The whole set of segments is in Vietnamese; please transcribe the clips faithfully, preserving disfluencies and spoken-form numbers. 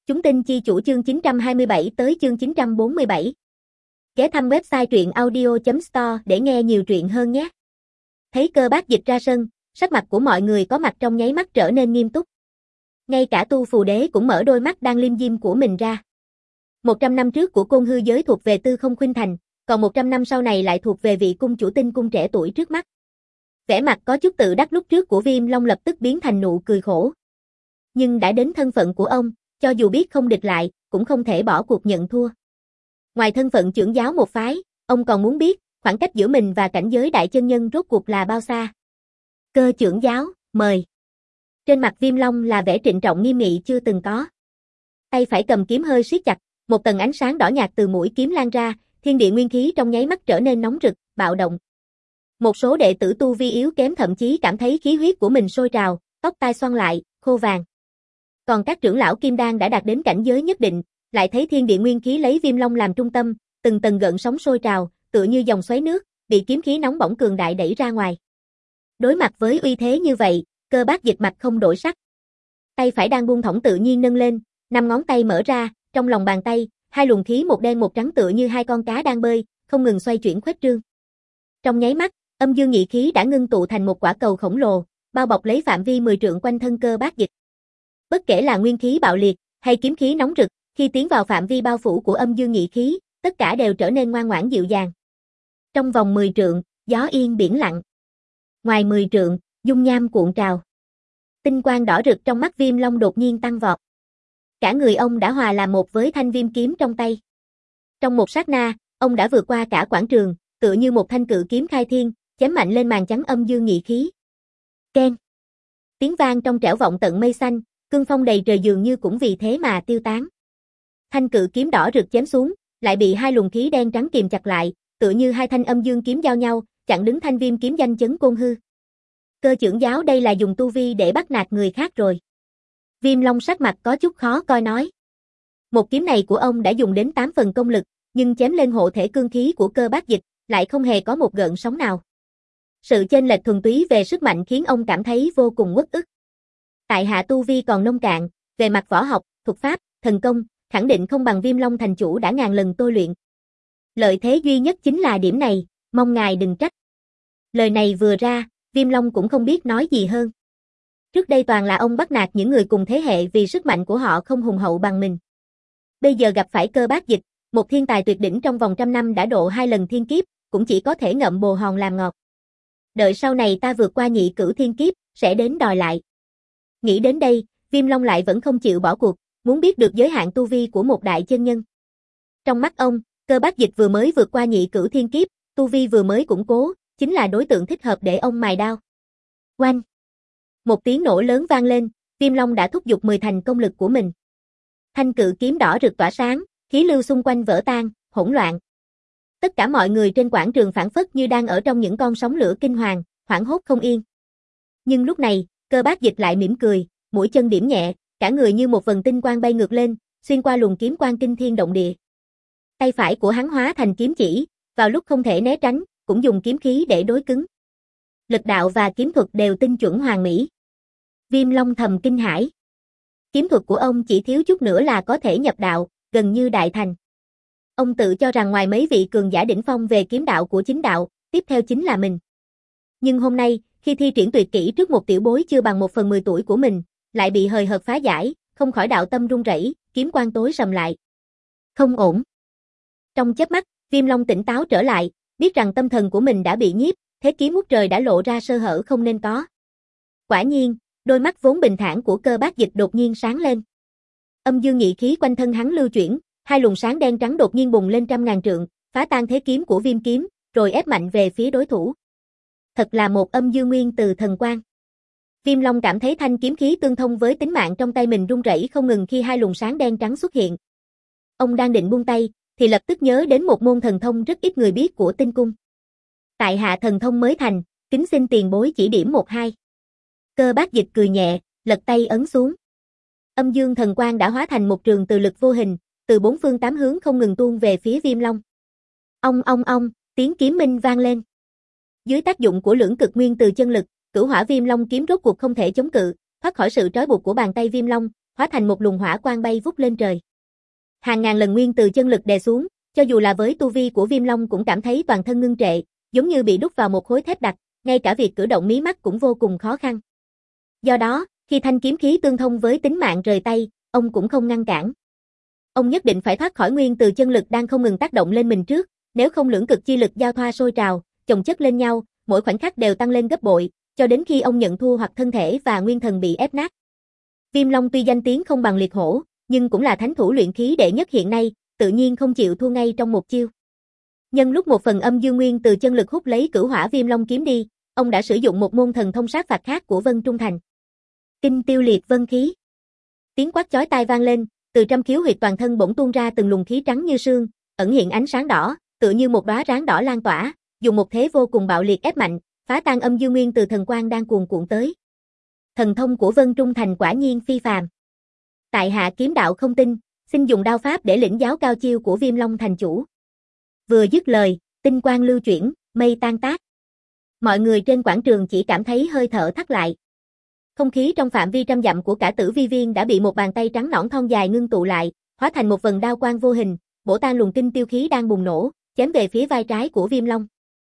Chúng tin chi chủ chương chín trăm hai mươi bảy tới chương chín trăm bốn mươi bảy. Ghé thăm website truyện audio chấm store để nghe nhiều truyện hơn nhé. Thấy Cơ Bác Dịch ra sân, sắc mặt của mọi người có mặt trong nháy mắt trở nên nghiêm túc. Ngay cả Tu Phù Đế cũng mở đôi mắt đang lim dim của mình ra. một trăm năm trước của Côn Hư giới thuộc về Tư Không Khuynh Thành, còn một trăm năm sau này lại thuộc về vị cung chủ tinh cung trẻ tuổi trước mắt. Vẻ mặt có chút tự đắc lúc trước của Viêm Long lập tức biến thành nụ cười khổ. Nhưng đã đến thân phận của ông, cho dù biết không địch lại, cũng không thể bỏ cuộc nhận thua. Ngoài thân phận trưởng giáo một phái, ông còn muốn biết, khoảng cách giữa mình và cảnh giới đại chân nhân rốt cuộc là bao xa. Cơ trưởng giáo, mời. Trên mặt Viêm Long là vẻ trịnh trọng nghiêm nghị chưa từng có. Tay phải cầm kiếm hơi siết chặt, một tầng ánh sáng đỏ nhạt từ mũi kiếm lan ra, thiên địa nguyên khí trong nháy mắt trở nên nóng rực, bạo động. Một số đệ tử tu vi yếu kém thậm chí cảm thấy khí huyết của mình sôi trào, tóc tai xoăn lại, khô vàng. Còn các trưởng lão kim đan đã đạt đến cảnh giới nhất định, lại thấy thiên địa nguyên khí lấy Viêm Long làm trung tâm, từng tầng gợn sóng sôi trào, tựa như dòng xoáy nước, bị kiếm khí nóng bỏng cường đại đẩy ra ngoài. Đối mặt với uy thế như vậy, Cơ Bác Dịch mặt không đổi sắc. Tay phải đang buông thõng tự nhiên nâng lên, năm ngón tay mở ra, trong lòng bàn tay, hai luồng khí một đen một trắng tựa như hai con cá đang bơi, không ngừng xoay chuyển khuếch trương. Trong nháy mắt, âm dương nhị khí đã ngưng tụ thành một quả cầu khổng lồ, bao bọc lấy phạm vi mười trượng quanh thân Cơ Bác Dịch. Bất kể là nguyên khí bạo liệt hay kiếm khí nóng rực, khi tiến vào phạm vi bao phủ của âm dương nhị khí, tất cả đều trở nên ngoan ngoãn dịu dàng. Trong vòng mười trượng, gió yên biển lặng. Ngoài mười trượng, dung nham cuộn trào. Tinh quang đỏ rực trong mắt Viêm Long đột nhiên tăng vọt. Cả người ông đã hòa làm một với thanh viêm kiếm trong tay. Trong một sát na, ông đã vượt qua cả quảng trường, tựa như một thanh cự kiếm khai thiên, chém mạnh lên màn chắn âm dương nhị khí. Keng. Tiếng vang trong trẻo vọng tận mây xanh, cương phong đầy trời dường như cũng vì thế mà tiêu tán. Thanh cự kiếm đỏ rực chém xuống, lại bị hai luồng khí đen trắng kìm chặt lại, tựa như hai thanh âm dương kiếm giao nhau, chặn đứng thanh viêm kiếm danh chấn Côn Hư. Cơ trưởng giáo đây là dùng tu vi để bắt nạt người khác rồi. Viêm Long sắc mặt có chút khó coi nói. Một kiếm này của ông đã dùng đến tám phần công lực, nhưng chém lên hộ thể cương khí của Cơ Bác Dịch, lại không hề có một gợn sóng nào. Sự chênh lệch thuần túy về sức mạnh khiến ông cảm thấy vô cùng uất ức. Tại hạ tu vi còn nông cạn, về mặt võ học, thuật pháp, thần công, khẳng định không bằng Viêm Long thành chủ đã ngàn lần tôi luyện. Lợi thế duy nhất chính là điểm này, mong ngài đừng trách. Lời này vừa ra, Viêm Long cũng không biết nói gì hơn. Trước đây toàn là ông bắt nạt những người cùng thế hệ vì sức mạnh của họ không hùng hậu bằng mình. Bây giờ gặp phải Cơ Bác Dịch, một thiên tài tuyệt đỉnh trong vòng trăm năm đã độ hai lần thiên kiếp, cũng chỉ có thể ngậm bồ hòn làm ngọt. Đợi sau này ta vượt qua nhị cửu thiên kiếp, sẽ đến đòi lại. Nghĩ đến đây, Viêm Long lại vẫn không chịu bỏ cuộc, muốn biết được giới hạn tu vi của một đại chân nhân. Trong mắt ông, Cơ Bác Dịch vừa mới vượt qua nhị cửu thiên kiếp, tu vi vừa mới củng cố, chính là đối tượng thích hợp để ông mài đao. Oanh! Một tiếng nổ lớn vang lên, Viêm Long đã thúc giục mười thành công lực của mình. Thanh cự kiếm đỏ rực tỏa sáng, khí lưu xung quanh vỡ tan, hỗn loạn. Tất cả mọi người trên quảng trường phảng phất như đang ở trong những con sóng lửa kinh hoàng, hoảng hốt không yên. Nhưng lúc này, Cơ Bác Dịch lại mỉm cười, mũi chân điểm nhẹ, cả người như một vần tinh quang bay ngược lên, xuyên qua luồng kiếm quang kinh thiên động địa. Tay phải của hắn hóa thành kiếm chỉ, vào lúc không thể né tránh, cũng dùng kiếm khí để đối cứng. Lực đạo và kiếm thuật đều tinh chuẩn hoàn mỹ. Viêm Long thầm kinh hãi. Kiếm thuật của ông chỉ thiếu chút nữa là có thể nhập đạo, gần như đại thành. Ông tự cho rằng ngoài mấy vị cường giả đỉnh phong về kiếm đạo của chính đạo, tiếp theo chính là mình. Nhưng hôm nay, khi thi triển tuyệt kỹ trước một tiểu bối chưa bằng một phần mười tuổi của mình, lại bị hời hợt phá giải, không khỏi đạo tâm run rẩy, kiếm quang tối sầm lại. Không ổn. Trong chớp mắt, Viêm Long tỉnh táo trở lại, biết rằng tâm thần của mình đã bị nhiếp, thế kiếm ngút trời đã lộ ra sơ hở không nên có. Quả nhiên, đôi mắt vốn bình thản của Cơ Bác Dịch đột nhiên sáng lên. Âm dương nhị khí quanh thân hắn lưu chuyển, hai luồng sáng đen trắng đột nhiên bùng lên trăm ngàn trượng, phá tan thế kiếm của Viêm kiếm, rồi ép mạnh về phía đối thủ. Thật là một âm dương nguyên từ thần quang. Viêm Long cảm thấy thanh kiếm khí tương thông với tính mạng trong tay mình rung rẩy không ngừng khi hai luồng sáng đen trắng xuất hiện. Ông đang định buông tay, thì lập tức nhớ đến một môn thần thông rất ít người biết của Tinh cung. Tại hạ thần thông mới thành, kính xin tiền bối chỉ điểm một hai. Cơ Bác Dịch cười nhẹ, lật tay ấn xuống. Âm dương thần quang đã hóa thành một trường từ lực vô hình, từ bốn phương tám hướng không ngừng tuôn về phía Viêm Long. Ong ong ong, tiếng kiếm minh vang lên. Dưới tác dụng của lưỡng cực nguyên từ chân lực, Cửu Hỏa Viêm Long kiếm rốt cuộc không thể chống cự, thoát khỏi sự trói buộc của bàn tay Viêm Long, hóa thành một luồng hỏa quang bay vút lên trời. Hàng ngàn lần nguyên từ chân lực đè xuống, cho dù là với tu vi của Viêm Long cũng cảm thấy toàn thân ngưng trệ, giống như bị đúc vào một khối thép đặc, ngay cả việc cử động mí mắt cũng vô cùng khó khăn. Do đó, khi thanh kiếm khí tương thông với tính mạng rời tay, ông cũng không ngăn cản. Ông nhất định phải thoát khỏi nguyên từ chân lực đang không ngừng tác động lên mình trước, nếu không lưỡng cực chi lực giao thoa sôi trào, chồng chất lên nhau, mỗi khoảnh khắc đều tăng lên gấp bội, cho đến khi ông nhận thua hoặc thân thể và nguyên thần bị ép nát. Viêm Long tuy danh tiếng không bằng Liệt Hổ, nhưng cũng là thánh thủ luyện khí đệ nhất hiện nay, tự nhiên không chịu thua ngay trong một chiêu. Nhân lúc một phần âm dương nguyên từ chân lực hút lấy Cửu Hỏa Viêm Long kiếm đi, ông đã sử dụng một môn thần thông sát phạt khác của Vân Trung Thành. Kinh tiêu liệt vân khí. Tiếng quát chói tai vang lên, từ trăm khiếu huyệt toàn thân bỗng tuôn ra từng luồng khí trắng như sương, ẩn hiện ánh sáng đỏ, tựa như một đóa ráng đỏ lan tỏa, dùng một thế vô cùng bạo liệt ép mạnh, phá tan âm dương nguyên từ thần quang đang cuồn cuộn tới. Thần thông của Vân Trung Thành quả nhiên phi phàm. Tại hạ kiếm đạo không tin, xin dùng đao pháp để lĩnh giáo cao chiêu của Viêm Long thành chủ. Vừa dứt lời, tinh quang lưu chuyển, mây tan tác. Mọi người trên quảng trường chỉ cảm thấy hơi thở thắt lại. Không khí trong phạm vi trăm dặm của cả Tử Vi Viên đã bị một bàn tay trắng nõn thon dài ngưng tụ lại, hóa thành một vần đao quang vô hình, bổ tan luồng kinh tiêu khí đang bùng nổ, chém về phía vai trái của Viêm Long.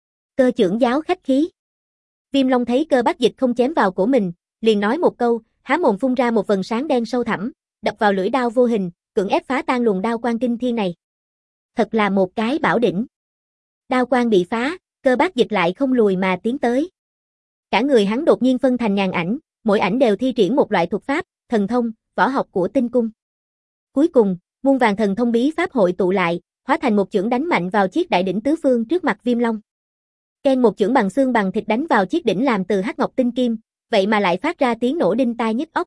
Cơ trưởng giáo khách khí. Viêm Long thấy Cơ Bác Dịch không chém vào cổ mình, liền nói một câu, há mồm phun ra một vần sáng đen sâu thẳm, đập vào lưỡi đao vô hình, cưỡng ép phá tan luồng đao quang kinh thiên này. Thật là một cái bảo đỉnh. Đao quang bị phá, Cơ Bác Dịch lại không lùi mà tiến tới. Cả người hắn đột nhiên phân thành ngàn ảnh, mỗi ảnh đều thi triển một loại thuật pháp, thần thông, võ học của tinh cung. Cuối cùng, muôn vàng thần thông bí pháp hội tụ lại, hóa thành một chưởng đánh mạnh vào chiếc đại đỉnh tứ phương trước mặt Viêm Long. Ken một chưởng bằng xương bằng thịt đánh vào chiếc đỉnh làm từ hắc ngọc tinh kim, vậy mà lại phát ra tiếng nổ đinh tai nhức óc.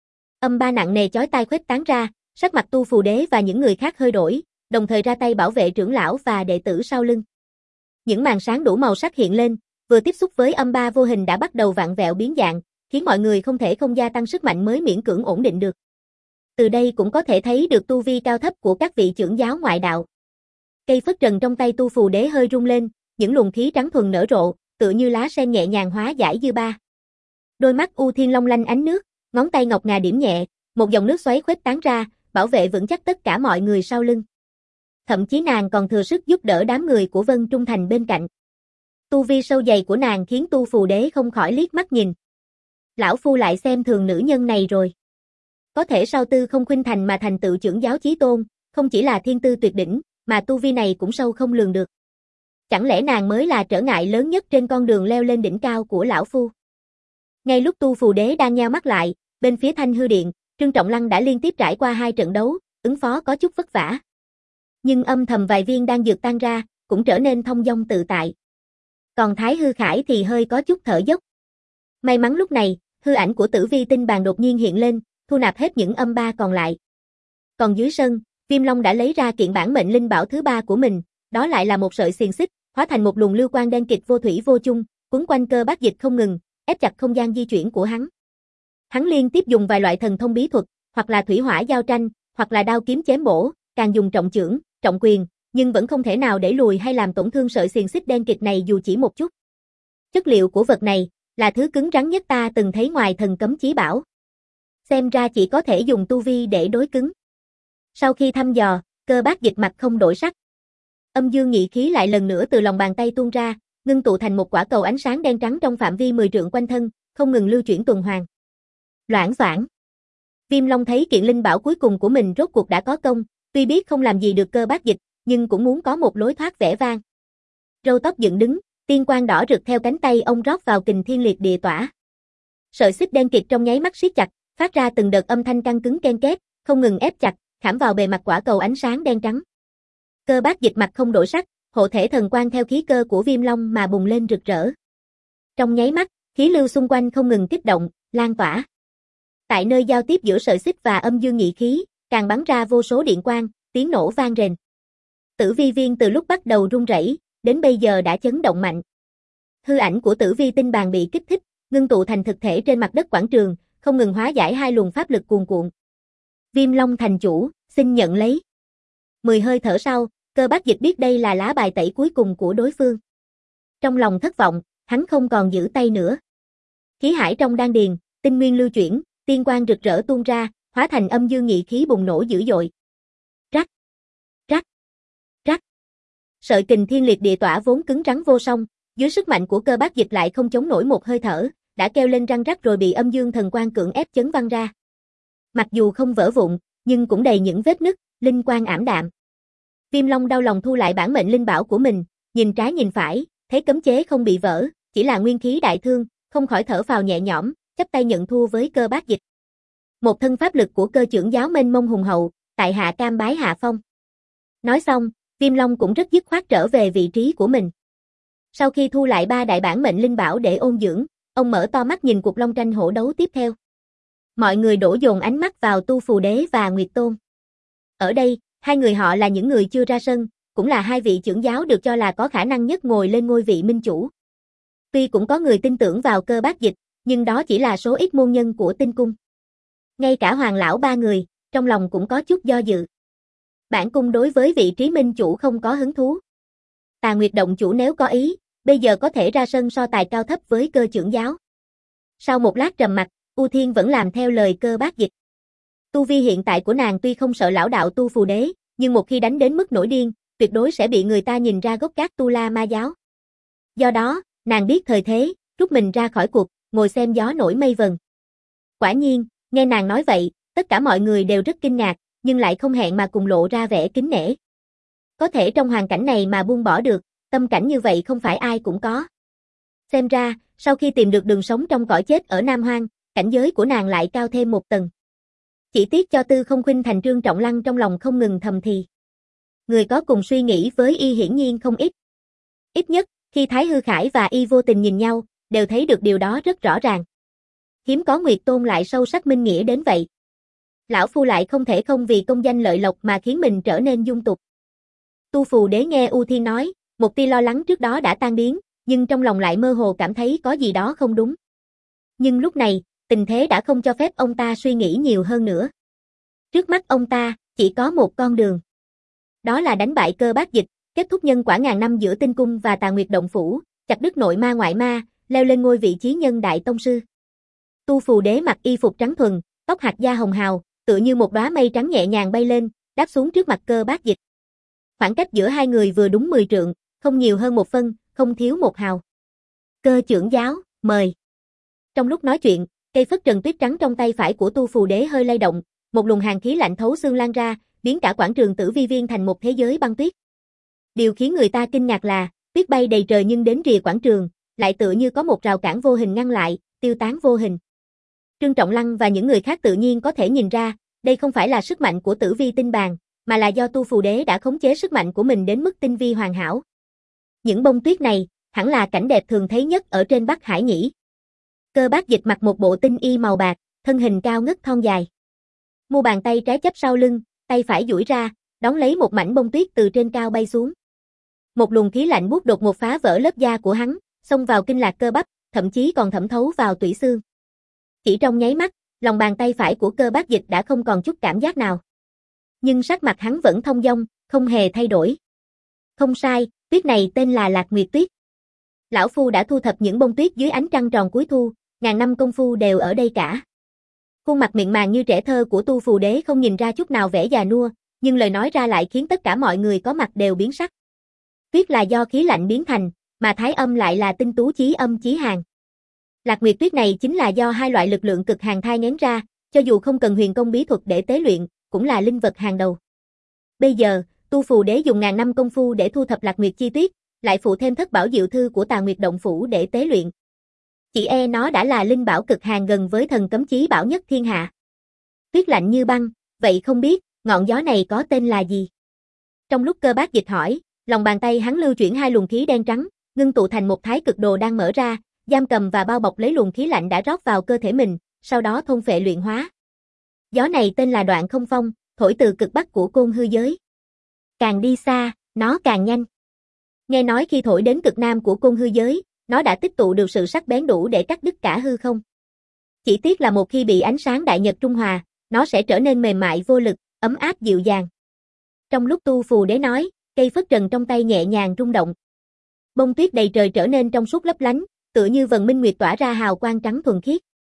Âm ba nặng nề chói tai khuếch tán ra, sắc mặt Tu Phù Đế và những người khác hơi đổi, đồng thời ra tay bảo vệ trưởng lão và đệ tử sau lưng. Những màn sáng đủ màu sắc hiện lên, vừa tiếp xúc với âm ba vô hình đã bắt đầu vặn vẹo biến dạng, khiến mọi người không thể không gia tăng sức mạnh mới miễn cưỡng ổn định được. Từ đây cũng có thể thấy được tu vi cao thấp của các vị trưởng giáo ngoại đạo. Cây phất trần trong tay Tu Phù Đế hơi rung lên, những luồng khí trắng thuần nở rộ, tựa như lá sen nhẹ nhàng hóa giải dư ba. Đôi mắt U Thiên long lanh ánh nước, ngón tay ngọc ngà điểm nhẹ, một dòng nước xoáy khuếch tán ra, bảo vệ vững chắc tất cả mọi người sau lưng. Thậm chí nàng còn thừa sức giúp đỡ đám người của Vân Trung Thành bên cạnh. Tu vi sâu dày của nàng khiến Tu Phù Đế không khỏi liếc mắt nhìn. Lão phu lại xem thường nữ nhân này rồi. Có thể sau tư không khuynh thành mà thành tựu trưởng giáo chí tôn, không chỉ là thiên tư tuyệt đỉnh, mà tu vi này cũng sâu không lường được. Chẳng lẽ nàng mới là trở ngại lớn nhất trên con đường leo lên đỉnh cao của lão phu? Ngay lúc Tu Phù Đế đang nheo mắt lại, bên phía Thanh Hư Điện, Trương Trọng Lăng đã liên tiếp trải qua hai trận đấu, ứng phó có chút vất vả. Nhưng âm thầm vài viên đang dược tan ra, cũng trở nên thông dong tự tại. Còn Thái Hư Khải thì hơi có chút thở dốc. May mắn lúc này, hư ảnh của Tử Vi Tinh Bàn đột nhiên hiện lên, thu nạp hết những âm ba còn lại. Còn dưới sân, Viêm Long đã lấy ra kiện bản mệnh linh bảo thứ ba của mình, đó lại là một sợi xiềng xích, hóa thành một luồng lưu quang đen kịt vô thủy vô chung, quấn quanh Cơ Bác Dịch không ngừng, ép chặt không gian di chuyển của hắn. Hắn liên tiếp dùng vài loại thần thông bí thuật, hoặc là thủy hỏa giao tranh, hoặc là đao kiếm chém bổ, càng dùng trọng chưởng, trọng quyền, nhưng vẫn không thể nào đẩy lùi hay làm tổn thương sợi xiềng xích đen kịt này dù chỉ một chút. Chất liệu của vật này là thứ cứng rắn nhất ta từng thấy ngoài thần cấm chí bảo. Xem ra chỉ có thể dùng tu vi để đối cứng. Sau khi thăm dò, Cơ Bác Dịch mặt không đổi sắc. Âm dương nhị khí lại lần nữa từ lòng bàn tay tuôn ra, ngưng tụ thành một quả cầu ánh sáng đen trắng trong phạm vi mười trượng quanh thân, không ngừng lưu chuyển tuần hoàn. Loảng xoảng. Viêm Long thấy kiện linh bảo cuối cùng của mình rốt cuộc đã có công, tuy biết không làm gì được Cơ Bác Dịch, nhưng cũng muốn có một lối thoát vẻ vang. Râu tóc dựng đứng, tiên quang đỏ rực theo cánh tay ông rót vào kình thiên liệt địa tỏa. Sợi xích đen kịt trong nháy mắt siết chặt, phát ra từng đợt âm thanh căng cứng ken két, không ngừng ép chặt, khảm vào bề mặt quả cầu ánh sáng đen trắng. Cơ Bác Dịch mặt không đổi sắc, hộ thể thần quang theo khí cơ của Viêm Long mà bùng lên rực rỡ. Trong nháy mắt, khí lưu xung quanh không ngừng kích động, lan tỏa. Tại nơi giao tiếp giữa sợi xích và âm dương nhị khí, càng bắn ra vô số điện quang, tiếng nổ vang rền. Tử Vi Viên từ lúc bắt đầu rung rẩy, đến bây giờ đã chấn động mạnh. Hư ảnh của Tử Vi Tinh Bàn bị kích thích, ngưng tụ thành thực thể trên mặt đất quảng trường, không ngừng hóa giải hai luồng pháp lực cuồn cuộn. Viêm Long thành chủ, xin nhận lấy. Mười hơi thở sau, Cơ Bác Dịch biết đây là lá bài tẩy cuối cùng của đối phương. Trong lòng thất vọng, hắn không còn giữ tay nữa. Khí hải trong đan điền, tinh nguyên lưu chuyển, tiên quang rực rỡ tuôn ra, hóa thành âm dương nghị khí bùng nổ dữ dội. Rắc, rắc, rắc. Sợi kình thiên liệt địa tỏa vốn cứng rắn vô song, dưới sức mạnh của cơ bát dịch lại không chống nổi một hơi thở, đã kêu lên răng rắc rồi bị âm dương thần quang cưỡng ép chấn văng ra. Mặc dù không vỡ vụn, nhưng cũng đầy những vết nứt, linh quang ảm đạm. Viêm Long đau lòng thu lại bản mệnh linh bảo của mình, nhìn trái nhìn phải, thấy cấm chế không bị vỡ, chỉ là nguyên khí đại thương, không khỏi thở phào nhẹ nhõm, chắp tay nhận thua với cơ bát dịch. Một thân pháp lực của cơ trưởng giáo mênh mông hùng hậu, tại hạ cam bái hạ phong. Nói xong, Viêm Long cũng rất dứt khoát trở về vị trí của mình. Sau khi thu lại ba đại bản mệnh linh bảo để ôn dưỡng, ông mở to mắt nhìn cuộc long tranh hổ đấu tiếp theo. Mọi người đổ dồn ánh mắt vào Tu Phù Đế và Nguyệt Tôn. Ở đây, hai người họ là những người chưa ra sân, cũng là hai vị trưởng giáo được cho là có khả năng nhất ngồi lên ngôi vị minh chủ. Tuy cũng có người tin tưởng vào cơ bát dịch, nhưng đó chỉ là số ít môn nhân của Tinh Cung. Ngay cả Hoàng lão ba người, trong lòng cũng có chút do dự. Bản cung đối với vị trí minh chủ không có hứng thú. Tà Nguyệt động chủ nếu có ý, bây giờ có thể ra sân so tài cao thấp với cơ trưởng giáo. Sau một lát trầm mặc, U Thiên vẫn làm theo lời cơ bát dịch. Tu vi hiện tại của nàng tuy không sợ lão đạo Tu Phù Đế, nhưng một khi đánh đến mức nổi điên, tuyệt đối sẽ bị người ta nhìn ra gốc gác Tu La Ma giáo. Do đó, nàng biết thời thế, rút mình ra khỏi cuộc, ngồi xem gió nổi mây vần. Quả nhiên, nghe nàng nói vậy, tất cả mọi người đều rất kinh ngạc, nhưng lại không hẹn mà cùng lộ ra vẻ kính nể. Có thể trong hoàn cảnh này mà buông bỏ được, tâm cảnh như vậy không phải ai cũng có. Xem ra, sau khi tìm được đường sống trong cõi chết ở Nam Hoang, cảnh giới của nàng lại cao thêm một tầng. Chỉ tiếc cho Tư Không Khuynh thành Trương Trọng Lăng trong lòng không ngừng thầm thì. Người có cùng suy nghĩ với y hiển nhiên không ít. Ít nhất, khi Thái Hư Khải và y vô tình nhìn nhau, đều thấy được điều đó rất rõ ràng. Hiếm có Nguyệt Tôn lại sâu sắc minh nghĩa đến vậy. Lão phu lại không thể không vì công danh lợi lộc mà khiến mình trở nên dung tục. Tu Phù Đế nghe U Thiên nói, một tia lo lắng trước đó đã tan biến, nhưng trong lòng lại mơ hồ cảm thấy có gì đó không đúng. Nhưng lúc này, tình thế đã không cho phép ông ta suy nghĩ nhiều hơn nữa. Trước mắt ông ta, chỉ có một con đường. Đó là đánh bại cơ bát dịch, kết thúc nhân quả ngàn năm giữa Tinh Cung và Tà Nguyệt Động Phủ, chặt đứt nội ma ngoại ma, leo lên ngôi vị chí nhân đại tông sư. Tu Phù Đế mặc y phục trắng thuần, tóc hạt da hồng hào, tựa như một đóa mây trắng nhẹ nhàng bay lên, đáp xuống trước mặt cơ bát dịch. Khoảng cách giữa hai người vừa đúng mười trượng, không nhiều hơn một phân, không thiếu một hào. Cơ trưởng giáo, mời. Trong lúc nói chuyện, cây phất trần tuyết trắng trong tay phải của Tu Phù Đế hơi lay động, một luồng hàn khí lạnh thấu xương lan ra, biến cả quảng trường Tử Vi Viên thành một thế giới băng tuyết. Điều khiến người ta kinh ngạc là, tuyết bay đầy trời nhưng đến rìa quảng trường, lại tựa như có một rào cản vô hình ngăn lại, tiêu tán vô hình. Trương Trọng Lăng và những người khác tự nhiên có thể nhìn ra, đây không phải là sức mạnh của Tử Vi tinh bàn, mà là do Tu Phù Đế đã khống chế sức mạnh của mình đến mức tinh vi hoàn hảo. Những bông tuyết này, hẳn là cảnh đẹp thường thấy nhất ở trên Bắc Hải nhỉ. Cơ bát dịch mặc một bộ tinh y màu bạc, thân hình cao ngất thon dài. Mu bàn tay trái chắp sau lưng, tay phải duỗi ra, đón lấy một mảnh bông tuyết từ trên cao bay xuống. Một luồng khí lạnh buốt đột ngột phá vỡ lớp da của hắn, xông vào kinh lạc cơ bắp, thậm chí còn thẩm thấu vào tủy xương. Chỉ trong nháy mắt, lòng bàn tay phải của cơ bát dịch đã không còn chút cảm giác nào. Nhưng sắc mặt hắn vẫn thông dong, không hề thay đổi. Không sai, tuyết này tên là Lạc Nguyệt Tuyết. Lão phu đã thu thập những bông tuyết dưới ánh trăng tròn cuối thu, ngàn năm công phu đều ở đây cả. Khuôn mặt mịn màng như trẻ thơ của Tu Phù Đế không nhìn ra chút nào vẻ già nua, nhưng lời nói ra lại khiến tất cả mọi người có mặt đều biến sắc. Tuyết là do khí lạnh biến thành, mà thái âm lại là tinh tú chí âm chí hàn. Lạc Nguyệt Tuyết này chính là do hai loại lực lượng cực hàn thai nghén ra, cho dù không cần huyền công bí thuật để tế luyện, cũng là linh vật hàng đầu. Bây giờ, Tu Phù Đế dùng ngàn năm công phu để thu thập Lạc Nguyệt chi tuyết, lại phụ thêm thất bảo diệu thư của Tà Nguyệt động phủ để tế luyện. Chỉ e nó đã là linh bảo cực hàn gần với thần cấm chí bảo nhất thiên hạ. Tuyết lạnh như băng, vậy không biết, ngọn gió này có tên là gì? Trong lúc cơ bát dịch hỏi, lòng bàn tay hắn lưu chuyển hai luồng khí đen trắng, ngưng tụ thành một thái cực đồ đang mở ra, giam cầm và bao bọc lấy luồng khí lạnh đã rót vào cơ thể mình, sau đó thôn phệ luyện hóa. Gió này tên là Đoạn Không Phong, thổi từ cực bắc của Côn Hư giới. Càng đi xa, nó càng nhanh. Nghe nói khi thổi đến cực nam của Côn Hư giới, nó đã tích tụ được sự sắc bén đủ để cắt đứt cả hư không. Chỉ tiếc là một khi bị ánh sáng đại nhật trung hòa, nó sẽ trở nên mềm mại vô lực, ấm áp dịu dàng. Trong lúc Tu Phù Đế nói, cây phất trần trong tay nhẹ nhàng rung động. Bông tuyết đầy trời trở nên trong suốt lấp lánh, tựa như vầng minh nguyệt tỏa ra hào quang trắng thuần khiết.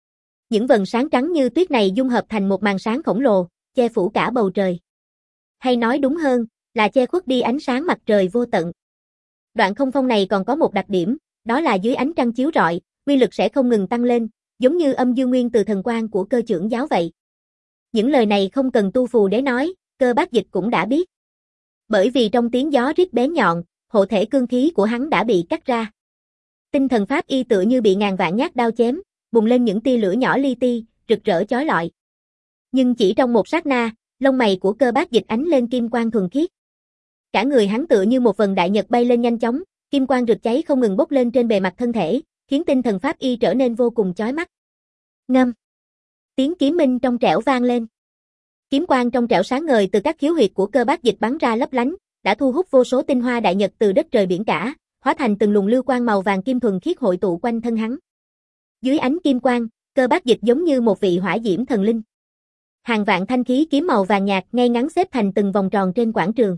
Những vầng sáng trắng như tuyết này dung hợp thành một màn sáng khổng lồ, che phủ cả bầu trời. Hay nói đúng hơn, là che khuất đi ánh sáng mặt trời vô tận. Đoạn không phong này còn có một đặc điểm, đó là dưới ánh trăng chiếu rọi, uy lực sẽ không ngừng tăng lên, giống như âm dương nguyên từ thần quang của Cơ trưởng giáo vậy. Những lời này không cần tu phù đế nói, Cơ Bác Dịch cũng đã biết. Bởi vì trong tiếng gió rít bén nhọn, hộ thể cương khí của hắn đã bị cắt ra. Tinh thần pháp y tựa như bị ngàn vạn nhát đao chém, bùng lên những tia lửa nhỏ li ti, rực rỡ chói lọi. Nhưng chỉ trong một sát na, lông mày của Cơ Bác Dịch ánh lên kim quang thuần khiết. Cả người hắn tựa như một vần đại nhật bay lên nhanh chóng, kim quang rực cháy không ngừng bốc lên trên bề mặt thân thể, khiến tinh thần pháp y trở nên vô cùng chói mắt. Ngâm. Tiếng kiếm minh trong trẻo vang lên. Kiếm quang trong trẻo sáng ngời từ các khiếu huyệt của Cơ Bác Dịch bắn ra lấp lánh, đã thu hút vô số tinh hoa đại nhật từ đất trời biển cả, hóa thành từng luồng lưu quang màu vàng kim thuần khiết hội tụ quanh thân hắn. Dưới ánh kim quang, Cơ Bác Dịch giống như một vị hỏa diễm thần linh. Hàng vạn thanh khí kiếm màu vàng nhạt ngay ngắn xếp thành từng vòng tròn trên quảng trường.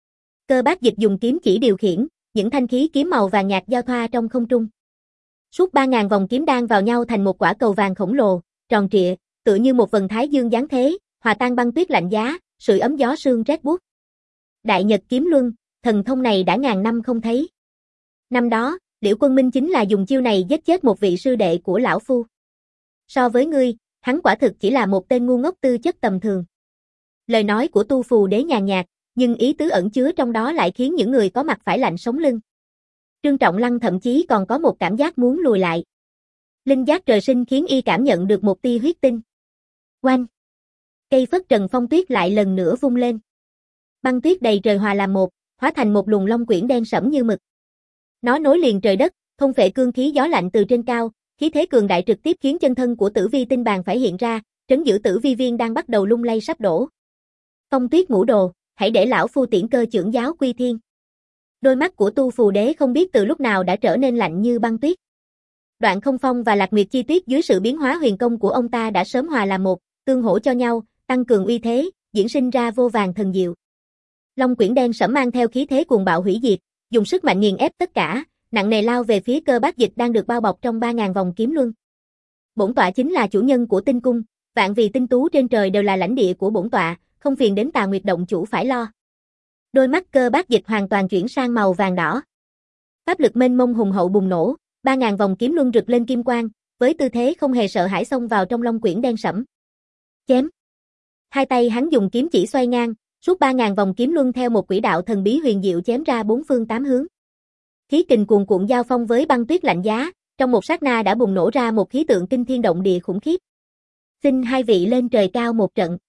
Cơ Bác Dịch dùng kiếm chỉ điều khiển, những thanh khí kiếm màu vàng nhạt giao thoa trong không trung. Suốt ba ngàn vòng kiếm đan vào nhau thành một quả cầu vàng khổng lồ, tròn trịa, tựa như một vầng thái dương giáng thế, hòa tan băng tuyết lạnh giá, sưởi ấm gió sương rét buốt. Đại Nhật Kiếm Luân, thần thông này đã ngàn năm không thấy. Năm đó, Liễu Quân Minh chính là dùng chiêu này giết chết một vị sư đệ của lão phu. So với ngươi, hắn quả thực chỉ là một tên ngu ngốc tư chất tầm thường. Lời nói của tu phù đế nhàn nhạt, nhưng ý tứ ẩn chứa trong đó lại khiến những người có mặt phải lạnh sống lưng. Trương Trọng Lăng thậm chí còn có một cảm giác muốn lùi lại. Linh giác trời sinh khiến y cảm nhận được một tia huyết tinh. Oanh! Cây phất trần phong tuyết lại lần nữa vung lên. Băng tuyết đầy trời hòa làm một, hóa thành một luồng long quyển đen sẫm như mực. Nó nối liền trời đất, thôn phệ cương khí gió lạnh từ trên cao, khí thế cường đại trực tiếp khiến chân thân của Tử Vi tinh bàn phải hiện ra, trấn giữ Tử Vi viên đang bắt đầu lung lay sắp đổ. Phong tuyết ngũ đồ, hãy để lão phu tiễn Cơ trưởng giáo quy thiên. Đôi mắt của tu phù đế không biết từ lúc nào đã trở nên lạnh như băng tuyết. Đoạn không phong và Lạc Nguyệt chi tuyết dưới sự biến hóa huyền công của ông ta đã sớm hòa làm một, tương hỗ cho nhau, tăng cường uy thế, diễn sinh ra vô vàn thần diệu. Long quyển đen sẫm mang theo khí thế cuồng bạo hủy diệt, dùng sức mạnh nghiền ép tất cả, nặng nề lao về phía Cơ Bác Dịch đang được bao bọc trong ba ngàn vòng kiếm luân. Bổn tọa chính là chủ nhân của tinh cung, vạn vì tinh tú trên trời đều là lãnh địa của bổn tọa, không phiền đến Tà Nguyệt động chủ phải lo. Đôi mắt Cơ Bác Dịch hoàn toàn chuyển sang màu vàng đỏ. Pháp lực mênh mông hùng hậu bùng nổ, ba ngàn vòng kiếm luân rực lên kim quang, với tư thế không hề sợ hãi xông vào trong long quyển đen sẫm. Chém. Hai tay hắn dùng kiếm chỉ xoay ngang, suốt ba ngàn vòng kiếm luân theo một quỹ đạo thần bí huyền diệu chém ra bốn phương tám hướng. Khí kình cuồn cuộn giao phong với băng tuyết lạnh giá, trong một sát na đã bùng nổ ra một khí tượng kinh thiên động địa khủng khiếp. Xin hai vị lên trời cao một trận.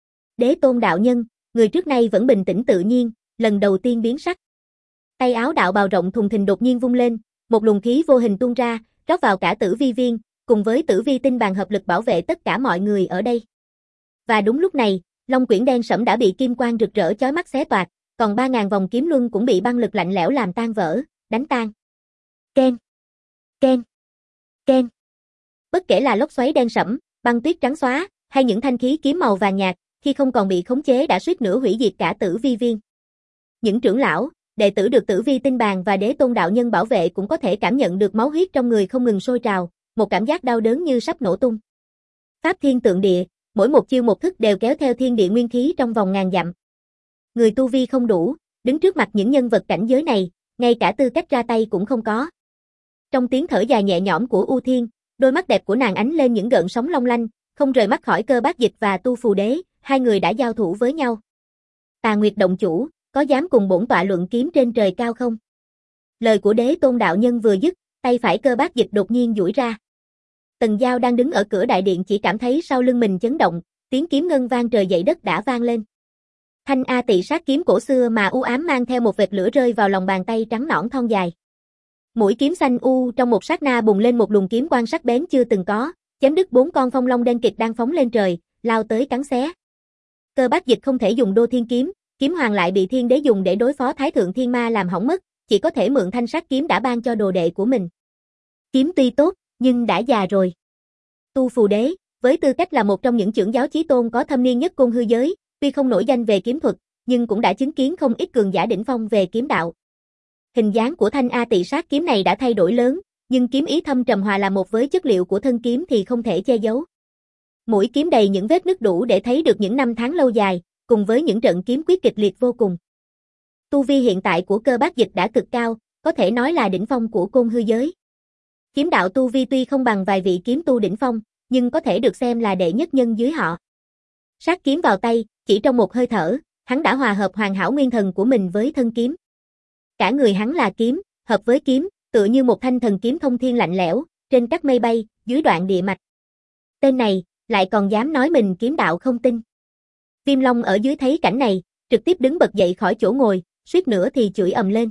Đế Tôn đạo nhân, người trước nay vẫn bình tĩnh tự nhiên, lần đầu tiên biến sắc. Tay áo đạo bào rộng thùng thình đột nhiên vung lên, một luồng khí vô hình tuôn ra, rót vào cả Tử Vi viên, cùng với Tử Vi tinh bàn hợp lực bảo vệ tất cả mọi người ở đây. Và đúng lúc này, long quyển đen sẫm đã bị kim quang rực rỡ chói mắt xé toạc, còn ba ngàn vòng kiếm luân cũng bị băng lực lạnh lẽo làm tan vỡ, đánh tan. Ken, ken, ken. Bất kể là lốc xoáy đen sẫm, băng tuyết trắng xóa, hay những thanh khí kiếm màu vàng nhạt, khi không còn bị khống chế đã suýt nữa hủy diệt cả Tử Vi viên. Những trưởng lão, đệ tử được Tử Vi tinh bàn và Đế Tôn đạo nhân bảo vệ cũng có thể cảm nhận được máu huyết trong người không ngừng sôi trào, một cảm giác đau đớn như sắp nổ tung. Pháp thiên tượng địa, mỗi một chiêu một thức đều kéo theo thiên địa nguyên khí trong vòng ngàn dặm. Người tu vi không đủ, đứng trước mặt những nhân vật cảnh giới này, ngay cả tư cách ra tay cũng không có. Trong tiếng thở dài nhẹ nhõm của U Thiên, đôi mắt đẹp của nàng ánh lên những gợn sóng long lanh, không rời mắt khỏi Cơ Bác Dịch và tu phù đế, hai người đã giao thủ với nhau. Tà Nguyệt động chủ, có dám cùng bổn tọa luận kiếm trên trời cao không? Lời của Đế Tôn đạo nhân vừa dứt, tay phải Cơ Bác Dịch đột nhiên duỗi ra. Tần Giao đang đứng ở cửa đại điện chỉ cảm thấy sau lưng mình chấn động, tiếng kiếm ngân vang trời dậy đất đã vang lên. Thanh A Tị sát kiếm cổ xưa mà u ám mang theo một vệt lửa rơi vào lòng bàn tay trắng nõn thon dài. Mũi kiếm xanh u trong một sát na bùng lên một luồng kiếm quang sắc bén chưa từng có, chém đứt bốn con phong long đen kịt đang phóng lên trời, lao tới cắn xé. Cơ Bác Dịch không thể dùng Đô Thiên kiếm, kiếm hoàng lại bị Thiên Đế dùng để đối phó Thái thượng Thiên Ma làm hỏng mất, chỉ có thể mượn thanh sát kiếm đã ban cho đồ đệ của mình. Kiếm tuy tốt, nhưng đã già rồi. Tu phù đế, với tư cách là một trong những trưởng giáo chí tôn có thâm niên nhất côn hư giới, tuy không nổi danh về kiếm thuật, nhưng cũng đã chứng kiến không ít cường giả đỉnh phong về kiếm đạo. Hình dáng của thanh A Tị sát kiếm này đã thay đổi lớn, nhưng kiếm ý thâm trầm hòa là một với chất liệu của thân kiếm thì không thể che giấu. Mũi kiếm đầy những vết nứt đủ để thấy được những năm tháng lâu dài, cùng với những trận kiếm quyết kịch liệt vô cùng. Tu vi hiện tại của Cơ Bác Dịch đã cực cao, có thể nói là đỉnh phong của côn hư giới. Kiếm đạo tu vi tuy không bằng vài vị kiếm tu đỉnh phong, nhưng có thể được xem là đệ nhất nhân dưới họ. Sát kiếm vào tay, chỉ trong một hơi thở, hắn đã hòa hợp hoàn hảo nguyên thần của mình với thân kiếm. Cả người hắn là kiếm, hợp với kiếm, tựa như một thanh thần kiếm thông thiên lạnh lẽo, trên các mây bay, dưới đoạn địa mạch. Tên này, lại còn dám nói mình kiếm đạo không tin. Viêm Long ở dưới thấy cảnh này, trực tiếp đứng bật dậy khỏi chỗ ngồi, suýt nữa thì chửi ầm lên.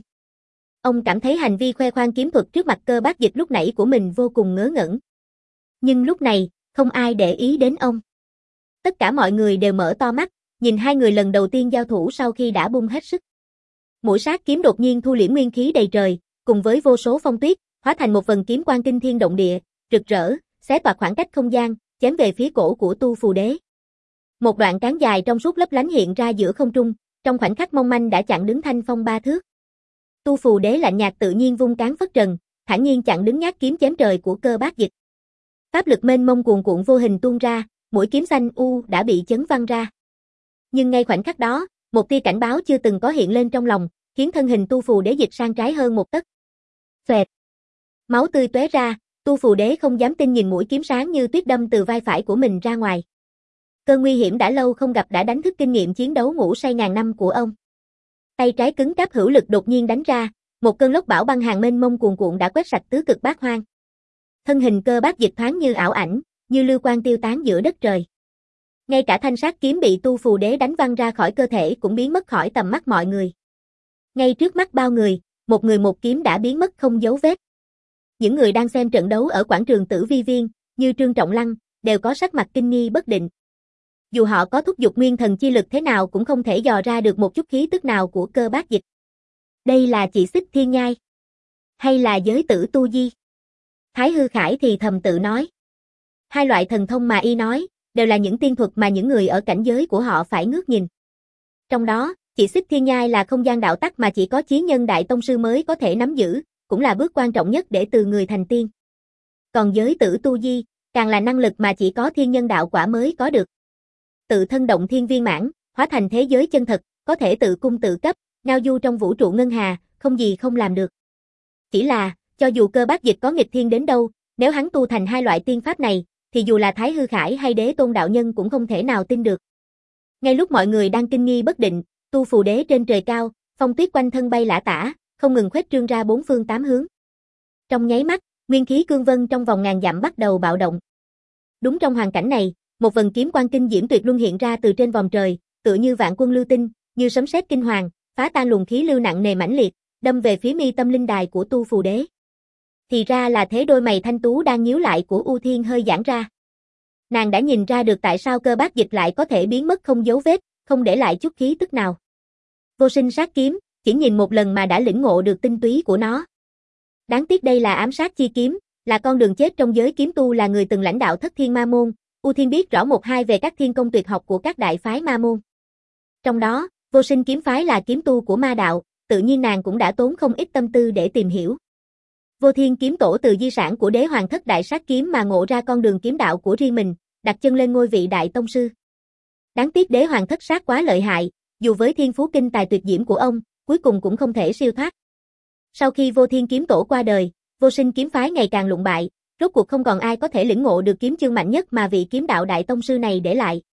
Ông cảm thấy hành vi khoe khoang kiếm thuật trước mặt Cơ Bác Dịch lúc nãy của mình vô cùng ngớ ngẩn. Nhưng lúc này, không ai để ý đến ông. Tất cả mọi người đều mở to mắt, nhìn hai người lần đầu tiên giao thủ sau khi đã bung hết sức. Mũi sát kiếm đột nhiên thu liễm nguyên khí đầy trời, cùng với vô số phong tuyết, hóa thành một vần kiếm quang kinh thiên động địa, rực rỡ, xé toạc khoảng cách không gian, chém về phía cổ của Tu Phù Đế. Một đoạn cán dài trong suốt lấp lánh hiện ra giữa không trung, trong khoảnh khắc mong manh đã chặn đứng thanh phong ba thước. Tu Phù Đế lạnh nhạt tự nhiên vung cán phất trần, thản nhiên chặn đứng nhát kiếm chém trời của Cơ Bác Dịch. Pháp lực mênh mông cuồn cuộn vô hình tuôn ra, mũi kiếm xanh u đã bị chấn văng ra. Nhưng ngay khoảnh khắc đó, một tia cảnh báo chưa từng có hiện lên trong lòng, khiến thân hình Tu Phù Đế dịch sang trái hơn một tấc. Xoẹt. Máu tươi tóe ra, Tu Phù Đế không dám tin nhìn mũi kiếm sáng như tuyết đâm từ vai phải của mình ra ngoài. Cơn nguy hiểm đã lâu không gặp đã đánh thức kinh nghiệm chiến đấu ngủ say ngàn năm của ông. Tay trái cứng cáp hữu lực đột nhiên đánh ra, một cơn lốc bão băng hàng mênh mông cuồn cuộn đã quét sạch tứ cực bát hoang. Thân hình Cơ Bác Dịch thoáng như ảo ảnh, như lưu quang tiêu tán giữa đất trời. Ngay cả thanh sát kiếm bị Tu Phù Đế đánh văng ra khỏi cơ thể cũng biến mất khỏi tầm mắt mọi người. Ngay trước mắt bao người, một người một kiếm đã biến mất không dấu vết. Những người đang xem trận đấu ở quảng trường Tử Vi Viên, như Trương Trọng Lăng, đều có sắc mặt kinh nghi bất định. Dù họ có thúc giục nguyên thần chi lực thế nào cũng không thể dò ra được một chút khí tức nào của Cơ Bác Dịch. Đây là chỉ xích thiên nhai, hay là giới tử tu di? Thái Hư Khải thì thầm tự nói. Hai loại thần thông mà y nói, đều là những tiên thuật mà những người ở cảnh giới của họ phải ngước nhìn. Trong đó, chỉ xích thiên nhai là không gian đạo tắc mà chỉ có chí nhân đại tông sư mới có thể nắm giữ, cũng là bước quan trọng nhất để từ người thành tiên. Còn giới tử tu di, càng là năng lực mà chỉ có thiên nhân đạo quả mới có được. Tự thân động thiên viên mãn, hóa thành thế giới chân thật, có thể tự cung tự cấp, ngao du trong vũ trụ ngân hà, không gì không làm được. Chỉ là, cho dù Cơ Bác Dịch có nghịch thiên đến đâu, nếu hắn tu thành hai loại tiên pháp này, thì dù là Thái Hư Khải hay Đế Tôn đạo nhân cũng không thể nào tin được. Ngay lúc mọi người đang kinh nghi bất định, Tu Phù Đế trên trời cao, phong tuyết quanh thân bay lả tả, không ngừng khuếch trương ra bốn phương tám hướng. Trong nháy mắt, nguyên khí cương vân trong vòng ngàn dặm bắt đầu bạo động. Đúng trong hoàn cảnh này, một vần kiếm quang kinh diễm tuyệt luân hiện ra từ trên vòm trời, tựa như vạn quân lưu tinh, như sấm sét kinh hoàng, phá tan luồng khí lưu nặng nề mãnh liệt, đâm về phía mi tâm linh đài của Tu Phù Đế. Thì ra là thế đôi mày thanh tú đang nhíu lại của U Thiên hơi giãn ra. Nàng đã nhìn ra được tại sao Cơ Bác Dịch lại có thể biến mất không dấu vết, không để lại chút khí tức nào. Vô sinh sát kiếm, chỉ nhìn một lần mà đã lĩnh ngộ được tinh túy của nó. Đáng tiếc đây là ám sát chi kiếm, là con đường chết trong giới kiếm tu, là người từng lãnh đạo Thất Thiên Ma Môn. U Thiên biết rõ một hai về các thiên công tuyệt học của các đại phái ma môn. Trong đó, Vô Sinh kiếm phái là kiếm tu của ma đạo, tự nhiên nàng cũng đã tốn không ít tâm tư để tìm hiểu. Vô Thiên kiếm tổ từ di sản của Đế Hoàng Thất Đại Sát Kiếm mà ngộ ra con đường kiếm đạo của riêng mình, đặt chân lên ngôi vị đại tông sư. Đáng tiếc Đế Hoàng Thất Sát quá lợi hại, dù với thiên phú kinh tài tuyệt diễm của ông, cuối cùng cũng không thể siêu thoát. Sau khi Vô Thiên kiếm tổ qua đời, Vô Sinh kiếm phái ngày càng lụng bại, rốt cuộc không còn ai có thể lĩnh ngộ được kiếm chương mạnh nhất mà vị kiếm đạo đại tông sư này để lại.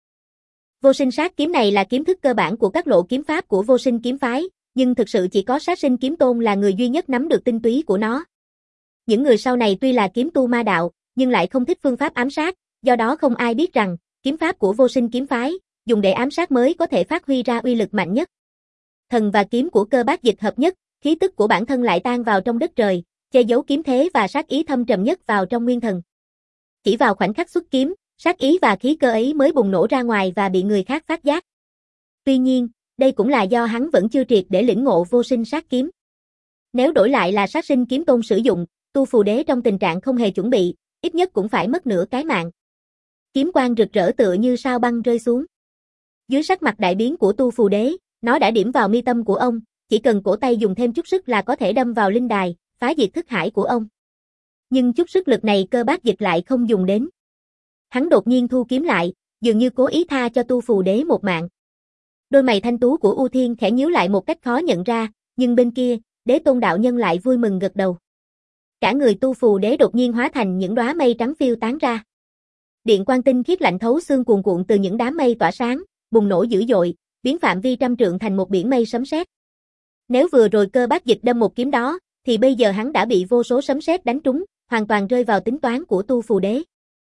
Vô Sinh sát kiếm này là kiếm thức cơ bản của các lộ kiếm pháp của Vô Sinh kiếm phái, nhưng thực sự chỉ có Sát Sinh kiếm tôn là người duy nhất nắm được tinh túy của nó. Những người sau này tuy là kiếm tu ma đạo, nhưng lại không thích phương pháp ám sát, do đó không ai biết rằng, kiếm pháp của Vô Sinh kiếm phái, dùng để ám sát mới có thể phát huy ra uy lực mạnh nhất. Thần và kiếm của Cơ Bác Dịch hợp nhất, khí tức của bản thân lại tan vào trong đất trời, che giấu kiếm thế và sát ý thâm trầm nhất vào trong nguyên thần. Chỉ vào khoảnh khắc xuất kiếm, sát ý và khí cơ ấy mới bùng nổ ra ngoài và bị người khác phát giác. Tuy nhiên, đây cũng là do hắn vẫn chưa triệt để lĩnh ngộ Vô Sinh sát kiếm. Nếu đổi lại là Sát Sinh kiếm tôn sử dụng, Tu Phù Đế trong tình trạng không hề chuẩn bị, ít nhất cũng phải mất nửa cái mạng. Kiếm quang rực rỡ tựa như sao băng rơi xuống. Dưới sắc mặt đại biến của Tu Phù Đế, nó đã điểm vào mi tâm của ông, chỉ cần cổ tay dùng thêm chút sức là có thể đâm vào linh đài, phá diệt thức hải của ông. Nhưng chút sức lực này Cơ Bác Dịch lại không dùng đến. Hắn đột nhiên thu kiếm lại, dường như cố ý tha cho Tu Phù Đế một mạng. Đôi mày thanh tú của U Thiên khẽ nhíu lại một cách khó nhận ra, nhưng bên kia, Đế Tôn đạo nhân lại vui mừng gật đầu. Cả người Tu Phù Đế đột nhiên hóa thành những đóa mây trắng phiêu tán ra. Điện quang tinh khiết lạnh thấu xương cuồn cuộn từ những đám mây tỏa sáng, bùng nổ dữ dội, biến phạm vi trăm trượng thành một biển mây sấm sét. Nếu vừa rồi Cơ Bác Dịch đâm một kiếm đó, thì bây giờ hắn đã bị vô số sấm sét đánh trúng, hoàn toàn rơi vào tính toán của Tu Phù Đế.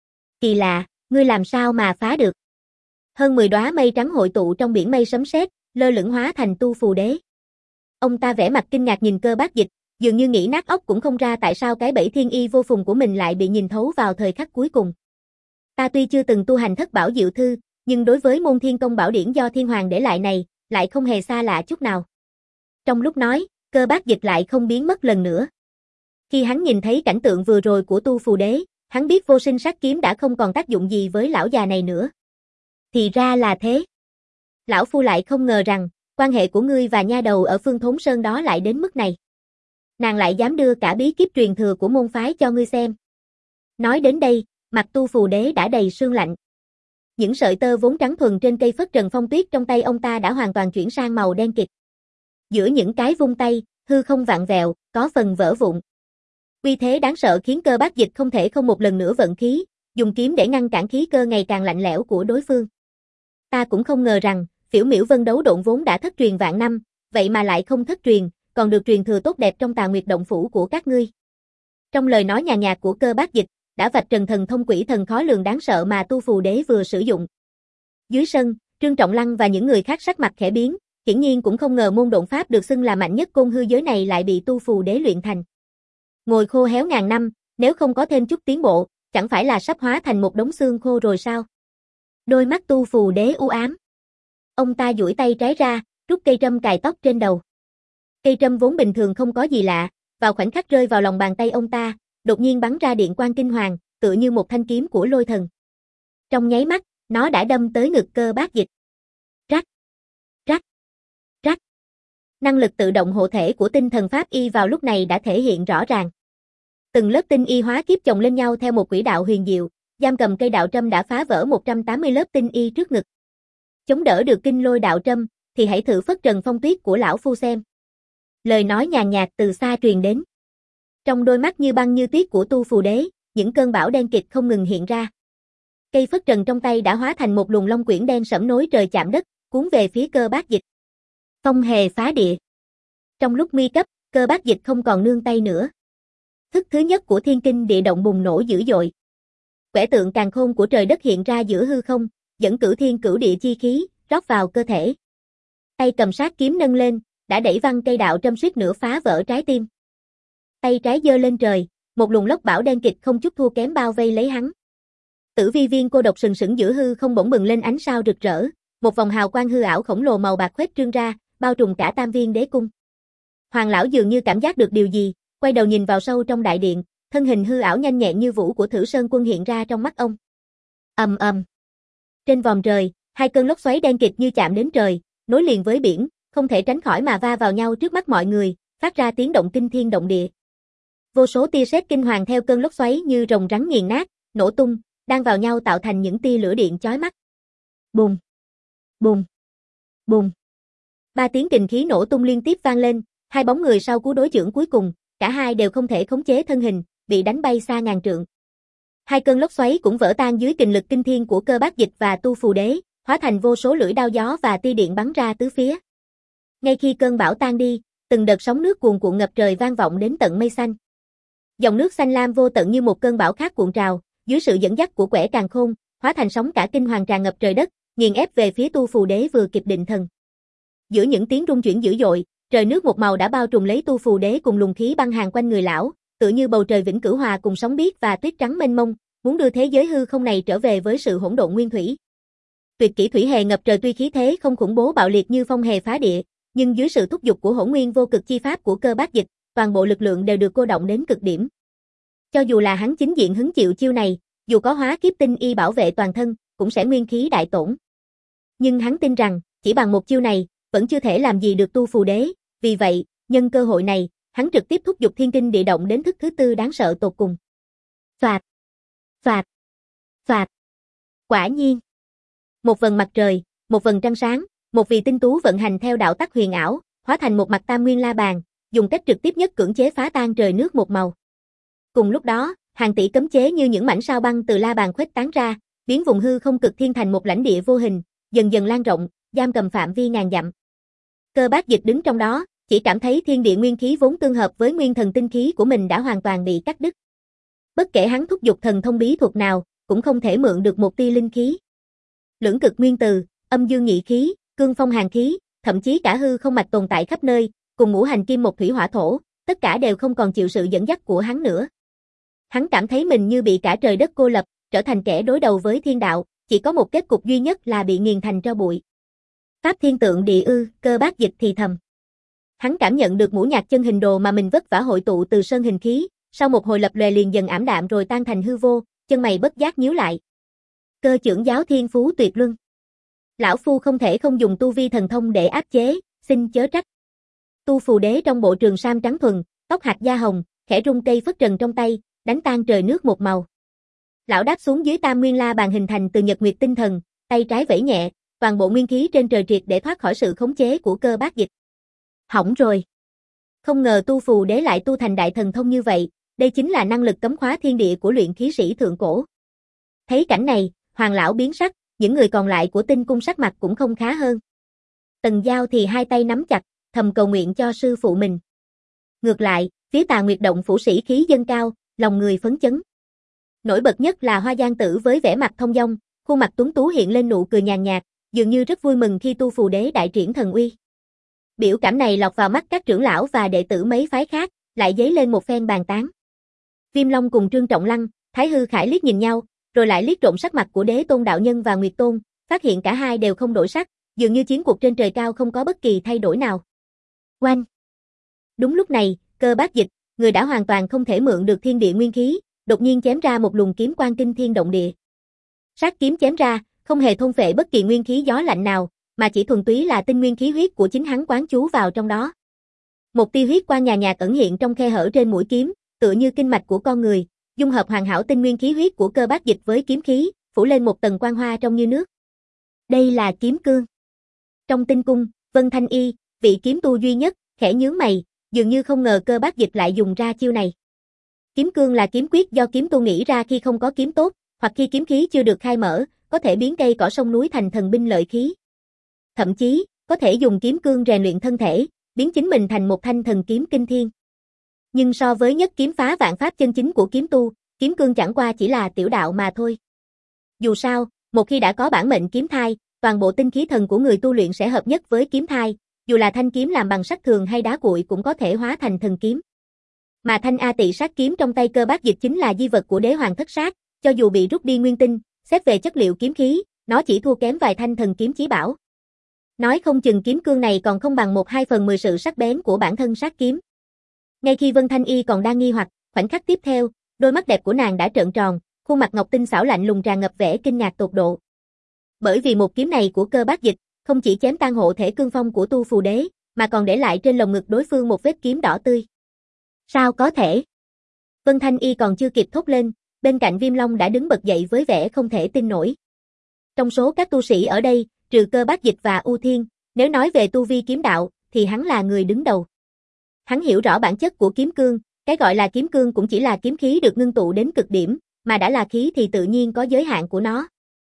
Kỳ lạ, ngươi làm sao mà phá được? Hơn mười đóa mây trắng hội tụ trong biển mây sấm sét, lơ lửng hóa thành Tu Phù Đế. Ông ta vẻ mặt kinh ngạc nhìn Cơ Bác Dịch, dường như nghĩ nát óc cũng không ra tại sao cái bẫy thiên y vô phùng của mình lại bị nhìn thấu vào thời khắc cuối cùng. Ta tuy chưa từng tu hành thất bảo diệu thư, nhưng đối với môn thiên công bảo điển do thiên hoàng để lại này, lại không hề xa lạ chút nào. Trong lúc nói, Cơ Bác Dịch lại không biến mất lần nữa. Khi hắn nhìn thấy cảnh tượng vừa rồi của Tu Phù Đế, hắn biết vô sinh sát kiếm đã không còn tác dụng gì với lão già này nữa. Thì ra là thế. Lão phu lại không ngờ rằng, quan hệ của ngươi và nha đầu ở Phương Thốn Sơn đó lại đến mức này. Nàng lại dám đưa cả bí kíp truyền thừa của môn phái cho ngươi xem. Nói đến đây, mặt Tu Phù Đế đã đầy sương lạnh. Những sợi tơ vốn trắng thuần trên cây phất trần phong tuyết trong tay ông ta đã hoàn toàn chuyển sang màu đen kịt. Giữa những cái vung tay, hư không vặn vẹo, có phần vỡ vụn. Uy thế đáng sợ khiến Cơ Bác Dịch không thể không một lần nữa vận khí, dùng kiếm để ngăn cản khí cơ ngày càng lạnh lẽo của đối phương. Ta cũng không ngờ rằng, Phiểu Miểu Vân đấu độn vốn đã thất truyền vạn năm, vậy mà lại không thất truyền, còn được truyền thừa tốt đẹp trong Tà Nguyệt động phủ của các ngươi. Trong lời nói nhàn nhạt của Cơ Bác Dịch, đã vạch trần thần thông quỷ thần khó lường đáng sợ mà Tu Phù Đế vừa sử dụng. Dưới sân, Trương Trọng Lăng và những người khác sắc mặt khẽ biến, hiển nhiên cũng không ngờ môn độn pháp được xưng là mạnh nhất côn hư giới này lại bị Tu Phù Đế luyện thành. Ngồi khô héo ngàn năm, nếu không có thêm chút tiến bộ, chẳng phải là sắp hóa thành một đống xương khô rồi sao? Đôi mắt Tu Phù Đế u ám. Ông ta duỗi tay trái ra, rút cây trâm cài tóc trên đầu. Cây trâm vốn bình thường không có gì lạ, vào khoảnh khắc rơi vào lòng bàn tay ông ta, đột nhiên bắn ra điện quang kinh hoàng, tựa như một thanh kiếm của lôi thần. Trong nháy mắt, nó đã đâm tới ngực Cơ Bác Dịch. Rắc, rắc, rắc. Năng lực tự động hộ thể của tinh thần pháp y vào lúc này đã thể hiện rõ ràng. Từng lớp tinh y hóa kiếp chồng lên nhau theo một quỹ đạo huyền diệu, giam cầm cây đạo trâm đã phá vỡ một trăm tám mươi lớp tinh y trước ngực. Chống đỡ được kinh lôi đạo trâm, thì hãy thử phất trần phong tuyết của lão phu xem. Lời nói nhàn nhạt từ xa truyền đến. Trong đôi mắt như băng như tuyết của Tu Phù Đế, những cơn bão đen kịt không ngừng hiện ra. Cây phất trần trong tay đã hóa thành một luồng long quyển đen sẫm nối trời chạm đất, cuốn về phía Cơ Bác Dịch. Phong hề phá địa. Trong lúc nguy cấp, Cơ Bác Dịch không còn nương tay nữa. Thức thứ nhất của thiên kinh địa động bùng nổ dữ dội. Quẻ tượng càn khôn của trời đất hiện ra giữa hư không, dẫn cửu thiên cửu địa chi khí, rót vào cơ thể. Tay cầm sát kiếm nâng lên, đã đẩy văng cây đạo trâm suýt nữa phá vỡ trái tim. Tay trái giơ lên trời, một luồng lốc bão đen kịch không chút thua kém bao vây lấy hắn. Tử vi viên cô độc sừng sững giữa hư không bỗng bừng lên ánh sao rực rỡ, một vòng hào quang hư ảo khổng lồ màu bạc khuếch trương ra, bao trùm cả Tam Viên Đế cung. Hoàng lão dường như cảm giác được điều gì, quay đầu nhìn vào sâu trong đại điện, thân hình hư ảo nhanh nhẹn như vũ của Thử Sơn Quân hiện ra trong mắt ông. Ầm ầm. Trên vòm trời, hai cơn lốc xoáy đen kịt như chạm đến trời, nối liền với biển, không thể tránh khỏi mà va vào nhau trước mắt mọi người, phát ra tiếng động kinh thiên động địa. Vô số tia sét kinh hoàng theo cơn lốc xoáy như rồng rắn nghiền nát, nổ tung, đan vào nhau tạo thành những tia lửa điện chói mắt. Bùng, bùng, bùng. Ba tiếng kình khí nổ tung liên tiếp vang lên, hai bóng người sau cú đối chưởng cuối cùng, cả hai đều không thể khống chế thân hình, bị đánh bay xa ngàn trượng. Hai cơn lốc xoáy cũng vỡ tan dưới kình lực kinh thiên của Cơ Bác Dịch và Tu Phù Đế, hóa thành vô số lưỡi đao gió và tia điện bắn ra tứ phía. Ngay khi cơn bão tan đi, từng đợt sóng nước cuồn cuộn ngập trời vang vọng đến tận mây xanh. Dòng nước xanh lam vô tận như một cơn bão khác cuộn trào, dưới sự dẫn dắt của quẻ càn khôn, hóa thành sóng cả kinh hoàng tràn ngập trời đất, nghiền ép về phía Tu Phù Đế vừa kịp định thần. Giữa những tiếng rung chuyển dữ dội, trời nước một màu đã bao trùm lấy Tu Phù Đế cùng luồng khí băng hàng quanh người lão, tựa như bầu trời vĩnh cửu hòa cùng sóng biếc và tuyết trắng mênh mông, muốn đưa thế giới hư không này trở về với sự hỗn độn nguyên thủy. Tuyệt kỹ thủy hề ngập trời tuy khí thế không khủng bố bạo liệt như phong hề phá địa, nhưng dưới sự thúc giục của hỗn nguyên vô cực chi pháp của Cơ Bác Dịch, toàn bộ lực lượng đều được cô động đến cực điểm. Cho dù là hắn chính diện hứng chịu chiêu này, dù có hóa kiếp tinh y bảo vệ toàn thân, cũng sẽ nguyên khí đại tổn. Nhưng hắn tin rằng, chỉ bằng một chiêu này, vẫn chưa thể làm gì được Tu Phù Đế, vì vậy, nhân cơ hội này, hắn trực tiếp thúc giục thiên kinh địa động đến thức thứ tư đáng sợ tột cùng. Phạt! Phạt! Phạt! Quả nhiên. Một vầng mặt trời, một vầng trăng sáng, một vì tinh tú vận hành theo đạo tắc huyền ảo, hóa thành một mặt tam nguyên la bàn, dùng cách trực tiếp nhất cưỡng chế phá tan trời nước một màu. Cùng lúc đó, hàng tỷ cấm chế như những mảnh sao băng từ la bàn khuếch tán ra, biến vùng hư không cực thiên thành một lãnh địa vô hình, dần dần lan rộng, giam cầm phạm vi ngàn dặm. Cơ Bác Dịch đứng trong đó, chỉ cảm thấy thiên địa nguyên khí vốn tương hợp với nguyên thần tinh khí của mình đã hoàn toàn bị cắt đứt. Bất kể hắn thúc giục thần thông bí thuật nào, cũng không thể mượn được một tia linh khí. Lưỡng cực nguyên từ, âm dương nhị khí, cương phong hàn khí, thậm chí cả hư không mạch tồn tại khắp nơi, cùng ngũ hành kim một thủy hỏa thổ, tất cả đều không còn chịu sự dẫn dắt của hắn nữa. Hắn cảm thấy mình như bị cả trời đất cô lập, trở thành kẻ đối đầu với thiên đạo, chỉ có một kết cục duy nhất là bị nghiền thành tro bụi. Pháp thiên tượng địa ư, Cơ Bác Dịch thì thầm. Hắn cảm nhận được ngũ nhạc chân hình đồ mà mình vất vả hội tụ từ sơn hình khí, sau một hồi lập lòe liền dần ảm đạm rồi tan thành hư vô, chân mày bất giác nhíu lại. Cơ trưởng giáo thiên phú tuyệt luân. Lão phu không thể không dùng tu vi thần thông để áp chế, xin chớ trách. Tu phù đế trong bộ trường sam trắng thuần, tóc hạt da hồng, khẽ rung cây phất trần trong tay, đánh tan trời nước một màu. Lão đáp xuống dưới tam nguyên la bàn hình thành từ nhật nguyệt tinh thần, tay trái vẫy nhẹ, toàn bộ nguyên khí trên trời triệt để thoát khỏi sự khống chế của Cơ Bác Dịch. Hỏng rồi. Không ngờ tu phù đế lại tu thành đại thần thông như vậy, đây chính là năng lực cấm khóa thiên địa của luyện khí sĩ thượng cổ. Thấy cảnh này, Hoàng lão biến sắc, những người còn lại của Tinh cung sắc mặt cũng không khá hơn. Tần Giao thì hai tay nắm chặt, thầm cầu nguyện cho sư phụ mình. Ngược lại, phía Tà Nguyệt động phủ sĩ khí dâng cao, lòng người phấn chấn. Nổi bật nhất là Hoa Giang Tử với vẻ mặt thông dong, khuôn mặt tuấn tú hiện lên nụ cười nhàn nhạt, dường như rất vui mừng khi tu phù đế đại triển thần uy. Biểu cảm này lọt vào mắt các trưởng lão và đệ tử mấy phái khác, lại dấy lên một phen bàn tán. Viêm Long cùng Trương Trọng Lăng, Thái Hư Khải liếc nhìn nhau, rồi lại liếc trộm sắc mặt của Đế Tôn đạo nhân và Nguyệt Tôn, phát hiện cả hai đều không đổi sắc, dường như chiến cuộc trên trời cao không có bất kỳ thay đổi nào. Oanh! Đúng lúc này, Cơ Bác Dịch, người đã hoàn toàn không thể mượn được thiên địa nguyên khí, đột nhiên chém ra một luồng kiếm quang kinh thiên động địa. Sát kiếm chém ra, không hề thôn phệ bất kỳ nguyên khí gió lạnh nào, mà chỉ thuần túy là tinh nguyên khí huyết của chính hắn quán chú vào trong đó. Một tia huyết quang nhàn nhạt ẩn hiện trong khe hở trên mũi kiếm, tựa như kinh mạch của con người, dung hợp hoàn hảo tinh nguyên khí huyết của Cơ Bác Dịch với kiếm khí, phủ lên một tầng quang hoa trong như nước. Đây là kiếm cương. Trong Tinh cung, Vân Thanh Y, vị kiếm tu duy nhất, khẽ nhướng mày, dường như không ngờ Cơ Bác Dịch lại dùng ra chiêu này. Kiếm cương là kiếm quyết do kiếm tu nghĩ ra khi không có kiếm tốt, hoặc khi kiếm khí chưa được khai mở, có thể biến cây cỏ sông núi thành thần binh lợi khí. Thậm chí, có thể dùng kiếm cương rèn luyện thân thể, biến chính mình thành một thanh thần kiếm kinh thiên. Nhưng so với nhất kiếm phá vạn pháp chân chính của kiếm tu, kiếm cương chẳng qua chỉ là tiểu đạo mà thôi. Dù sao, một khi đã có bản mệnh kiếm thai, toàn bộ tinh khí thần của người tu luyện sẽ hợp nhất với kiếm thai, dù là thanh kiếm làm bằng sắt thường hay đá cuội cũng có thể hóa thành thần kiếm. Mà thanh A Tị sát kiếm trong tay Cơ Bác Dịch chính là di vật của Đế Hoàng Thất Sát, cho dù bị rút đi nguyên tinh, xét về chất liệu kiếm khí, nó chỉ thua kém vài thanh thần kiếm chí bảo. Nói không chừng kiếm cương này còn không bằng một hai phần mười sự sắc bén của bản thân sát kiếm. Ngay khi Vân Thanh Y còn đang nghi hoặc, khoảnh khắc tiếp theo, đôi mắt đẹp của nàng đã trợn tròn, khuôn mặt ngọc tinh xảo lạnh lùng tràn ngập vẻ kinh ngạc tột độ. Bởi vì một kiếm này của Cơ Bác Dịch, không chỉ chém tan hộ thể cương phong của tu phù đế, mà còn để lại trên lồng ngực đối phương một vết kiếm đỏ tươi. Sao có thể? Vân Thanh Y còn chưa kịp thốt lên, bên cạnh Viêm Long đã đứng bật dậy với vẻ không thể tin nổi. Trong số các tu sĩ ở đây, trừ Cơ Bác Dịch và U Thiên, nếu nói về tu vi kiếm đạo, thì hắn là người đứng đầu. Hắn hiểu rõ bản chất của kiếm cương, cái gọi là kiếm cương cũng chỉ là kiếm khí được ngưng tụ đến cực điểm, mà đã là khí thì tự nhiên có giới hạn của nó.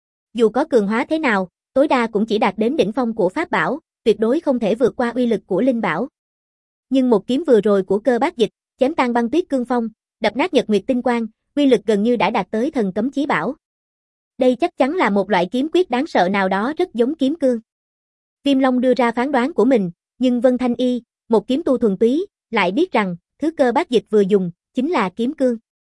Dù có cường hóa thế nào, tối đa cũng chỉ đạt đến đỉnh phong của pháp bảo, tuyệt đối không thể vượt qua uy lực của linh bảo. Nhưng một kiếm vừa rồi của Cơ Bác Dịch, chém tan băng tuyết cương phong, đập nát nhật nguyệt tinh quang, uy lực gần như đã đạt tới thần cấm chí bảo. Đây chắc chắn là một loại kiếm quyết đáng sợ nào đó rất giống kiếm cương. Viêm Long đưa ra phán đoán của mình, nhưng Vân Thanh Y, một kiếm tu thuần túy, lại biết rằng, thứ Cơ Bác Dịch vừa dùng, chính là kiếm cương.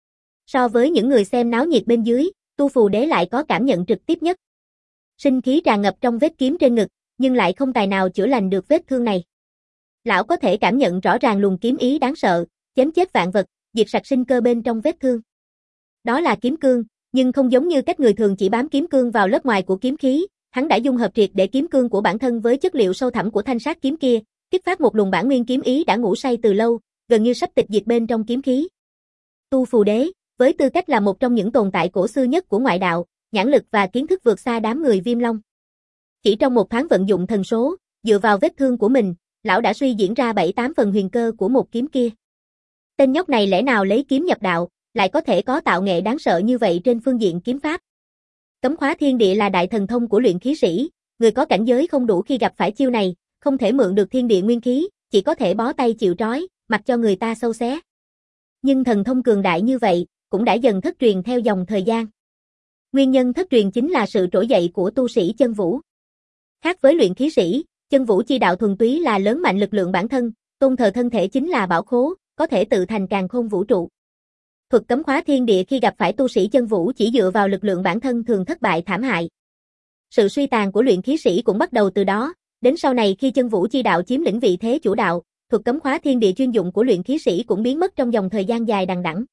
So với những người xem náo nhiệt bên dưới, tu phù đế lại có cảm nhận trực tiếp nhất. Sinh khí tràn ngập trong vết kiếm trên ngực, nhưng lại không tài nào chữa lành được vết thương này. Lão có thể cảm nhận rõ ràng luồng kiếm ý đáng sợ, chém chết vạn vật, diệt sạch sinh cơ bên trong vết thương. Đó là kiếm cương, nhưng không giống như cách người thường chỉ bám kiếm cương vào lớp ngoài của kiếm khí, hắn đã dung hợp triệt để kiếm cương của bản thân với chất liệu sâu thẳm của thanh sát kiếm kia, kích phát một luồng bản nguyên kiếm ý đã ngủ say từ lâu, gần như sắp tịch diệt bên trong kiếm khí. Tu phù đế, với tư cách là một trong những tồn tại cổ xưa nhất của ngoại đạo, nhãn lực và kiến thức vượt xa đám người Viêm Long. Chỉ trong một tháng vận dụng thần số, dựa vào vết thương của mình, lão đã suy diễn ra bảy tám phần huyền cơ của một kiếm kia. Tên nhóc này lẽ nào lấy kiếm nhập đạo, lại có thể có tạo nghệ đáng sợ như vậy trên phương diện kiếm pháp. Cấm khóa thiên địa là đại thần thông của luyện khí sĩ, người có cảnh giới không đủ khi gặp phải chiêu này, không thể mượn được thiên địa nguyên khí, chỉ có thể bó tay chịu trói, mặc cho người ta sâu xé. Nhưng thần thông cường đại như vậy, cũng đã dần thất truyền theo dòng thời gian. Nguyên nhân thất truyền chính là sự trỗi dậy của tu sĩ chân vũ. Khác với luyện khí sĩ, chân vũ chi đạo thuần túy là lớn mạnh lực lượng bản thân, tôn thờ thân thể chính là bảo khố, có thể tự thành càn khôn vũ trụ. Thuật cấm khóa thiên địa khi gặp phải tu sĩ chân vũ chỉ dựa vào lực lượng bản thân thường thất bại thảm hại. Sự suy tàn của luyện khí sĩ cũng bắt đầu từ đó, đến sau này khi chân vũ chi đạo chiếm lĩnh vị thế chủ đạo, thuật cấm khóa thiên địa chuyên dụng của luyện khí sĩ cũng biến mất trong dòng thời gian dài đằng đẵng.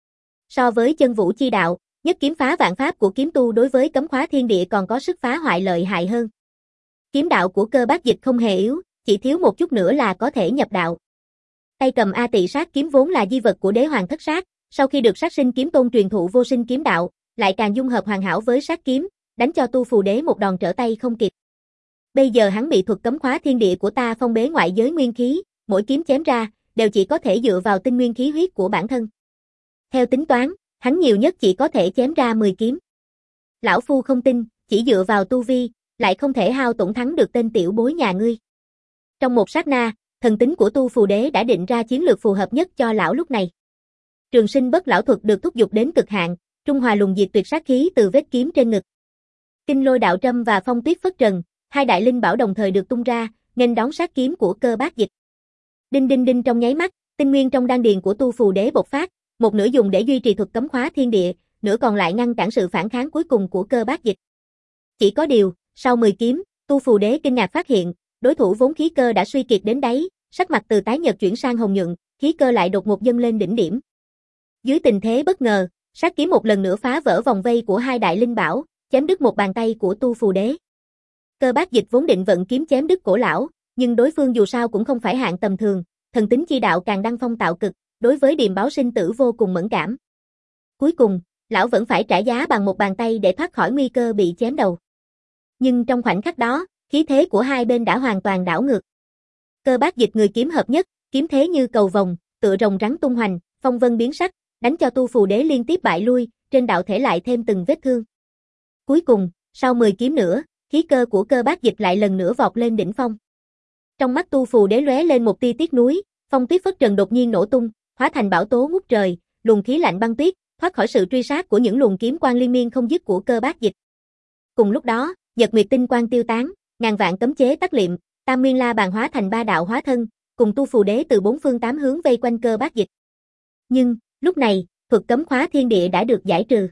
So với chân vũ chi đạo, nhất kiếm phá vạn pháp của kiếm tu đối với cấm khóa thiên địa còn có sức phá hoại lợi hại hơn. Kiếm đạo của Cơ Bác Dịch không hề yếu, chỉ thiếu một chút nữa là có thể nhập đạo. Tay cầm A Tị Sát kiếm vốn là di vật của Đế Hoàng Thất Sát, sau khi được Sát Sinh Kiếm Tôn truyền thụ vô sinh kiếm đạo, lại càng dung hợp hoàn hảo với sát kiếm, đánh cho Tu Phù Đế một đòn trở tay không kịp. Bây giờ hắn bị thuật cấm khóa thiên địa của ta phong bế ngoại giới nguyên khí, mỗi kiếm chém ra, đều chỉ có thể dựa vào tinh nguyên khí huyết của bản thân. Theo tính toán, hắn nhiều nhất chỉ có thể chém ra mười kiếm. Lão phu không tin, chỉ dựa vào tu vi, lại không thể hao tổn thắng được tên tiểu bối nhà ngươi. Trong một sát na, thần tính của Tu Phù Đế đã định ra chiến lược phù hợp nhất cho lão lúc này. Trường sinh bất lão thuật được thúc giục đến cực hạn, trung hòa lùng diệt tuyệt sát khí từ vết kiếm trên ngực. Kinh Lôi Đạo Trâm và Phong Tuyết Phất Trần, hai đại linh bảo đồng thời được tung ra, nghênh đón sát kiếm của Cơ Bác Dịch. Đinh đinh đinh trong nháy mắt, tinh nguyên trong đan điền của Tu Phù Đế bộc phát, một nửa dùng để duy trì thuật cấm khóa thiên địa, nửa còn lại ngăn cản sự phản kháng cuối cùng của Cơ Bác Dịch. Chỉ có điều, sau mười kiếm, Tu Phù Đế kinh ngạc phát hiện, đối thủ vốn khí cơ đã suy kiệt đến đáy, sắc mặt từ tái nhợt chuyển sang hồng nhuận, khí cơ lại đột ngột dâng lên đỉnh điểm. Dưới tình thế bất ngờ, sát kiếm một lần nữa phá vỡ vòng vây của hai đại linh bảo, chém đứt một bàn tay của Tu Phù Đế. Cơ Bác Dịch vốn định vận kiếm chém đứt cổ lão, nhưng đối phương dù sao cũng không phải hạng tầm thường, thần tính chi đạo càng đăng phong tạo cực, đối với điềm báo sinh tử vô cùng mẫn cảm. Cuối cùng, lão vẫn phải trả giá bằng một bàn tay để thoát khỏi nguy cơ bị chém đầu. Nhưng trong khoảnh khắc đó, khí thế của hai bên đã hoàn toàn đảo ngược. Cơ Bác Dịch người kiếm hợp nhất, kiếm thế như cầu vồng, tựa rồng rắn tung hoành, phong vân biến sắc, đánh cho Tu Phù Đế liên tiếp bại lui, trên đạo thể lại thêm từng vết thương. Cuối cùng, sau mười kiếm nữa, khí cơ của Cơ Bác Dịch lại lần nữa vọt lên đỉnh phong. Trong mắt Tu Phù Đế lóe lên một tia tiếc nuối, Phong Tuyết Phất Trần đột nhiên nổ tung, hóa thành bão tố ngút trời, luồng khí lạnh băng tuyết, thoát khỏi sự truy sát của những luồng kiếm quang liên miên không dứt của Cơ Bác Dịch. Cùng lúc đó, Nhật Nguyệt tinh quang tiêu tán, ngàn vạn cấm chế tắc liệm, Tam Nguyên La bàn hóa thành ba đạo hóa thân, cùng Tu Phù Đế từ bốn phương tám hướng vây quanh Cơ Bác Dịch. Nhưng, lúc này, thuật cấm khóa thiên địa đã được giải trừ.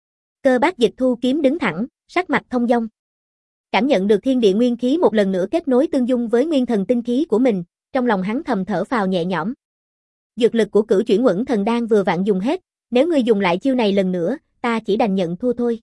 Cơ Bác Dịch thu kiếm đứng thẳng, sắc mặt thông dong. Cảm nhận được thiên địa nguyên khí một lần nữa kết nối tương dung với nguyên thần tinh khí của mình, trong lòng hắn thầm thở phào nhẹ nhõm. Dược lực của Cửu Chuyển Uẩn Thần Đan vừa vặn dùng hết, nếu ngươi dùng lại chiêu này lần nữa, ta chỉ đành nhận thua thôi.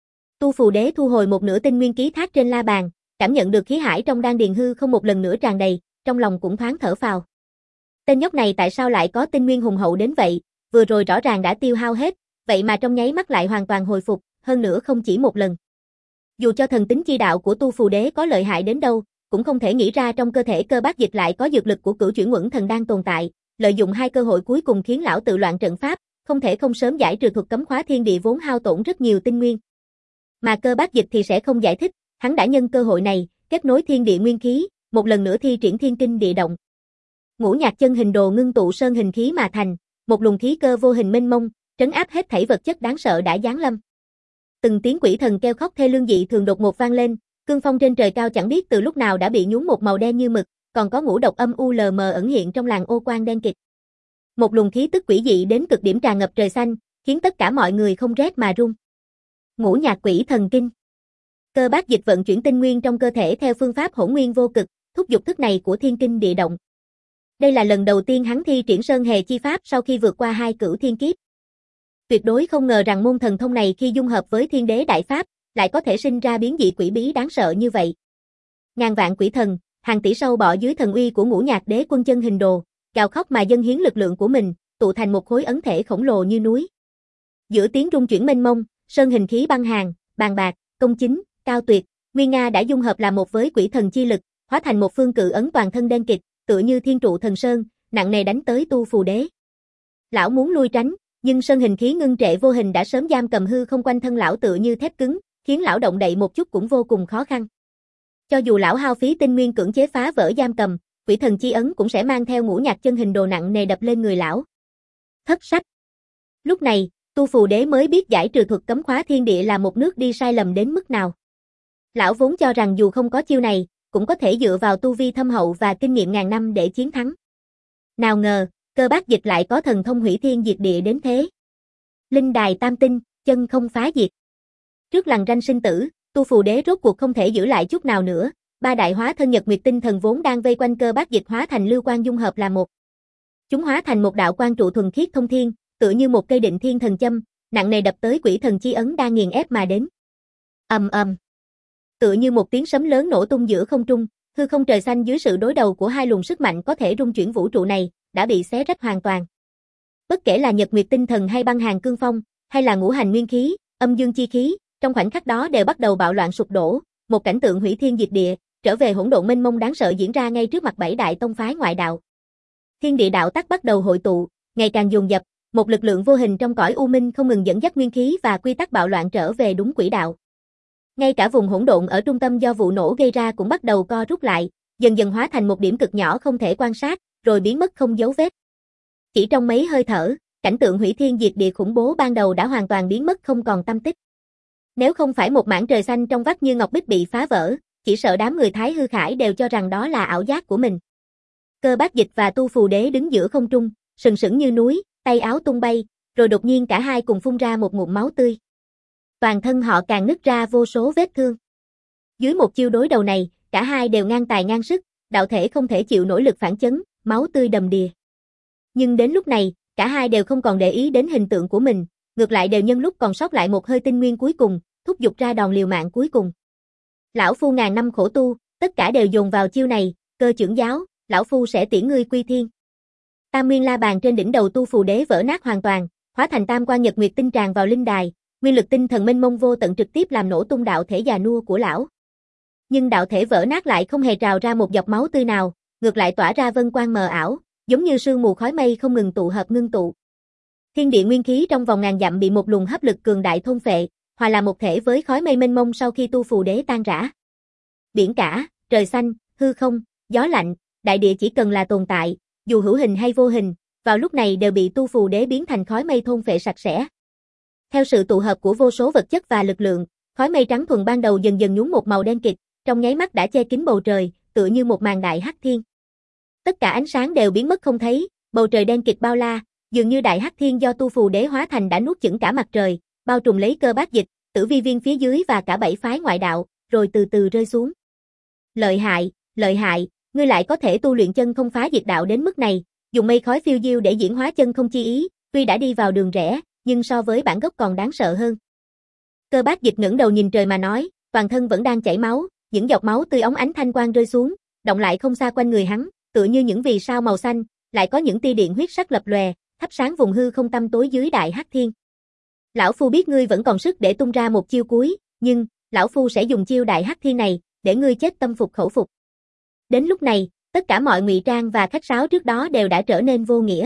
Tu Phù Đế thu hồi một nửa tinh nguyên ký thác trên la bàn, cảm nhận được khí hải trong đan điền hư không một lần nữa tràn đầy, trong lòng cũng thoáng thở phào. Tên nhóc này tại sao lại có tinh nguyên hùng hậu đến vậy, vừa rồi rõ ràng đã tiêu hao hết, vậy mà trong nháy mắt lại hoàn toàn hồi phục, hơn nữa không chỉ một lần. Dù cho thần tính chi đạo của Tu Phù Đế có lợi hại đến đâu, cũng không thể nghĩ ra trong cơ thể Cơ Bác Dịch lại có dược lực của Cửu Chuyển Uẩn Thần Đan tồn tại, lợi dụng hai cơ hội cuối cùng khiến lão tự loạn trận pháp, không thể không sớm giải trừ thuật cấm khóa thiên địa vốn hao tổn rất nhiều tinh nguyên. Mà Cơ Bác Dịch thì sẽ không giải thích, hắn đã nhân cơ hội này, kết nối thiên địa nguyên khí, một lần nữa thi triển thiên kinh địa động. Ngũ Nhạc chân hình đồ ngưng tụ sơn hình khí mà thành, một luồng khí cơ vô hình mênh mông, trấn áp hết thảy vật chất đáng sợ đã giáng lâm. Từng tiếng quỷ thần kêu khóc thê lương dị thường đột ngột vang lên, cương phong trên trời cao chẳng biết từ lúc nào đã bị nhuốm một màu đen như mực, còn có ngũ độc âm u lờ mờ ẩn hiện trong làn ô quang đen kịt. Một luồng khí tức quỷ dị đến cực điểm tràn ngập trời xanh, khiến tất cả mọi người không rét mà run. Ngũ Nhạc quỷ thần kinh. Cơ Bác Dịch vận chuyển tinh nguyên trong cơ thể theo phương pháp hỗn nguyên vô cực, thúc giục thức này của thiên kinh địa động. Đây là lần đầu tiên hắn thi triển sơn hề chi pháp sau khi vượt qua hai cửu thiên kiếp. Tuyệt đối không ngờ rằng môn thần thông này khi dung hợp với thiên đế đại pháp, lại có thể sinh ra biến dị quỷ bí đáng sợ như vậy. Ngàn vạn quỷ thần, hàng tỷ sâu bọ dưới thần uy của Ngũ Nhạc đế quân chân hình đồ, gào khóc mà dâng hiến lực lượng của mình, tụ thành một khối ấn thể khổng lồ như núi. Giữa tiếng rung chuyển mênh mông, sơn hình khí băng hàng, bàn bạc, công chính, cao tuyệt, nguyên nga đã dung hợp là một với quỷ thần chi lực, hóa thành một phương cự ấn toàn thân đen kịt, tựa như thiên trụ thần sơn, nặng nề đánh tới Tu Phù Đế. Lão muốn lui tránh, nhưng sơn hình khí ngưng trệ vô hình đã sớm giam cầm hư không quanh thân lão tựa như thép cứng, khiến lão động đậy một chút cũng vô cùng khó khăn. Cho dù lão hao phí tinh nguyên cưỡng chế phá vỡ giam cầm, quỷ thần chi ấn cũng sẽ mang theo ngũ nhạc chân hình đồ nặng nề đập lên người lão. Thất sách. Lúc này, Tu Phù Đế mới biết giải trừ thuật cấm khóa thiên địa là một nước đi sai lầm đến mức nào. Lão vốn cho rằng dù không có chiêu này, cũng có thể dựa vào tu vi thâm hậu và kinh nghiệm ngàn năm để chiến thắng. Nào ngờ, Cơ Bác Dịch lại có thần thông hủy thiên diệt địa đến thế. Linh đài tam tinh, chân không phá diệt. Trước lằn ranh sinh tử, Tu Phù Đế rốt cuộc không thể giữ lại chút nào nữa, ba đại hóa thân Nhật Nguyệt tinh thần vốn đang vây quanh Cơ Bác Dịch hóa thành lưu quang dung hợp là một. Chúng hóa thành một đạo quang trụ thuần khiết thông thiên, tựa như một cây định thiên thần châm, nặng nề đập tới quỷ thần chi ấn đang nghiền ép mà đến. Ầm ầm. Tựa như một tiếng sấm lớn nổ tung giữa không trung, hư không trời xanh dưới sự đối đầu của hai luồng sức mạnh có thể rung chuyển vũ trụ này, đã bị xé rách hoàn toàn. Bất kể là Nhật Nguyệt tinh thần hay băng hàn cương phong, hay là ngũ hành nguyên khí, âm dương chi khí, trong khoảnh khắc đó đều bắt đầu bạo loạn sụp đổ, một cảnh tượng hủy thiên diệt địa, trở về hỗn độn mênh mông đáng sợ diễn ra ngay trước mặt bảy đại tông phái ngoại đạo. Thiên địa đạo tắc bắt đầu hội tụ, ngày càng dồn dập, một lực lượng vô hình trong cõi u minh không ngừng dẫn dắt nguyên khí và quy tắc bạo loạn trở về đúng quỹ đạo. Ngay cả vùng hỗn độn ở trung tâm do vụ nổ gây ra cũng bắt đầu co rút lại, dần dần hóa thành một điểm cực nhỏ không thể quan sát, rồi biến mất không dấu vết. Chỉ trong mấy hơi thở, cảnh tượng hủy thiên diệt địa khủng bố ban đầu đã hoàn toàn biến mất không còn tăm tích. Nếu không phải một mảng trời xanh trong vắt như ngọc bích bị phá vỡ, chỉ sợ đám người Thái Hư Khải đều cho rằng đó là ảo giác của mình. Cơ Bác Dịch và Tu Phù Đế đứng giữa không trung, sừng sững như núi, tay áo tung bay, rồi đột nhiên cả hai cùng phun ra một ngụm máu tươi. Toàn thân họ càng nứt ra vô số vết thương. Dưới một chiêu đối đầu này, cả hai đều ngang tài ngang sức, đạo thể không thể chịu nổi lực phản chấn, máu tươi đầm đìa. Nhưng đến lúc này, cả hai đều không còn để ý đến hình tượng của mình, ngược lại đều nhân lúc còn sót lại một hơi tinh nguyên cuối cùng, thúc giục ra đòn liều mạng cuối cùng. Lão phu ngàn năm khổ tu, tất cả đều dồn vào chiêu này, Cơ trưởng giáo, lão phu sẽ tiễn ngươi quy thiên. Tam nguyên la bàn trên đỉnh đầu Tu Phù Đế vỡ nát hoàn toàn, hóa thành tam quan nhật nguyệt tinh tràn vào linh đài, nguyên lực tinh thần mênh mông vô tận trực tiếp làm nổ tung đạo thể già nua của lão. Nhưng đạo thể vỡ nát lại không hề trào ra một giọt máu tươi nào, ngược lại tỏa ra vân quang mờ ảo, giống như sương mù khói mây không ngừng tụ hợp ngưng tụ. Thiên địa nguyên khí trong vòng ngàn dặm bị một luồng hấp lực cường đại thôn phệ, hòa làm một thể với khói mây mênh mông sau khi Tu Phù Đế tan rã. Biển cả, trời xanh, hư không, gió lạnh, đại địa chỉ cần là tồn tại, dù hữu hình hay vô hình, vào lúc này đều bị Tu Phù Đế biến thành khói mây thôn phệ sạch sẽ. Theo sự tụ hợp của vô số vật chất và lực lượng, khói mây trắng thuần ban đầu dần dần nhuốm một màu đen kịt, trong nháy mắt đã che kín bầu trời, tựa như một màn đại hắc thiên. Tất cả ánh sáng đều biến mất không thấy, bầu trời đen kịt bao la, dường như đại hắc thiên do Tu Phù Đế hóa thành đã nuốt chửng cả mặt trời, bao trùm lấy Cơ Bác Dịch, Tử Vi Viên phía dưới và cả bảy phái ngoại đạo, rồi từ từ rơi xuống. Lợi hại, lợi hại, ngươi lại có thể tu luyện chân không phá diệt đạo đến mức này, dùng mây khói phiêu diêu để diễn hóa chân không chi ý, tuy đã đi vào đường rẽ, nhưng so với bản gốc còn đáng sợ hơn. Cơ Bác Dịch ngẩng đầu nhìn trời mà nói, toàn thân vẫn đang chảy máu, những giọt máu tươi óng ánh thanh quang rơi xuống, động lại không xa quanh người hắn, tựa như những vì sao màu xanh, lại có những tia điện huyết sắc lập lòe, thắp sáng vùng hư không tăm tối dưới đại hắc thiên. Lão phu biết ngươi vẫn còn sức để tung ra một chiêu cuối, nhưng lão phu sẽ dùng chiêu đại hắc thiên này để ngươi chết tâm phục khẩu phục. Đến lúc này, tất cả mọi ngụy trang và khách sáo trước đó đều đã trở nên vô nghĩa.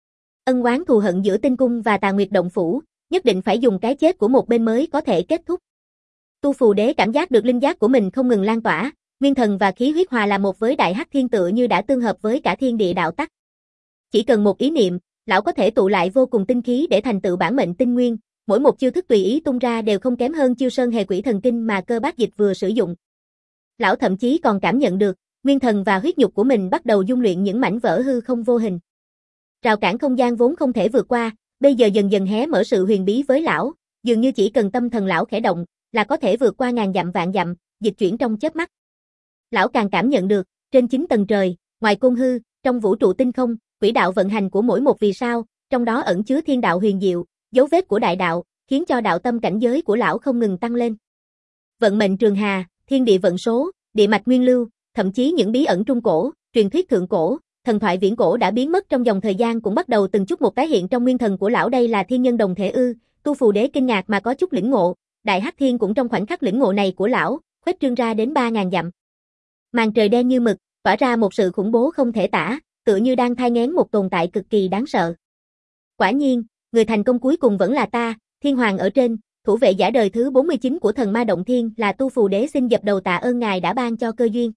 Ân oán thù hận giữa Tinh Cung và Tà Nguyệt Động Phủ, nhất định phải dùng cái chết của một bên mới có thể kết thúc. Tu Phù Đế cảm giác được linh giác của mình không ngừng lan tỏa, nguyên thần và khí huyết hòa là một với đại hắc thiên tựa như đã tương hợp với cả thiên địa đạo tắc. Chỉ cần một ý niệm, lão có thể tụ lại vô cùng tinh khí để thành tựu bản mệnh tinh nguyên, mỗi một chiêu thức tùy ý tung ra đều không kém hơn chiêu Sơn Hề Quỷ Thần Kinh mà Cơ Bác Dịch vừa sử dụng. Lão thậm chí còn cảm nhận được, nguyên thần và huyết nhục của mình bắt đầu dung luyện những mảnh vỡ hư không vô hình. Rào cản không gian vốn không thể vượt qua, bây giờ dần dần hé mở sự huyền bí với lão, dường như chỉ cần tâm thần lão khẽ động, là có thể vượt qua ngàn dặm vạn dặm, dịch chuyển trong chớp mắt. Lão càng cảm nhận được, trên chín tầng trời, ngoài côn hư, trong vũ trụ tinh không, quỹ đạo vận hành của mỗi một vì sao, trong đó ẩn chứa thiên đạo huyền diệu, dấu vết của đại đạo, khiến cho đạo tâm cảnh giới của lão không ngừng tăng lên. Vận mệnh trường hà, thiên địa vận số, địa mạch nguyên lưu, thậm chí những bí ẩn trung cổ, truyền thuyết thượng cổ, thần thoại viễn cổ đã biến mất trong dòng thời gian cũng bắt đầu từng chút một tái hiện trong nguyên thần của lão. Đây là thiên nhân đồng thể ư? Tu Phù Đế kinh ngạc mà có chút lĩnh ngộ, Đại Hắc Thiên cũng trong khoảnh khắc lĩnh ngộ này của lão, khuếch trương ra đến ba ngàn dặm. Màn trời đen như mực, tỏa ra một sự khủng bố không thể tả, tựa như đang thai nghén một tồn tại cực kỳ đáng sợ. Quả nhiên, người thành công cuối cùng vẫn là ta, Thiên Hoàng ở trên, thủ vệ giả đời thứ bốn mươi chín của thần ma động thiên, là Tu Phù Đế, xin dập đầu tạ ơn ngài đã ban cho cơ duyên.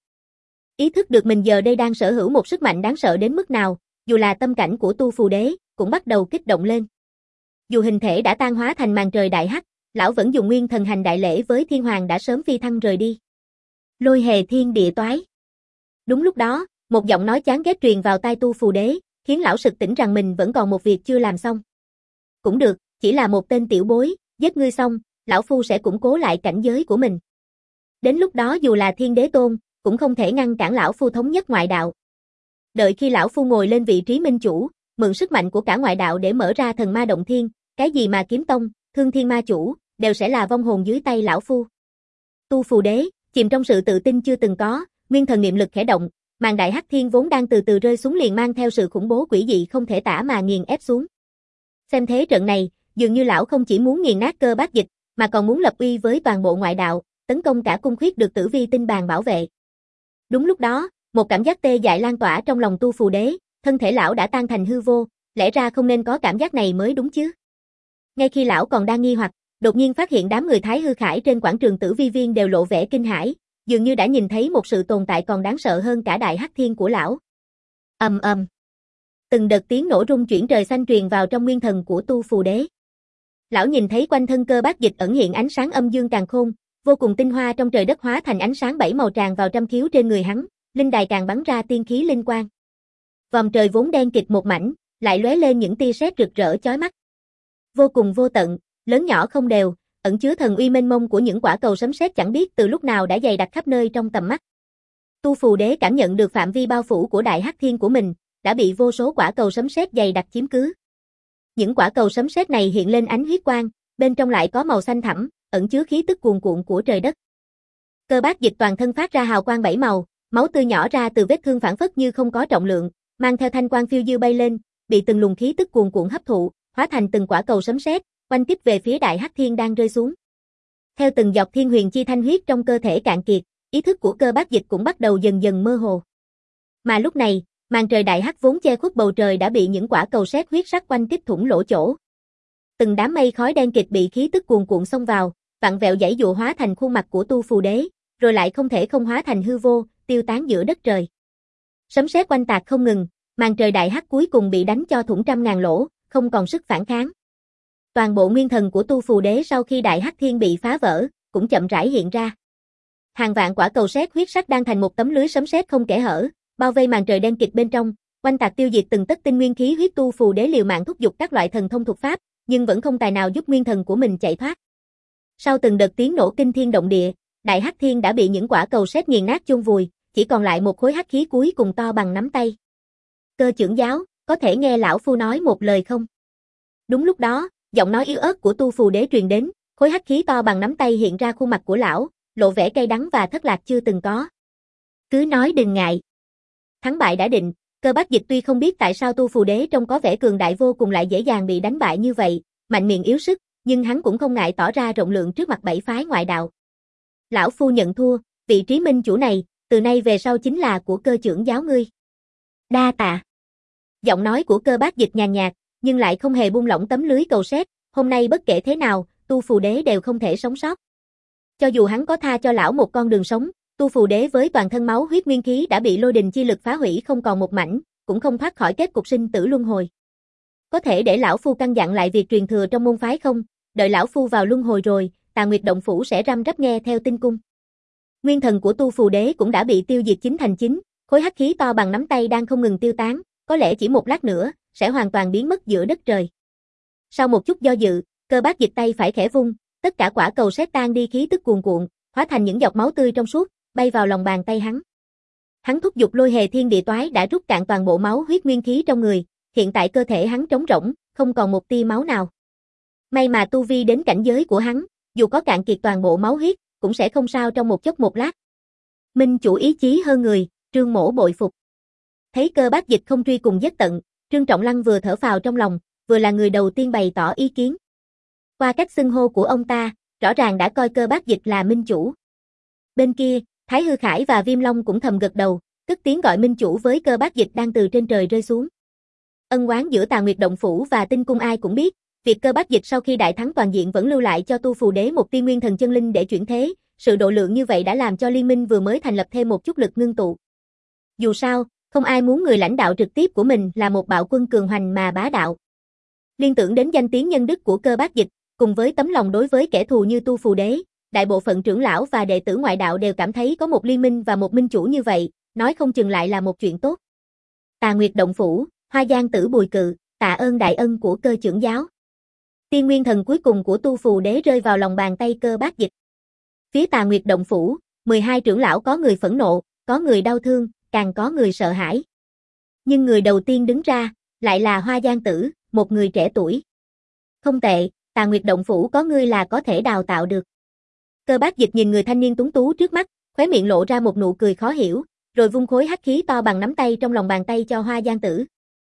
Ý thức được mình giờ đây đang sở hữu một sức mạnh đáng sợ đến mức nào, dù là tâm cảnh của Tu Phù Đế, cũng bắt đầu kích động lên. Dù hình thể đã tan hóa thành màn trời đại hắc, lão vẫn dùng nguyên thần hành đại lễ với Thiên Hoàng đã sớm phi thăng rời đi. Lôi hề thiên địa toái. Đúng lúc đó, một giọng nói chán ghét truyền vào tai Tu Phù Đế, khiến lão sực tỉnh rằng mình vẫn còn một việc chưa làm xong. Cũng được, chỉ là một tên tiểu bối, giết ngươi xong, lão phu sẽ củng cố lại cảnh giới của mình. Đến lúc đó dù là Thiên Đế Tôn, cũng không thể ngăn cản lão phu thống nhất ngoại đạo. Đợi khi lão phu ngồi lên vị trí minh chủ, mượn sức mạnh của cả ngoại đạo để mở ra thần ma động thiên, cái gì mà kiếm tông, thương thiên ma chủ, đều sẽ là vong hồn dưới tay lão phu. Tu Phù Đế, chìm trong sự tự tin chưa từng có, nguyên thần niệm lực khẽ động, màn đại hắc thiên vốn đang từ từ rơi xuống liền mang theo sự khủng bố quỷ dị không thể tả mà nghiền ép xuống. Xem thế trận này, dường như lão không chỉ muốn nghiền nát Cơ Bát Dịch, mà còn muốn lập uy với toàn bộ ngoại đạo, tấn công cả cung khuyết được Tử Vi Tinh Bàn bảo vệ. Đúng lúc đó, một cảm giác tê dại lan tỏa trong lòng Tu Phù Đế, thân thể lão đã tan thành hư vô, lẽ ra không nên có cảm giác này mới đúng chứ. Ngay khi lão còn đang nghi hoặc, đột nhiên phát hiện đám người Thái Hư Khải trên quảng trường Tử Vi Viên đều lộ vẻ kinh hãi, dường như đã nhìn thấy một sự tồn tại còn đáng sợ hơn cả đại hắc thiên của lão. Ầm ầm. Từng đợt tiếng nổ rung chuyển trời xanh truyền vào trong nguyên thần của Tu Phù Đế. Lão nhìn thấy quanh thân Cơ Bát Dịch ẩn hiện ánh sáng âm dương càn khôn, vô cùng tinh hoa trong trời đất hóa thành ánh sáng bảy màu tràn vào trăm khiếu trên người hắn, linh đài càng bắn ra tiên khí linh quang. Vòm trời vốn đen kịt một mảnh, lại lóe lên những tia sét rực rỡ chói mắt. Vô cùng vô tận, lớn nhỏ không đều, ẩn chứa thần uy mênh mông của những quả cầu sấm sét chẳng biết từ lúc nào đã dày đặc khắp nơi trong tầm mắt. Tu Phù Đế cảm nhận được phạm vi bao phủ của đại hắc thiên của mình, đã bị vô số quả cầu sấm sét dày đặc chiếm cứ. Những quả cầu sấm sét này hiện lên ánh huyết quang, bên trong lại có màu xanh thẳm, ẩn chứa khí tức cuồn cuộn của trời đất. Cơ Bát Dịch toàn thân phát ra hào quang bảy màu, máu tươi nhỏ ra từ vết thương phảng phất như không có trọng lượng, mang theo thanh quang phiêu diêu bay lên, bị từng luồng khí tức cuồn cuộn hấp thụ, hóa thành từng quả cầu sấm sét, oanh kích về phía đại hắc thiên đang rơi xuống. Theo từng giọt thiên huyền chi thanh huyết trong cơ thể cạn kiệt, ý thức của Cơ Bát Dịch cũng bắt đầu dần dần mơ hồ. Mà lúc này, màn trời đại hắc vốn che khuất bầu trời đã bị những quả cầu sét huyết sắc quanh kích thủng lỗ chỗ. Từng đám mây khói đen kịt bị khí tức cuồn cuộn xông vào, vặn vẹo giãy giụa hóa thành khuôn mặt của Tu Phù Đế, rồi lại không thể không hóa thành hư vô, tiêu tán giữa đất trời. Sấm sét quanh tạc không ngừng, màn trời đại hắc cuối cùng bị đánh cho thủng trăm ngàn lỗ, không còn sức phản kháng. Toàn bộ nguyên thần của Tu Phù Đế sau khi đại hắc thiên bị phá vỡ, cũng chậm rãi hiện ra. Hàng vạn quả cầu sét huyết sắc đang thành một tấm lưới sấm sét không kẽ hở, bao vây màn trời đen kịt bên trong, quanh tạc tiêu diệt từng tấc tinh nguyên khí huyết. Tu Phù Đế liều mạng thúc giục các loại thần thông thuật pháp, nhưng vẫn không tài nào giúp nguyên thần của mình chạy thoát. Sau từng đợt tiếng nổ kinh thiên động địa, đại hắc thiên đã bị những quả cầu sét nghiền nát chôn vùi, chỉ còn lại một khối hắc khí cuối cùng to bằng nắm tay. Cơ trưởng giáo, có thể nghe lão phu nói một lời không? Đúng lúc đó, giọng nói yếu ớt của Tu Phù Đế truyền đến, khối hắc khí to bằng nắm tay hiện ra khuôn mặt của lão, lộ vẻ cay đắng và thất lạc chưa từng có. Cứ nói đừng ngại. Thắng bại đã định, Cơ Bát Dịch tuy không biết tại sao Tu Phù Đế trông có vẻ cường đại vô cùng lại dễ dàng bị đánh bại như vậy, mạnh miệng yếu sức, nhưng hắn cũng không ngại tỏ ra rộng lượng trước mặt bảy phái ngoại đạo. Lão phu nhận thua, vị trí minh chủ này, từ nay về sau chính là của Cơ trưởng giáo ngươi. Đa tạ. Giọng nói của Cơ Bát Dịch nhàn nhạt, nhưng lại không hề buông lỏng tấm lưới cầu sét, hôm nay bất kể thế nào, Tu Phù Đế đều không thể sống sót. Cho dù hắn có tha cho lão một con đường sống, Tu Phù Đế với toàn thân máu huyết nguyên khí đã bị lôi đình chi lực phá hủy không còn một mảnh, cũng không thoát khỏi kết cục sinh tử luân hồi. Có thể để lão phu căn dặn lại việc truyền thừa trong môn phái không? Đợi lão phu vào luân hồi rồi, Tà Nguyệt động phủ sẽ răm rắp nghe theo tinh cung. Nguyên thần của Tu Phù Đế cũng đã bị tiêu diệt chín thành chín, khối hắc khí to bằng nắm tay đang không ngừng tiêu tán, có lẽ chỉ một lát nữa sẽ hoàn toàn biến mất giữa đất trời. Sau một chút do dự, Cơ Bát Dịch tay phải khẽ vung, tất cả quả cầu sét tan đi khí tức cuồn cuộn, hóa thành những giọt máu tươi trong suốt, bay vào lòng bàn tay hắn. Hắn thúc giục lôi hề thiên địa toái đã rút cạn toàn bộ máu huyết nguyên khí trong người, hiện tại cơ thể hắn trống rỗng, không còn một tia máu nào. May mà tu vi đến cảnh giới của hắn, dù có cạn kiệt toàn bộ máu huyết, cũng sẽ không sao trong một chốc một lát. Minh chủ ý chí hơn người, Trương Mỗ bội phục. Thấy Cơ Bát Dịch không truy cùng giết tận, Trương Trọng Lăng vừa thở phào trong lòng, vừa là người đầu tiên bày tỏ ý kiến. Qua cách xưng hô của ông ta, rõ ràng đã coi Cơ Bác Dịch là minh chủ. Bên kia, Thái Hư Khải và Viêm Long cũng thầm gật đầu, cất tiếng gọi minh chủ với Cơ Bác Dịch đang từ trên trời rơi xuống. Ân oán giữa Tà Nguyệt Động Phủ và Tinh Cung ai cũng biết, việc Cơ Bác Dịch sau khi đại thắng toàn diện vẫn lưu lại cho Tu Phù Đế một tia nguyên thần chân linh để chuyển thế, sự độ lượng như vậy đã làm cho liên minh vừa mới thành lập thêm một chút lực ngưng tụ. Dù sao, không ai muốn người lãnh đạo trực tiếp của mình là một bạo quân cường hoành mà bá đạo. Liên tưởng đến danh tiếng nhân đức của Cơ Bác Dịch, cùng với tấm lòng đối với kẻ thù như Tu Phù Đế, đại bộ phận trưởng lão và đệ tử ngoại đạo đều cảm thấy có một liên minh và một minh chủ như vậy, nói không chừng lại là một chuyện tốt. Tà Nguyệt Động Phủ, Hoa Giang Tử Bùi Cự, tạ ơn đại ân của Cơ trưởng giáo. Tiên nguyên thần cuối cùng của Tu Phù Đế rơi vào lòng bàn tay Cơ Bác Dịch. Phía Tà Nguyệt Động Phủ, mười hai trưởng lão có người phẫn nộ, có người đau thương, càng có người sợ hãi. Nhưng người đầu tiên đứng ra, lại là Hoa Giang Tử, một người trẻ tuổi. Không tệ, Tà Nguyệt Động Phủ có ngươi là có thể đào tạo được. Cơ Bác Dịch nhìn người thanh niên tuấn tú trước mắt, khóe miệng lộ ra một nụ cười khó hiểu, rồi vung khối hắc khí to bằng nắm tay trong lòng bàn tay cho Hoa Giang Tử.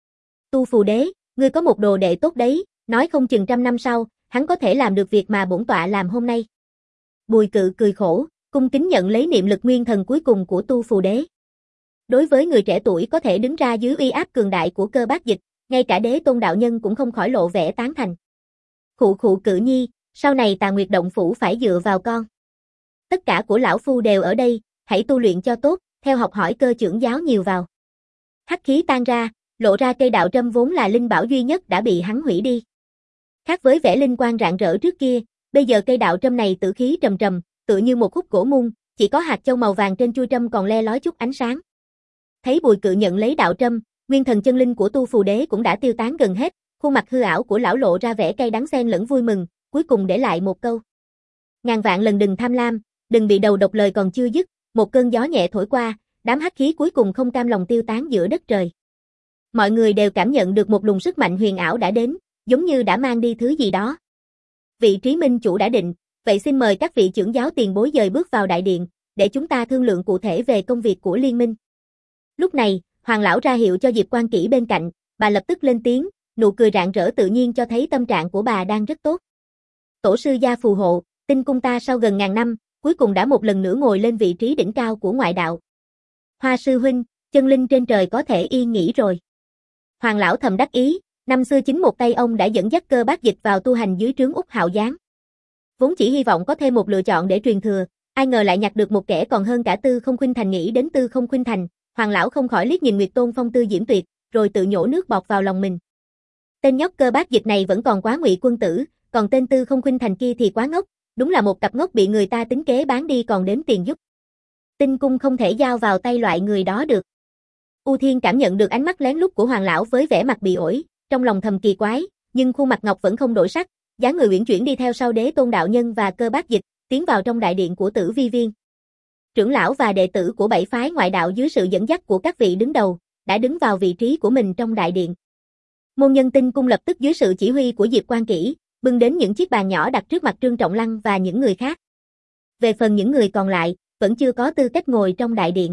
Tu Phù Đế, ngươi có một đồ đệ tốt đấy, nói không chừng trăm năm sau, hắn có thể làm được việc mà bổn tọa làm hôm nay. Bùi Cự cười khổ, cung kính nhận lấy niệm lực nguyên thần cuối cùng của Tu Phù Đế. Đối với người trẻ tuổi có thể đứng ra dưới uy áp cường đại của Cơ Bác Dịch, ngay cả Đế Tôn đạo nhân cũng không khỏi lộ vẻ tán thành. Khụ khụ Cự nhi, sau này Tà Nguyệt Động Phủ phải dựa vào con. Tất cả của lão phu đều ở đây, hãy tu luyện cho tốt, theo học hỏi Cơ trưởng giáo nhiều vào. Hắc khí tan ra, lộ ra cây đạo trâm vốn là linh bảo duy nhất đã bị hắn hủy đi. Khác với vẻ linh quang rạng rỡ trước kia, bây giờ cây đạo trâm này tử khí trầm trầm, tựa như một khúc gỗ mun, chỉ có hạt châu màu vàng trên chui trâm còn le lói chút ánh sáng. Thấy Bùi Cự nhận lấy đạo trâm, nguyên thần chân linh của Tu Phù Đế cũng đã tiêu tán gần hết, khuôn mặt hư ảo của lão lộ ra vẻ cay đắng xen lẫn vui mừng, cuối cùng để lại một câu: ngàn vạn lần đừng tham lam, đừng bị đầu độc. Lời còn chưa dứt, một cơn gió nhẹ thổi qua, đám hắc khí cuối cùng không cam lòng tiêu tán giữa đất trời. Mọi người đều cảm nhận được một luồng sức mạnh huyền ảo đã đến, giống như đã mang đi thứ gì đó. Vị trí minh chủ đã định, vậy xin mời các vị trưởng giáo tiền bối dời bước vào đại điện, để chúng ta thương lượng cụ thể về công việc của liên minh. Lúc này, Hoàng lão ra hiệu cho Diệp Quan Kỷ bên cạnh, bà lập tức lên tiếng, nụ cười rạng rỡ tự nhiên cho thấy tâm trạng của bà đang rất tốt. Tổ sư gia phù hộ, Tinh cung ta sau gần ngàn năm, cuối cùng đã một lần nữa ngồi lên vị trí đỉnh cao của ngoại đạo. Hoa sư huynh, chân linh trên trời có thể yên nghỉ rồi. Hoàng lão thầm đắc ý, năm xưa chính một tay ông đã dẫn dắt Cơ Bác Dịch vào tu hành dưới trướng Úc Hạo Giáng. Vốn chỉ hy vọng có thêm một lựa chọn để truyền thừa, ai ngờ lại nhặt được một kẻ còn hơn cả Tư Không Khuynh Thành. Nghĩ đến Tư Không Khuynh Thành, Hoàng lão không khỏi liếc nhìn Nguyệt Tôn phong tư diễm tuyệt, rồi tự nhổ nước bọt vào lòng mình. Tên nhóc Cơ Bác Dịch này vẫn còn quá Ngụy quân tử, còn tên Tư Không Khuynh Thành kia thì quá ngốc, đúng là một cặp ngốc bị người ta tính kế bán đi còn đếm tiền giúp. Tinh cung không thể giao vào tay loại người đó được. U Thiên cảm nhận được ánh mắt lén lút của Hoàng lão với vẻ mặt bị ổi, trong lòng thầm kỳ quái, nhưng khuôn mặt ngọc vẫn không đổi sắc, dáng người uyển chuyển đi theo sau Đế Tôn đạo nhân và Cơ Bác Dịch, tiến vào trong đại điện của Tử Vi Viên. Trưởng lão và đệ tử của bảy phái ngoại đạo dưới sự dẫn dắt của các vị đứng đầu, đã đứng vào vị trí của mình trong đại điện. Môn nhân Tinh cung lập tức dưới sự chỉ huy của Diệp Quan Kỷ, bưng đến những chiếc bàn nhỏ đặt trước mặt Trương Trọng Lăng và những người khác. Về phần những người còn lại, vẫn chưa có tư cách ngồi trong đại điện.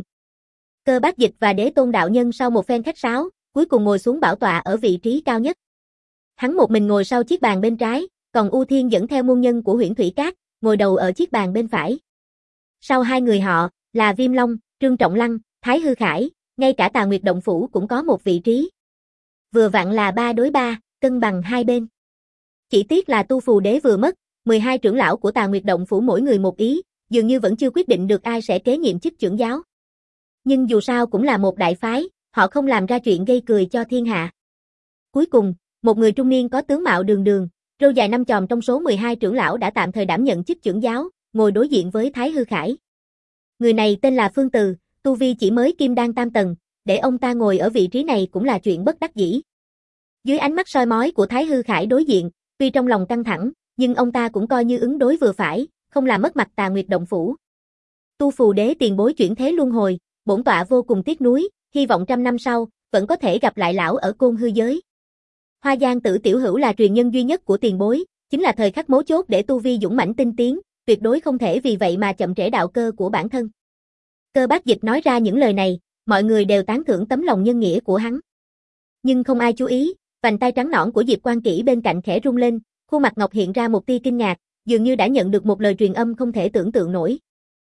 Cơ Bác Dịch và Đế Tôn đạo nhân sau một phen khách sáo, cuối cùng ngồi xuống bảo tọa ở vị trí cao nhất. Hắn một mình ngồi sau chiếc bàn bên trái, còn U Thiên dẫn theo môn nhân của Huyễn Thủy Các, ngồi đầu ở chiếc bàn bên phải. Sau hai người họ, là Viêm Long, Trương Trọng Lăng, Thái Hư Khải, ngay cả Tà Nguyệt Động Phủ cũng có một vị trí. Vừa vặn là ba đối ba, cân bằng hai bên. Chỉ tiếc là Tu Phù Đế vừa mất, mười hai trưởng lão của Tà Nguyệt Động Phủ mỗi người một ý, dường như vẫn chưa quyết định được ai sẽ kế nhiệm chức trưởng giáo. Nhưng dù sao cũng là một đại phái, họ không làm ra chuyện gây cười cho thiên hạ. Cuối cùng, một người trung niên có tướng mạo đường đường, râu dài năm chòm trong số mười hai trưởng lão đã tạm thời đảm nhận chức trưởng giáo, ngồi đối diện với Thái Hư Khải. Người này tên là Phương Từ, tu vi chỉ mới kim đan tam tầng, để ông ta ngồi ở vị trí này cũng là chuyện bất đắc dĩ. Dưới ánh mắt soi mói của Thái Hư Khải đối diện, tuy trong lòng căng thẳng, nhưng ông ta cũng coi như ứng đối vừa phải, không làm mất mặt Tà Nguyệt Động Phủ. Tu Phù Đế tiền bối chuyển thế luân hồi, bổn tọa vô cùng tiếc nuối, hy vọng trăm năm sau, vẫn có thể gặp lại lão ở Côn Hư giới. Hoa Giang Tử tiểu hữu là truyền nhân duy nhất của tiền bối, chính là thời khắc mấu chốt để tu vi dũng mãnh tinh tiến, tuyệt đối không thể vì vậy mà chậm trễ đạo cơ của bản thân. Cơ Bác Dịch nói ra những lời này, mọi người đều tán thưởng tấm lòng nhân nghĩa của hắn. Nhưng không ai chú ý, vành tay trắng nõn của Diệp Quan Kỷ bên cạnh khẽ rung lên, khuôn mặt ngọc hiện ra một tia kinh ngạc, dường như đã nhận được một lời truyền âm không thể tưởng tượng nổi.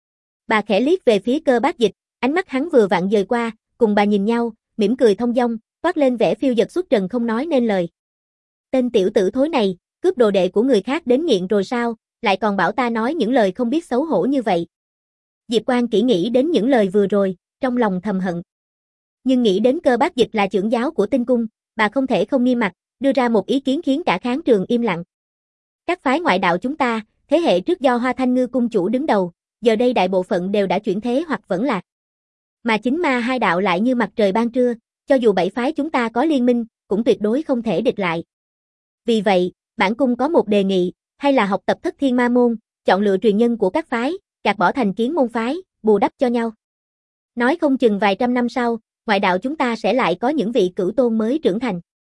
Bà khẽ liếc về phía Cơ Bác Dịch, ánh mắt hắn vừa vặn dời qua, cùng bà nhìn nhau, mỉm cười thông dong, toát lên vẻ phiêu dật xuất trần không nói nên lời. Tên tiểu tử thối này, cướp đồ đệ của người khác đến nghiện rồi sao, lại còn bảo ta nói những lời không biết xấu hổ như vậy. Diệp Quan Kỷ nghĩ đến những lời vừa rồi, trong lòng thầm hận. Nhưng nghĩ đến Cơ Bác Dịch là trưởng giáo của Tinh Cung, bà không thể không nghiêm mặt, đưa ra một ý kiến khiến cả khán trường im lặng. Các phái ngoại đạo chúng ta, thế hệ trước do Hoa Thanh Ngư cung chủ đứng đầu, giờ đây đại bộ phận đều đã chuyển thế hoặc vẫn lạc. Mà chính ma hai đạo lại như mặt trời ban trưa, cho dù bảy phái chúng ta có liên minh, cũng tuyệt đối không thể địch lại. Vì vậy, bản cung có một đề nghị, hay là học tập Thất Thiên Ma môn, chọn lựa truyền nhân của các phái, gạt bỏ thành kiến môn phái, bù đắp cho nhau. Nói không chừng vài trăm năm sau, ngoại đạo chúng ta sẽ lại có những vị cửu tôn mới trưởng thành.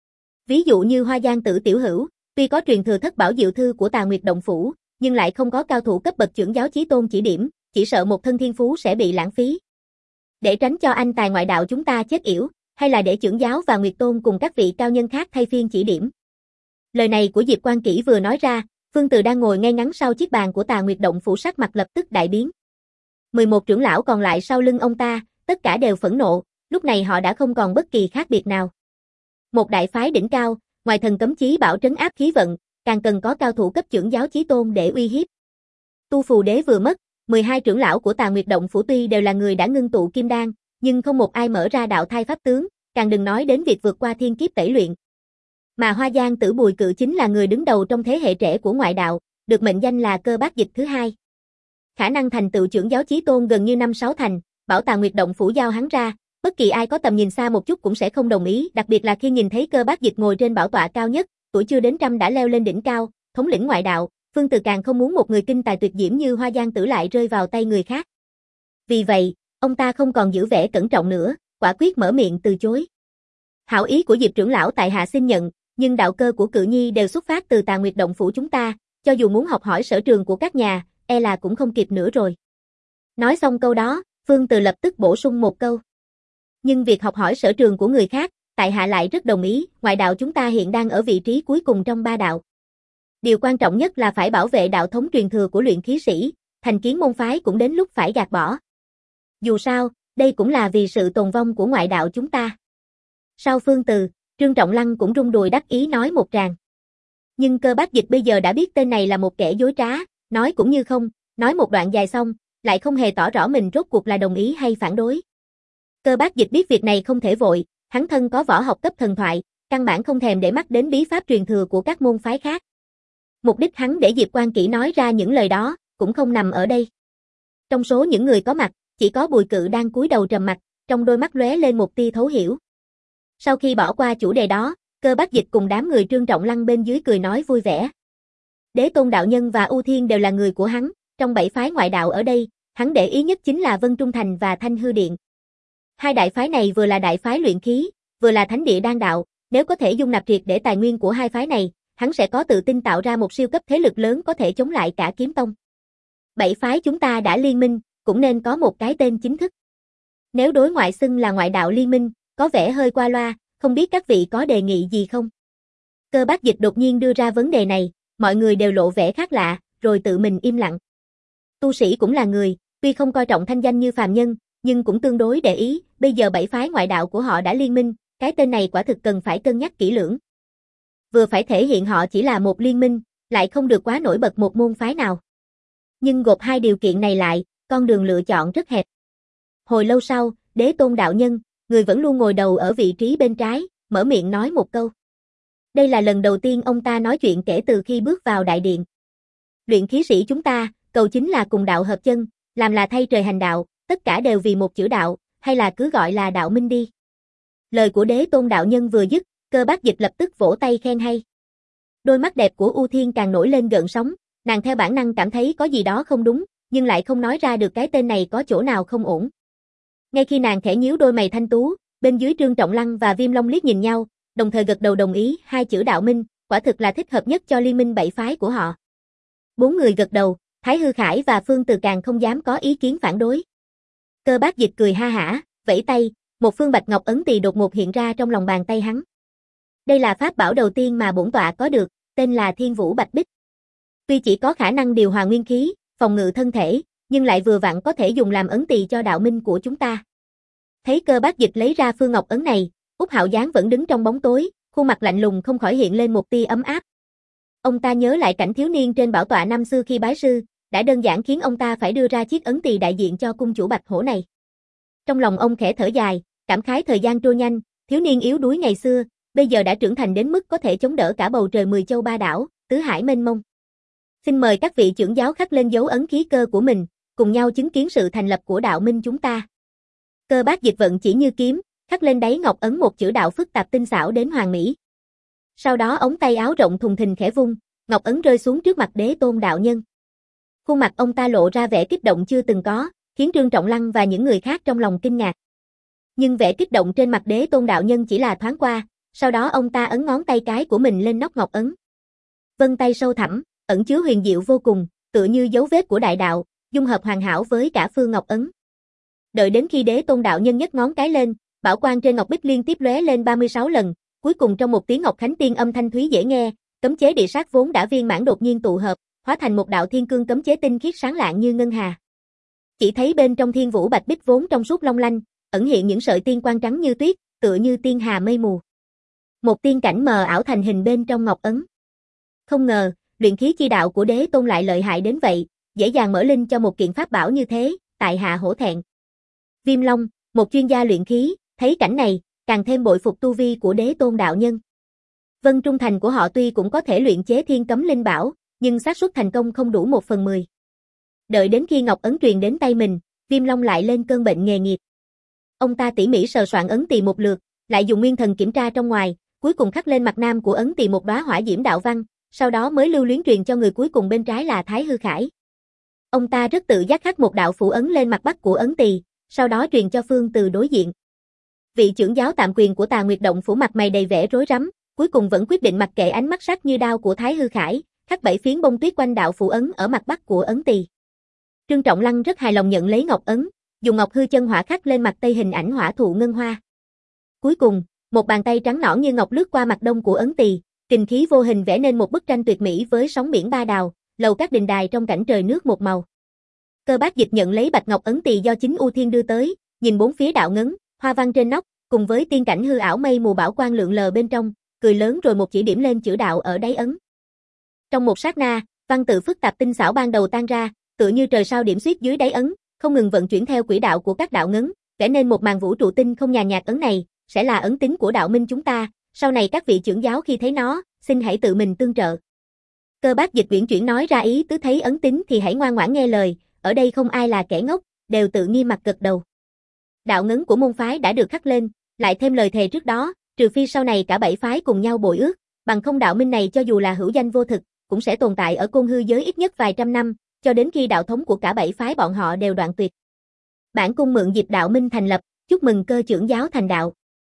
Ví dụ như Hoa Giang Tử Tiểu Hữu, tuy có truyền thừa thất bảo diệu thư của Tà Nguyệt Động Phủ, nhưng lại không có cao thủ cấp bậc trưởng giáo chí tôn chỉ điểm, chỉ sợ một thân thiên phú sẽ bị lãng phí. Để tránh cho anh tài ngoại đạo chúng ta chết yểu, hay là để trưởng giáo và Nguyệt Tôn cùng các vị cao nhân khác thay phiên chỉ điểm. Lời này của Diệp Quan Kỷ vừa nói ra, Phương Từ đang ngồi ngay ngắn sau chiếc bàn của Tà Nguyệt Động Phủ sắc mặt lập tức đại biến. mười một trưởng lão còn lại sau lưng ông ta, tất cả đều phẫn nộ, lúc này họ đã không còn bất kỳ khác biệt nào. Một đại phái đỉnh cao, ngoài thần cấm chí bảo trấn áp khí vận, càng cần có cao thủ cấp trưởng giáo chí tôn để uy hiếp. Tu Phù Đế vừa mất, mười hai trưởng lão của Tà Nguyệt Động Phủ tuy đều là người đã ngưng tụ kim đan, nhưng không một ai mở ra đạo thai pháp tướng, càng đừng nói đến việc vượt qua thiên kiếp tẩy luyện. Mà Hoa Giang Tử Bùi Cự chính là người đứng đầu trong thế hệ trẻ của ngoại đạo, được mệnh danh là Cơ Bác Dịch thứ hai. Khả năng thành tựu trưởng giáo chí tôn gần như năm sáu thành, bảo Tà Nguyệt Động Phủ giao hắn ra, bất kỳ ai có tầm nhìn xa một chút cũng sẽ không đồng ý, đặc biệt là khi nhìn thấy Cơ Bác Dịch ngồi trên bảo tọa cao nhất, tuổi chưa đến trăm đã leo lên đỉnh cao, thống lĩnh ngoại đạo, Phương Từ càng không muốn một người kinh tài tuyệt diễm như Hoa Giang Tử lại rơi vào tay người khác. Vì vậy, ông ta không còn giữ vẻ cẩn trọng nữa, quả quyết mở miệng từ chối. Hảo ý của Diệp trưởng lão tại hạ xin nhận, nhưng đạo cơ của Cự Nhi đều xuất phát từ Tà Nguyệt Động Phủ chúng ta, cho dù muốn học hỏi sở trường của các nhà, e là cũng không kịp nữa rồi. Nói xong câu đó, Phương Từ lập tức bổ sung một câu. Nhưng việc học hỏi sở trường của người khác, tại hạ lại rất đồng ý, ngoại đạo chúng ta hiện đang ở vị trí cuối cùng trong ba đạo. Điều quan trọng nhất là phải bảo vệ đạo thống truyền thừa của luyện khí sĩ, thành kiến môn phái cũng đến lúc phải gạt bỏ. Dù sao, đây cũng là vì sự tồn vong của ngoại đạo chúng ta. Sau Phương Từ, Trương Trọng Lăng cũng rung đùi đắc ý nói một tràng. Nhưng Cơ Bác Dịch bây giờ đã biết tên này là một kẻ dối trá, nói cũng như không, nói một đoạn dài xong, lại không hề tỏ rõ mình rốt cuộc là đồng ý hay phản đối. Cơ Bác Dịch biết việc này không thể vội, hắn thân có võ học cấp thần thoại, căn bản không thèm để mắt đến bí pháp truyền thừa của các môn phái khác. Mục đích hắn để Diệp Quan Kỷ nói ra những lời đó, cũng không nằm ở đây. Trong số những người có mặt, chỉ có Bùi Cự đang cúi đầu trầm mặc, trong đôi mắt lóe lên một tia thấu hiểu. Sau khi bỏ qua chủ đề đó, Cơ Bác Dịch cùng đám người Trương Trọng Lăng bên dưới cười nói vui vẻ. Đế Tôn đạo nhân và U Thiên đều là người của hắn, trong bảy phái ngoại đạo ở đây, hắn để ý nhất chính là Vân Trung Thành và Thanh Hư Điện. Hai đại phái này vừa là đại phái luyện khí, vừa là thánh địa đan đạo, nếu có thể dung nạp triệt để tài nguyên của hai phái này, hắn sẽ có tự tin tạo ra một siêu cấp thế lực lớn có thể chống lại cả Kiếm Tông. Bảy phái chúng ta đã liên minh, cũng nên có một cái tên chính thức. Nếu đối ngoại xưng là ngoại đạo liên minh, có vẻ hơi qua loa, không biết các vị có đề nghị gì không? Cơ Bác Dịch đột nhiên đưa ra vấn đề này, mọi người đều lộ vẻ khác lạ, rồi tự mình im lặng. Tu sĩ cũng là người, tuy không coi trọng thanh danh như phàm nhân, nhưng cũng tương đối để ý, bây giờ bảy phái ngoại đạo của họ đã liên minh, cái tên này quả thực cần phải cân nhắc kỹ lưỡng. Vừa phải thể hiện họ chỉ là một liên minh, lại không được quá nổi bật một môn phái nào. Nhưng gộp hai điều kiện này lại, con đường lựa chọn rất hẹp. Hồi lâu sau, Đế Tôn đạo nhân, người vẫn luôn ngồi đầu ở vị trí bên trái, mở miệng nói một câu. Đây là lần đầu tiên ông ta nói chuyện kể từ khi bước vào đại điện. Luyện khí sĩ chúng ta, cầu chính là cùng đạo hợp chân, làm là thay trời hành đạo, tất cả đều vì một chữ đạo, hay là cứ gọi là đạo minh đi. Lời của Đế Tôn đạo nhân vừa dứt, Cơ Bác Dịch lập tức vỗ tay khen hay. Đôi mắt đẹp của U Thiên càng nổi lên gợn sóng, nàng theo bản năng cảm thấy có gì đó không đúng, nhưng lại không nói ra được cái tên này có chỗ nào không ổn. Ngay khi nàng khẽ nhíu đôi mày thanh tú, bên dưới Trương Trọng Lăng và Viêm Long liếc nhìn nhau, đồng thời gật đầu đồng ý, hai chữ đạo minh, quả thực là thích hợp nhất cho liên minh bảy phái của họ. Bốn người gật đầu, Thái Hư Khải và Phương Từ càng không dám có ý kiến phản đối. Cơ Bác Dịch cười ha hả, vẫy tay, một phương bạch ngọc ấn tỳ đột ngột hiện ra trong lòng bàn tay hắn. Đây là pháp bảo đầu tiên mà bổn tọa có được, tên là Thiên Vũ Bạch Bích. Tuy chỉ có khả năng điều hòa nguyên khí, phòng ngự thân thể, nhưng lại vừa vặn có thể dùng làm ấn tỳ cho đạo minh của chúng ta. Thấy Cơ Bác Dịch lấy ra phương ngọc ấn này, Úc Hạo Giáng vẫn đứng trong bóng tối, khuôn mặt lạnh lùng không khỏi hiện lên một tia ấm áp. Ông ta nhớ lại cảnh thiếu niên trên bảo tọa năm xưa khi bái sư, đã đơn giản khiến ông ta phải đưa ra chiếc ấn tỳ đại diện cho cung chủ Bạch Hổ này. Trong lòng ông khẽ thở dài, cảm khái thời gian trôi nhanh, thiếu niên yếu đuối ngày xưa, bây giờ đã trưởng thành đến mức có thể chống đỡ cả bầu trời mười châu ba đảo, tứ hải mênh mông. Xin mời các vị trưởng giáo khắc lên dấu ấn khí cơ của mình, cùng nhau chứng kiến sự thành lập của đạo minh chúng ta. Cơ Bác Dịch vận chỉ như kiếm, khắc lên đáy ngọc ấn một chữ đạo phức tạp tinh xảo đến hoàn mỹ. Sau đó ống tay áo rộng thùng thình khẽ vung, ngọc ấn rơi xuống trước mặt Đế Tôn đạo nhân. Khuôn mặt ông ta lộ ra vẻ kích động chưa từng có, khiến Trương Trọng Lăng và những người khác trong lòng kinh ngạc. Nhưng vẻ kích động trên mặt Đế Tôn đạo nhân chỉ là thoáng qua, sau đó ông ta ấn ngón tay cái của mình lên nóc ngọc ấn. Vân tay sâu thẳm, ẩn chứa huyền diệu vô cùng, tựa như dấu vết của đại đạo, dung hợp hoàn hảo với cả phương ngọc ấn. Đợi đến khi Đế Tôn đạo nhân nhấc ngón cái lên, bảo quang trên ngọc bích liên tiếp lóe lên ba mươi sáu lần, cuối cùng trong một tiếng ngọc khánh tiên âm thanh thúy dễ nghe, cấm chế địa sát vốn đã viên mãn đột nhiên tụ hợp, hóa thành một đạo thiên cương cấm chế tinh khiết sáng lạng như ngân hà. Chỉ thấy bên trong thiên vũ bạch bích vốn trong suốt long lanh, ẩn hiện những sợi tiên quang trắng như tuyết, tựa như tiên hà mây mù. Một tiên cảnh mờ ảo thành hình bên trong ngọc ấn. Không ngờ, luyện khí chi đạo của Đế Tôn lại lợi hại đến vậy, dễ dàng mở linh cho một kiện pháp bảo như thế, tại hạ hổ thẹn. Viêm Long, một chuyên gia luyện khí, thấy cảnh này, càng thêm bội phục tu vi của Đế Tôn đạo nhân. Vân Trung Thành của họ tuy cũng có thể luyện chế thiên cấm linh bảo, nhưng xác suất thành công không đủ một phần mười. Đợi đến khi ngọc ấn truyền đến tay mình, Viêm Long lại lên cơn bệnh nghề nghiệp. Ông ta tỉ mỉ sờ soạn ấn tỳ một lượt, lại dùng nguyên thần kiểm tra trong ngoài, cuối cùng khắc lên mặt nam của ấn tỳ một đóa hỏa diễm đạo văn, sau đó mới lưu luyến truyền cho người cuối cùng bên trái là Thái Hư Khải. Ông ta rất tự giác khắc một đạo phù ấn lên mặt bắc của ấn tỳ, sau đó truyền cho Phương Từ đối diện. Vị trưởng giáo tạm quyền của Tà Nguyệt Động phủ mặt mày đầy vẻ rối rắm, cuối cùng vẫn quyết định mặc kệ ánh mắt sắc như đao của Thái Hư Khải, khắc bảy phiến bông tuyết quanh đạo phù ấn ở mặt bắc của ấn tỳ. Trương Trọng Lăng rất hài lòng nhận lấy ngọc ấn, dùng ngọc hư chân hỏa khắc lên mặt tây hình ảnh hỏa thụ ngân hoa. Cuối cùng, một bàn tay trắng nõn như ngọc lướt qua mặt đông của ấn tỳ, kình khí vô hình vẽ nên một bức tranh tuyệt mỹ với sóng biển ba đào, lầu các đình đài trong cảnh trời nước một màu. Cơ Bác Dịch nhận lấy bạch ngọc ấn tỳ do chính U Thiên đưa tới, nhìn bốn phía đạo ngấn, hoa văn trên nóc, cùng với tiên cảnh hư ảo mây mù bảo quang lượn lờ bên trong, cười lớn rồi một chỉ điểm lên chữ đạo ở đáy ấn. Trong một sát na, văn tự phức tạp tinh xảo ban đầu tan ra, tựa như trời sao điểm xuyết dưới đáy ấn, không ngừng vận chuyển theo quỹ đạo của các đạo ngấn, vẽ nên một màn vũ trụ tinh không nhàn nhạt. Ấn này sẽ là ấn tín của đạo minh chúng ta, sau này các vị trưởng giáo khi thấy nó, xin hãy tự mình tương trợ. Cơ Bác Dịch uyển chuyển nói ra ý tứ, thấy ấn tín thì hãy ngoan ngoãn nghe lời, ở đây không ai là kẻ ngốc, đều tự nghiêm mặt gật đầu. Đạo ngấn của môn phái đã được khắc lên, lại thêm lời thề trước đó, trừ phi sau này cả bảy phái cùng nhau bội ước, bằng không đạo minh này cho dù là hữu danh vô thực, cũng sẽ tồn tại ở Côn Hư giới ít nhất vài trăm năm, cho đến khi đạo thống của cả bảy phái bọn họ đều đoạn tuyệt. Bản cung mượn dịp đạo minh thành lập, chúc mừng Cơ trưởng giáo thành đạo.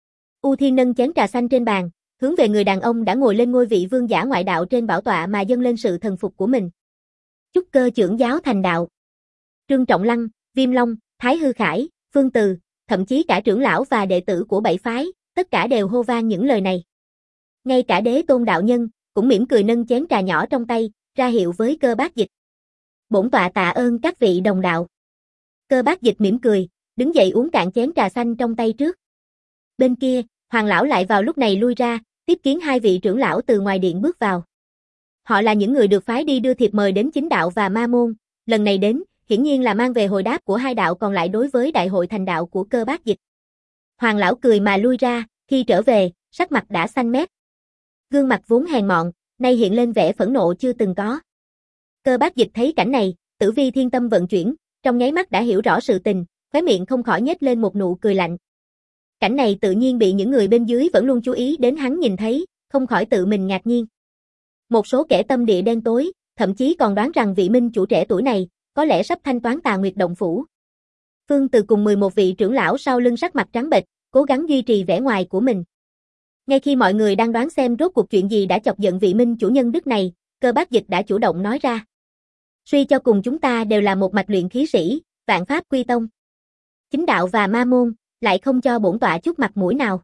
U Thiên nâng chén trà xanh trên bàn, hướng về người đàn ông đã ngồi lên ngôi vị vương giả ngoại đạo trên bảo tọa mà dâng lên sự thần phục của mình. Chúc Cơ trưởng giáo thành đạo. Trương Trọng Lăng, Viêm Long, Thái Hư Khải, Phương Từ, thậm chí cả trưởng lão và đệ tử của bảy phái, tất cả đều hô vang những lời này. Ngay cả Đế Tôn đạo nhân cũng mỉm cười nâng chén trà nhỏ trong tay, ra hiệu với Cơ Bác Dịch. Bổn tọa tạ ơn các vị đồng đạo. Cơ Bác Dịch mỉm cười, đứng dậy uống cạn chén trà xanh trong tay trước. Bên kia, Hoàng lão lại vào lúc này lui ra, tiếp kiến hai vị trưởng lão từ ngoài điện bước vào. Họ là những người được phái đi đưa thiệp mời đến chính đạo và ma môn, lần này đến, hiển nhiên là mang về hồi đáp của hai đạo còn lại đối với đại hội thành đạo của Cơ Bác Dịch. Hoàng lão cười mà lui ra, khi trở về, sắc mặt đã xanh mét. Gương mặt vốn hèn mọn, nay hiện lên vẻ phẫn nộ chưa từng có. Cơ Bác Dịch thấy cảnh này, tử vi thiên tâm vận chuyển, trong nháy mắt đã hiểu rõ sự tình, khóe miệng không khỏi nhếch lên một nụ cười lạnh. Cảnh này tự nhiên bị những người bên dưới vẫn luôn chú ý đến hắn nhìn thấy, không khỏi tự mình ngạc nhiên. Một số kẻ tâm địa đen tối, thậm chí còn đoán rằng vị minh chủ trẻ tuổi này, có lẽ sắp thanh toán Tà Nguyệt Động phủ. Phương Từ cùng mười một vị trưởng lão sau lưng sắc mặt trắng bệch, cố gắng duy trì vẻ ngoài của mình. Ngay khi mọi người đang đoán xem rốt cuộc chuyện gì đã chọc giận vị minh chủ nhân đức này, Cơ Bác Dịch đã chủ động nói ra. Suy cho cùng chúng ta đều là một mạch luyện khí sĩ, vạn pháp quy tông. Chính đạo và ma môn, lại không cho bổn tọa chút mặt mũi nào.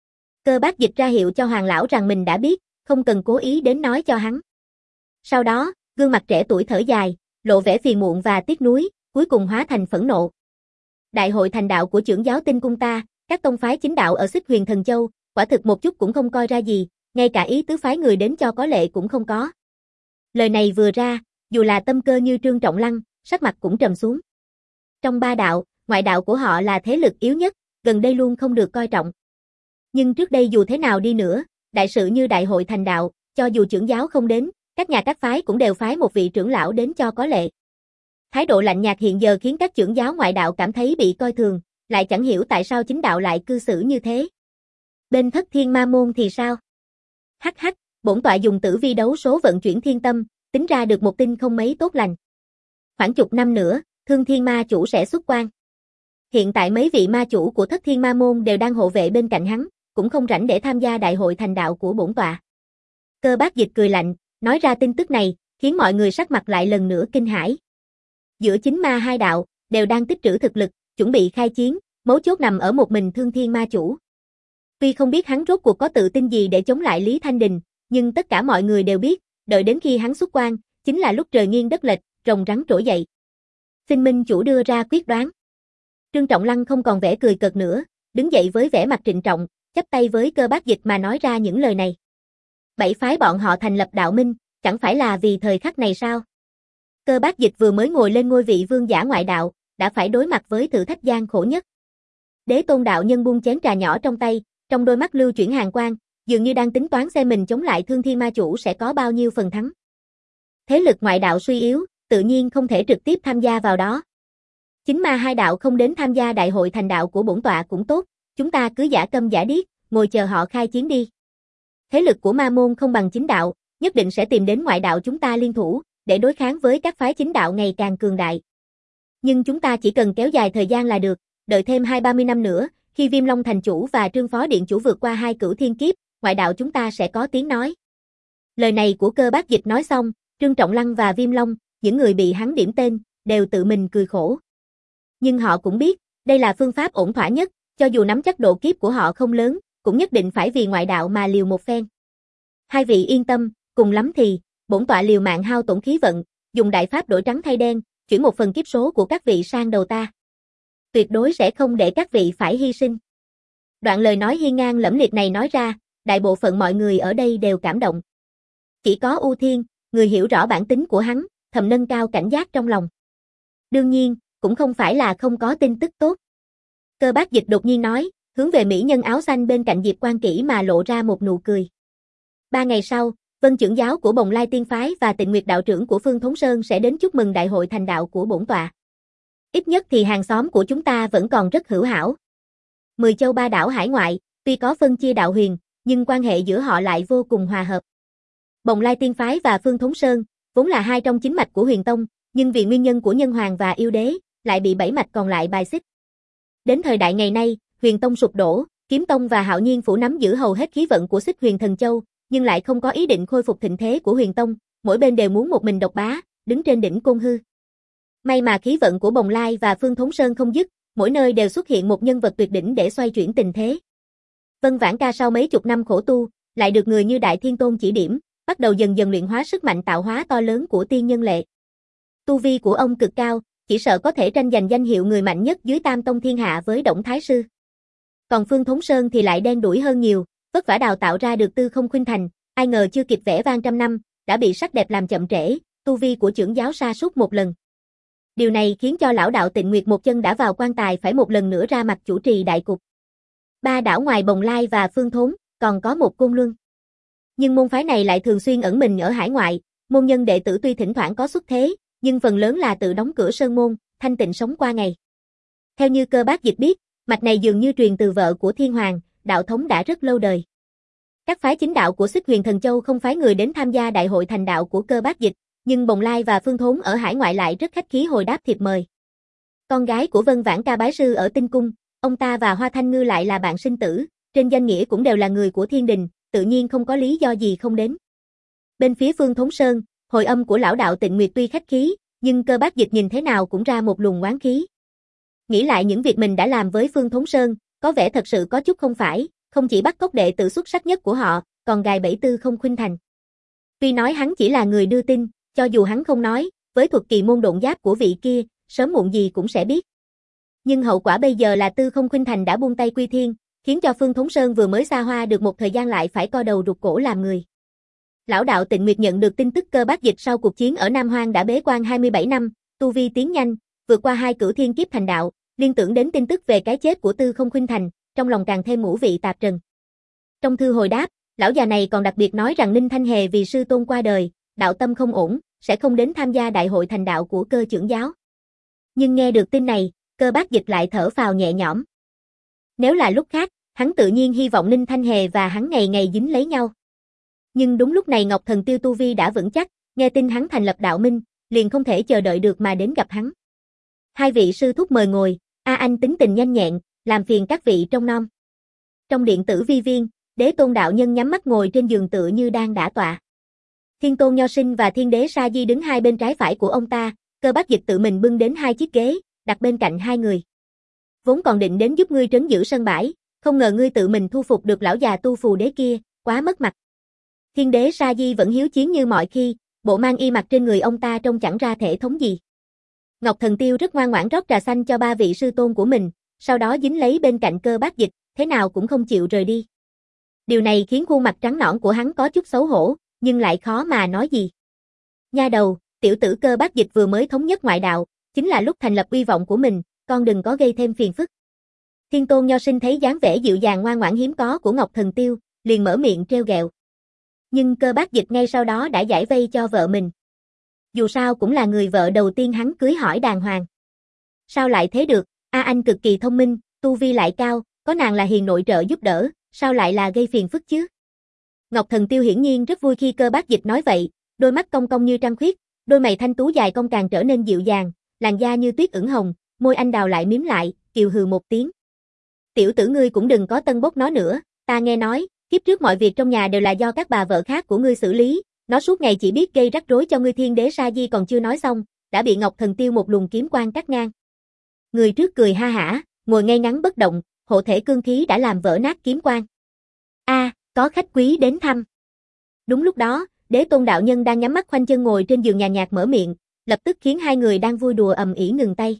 Cơ Bác Dịch ra hiệu cho Hoàng lão rằng mình đã biết, không cần cố ý đến nói cho hắn. Sau đó, gương mặt trẻ tuổi thở dài, lộ vẻ phiền muộn và tiếc nuối, cuối cùng hóa thành phẫn nộ. Đại hội thành đạo của trưởng giáo Tinh Cung ta, các tông phái chính đạo ở Xích Huyền Thần Châu, quả thực một chút cũng không coi ra gì, ngay cả ý tứ phái người đến cho có lệ cũng không có. Lời này vừa ra, dù là tâm cơ như Trương Trọng Lăng, sắc mặt cũng trầm xuống. Trong ba đạo, ngoại đạo của họ là thế lực yếu nhất, gần đây luôn không được coi trọng. Nhưng trước đây dù thế nào đi nữa, đại sự như đại hội thành đạo, cho dù trưởng giáo không đến, các nhà các phái cũng đều phái một vị trưởng lão đến cho có lệ. Thái độ lạnh nhạt hiện giờ khiến các trưởng giáo ngoại đạo cảm thấy bị coi thường, lại chẳng hiểu tại sao chính đạo lại cư xử như thế. Bên Thất Thiên Ma Môn thì sao? Hắc hắc, bổn tọa dùng tử vi đấu số vận chuyển thiên tâm, tính ra được một tin không mấy tốt lành. Khoảng chục năm nữa, Thương Thiên Ma chủ sẽ xuất quan. Hiện tại mấy vị ma chủ của Thất Thiên Ma Môn đều đang hộ vệ bên cạnh hắn, cũng không rảnh để tham gia đại hội thành đạo của bổn tọa. Cơ Bác Dịch cười lạnh, nói ra tin tức này, khiến mọi người sắc mặt lại lần nữa kinh hãi. Giữa chính ma hai đạo, đều đang tích trữ thực lực, chuẩn bị khai chiến, mấu chốt nằm ở một mình Thương Thiên Ma chủ. Tuy không biết hắn rốt cuộc có tự tin gì để chống lại Lý Thanh Đình, nhưng tất cả mọi người đều biết, đợi đến khi hắn xuất quan, chính là lúc trời nghiêng đất lệch, rồng rắn trỗi dậy. Xin minh chủ đưa ra quyết đoán. Trương Trọng Lăng không còn vẻ cười cợt nữa, đứng dậy với vẻ mặt trịnh trọng, chắp tay với Cơ Bác Dịch mà nói ra những lời này. Bảy phái bọn họ thành lập đạo minh, chẳng phải là vì thời khắc này sao? Cơ Bác Dịch vừa mới ngồi lên ngôi vị vương giả ngoại đạo, đã phải đối mặt với thử thách gian khổ nhất. Đế Tôn đạo nhân buông chén trà nhỏ trong tay, trong đôi mắt lưu chuyển hàn quang, dường như đang tính toán xem mình chống lại Thương Thiên Ma chủ sẽ có bao nhiêu phần thắng. Thế lực ngoại đạo suy yếu, tự nhiên không thể trực tiếp tham gia vào đó. Chính ma hai đạo không đến tham gia đại hội thành đạo của bổn tọa cũng tốt, chúng ta cứ giả câm giả điếc, ngồi chờ họ khai chiến đi. Thế lực của ma môn không bằng chính đạo, nhất định sẽ tìm đến ngoại đạo chúng ta liên thủ, để đối kháng với các phái chính đạo ngày càng cường đại. Nhưng chúng ta chỉ cần kéo dài thời gian là được, đợi thêm hai ba mươi năm nữa, khi Viêm Long thành chủ và Trương Phó Điện chủ vượt qua hai cửu thiên kiếp, ngoại đạo chúng ta sẽ có tiếng nói. Lời này của Cơ Bác Dịch nói xong, Trương Trọng Lăng và Viêm Long, những người bị hắn điểm tên, đều tự mình cười khổ. Nhưng họ cũng biết, đây là phương pháp ổn thỏa nhất, cho dù nắm chắc độ kiếp của họ không lớn, cũng nhất định phải vì ngoại đạo mà liều một phen. Hai vị yên tâm, cùng lắm thì, bổn tọa liều mạng hao tổn khí vận, dùng đại pháp đổi trắng thay đen, chuyển một phần kiếp số của các vị sang đầu ta. Tuyệt đối sẽ không để các vị phải hy sinh. Đoạn lời nói hiên ngang lẫm liệt này nói ra, đại bộ phận mọi người ở đây đều cảm động. Chỉ có U Thiên, người hiểu rõ bản tính của hắn, thầm nâng cao cảnh giác trong lòng. Đương nhiên, cũng không phải là không có tin tức tốt. Cơ Bác Dịch đột nhiên nói, hướng về mỹ nhân áo xanh bên cạnh Diệp Quan Kỷ mà lộ ra một nụ cười. Ba ngày sau, Vân trưởng giáo của Bồng Lai Tiên Phái và Tịnh Nguyệt đạo trưởng của Phương Thống Sơn sẽ đến chúc mừng đại hội thành đạo của bổn tọa. Ít nhất thì hàng xóm của chúng ta vẫn còn rất hữu hảo. Mười châu ba đảo hải ngoại, tuy có phân chia đạo huyền, nhưng quan hệ giữa họ lại vô cùng hòa hợp. Bồng Lai Tiên Phái và Phương Thống Sơn, vốn là hai trong chính mạch của Huyền Tông, nhưng vì nguyên nhân của Nhân Hoàng và Yêu Đế, lại bị bảy mạch còn lại bài xích. Đến thời đại ngày nay, Huyền Tông sụp đổ, Kiếm Tông và Hạo Nhiên Phủ nắm giữ hầu hết khí vận của Xích Huyền Thần Châu, nhưng lại không có ý định khôi phục thịnh thế của Huyền Tông, mỗi bên đều muốn một mình độc bá, đứng trên đỉnh côn hư. May mà khí vận của Bồng Lai và Phương Thống Sơn không dứt, mỗi nơi đều xuất hiện một nhân vật tuyệt đỉnh để xoay chuyển tình thế. Vân Vãn Ca sau mấy chục năm khổ tu, lại được người như Đại Thiên Tôn chỉ điểm, bắt đầu dần dần luyện hóa sức mạnh tạo hóa to lớn của tiên nhân lệ. Tu vi của ông cực cao, chỉ sợ có thể tranh giành danh hiệu người mạnh nhất dưới Tam Tông thiên hạ với Đổng Thái Sư. Còn Phương Thống Sơn thì lại đen đủi hơn nhiều, vất vả đào tạo ra được Tư Không Khuynh Thành, ai ngờ chưa kịp vẽ vang trăm năm, đã bị sắc đẹp làm chậm trễ, tu vi của trưởng giáo sa sút một lần. Điều này khiến cho lão đạo Tịnh Nguyệt một chân đã vào quan tài phải một lần nữa ra mặt chủ trì đại cục. Ba đảo ngoài Bồng Lai và Phương Thốn, còn có một Côn Luân. Nhưng môn phái này lại thường xuyên ẩn mình ở hải ngoại, môn nhân đệ tử tuy thỉnh thoảng có xuất thế, nhưng phần lớn là tự đóng cửa sơn môn, thanh tịnh sống qua ngày. Theo như Cơ Bác Dịch biết, mạch này dường như truyền từ vợ của Thiên Hoàng, đạo thống đã rất lâu đời. Các phái chính đạo của Xích Huyền Thần Châu không phái người đến tham gia đại hội thành đạo của Cơ Bác Dịch, nhưng Bồng Lai và Phương Thốn ở hải ngoại lại rất khách khí hồi đáp thiệp mời. Con gái của Vân Vãn Ca bái sư ở Tinh Cung, ông ta và Hoa Thanh Ngư lại là bạn sinh tử, trên danh nghĩa cũng đều là người của Thiên Đình, tự nhiên không có lý do gì không đến. Bên phía Phương Thống Sơn, hồi âm của lão đạo Tịnh Nguyệt tuy khách khí, nhưng Cơ Bác Dịch nhìn thế nào cũng ra một luồng oán khí. Nghĩ lại những việc mình đã làm với Phương Thống Sơn, có vẻ thật sự có chút không phải, không chỉ bắt cóc đệ tử xuất sắc nhất của họ, còn gài bẫy Tư Không Khuynh Thành. Tuy nói hắn chỉ là người đưa tin, cho dù hắn không nói, với thuật kỳ môn độn giáp của vị kia, sớm muộn gì cũng sẽ biết. Nhưng hậu quả bây giờ là Tư Không Khuynh Thành đã buông tay quy thiên, khiến cho Phương Thống Sơn vừa mới xa hoa được một thời gian lại phải co đầu rụt cổ làm người. Lão đạo Tịnh Nguyệt nhận được tin tức Cơ Bác Dịch sau cuộc chiến ở Nam Hoang đã bế quan hai mươi bảy năm, tu vi tiến nhanh, vượt qua hai cửu thiên kiếp thành đạo, liên tưởng đến tin tức về cái chết của Tư Không Khuynh Thành, trong lòng càng thêm ngũ vị tạp trần. Trong thư hồi đáp, lão già này còn đặc biệt nói rằng Ninh Thanh Hề vì sư tôn qua đời, đạo tâm không ổn, sẽ không đến tham gia đại hội thành đạo của Cơ trưởng giáo. Nhưng nghe được tin này, Cơ Bác Dịch lại thở phào nhẹ nhõm. Nếu là lúc khác, hắn tự nhiên hy vọng Ninh Thanh Hề và hắn ngày ngày dính lấy nhau. Nhưng đúng lúc này Ngọc Thần Tiêu tu vi đã vững chắc, nghe tin hắn thành lập đạo minh, liền không thể chờ đợi được mà đến gặp hắn. Hai vị sư thúc mời ngồi, A Anh tính tình nhanh nhẹn, làm phiền các vị trông nom. Trong điện tử vi viên, Đế Tôn đạo nhân nhắm mắt ngồi trên giường tựa như đang đả tọa. Thiên Tôn Nho Sinh và Thiên Đế Sa Di đứng hai bên trái phải của ông ta, Cơ Bác Dịch tự mình bưng đến hai chiếc ghế, đặt bên cạnh hai người. Vốn còn định đến giúp ngươi trấn giữ sân bãi, không ngờ ngươi tự mình thu phục được lão già tu phù đế kia, quá mất mặt. Thiên Đế Sa Di vẫn hiếu chiến như mọi khi, bộ mang y mặc trên người ông ta trông chẳng ra thể thống gì. Ngọc Thần Tiêu rất ngoan ngoãn rót trà xanh cho ba vị sư tôn của mình, sau đó dính lấy bên cạnh Cơ Bác Dịch, thế nào cũng không chịu rời đi. Điều này khiến khuôn mặt trắng nõn của hắn có chút xấu hổ, nhưng lại khó mà nói gì. Nha đầu, tiểu tử Cơ Bác Dịch vừa mới thống nhất ngoại đạo, chính là lúc thành lập uy vọng của mình, con đừng có gây thêm phiền phức. Thiên Tôn Nho Sinh thấy dáng vẻ dịu dàng ngoan ngoãn hiếm có của Ngọc Thần Tiêu, liền mở miệng trêu ghẹo. Nhưng Cơ Bác Dịch ngay sau đó đã giải vây cho vợ mình. Dù sao cũng là người vợ đầu tiên hắn cưới hỏi đàng hoàng. Sao lại thế được, A Anh cực kỳ thông minh, tu vi lại cao, có nàng là hiền nội trợ giúp đỡ, sao lại là gây phiền phức chứ? Ngọc Thần Tiêu hiển nhiên rất vui khi Cơ Bác Dịch nói vậy, đôi mắt cong cong như trăng khuyết, đôi mày thanh tú dài cong càng trở nên dịu dàng, làn da như tuyết ửng hồng, môi anh đào lại mím lại, kiều hừ một tiếng. Tiểu tử ngươi cũng đừng có tân bốc nó nữa, ta nghe nói, kiếp trước mọi việc trong nhà đều là do các bà vợ khác của ngươi xử lý, nó suốt ngày chỉ biết gây rắc rối cho ngươi. Thiên Đế Sa Di còn chưa nói xong, đã bị Ngọc Thần Tiêu một luồng kiếm quang cắt ngang. Người trước cười ha hả, ngồi ngay ngắn bất động, hộ thể cương khí đã làm vỡ nát kiếm quang. A, à, có khách quý đến thăm. Đúng lúc đó, Đế Tôn đạo nhân đang nhắm mắt khoanh chân ngồi trên giường nhàn nhạt mở miệng, lập tức khiến hai người đang vui đùa ầm ĩ ngừng tay.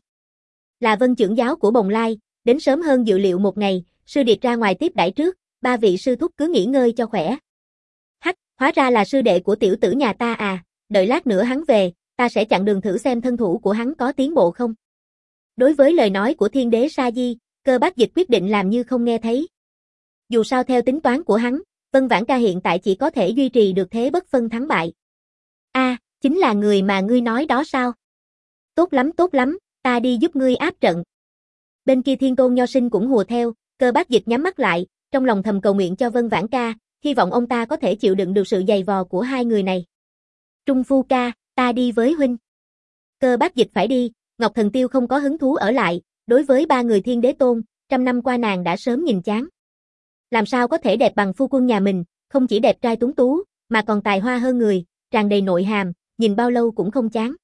Là Vân trưởng giáo của Bồng Lai, đến sớm hơn dự liệu một ngày, sư điệt ra ngoài tiếp đãi trước, ba vị sư thúc cứ nghỉ ngơi cho khỏe. Hắc, hóa ra là sư đệ của tiểu tử nhà ta à, đợi lát nữa hắn về, ta sẽ chặn đường thử xem thân thủ của hắn có tiến bộ không. Đối với lời nói của Thiên Đế Sa Di, Cơ Bác Dịch quyết định làm như không nghe thấy. Dù sao theo tính toán của hắn, Vân Vãn Ca hiện tại chỉ có thể duy trì được thế bất phân thắng bại. A, à, chính là người mà ngươi nói đó sao? Tốt lắm tốt lắm, ta đi giúp ngươi áp trận. Bên kia Thiên Tôn Nho Sinh cũng hùa theo, Cơ Bác Dịch nhắm mắt lại, trong lòng thầm cầu nguyện cho Vân Vãn Ca, hy vọng ông ta có thể chịu đựng được sự dày vò của hai người này. Trung Phu ca, ta đi với huynh. Cơ Bác Dịch phải đi, Ngọc Thần Tiêu không có hứng thú ở lại, đối với ba người Thiên Đế Tôn, trăm năm qua nàng đã sớm nhìn chán. Làm sao có thể đẹp bằng phu quân nhà mình, không chỉ đẹp trai tuấn tú, mà còn tài hoa hơn người, tràn đầy nội hàm, nhìn bao lâu cũng không chán.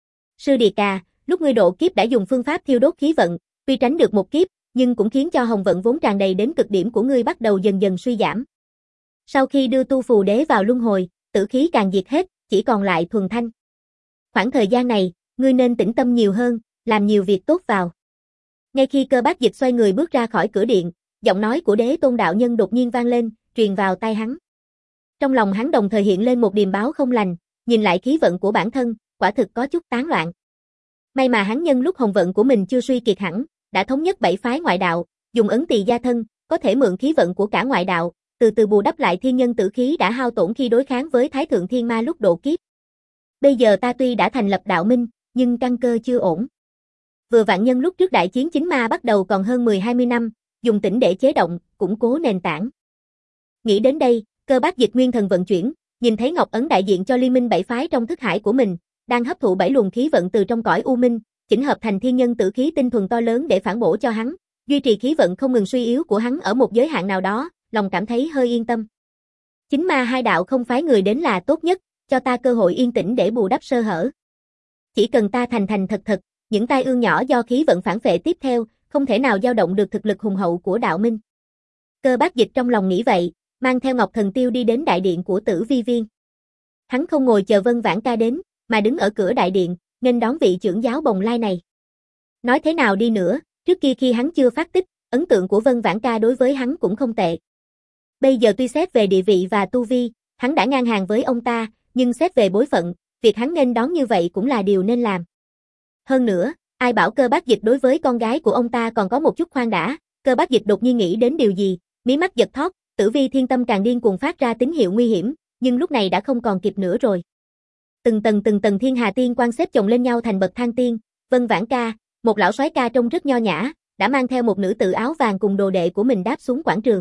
Sư điệt à, lúc ngươi độ kiếp đã dùng phương pháp thiêu đốt khí vận, tuy tránh được một kiếp, nhưng cũng khiến cho hồng vận vốn tràn đầy đến cực điểm của ngươi bắt đầu dần dần suy giảm. Sau khi đưa tu phù đế vào luân hồi, tử khí càng diệt hết, chỉ còn lại thuần thanh. Khoảng thời gian này, ngươi nên tĩnh tâm nhiều hơn, làm nhiều việc tốt vào. Ngay khi Cơ Bác Dịch xoay người bước ra khỏi cửa điện, giọng nói của Đế Tôn đạo nhân đột nhiên vang lên, truyền vào tai hắn. Trong lòng hắn đồng thời hiện lên một điềm báo không lành, nhìn lại khí vận của bản thân, quả thực có chút tán loạn. May mà hắn nhân lúc hồng vận của mình chưa suy kiệt hẳn, đã thống nhất bảy phái ngoại đạo, dùng ấn tỳ gia thân, có thể mượn khí vận của cả ngoại đạo, từ từ bù đắp lại thiên nhân tử khí đã hao tổn khi đối kháng với Thái Thượng Thiên Ma lúc độ kiếp. Bây giờ ta tuy đã thành lập đạo minh, nhưng căn cơ chưa ổn. Vừa vạn nhân lúc trước đại chiến chính ma bắt đầu còn hơn mười hai mươi năm, dùng tĩnh để chế động, củng cố nền tảng. Nghĩ đến đây, Cơ Bác Dịch nguyên thần vận chuyển, nhìn thấy Ngọc Ấn đại diện cho liên minh bảy phái trong thức hải của mình, đang hấp thụ bảy luồng khí vận từ trong cõi u minh, chỉnh hợp thành thiên nhân tử khí tinh thuần to lớn để phản bổ cho hắn, duy trì khí vận không ngừng suy yếu của hắn ở một giới hạn nào đó, lòng cảm thấy hơi yên tâm. Chính ma hai đạo không phái người đến là tốt nhất, cho ta cơ hội yên tĩnh để bù đắp sơ hở. Chỉ cần ta thành thành thật thật, những tai ương nhỏ do khí vận phản phệ tiếp theo, không thể nào dao động được thực lực hùng hậu của đạo minh. Cơ Bác Dịch trong lòng nghĩ vậy, mang theo Ngọc Thần Tiêu đi đến đại điện của Tử Vi Viên. Hắn không ngồi chờ Vân Vãn Ca đến, mà đứng ở cửa đại điện, nghênh đón vị trưởng giáo bồng lai này. Nói thế nào đi nữa, trước kia khi hắn chưa phát tích, ấn tượng của Vân Vãn Ca đối với hắn cũng không tệ. Bây giờ tuy xét về địa vị và tu vi, hắn đã ngang hàng với ông ta, nhưng xét về bối phận, việc hắn nghênh đón như vậy cũng là điều nên làm. Hơn nữa, ai bảo Cơ Bác Dịch đối với con gái của ông ta còn có một chút khoan đã, Cơ Bác Dịch đột nhiên nghĩ đến điều gì, mí mắt giật thót, Tử Vi Thiên Tâm càng điên cuồng phát ra tín hiệu nguy hiểm, nhưng lúc này đã không còn kịp nữa rồi. Từng tầng từng tầng thiên hà tiên quan xếp chồng lên nhau thành bậc thang tiên, Vân Vãn Ca, một lão soái ca trông rất nho nhã, đã mang theo một nữ tử áo vàng cùng đồ đệ của mình đáp xuống quảng trường.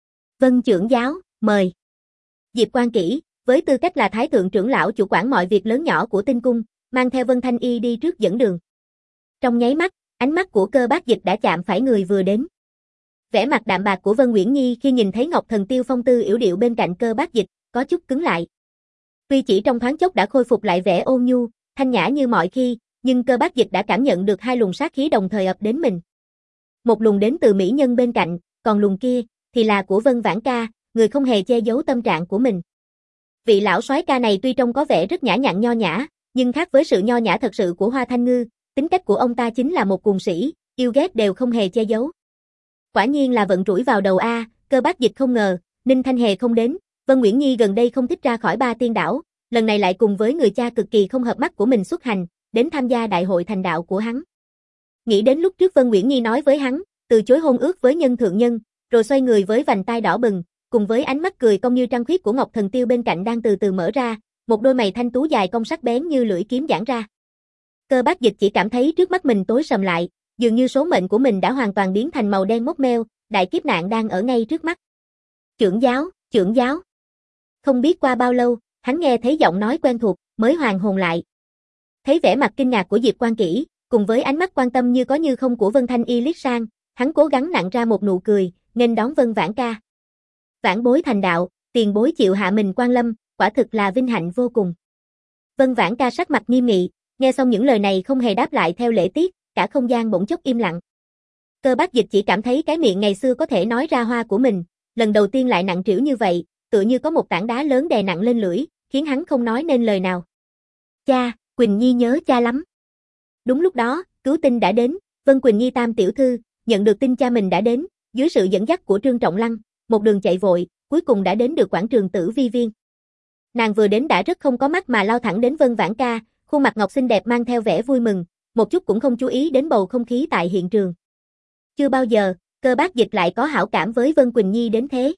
Vân trưởng giáo, mời. Diệp Quan Kỷ, với tư cách là thái thượng trưởng lão chủ quản mọi việc lớn nhỏ của tinh cung, mang theo Vân Thanh Y đi trước dẫn đường. Trong nháy mắt, ánh mắt của Cơ Bác Dịch đã chạm phải người vừa đến. Vẻ mặt đạm bạc của Vân Uyển Nhi khi nhìn thấy Ngọc Thần Tiêu phong tư yểu điệu bên cạnh Cơ Bác Dịch, có chút cứng lại. Tuy chỉ trong thoáng chốc đã khôi phục lại vẻ ôn nhu, thanh nhã như mọi khi, nhưng Cơ Bác Dịch đã cảm nhận được hai luồng sát khí đồng thời ập đến mình. Một luồng đến từ mỹ nhân bên cạnh, còn luồng kia thì là của Vân Vãn Ca, người không hề che giấu tâm trạng của mình. Vị lão soái ca này tuy trông có vẻ rất nhã nhặn nho nhã, nhưng khác với sự nho nhã thật sự của Hoa Thanh Ngư, tính cách của ông ta chính là một cuồng sĩ, yêu ghét đều không hề che giấu. Quả nhiên là vận rủi vào đầu a, Cơ Bác Dịch không ngờ, Ninh Thanh Hề không đến, Vân Uyển Nhi gần đây không thích ra khỏi Ba Tiên Đảo, lần này lại cùng với người cha cực kỳ không hợp mắt của mình xuất hành, đến tham gia đại hội thành đạo của hắn. Nghĩ đến lúc trước Vân Uyển Nhi nói với hắn, từ chối hôn ước với nhân thượng nhân, rồi xoay người với vành tai đỏ bừng, cùng với ánh mắt cười cong như trăng khuyết của Ngọc Thần Tiêu bên cạnh đang từ từ mở ra, một đôi mày thanh tú dài cong sắc bén như lưỡi kiếm giãn ra. Cơ Bác Dịch chỉ cảm thấy trước mắt mình tối sầm lại, dường như số mệnh của mình đã hoàn toàn biến thành màu đen mốc meo, đại kiếp nạn đang ở ngay trước mắt. Trưởng giáo, trưởng giáo. Không biết qua bao lâu, hắn nghe thấy giọng nói quen thuộc, mới hoàn hồn lại. Thấy vẻ mặt kinh ngạc của Diệp Quan Kỷ, cùng với ánh mắt quan tâm như có như không của Vân Thanh Y liếc sang, hắn cố gắng nặn ra một nụ cười, nghênh đón Vân Vãn Ca. Vãn bối thành đạo, tiền bối chịu hạ mình quan lâm, quả thực là vinh hạnh vô cùng. Vân Vãn Ca sắc mặt nghiêm nghị, nghe xong những lời này không hề đáp lại theo lễ tiết, cả không gian bỗng chốc im lặng. Cơ Bác Dịch chỉ cảm thấy cái miệng ngày xưa có thể nói ra hoa của mình, lần đầu tiên lại nặng trĩu như vậy, tựa như có một tảng đá lớn đè nặng lên lưỡi, khiến hắn không nói nên lời nào. Cha, Quỳnh Nhi nhớ cha lắm. Đúng lúc đó, cứu tinh đã đến, Vân Quỳnh Nhi tam tiểu thư, nhận được tin cha mình đã đến, dưới sự dẫn dắt của Trương Trọng Lăng, một đường chạy vội, cuối cùng đã đến được quảng trường Tử Vi Viên. Nàng vừa đến đã rất không có mắt mà lao thẳng đến Vân Vãn Ca, khuôn mặt ngọc xinh đẹp mang theo vẻ vui mừng, một chút cũng không chú ý đến bầu không khí tại hiện trường. Chưa bao giờ, Cơ Bác Dịch lại có hảo cảm với Vân Quỳnh Nhi đến thế.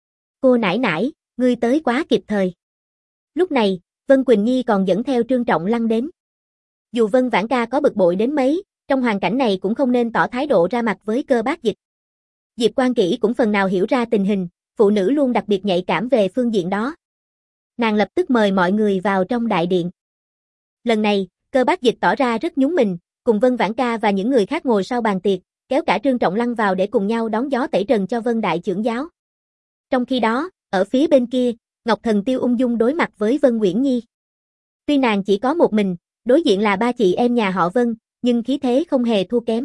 Cô nãi nãi, ngươi tới quá kịp thời. Lúc này, Vân Quỳnh Nhi còn dẫn theo Trương Trọng Lăng đến. Dù Vân Vãn Ca có bực bội đến mấy, trong hoàn cảnh này cũng không nên tỏ thái độ ra mặt với Cơ Bác Dịch. Diệp Quan Kỷ cũng phần nào hiểu ra tình hình, phụ nữ luôn đặc biệt nhạy cảm về phương diện đó. Nàng lập tức mời mọi người vào trong đại điện. Lần này, Cơ Bác Dịch tỏ ra rất nhún mình, cùng Vân Vãn Ca và những người khác ngồi sau bàn tiệc, kéo cả Trương Trọng Lăng vào để cùng nhau đón gió tẩy trần cho Vân Đại trưởng giáo. Trong khi đó, ở phía bên kia, Ngọc Thần Tiêu ung dung đối mặt với Vân Uyển Nhi. Tuy nàng chỉ có một mình, đối diện là ba chị em nhà họ Vân, nhưng khí thế không hề thua kém.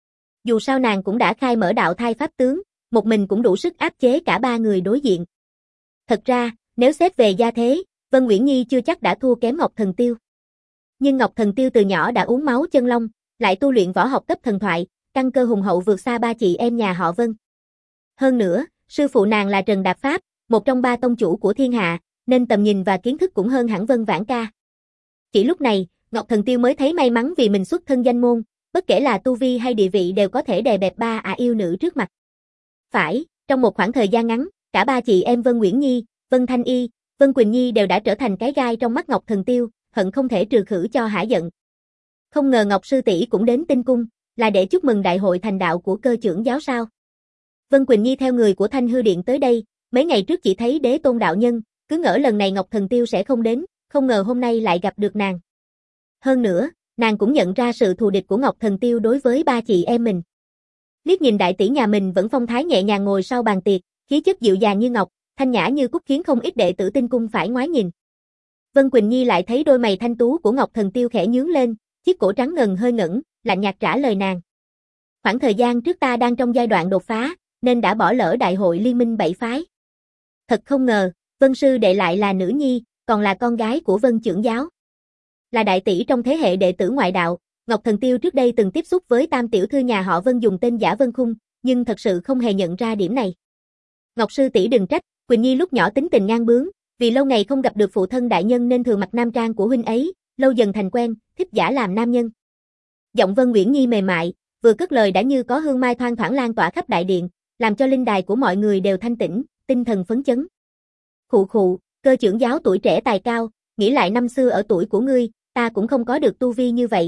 Dù sao nàng cũng đã khai mở đạo thai pháp tướng, một mình cũng đủ sức áp chế cả ba người đối diện. Thật ra, nếu xét về gia thế, Vân Uyển Nhi chưa chắc đã thua kém Ngọc Thần Tiêu. Nhưng Ngọc Thần Tiêu từ nhỏ đã uống máu chân long, lại tu luyện võ học cấp thần thoại, căn cơ hùng hậu vượt xa ba chị em nhà họ Vân. Hơn nữa, sư phụ nàng là Trần Đạp Pháp, một trong ba tông chủ của thiên hạ, nên tầm nhìn và kiến thức cũng hơn hẳn Vân Vãn Ca. Chỉ lúc này, Ngọc Thần Tiêu mới thấy may mắn vì mình xuất thân danh môn, bất kể là tu vi hay địa vị đều có thể đè bẹp ba ả yêu nữ trước mặt. Phải, trong một khoảng thời gian ngắn, cả ba chị em Vân Uyển Nhi, Vân Thanh Y, Vân Quỳnh Nhi đều đã trở thành cái gai trong mắt Ngọc Thần Tiêu, hận không thể trừ khử cho hả giận. Không ngờ Ngọc sư tỷ cũng đến tinh cung, là để chúc mừng đại hội thành đạo của Cơ trưởng giáo sao? Vân Quỳnh Nhi theo người của Thanh Hư Điện tới đây, mấy ngày trước chỉ thấy Đế Tôn đạo nhân, cứ ngỡ lần này Ngọc Thần Tiêu sẽ không đến, không ngờ hôm nay lại gặp được nàng. Hơn nữa, nàng cũng nhận ra sự thù địch của Ngọc Thần Tiêu đối với ba chị em mình. Liếc nhìn đại tỷ nhà mình vẫn phong thái nhẹ nhàng ngồi sau bàn tiệc, khí chất dịu dàng như ngọc, thanh nhã như cúc khiến không ít đệ tử tinh cung phải ngoái nhìn. Vân Quỳnh Nhi lại thấy đôi mày thanh tú của Ngọc Thần Tiêu khẽ nhướng lên, chiếc cổ trắng ngần hơi ngẩng, lạnh nhạt trả lời nàng. Khoảng thời gian trước ta đang trong giai đoạn đột phá, nên đã bỏ lỡ đại hội liên minh bảy phái. Thật không ngờ, Vân sư đệ lại là nữ nhi, còn là con gái của Vân trưởng giáo. Là đại tỷ trong thế hệ đệ tử ngoại đạo, Ngọc Thần Tiêu trước đây từng tiếp xúc với tam tiểu thư nhà họ Vân dùng tên giả Vân Khung, nhưng thật sự không hề nhận ra điểm này. Ngọc sư tỷ đừng trách, Quỳnh Nhi lúc nhỏ tính tình ngang bướng, vì lâu ngày không gặp được phụ thân đại nhân nên thường mặc nam trang của huynh ấy, lâu dần thành quen, thích giả làm nam nhân. Giọng Vân Uyển Nhi mềm mại, vừa cất lời đã như có hương mai thoang thoảng lan tỏa khắp đại điện, làm cho linh đài của mọi người đều thanh tĩnh, tinh thần phấn chấn. Khụ khụ, Cơ trưởng giáo tuổi trẻ tài cao, nghĩ lại năm xưa ở tuổi của ngươi, ta cũng không có được tu vi như vậy.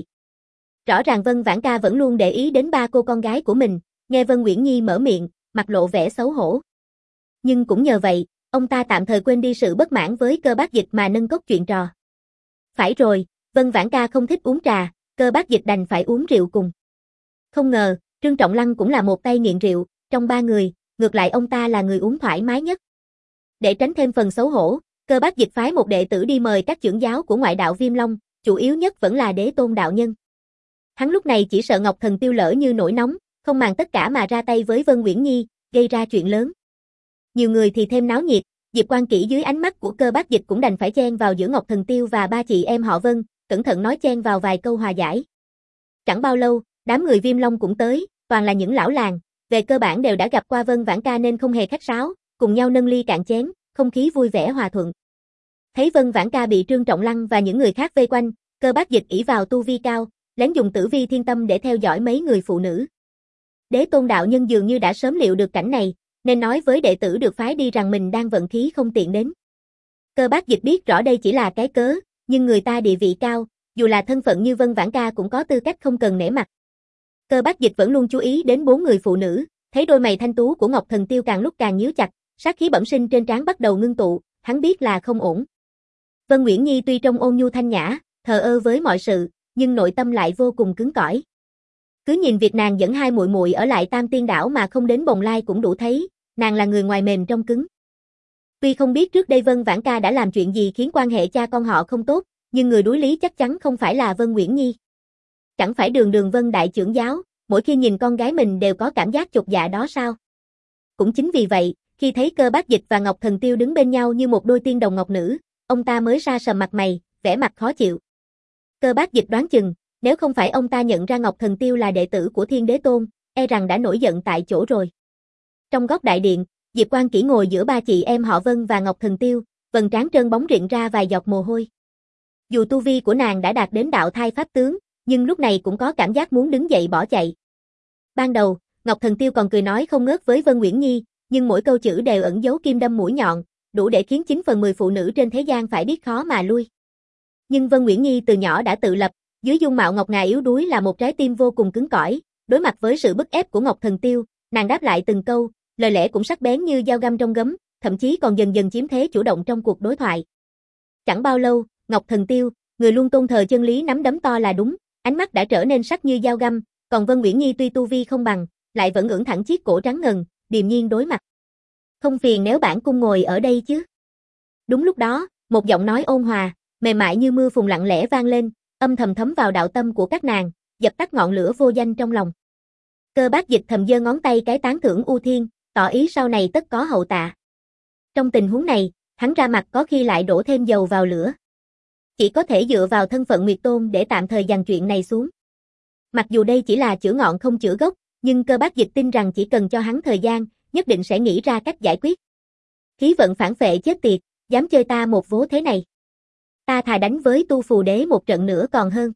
Rõ ràng Vân Vãn Ca vẫn luôn để ý đến ba cô con gái của mình, nghe Vân Uyển Nhi mở miệng, mặt lộ vẻ xấu hổ. Nhưng cũng nhờ vậy, ông ta tạm thời quên đi sự bất mãn với Cơ Bác Dịch mà nâng cốc chuyện trò. Phải rồi, Vân Vãn Ca không thích uống trà, Cơ Bác Dịch đành phải uống rượu cùng. Không ngờ, Trương Trọng Lăng cũng là một tay nghiện rượu, trong ba người, ngược lại ông ta là người uống thoải mái nhất. Để tránh thêm phần xấu hổ, Cơ Bác Dịch phái một đệ tử đi mời các trưởng giáo của ngoại đạo Viêm Long, chủ yếu nhất vẫn là Đế Tôn đạo nhân. Hắn lúc này chỉ sợ Ngọc Thần Tiêu lỡ như nổi nóng, không màng tất cả mà ra tay với Vân Uyển Nhi, gây ra chuyện lớn. Nhiều người thì thêm náo nhiệt, Diệp Quan Kỷ dưới ánh mắt của Cơ Bác Dịch cũng đành phải chen vào giữa Ngọc Thần Tiêu và ba chị em họ Vân, cẩn thận nói chen vào vài câu hòa giải. Chẳng bao lâu, đám người Viêm Long cũng tới, toàn là những lão làng, về cơ bản đều đã gặp qua Vân Vãn Ca nên không hề khách sáo, cùng nhau nâng ly cạn chén, không khí vui vẻ hòa thuận. Thấy Vân Vãn Ca bị Trương Trọng Lăng và những người khác vây quanh, Cơ Bác Dịch ỷ vào tu vi cao, lén dùng tử vi thiên tâm để theo dõi mấy người phụ nữ. Đế Tôn đạo nhân dường như đã sớm liệu được cảnh này, nên nói với đệ tử được phái đi rằng mình đang vận khí không tiện đến. Cơ Bác Dịch biết rõ đây chỉ là cái cớ, nhưng người ta địa vị cao, dù là thân phận như Vân Vãn Ca cũng có tư cách không cần nể mặt. Cơ Bác Dịch vẫn luôn chú ý đến bốn người phụ nữ, thấy đôi mày thanh tú của Ngọc Thần Tiêu càng lúc càng nhíu chặt, sát khí bẩm sinh trên trán bắt đầu ngưng tụ, hắn biết là không ổn. Vân Uyển Nhi tuy trông ôn nhu thanh nhã, thờ ơ với mọi sự, nhưng nội tâm lại vô cùng cứng cỏi. Cứ nhìn việc nàng dẫn hai muội muội ở lại Tam Tiên đảo mà không đến Bồng Lai cũng đủ thấy, nàng là người ngoài mềm trong cứng. Tuy không biết trước đây Vân Vãn Ca đã làm chuyện gì khiến quan hệ cha con họ không tốt, nhưng người đối lý chắc chắn không phải là Vân Uyển Nhi. Chẳng phải Đường Đường Vân đại trưởng giáo, mỗi khi nhìn con gái mình đều có cảm giác chột dạ đó sao? Cũng chính vì vậy, khi thấy Cơ Bác Dịch và Ngọc Thần Tiêu đứng bên nhau như một đôi tiên đồng ngọc nữ, ông ta mới sa sầm mặt mày, vẻ mặt khó chịu. Cơ Bác Dịch đoán chừng, nếu không phải ông ta nhận ra Ngọc Thần Tiêu là đệ tử của Thiên Đế Tôn, e rằng đã nổi giận tại chỗ rồi. Trong góc đại điện, Diệp Quan Kỷ ngồi giữa ba chị em họ Vân và Ngọc Thần Tiêu, vầng trán trơn bóng rịn ra vài giọt mồ hôi. Dù tu vi của nàng đã đạt đến đạo thai pháp tướng, nhưng lúc này cũng có cảm giác muốn đứng dậy bỏ chạy. Ban đầu, Ngọc Thần Tiêu còn cười nói không ngớt với Vân Uyển Nhi, nhưng mỗi câu chữ đều ẩn giấu kim đâm mũi nhọn, đủ để khiến chín phần mười phụ nữ trên thế gian phải biết khó mà lui. Nhưng Vân Uyển Nhi từ nhỏ đã tự lập, dưới dung mạo ngọc ngà yếu đuối là một trái tim vô cùng cứng cỏi, đối mặt với sự bức ép của Ngọc Thần Tiêu, nàng đáp lại từng câu, lời lẽ cũng sắc bén như dao găm trong gấm, thậm chí còn dần dần chiếm thế chủ động trong cuộc đối thoại. Chẳng bao lâu, Ngọc Thần Tiêu, người luôn tôn thờ chân lý nắm đấm to là đúng, ánh mắt đã trở nên sắc như dao găm, còn Vân Uyển Nhi tuy tu vi không bằng, lại vẫn ưỡn thẳng chiếc cổ trắng ngần, điềm nhiên đối mặt. Không phiền nếu bản cung ngồi ở đây chứ? Đúng lúc đó, một giọng nói ôn hòa, mềm mại như mưa phùn lặng lẽ vang lên, âm thầm thấm vào đạo tâm của các nàng, dập tắt ngọn lửa vô danh trong lòng. Cơ Bác Dịch thầm giơ ngón tay cái tán thưởng ưu thiên, tỏ ý sau này tất có hậu tạ. Trong tình huống này, hắn ra mặt có khi lại đổ thêm dầu vào lửa. Chỉ có thể dựa vào thân phận Nguyệt Tôn để tạm thời dàn chuyện này xuống. Mặc dù đây chỉ là chữa ngọn không chữa gốc, nhưng Cơ Bác Dịch tin rằng chỉ cần cho hắn thời gian, nhất định sẽ nghĩ ra cách giải quyết. Khí vận phản phệ chết tiệt, dám chơi ta một vố thế này. Ta thà đánh với Tu Phù Đế một trận nữa còn hơn.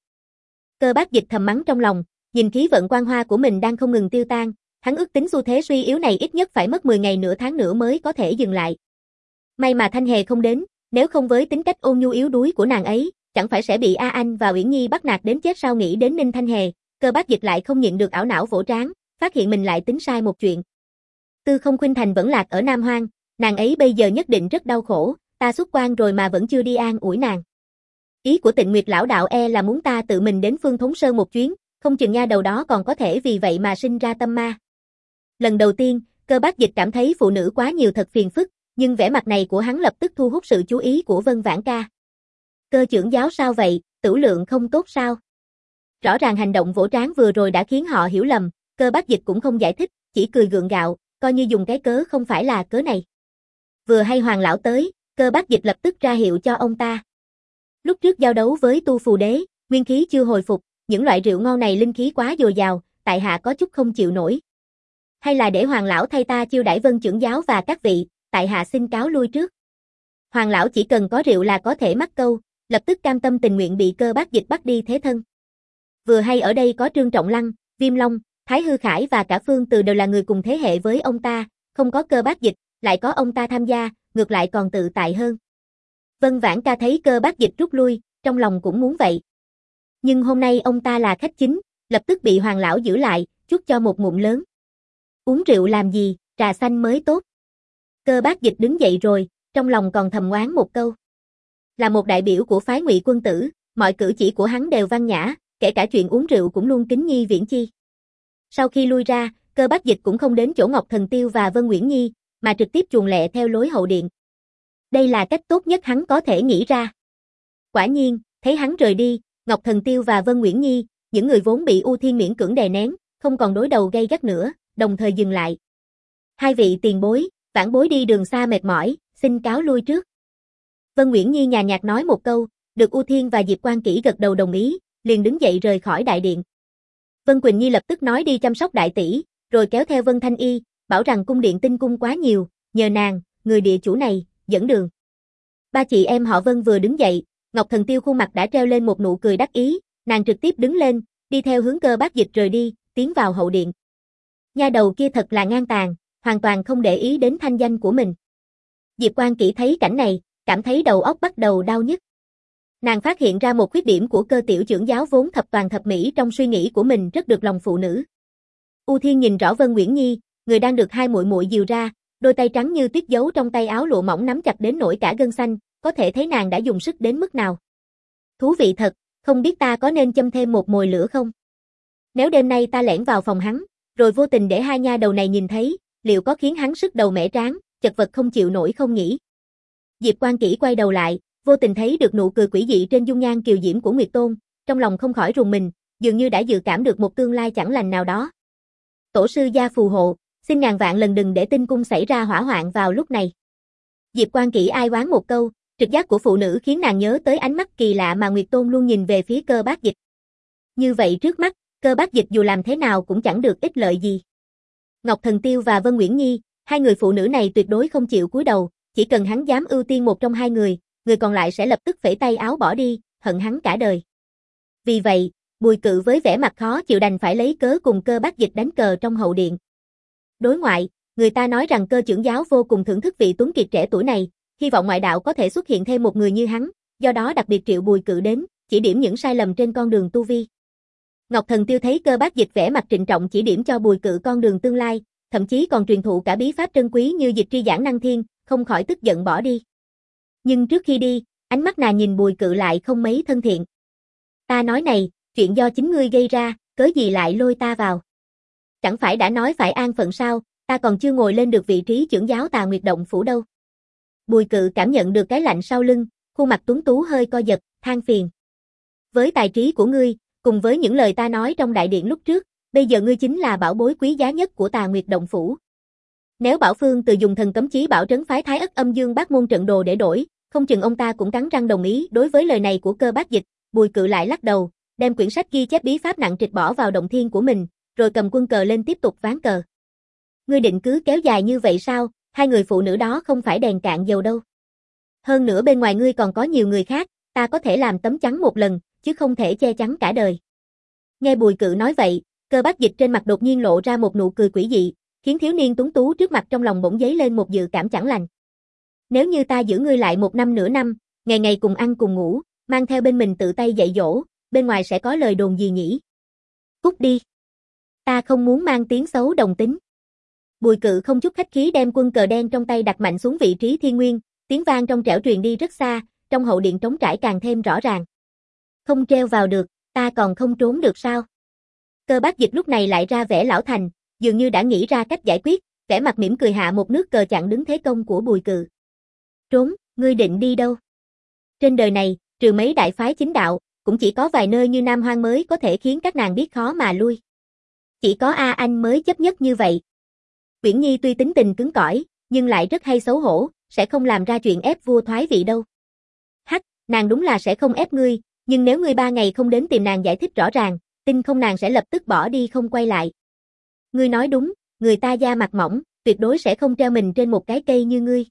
Cơ Bác Dịch thầm mắng trong lòng, nhìn khí vận quang hoa của mình đang không ngừng tiêu tan, hắn ước tính xu thế suy yếu này ít nhất phải mất mười ngày nửa tháng nữa mới có thể dừng lại. May mà Thanh Hề không đến, nếu không với tính cách ôn nhu yếu đuối của nàng ấy, chẳng phải sẽ bị A Anh và Uyển Nhi bắt nạt đến chết sao. Nghĩ đến Ninh Thanh Hề, Cơ Bác Dịch lại không nhịn được ảo não vỗ trán, phát hiện mình lại tính sai một chuyện. Tư Không Khuynh Thành vẫn lạc ở Nam Hoang, nàng ấy bây giờ nhất định rất đau khổ, ta xuất quan rồi mà vẫn chưa đi an ủi nàng. Ý của Tịnh Nguyệt lão đạo e là muốn ta tự mình đến Phương Thốn Sơn một chuyến, không chừng nha đầu đó còn có thể vì vậy mà sinh ra tâm ma. Lần đầu tiên, Cơ Bác Dịch cảm thấy phụ nữ quá nhiều thật phiền phức, nhưng vẻ mặt này của hắn lập tức thu hút sự chú ý của Vân Vãn Ca. Cơ trưởng giáo sao vậy, tửu lượng không tốt sao? Rõ ràng hành động vỗ trán vừa rồi đã khiến họ hiểu lầm, Cơ Bác Dịch cũng không giải thích, chỉ cười gượng gạo, coi như dùng cái cớ không phải là cớ này. Vừa hay Hoàng lão tới, Cơ Bác Dịch lập tức ra hiệu cho ông ta. Lúc trước giao đấu với Tu Phù Đế, nguyên khí chưa hồi phục, những loại rượu ngon này linh khí quá dồi dào, tại hạ có chút không chịu nổi. Hay là để Hoàng lão thay ta chiêu đãi Vân trưởng giáo và các vị, tại hạ xin cáo lui trước. Hoàng lão chỉ cần có rượu là có thể mắc câu, lập tức cam tâm tình nguyện bị Cơ Bác Dịch bắt đi thế thân. Vừa hay ở đây có Trương Trọng Lăng, Viêm Long, Thái Hư Khải và cả Phương Từ đều là người cùng thế hệ với ông ta, không có Cơ Bác Dịch, lại có ông ta tham gia, ngược lại còn tự tại hơn. Vân Vãn Ca thấy Cơ Bác Dịch rút lui, trong lòng cũng muốn vậy. Nhưng hôm nay ông ta là khách chính, lập tức bị Hoàng lão giữ lại, chúc cho một ngụm lớn. Uống rượu làm gì, trà xanh mới tốt. Cơ Bác Dịch đứng dậy rồi, trong lòng còn thầm oán một câu. Là một đại biểu của phái Ngụy Quân Tử, mọi cử chỉ của hắn đều văn nhã, kể cả chuyện uống rượu cũng luôn kính nhi viễn chi. Sau khi lui ra, Cơ Bác Dịch cũng không đến chỗ Ngọc Thần Tiêu và Vân Nguyễn Nhi, mà trực tiếp chuồn lẹ theo lối hậu điện. Đây là cách tốt nhất hắn có thể nghĩ ra. Quả nhiên, thấy hắn rời đi, Ngọc Thần Tiêu và Vân Nguyễn Nhi, những người vốn bị U Thiên miễn cưỡng đè nén, không còn đối đầu gay gắt nữa, đồng thời dừng lại. Hai vị tiền bối, vãn bối đi đường xa mệt mỏi, xin cáo lui trước. Vân Nguyễn Nhi nhàn nhạt nói một câu, được U Thiên và Diệp Quan Kỷ gật đầu đồng ý, liền đứng dậy rời khỏi đại điện. Vân Quỳnh Nhi lập tức nói đi chăm sóc đại tỷ, rồi kéo theo Vân Thanh Y, bảo rằng cung điện tinh cung quá nhiều, nhờ nàng, người địa chủ này, dẫn đường. Ba chị em họ Vân vừa đứng dậy, Ngọc Thần Tiêu khuôn mặt đã treo lên một nụ cười đắc ý, nàng trực tiếp đứng lên, đi theo hướng Cơ Bác Dịch rời đi, tiến vào hậu điện. Nha đầu kia thật là ngang tàn, hoàn toàn không để ý đến thanh danh của mình. Diệp Quan Kỷ thấy cảnh này, cảm thấy đầu óc bắt đầu đau nhức. Nàng phát hiện ra một khuyết điểm của Cơ tiểu trưởng giáo vốn thập toàn thập mỹ trong suy nghĩ của mình rất được lòng phụ nữ. U Thiên nhìn rõ Vân Nguyễn Nhi, người đang được hai muội muội dìu ra, đôi tay trắng như tuyết giấu trong tay áo lụa mỏng nắm chặt đến nỗi cả gân xanh, có thể thấy nàng đã dùng sức đến mức nào. Thú vị thật, không biết ta có nên châm thêm một mồi lửa không? Nếu đêm nay ta lẻn vào phòng hắn, rồi vô tình để hai nha đầu này nhìn thấy, liệu có khiến hắn sức đầu mẻ trán, chật vật không chịu nổi không nhỉ? Diệp Quan Kỷ quay đầu lại, vô tình thấy được nụ cười quỷ dị trên dung nhan kiều diễm của Nguyệt Tôn, trong lòng không khỏi rùng mình, dường như đã dự cảm được một tương lai chẳng lành nào đó. Tổ sư gia phù hộ, xin ngàn vạn lần đừng để tinh cung xảy ra hỏa hoạn vào lúc này. Diệp Quan Kỷ ai oán một câu, trực giác của phụ nữ khiến nàng nhớ tới ánh mắt kỳ lạ mà Nguyệt Tôn luôn nhìn về phía Cơ Bác Dịch. Như vậy trước mắt, Cơ Bác Dịch dù làm thế nào cũng chẳng được ích lợi gì. Ngọc Thần Tiêu và Vân Nguyễn Nhi, hai người phụ nữ này tuyệt đối không chịu cúi đầu, chỉ cần hắn dám ưu tiên một trong hai người, người còn lại sẽ lập tức phẩy tay áo bỏ đi, hận hắn cả đời. Vì vậy, Bùi Cự với vẻ mặt khó chịu đành phải lấy cớ cùng Cơ Bác Dịch đánh cờ trong hậu điện. Đối ngoại, người ta nói rằng Cơ trưởng giáo vô cùng thưởng thức vị tuấn kiệt trẻ tuổi này, hy vọng ngoại đạo có thể xuất hiện thêm một người như hắn, do đó đặc biệt triệu Bùi Cự đến, chỉ điểm những sai lầm trên con đường tu vi. Ngọc Thần Tiêu thấy Cơ Bác Dịch vẻ mặt trịnh trọng chỉ điểm cho Bùi Cự con đường tương lai, thậm chí còn truyền thụ cả bí pháp trân quý như dịch tri giảng năng thiên, không khỏi tức giận bỏ đi. Nhưng trước khi đi, ánh mắt nàng nhìn Bùi Cự lại không mấy thân thiện. Ta nói này, chuyện do chính ngươi gây ra, cớ gì lại lôi ta vào? Chẳng phải đã nói phải an phận sao, ta còn chưa ngồi lên được vị trí trưởng giáo Tà Nguyệt Động phủ đâu. Bùi Cự cảm nhận được cái lạnh sau lưng, khuôn mặt tuấn tú hơi co giật, than phiền. Với tài trí của ngươi, cùng với những lời ta nói trong đại điện lúc trước, bây giờ ngươi chính là bảo bối quý giá nhất của Tà Nguyệt Động phủ. Nếu Bảo Phương từ dùng thần cấm chí bảo trấn phái Thái Ất Âm Dương Bát môn trận đồ để đổi, không chừng ông ta cũng cắn răng đồng ý. Đối với lời này của Cơ Bác Dịch, Bùi Cự lại lắc đầu, đem quyển sách ghi chép bí pháp nặng trịch bỏ vào động thiên của mình, rồi cầm quân cờ lên tiếp tục ván cờ. Ngươi định cứ kéo dài như vậy sao? Hai người phụ nữ đó không phải đèn cạn dầu đâu. Hơn nữa bên ngoài ngươi còn có nhiều người khác, ta có thể làm tấm chắn một lần, chứ không thể che chắn cả đời. Nghe Bùi Cự nói vậy, Cơ Bác Dịch trên mặt đột nhiên lộ ra một nụ cười quỷ dị, khiến thiếu niên tuấn tú trước mặt trong lòng bỗng dấy lên một dự cảm chẳng lành. Nếu như ta giữ ngươi lại một năm nửa năm, ngày ngày cùng ăn cùng ngủ, mang theo bên mình tự tay dạy dỗ, bên ngoài sẽ có lời đồn gì nhỉ? Cút đi. Ta không muốn mang tiếng xấu đồng tính. Bùi Cự không chút khách khí đem quân cờ đen trong tay đặt mạnh xuống vị trí thiên nguyên, tiếng vang trong trẻo truyền đi rất xa, trong hậu điện trống trải càng thêm rõ ràng. Không treo vào được, ta còn không trốn được sao? Cơ Bác Dịch lúc này lại ra vẻ lão thành, dường như đã nghĩ ra cách giải quyết, vẻ mặt mỉm cười hạ một nước cờ chặn đứng thế công của Bùi Cự. Trốn, ngươi định đi đâu? Trên đời này, trừ mấy đại phái chính đạo, cũng chỉ có vài nơi như Nam Hoang mới có thể khiến các nàng biết khó mà lui. Chỉ có A Anh mới chấp nhất như vậy. Uyển Nhi tuy tính tình cứng cỏi, nhưng lại rất hay xấu hổ, sẽ không làm ra chuyện ép vua thoái vị đâu. Hắc, Nàng đúng là sẽ không ép ngươi, nhưng nếu ngươi ba ngày không đến tìm nàng giải thích rõ ràng, tin không nàng sẽ lập tức bỏ đi không quay lại. Ngươi nói đúng, người ta da mặt mỏng, tuyệt đối sẽ không treo mình trên một cái cây như ngươi.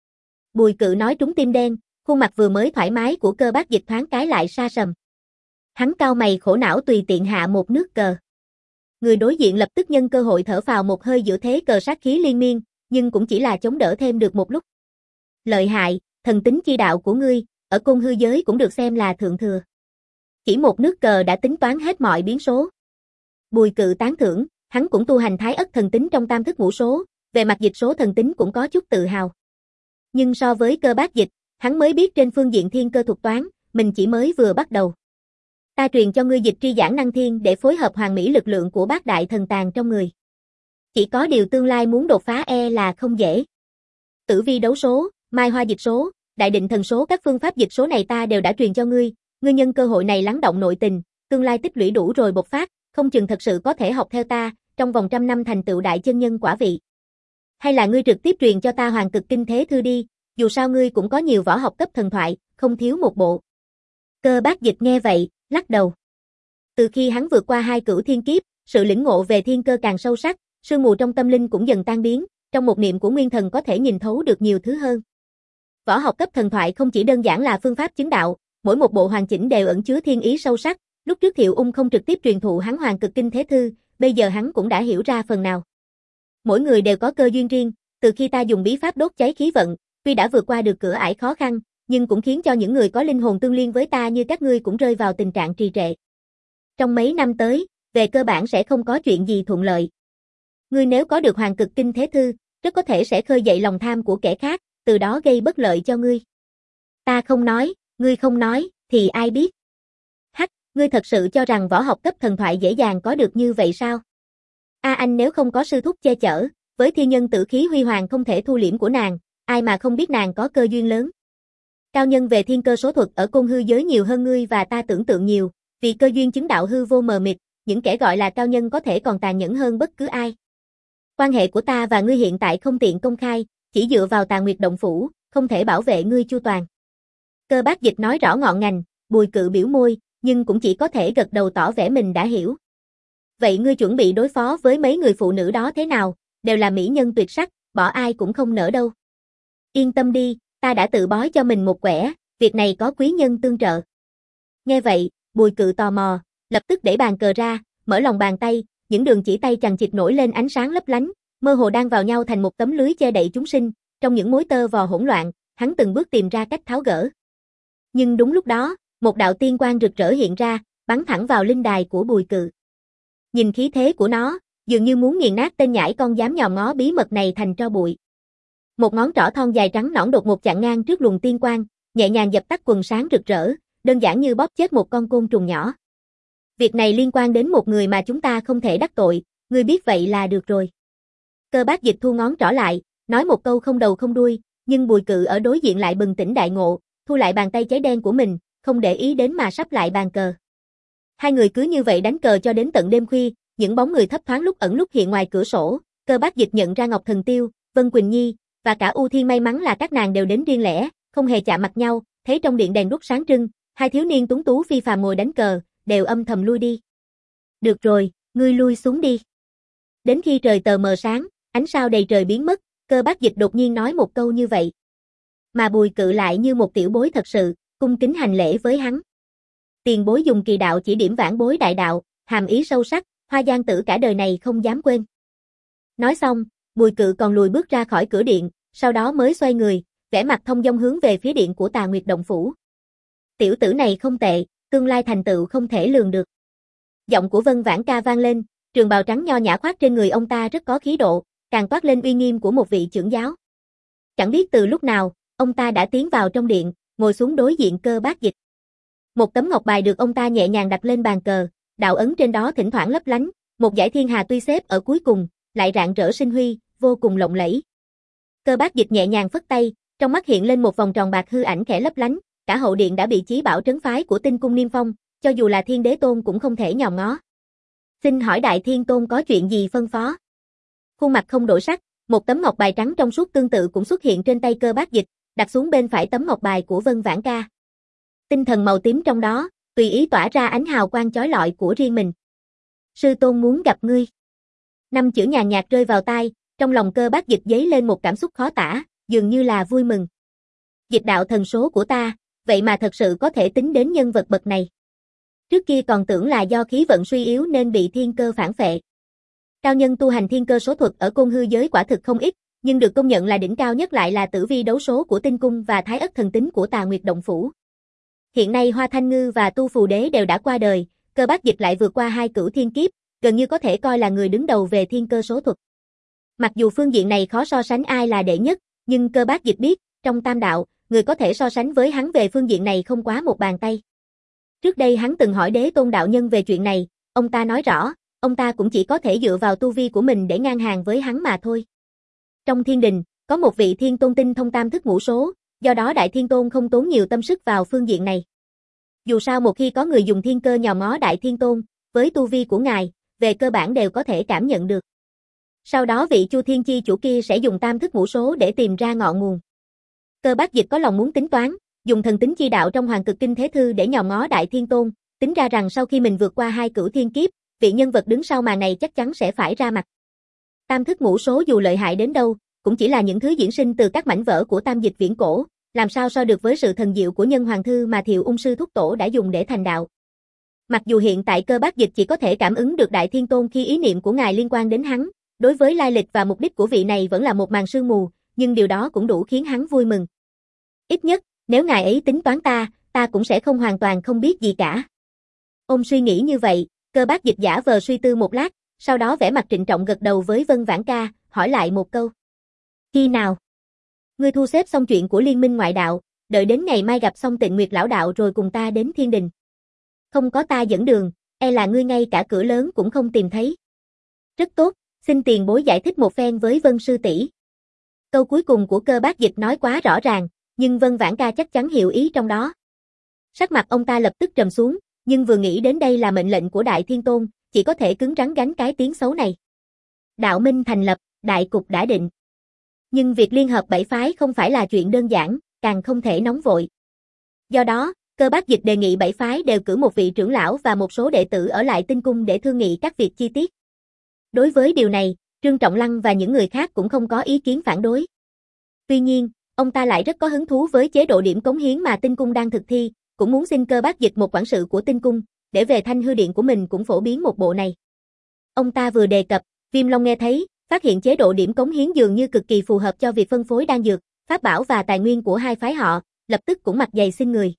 Bùi Cự nói trúng tim đen, khuôn mặt vừa mới thoải mái của Cơ Bác Dịch thoáng cái lại sa sầm. Hắn cau mày khổ não tùy tiện hạ một nước cờ. Người đối diện lập tức nhân cơ hội thở phào một hơi giữa thế cờ sát khí liên miên, nhưng cũng chỉ là chống đỡ thêm được một lúc. Lợi hại, thần tính chi đạo của ngươi, ở côn hư giới cũng được xem là thượng thừa. Chỉ một nước cờ đã tính toán hết mọi biến số. Bùi Cự tán thưởng, hắn cũng tu hành thái ất thần tính trong tam thức ngũ số, về mặt dịch số thần tính cũng có chút tự hào. Nhưng so với Cơ Bác Dịch, hắn mới biết trên phương diện thiên cơ thuật toán, mình chỉ mới vừa bắt đầu. Ta truyền cho ngươi dịch tri giảng năng thiên để phối hợp hoàn mỹ lực lượng của bát đại thần tàng trong người. Chỉ có điều tương lai muốn đột phá e là không dễ. Tử vi đấu số, mai hoa dịch số, đại định thần số các phương pháp dịch số này ta đều đã truyền cho ngươi, ngươi nhân cơ hội này lắng động nội tình, tương lai tích lũy đủ rồi bộc phát, không chừng thật sự có thể học theo ta, trong vòng trăm năm thành tựu đại chân nhân quả vị. Hay là ngươi trực tiếp truyền cho ta Hoàng Cực Kinh Thế Thư đi, dù sao ngươi cũng có nhiều võ học cấp thần thoại, không thiếu một bộ. Cơ Bác Dịch nghe vậy, lắc đầu. Từ khi hắn vượt qua hai cửu thiên kiếp, sự lĩnh ngộ về thiên cơ càng sâu sắc, sương mù trong tâm linh cũng dần tan biến, trong một niệm của nguyên thần có thể nhìn thấu được nhiều thứ hơn. Võ học cấp thần thoại không chỉ đơn giản là phương pháp chứng đạo, mỗi một bộ hoàn chỉnh đều ẩn chứa thiên ý sâu sắc, lúc trước Thiệu Ung không trực tiếp truyền thụ hắn Hoàng Cực Kinh Thế Thư, bây giờ hắn cũng đã hiểu ra phần nào. Mỗi người đều có cơ duyên riêng, từ khi ta dùng bí pháp đốt cháy khí vận, tuy đã vượt qua được cửa ải khó khăn, nhưng cũng khiến cho những người có linh hồn tương liên với ta như các ngươi cũng rơi vào tình trạng trì trệ. Trong mấy năm tới, về cơ bản sẽ không có chuyện gì thuận lợi. Ngươi nếu có được Hoàng Cực Kinh Thế Thư, rất có thể sẽ khơi dậy lòng tham của kẻ khác, từ đó gây bất lợi cho ngươi. Ta không nói, ngươi không nói, thì ai biết? Hắc, ngươi thật sự cho rằng võ học cấp thần thoại dễ dàng có được như vậy sao? A anh nếu không có sư thúc che chở, với thiên nhân tử khí huy hoàng không thể thu liễm của nàng, ai mà không biết nàng có cơ duyên lớn. Cao nhân về thiên cơ số thuật ở côn hư giới nhiều hơn ngươi và ta tưởng tượng nhiều, vì cơ duyên chứng đạo hư vô mờ mịt, những kẻ gọi là cao nhân có thể còn tàn nhẫn hơn bất cứ ai. Quan hệ của ta và ngươi hiện tại không tiện công khai, chỉ dựa vào Tà Nguyệt động phủ, không thể bảo vệ ngươi chu toàn. Cơ Bác Dịch nói rõ ngọn ngành, Bùi Cự biểu môi, nhưng cũng chỉ có thể gật đầu tỏ vẻ mình đã hiểu. Vậy ngươi chuẩn bị đối phó với mấy người phụ nữ đó thế nào, đều là mỹ nhân tuyệt sắc, bỏ ai cũng không nỡ đâu. Yên tâm đi, ta đã tự bói cho mình một quẻ, việc này có quý nhân tương trợ. Nghe vậy, Bùi Cự tò mò, lập tức để bàn cờ ra, mở lòng bàn tay, những đường chỉ tay chằng chịt nổi lên ánh sáng lấp lánh, mơ hồ đang vào nhau thành một tấm lưới che đậy chúng sinh, trong những mối tơ vò hỗn loạn, hắn từng bước tìm ra cách tháo gỡ. Nhưng đúng lúc đó, một đạo tiên quang rực rỡ hiện ra, bắn thẳng vào linh đài của Bùi Cự. Nhìn khí thế của nó, dường như muốn nghiền nát tên nhãi con dám nhòm ngó bí mật này thành tro bụi. Một ngón trỏ thon dài trắng nõn đột ngột chặn ngang trước luồng tiên quang, nhẹ nhàng dập tắt quần sáng rực rỡ, đơn giản như bóp chết một con côn trùng nhỏ. Việc này liên quan đến một người mà chúng ta không thể đắc tội, ngươi biết vậy là được rồi. Cơ Bác Dịch thu ngón trỏ lại, nói một câu không đầu không đuôi, nhưng Bùi Cự ở đối diện lại bừng tỉnh đại ngộ, thu lại bàn tay cháy đen của mình, không để ý đến mà sắp lại bàn cờ. Hai người cứ như vậy đánh cờ cho đến tận đêm khuya, những bóng người thấp thoáng lúc ẩn lúc hiện ngoài cửa sổ, Cơ Bác Dịch nhận ra Ngọc Thần Tiêu, Vân Quỳnh Nhi và cả U Thiên may mắn là các nàng đều đến riêng lẻ, không hề chạm mặt nhau, thấy trong điện đèn đuốc sáng trưng, hai thiếu niên tuấn tú phi phàm ngồi đánh cờ, đều âm thầm lui đi. Được rồi, ngươi lui xuống đi. Đến khi trời tờ mờ sáng, ánh sao đầy trời biến mất, Cơ Bác Dịch đột nhiên nói một câu như vậy. Mà Bùi Cự lại như một tiểu bối thật sự, cung kính hành lễ với hắn. Tiền bối dùng kỳ đạo chỉ điểm vãn bối đại đạo, hàm ý sâu sắc, Hoa Giang tử cả đời này không dám quên. Nói xong, Bùi Cự còn lùi bước ra khỏi cửa điện, sau đó mới xoay người, vẻ mặt thông dong hướng về phía điện của Tà Nguyệt động phủ. Tiểu tử này không tệ, tương lai thành tựu không thể lường được. Giọng của Vân Vãn Ca vang lên, trường bào trắng nho nhã khoác trên người ông ta rất có khí độ, càng toát lên uy nghiêm của một vị trưởng giáo. Chẳng biết từ lúc nào, ông ta đã tiến vào trong điện, ngồi xuống đối diện Cơ Bác Dịch. Một tấm ngọc bài được ông ta nhẹ nhàng đặt lên bàn cờ, đạo ấn trên đó thỉnh thoảng lấp lánh, một dải thiên hà tuy xếp ở cuối cùng, lại rạng rỡ sinh huy, vô cùng lộng lẫy. Cơ Bác Dịch nhẹ nhàng phất tay, trong mắt hiện lên một vòng tròn bạc hư ảnh khẽ lấp lánh, cả hậu điện đã bị chí bảo trấn phái của Tinh Cung Niêm Phong, cho dù là Thiên Đế Tôn cũng không thể nhòm ngó. Xin hỏi Đại Thiên Tôn có chuyện gì phân phó? Khuôn mặt không đổi sắc, một tấm ngọc bài trắng trong suốt tương tự cũng xuất hiện trên tay Cơ Bác Dịch, đặt xuống bên phải tấm ngọc bài của Vân Vãn Ca. Tinh thần màu tím trong đó, tùy ý tỏa ra ánh hào quang chói lọi của riêng mình. Sư tôn muốn gặp ngươi. Năm chữ nhàn nhạt rơi vào tai, trong lòng Cơ Bác Dịch dấy lên một cảm xúc khó tả, dường như là vui mừng. Dịch đạo thần số của ta, vậy mà thật sự có thể tính đến nhân vật bậc này. Trước kia còn tưởng là do khí vận suy yếu nên bị thiên cơ phản phệ. Cao nhân tu hành thiên cơ số thuật ở Côn Hư giới quả thực không ít, nhưng được công nhận là đỉnh cao nhất lại là tử vi đấu số của Tinh Cung và Thái Ất thần tính của Tà Nguyệt Động Phủ. Hiện nay Hoa Thanh Ngư và Tu Phù Đế đều đã qua đời, Cơ Bác Dịch lại vượt qua hai cửu thiên kiếp, gần như có thể coi là người đứng đầu về thiên cơ số thuật. Mặc dù phương diện này khó so sánh ai là đệ nhất, nhưng Cơ Bác Dịch biết, trong tam đạo, người có thể so sánh với hắn về phương diện này không quá một bàn tay. Trước đây hắn từng hỏi Đế Tôn đạo nhân về chuyện này, ông ta nói rõ, ông ta cũng chỉ có thể dựa vào tu vi của mình để ngang hàng với hắn mà thôi. Trong thiên đình, có một vị thiên tôn tinh thông tam thức ngũ số, do đó Đại Thiên Tôn không tốn nhiều tâm sức vào phương diện này. Dù sao một khi có người dùng thiên cơ nhòm ngó Đại Thiên Tôn, với tu vi của ngài, về cơ bản đều có thể cảm nhận được. Sau đó vị Chu Thiên Chi chủ kia sẽ dùng tam thức ngũ số để tìm ra ngọn nguồn. Cơ Bác Dịch có lòng muốn tính toán, dùng thần tính chi đạo trong Hoàng Cực Kinh Thế Thư để nhòm ngó Đại Thiên Tôn, tính ra rằng sau khi mình vượt qua hai cửu thiên kiếp, vị nhân vật đứng sau màn này chắc chắn sẽ phải ra mặt. Tam thức ngũ số dù lợi hại đến đâu, cũng chỉ là những thứ diễn sinh từ các mảnh vỡ của tam dịch viễn cổ, làm sao so được với sự thần diệu của nhân hoàng thư mà Thiệu Ung sư thúc tổ đã dùng để thành đạo. Mặc dù hiện tại Cơ Bác Dịch chỉ có thể cảm ứng được Đại Thiên Tôn khi ý niệm của ngài liên quan đến hắn, đối với lai lịch và mục đích của vị này vẫn là một màn sương mù, nhưng điều đó cũng đủ khiến hắn vui mừng. Ít nhất, nếu ngài ấy tính toán ta, ta cũng sẽ không hoàn toàn không biết gì cả. Ôm suy nghĩ như vậy, Cơ Bác Dịch giả vờ suy tư một lát, sau đó vẻ mặt trịnh trọng gật đầu với Vân Vãn Ca, hỏi lại một câu. Khi nào? Ngươi thu xếp xong chuyện của liên minh ngoại đạo, đợi đến ngày mai gặp xong Tịnh Nguyệt lão đạo rồi cùng ta đến thiên đình. Không có ta dẫn đường, e là ngươi ngay cả cửa lớn cũng không tìm thấy. Rất tốt, xin tiền bối giải thích một phen với Vân sư tỷ. Câu cuối cùng của Cơ Bác Dịch nói quá rõ ràng, nhưng Vân Vãn Ca chắc chắn hiểu ý trong đó. Sắc mặt ông ta lập tức trầm xuống, nhưng vừa nghĩ đến đây là mệnh lệnh của Đại Thiên Tôn, chỉ có thể cứng rắn gánh cái tiếng xấu này. Đạo minh thành lập, đại cục đã định. Nhưng việc liên hợp bảy phái không phải là chuyện đơn giản, càng không thể nóng vội. Do đó, Cơ Bác Dịch đề nghị bảy phái đều cử một vị trưởng lão và một số đệ tử ở lại Tinh Cung để thương nghị các việc chi tiết. Đối với điều này, Trương Trọng Lăng và những người khác cũng không có ý kiến phản đối. Tuy nhiên, ông ta lại rất có hứng thú với chế độ điểm cống hiến mà Tinh Cung đang thực thi, cũng muốn xin Cơ Bác Dịch một quản sự của Tinh Cung, để về Thanh Hư Điện của mình cũng phổ biến một bộ này. Ông ta vừa đề cập, Viêm Long nghe thấy, phát hiện chế độ điểm cống hiến dường như cực kỳ phù hợp cho việc phân phối đan dược, pháp bảo và tài nguyên của hai phái họ, lập tức cũng mặt dày xin người.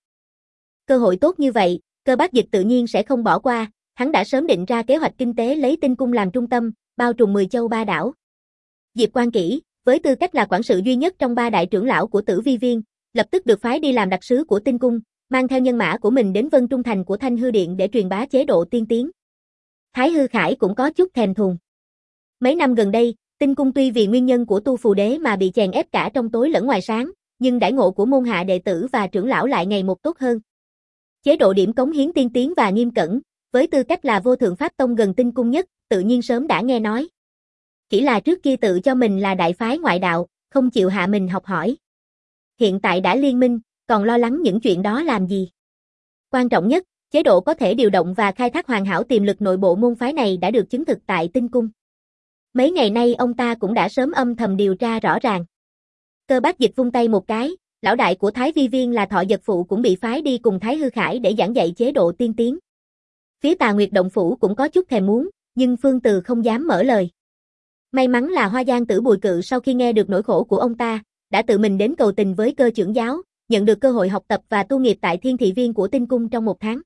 Cơ hội tốt như vậy, Cơ Bác Dịch tự nhiên sẽ không bỏ qua, hắn đã sớm định ra kế hoạch kinh tế lấy Tinh Cung làm trung tâm, bao trùm mười châu ba đảo. Diệp Quan Kỷ, với tư cách là quản sự duy nhất trong ba đại trưởng lão của Tử Vi Viên, lập tức được phái đi làm đặc sứ của Tinh Cung, mang theo nhân mã của mình đến Vân Trung Thành của Thanh Hư Điện để truyền bá chế độ tiên tiến. Thái Hư Khải cũng có chút thèm thuồng. Mấy năm gần đây, Tinh Cung tuy vì nguyên nhân của Tu Phù Đế mà bị chèn ép cả trong tối lẫn ngoài sáng, nhưng đãi ngộ của môn hạ đệ tử và trưởng lão lại ngày một tốt hơn. Chế độ điểm cống hiến tiên tiến và nghiêm cẩn, với tư cách là vô thượng pháp tông gần Tinh Cung nhất, tự nhiên sớm đã nghe nói. Chỉ là trước kia tự cho mình là đại phái ngoại đạo, không chịu hạ mình học hỏi. Hiện tại đã liên minh, còn lo lắng những chuyện đó làm gì? Quan trọng nhất, chế độ có thể điều động và khai thác hoàn hảo tiềm lực nội bộ môn phái này đã được chứng thực tại Tinh Cung. Mấy ngày nay ông ta cũng đã sớm âm thầm điều tra rõ ràng. Cơ Bác Dịch vung tay một cái, lão đại của Thái Vi Viên là Thọ Dật Phụ cũng bị phái đi cùng Thái Hư Khải để giảng dạy chế độ tiên tiến. Phía Tà Nguyệt Động Phủ cũng có chút thèm muốn, nhưng Phương Từ không dám mở lời. May mắn là Hoa Giang Tử Bùi Cự sau khi nghe được nỗi khổ của ông ta, đã tự mình đến cầu tình với Cơ trưởng giáo, nhận được cơ hội học tập và tu nghiệp tại Thiên Thị Viên của Tinh Cung trong một tháng.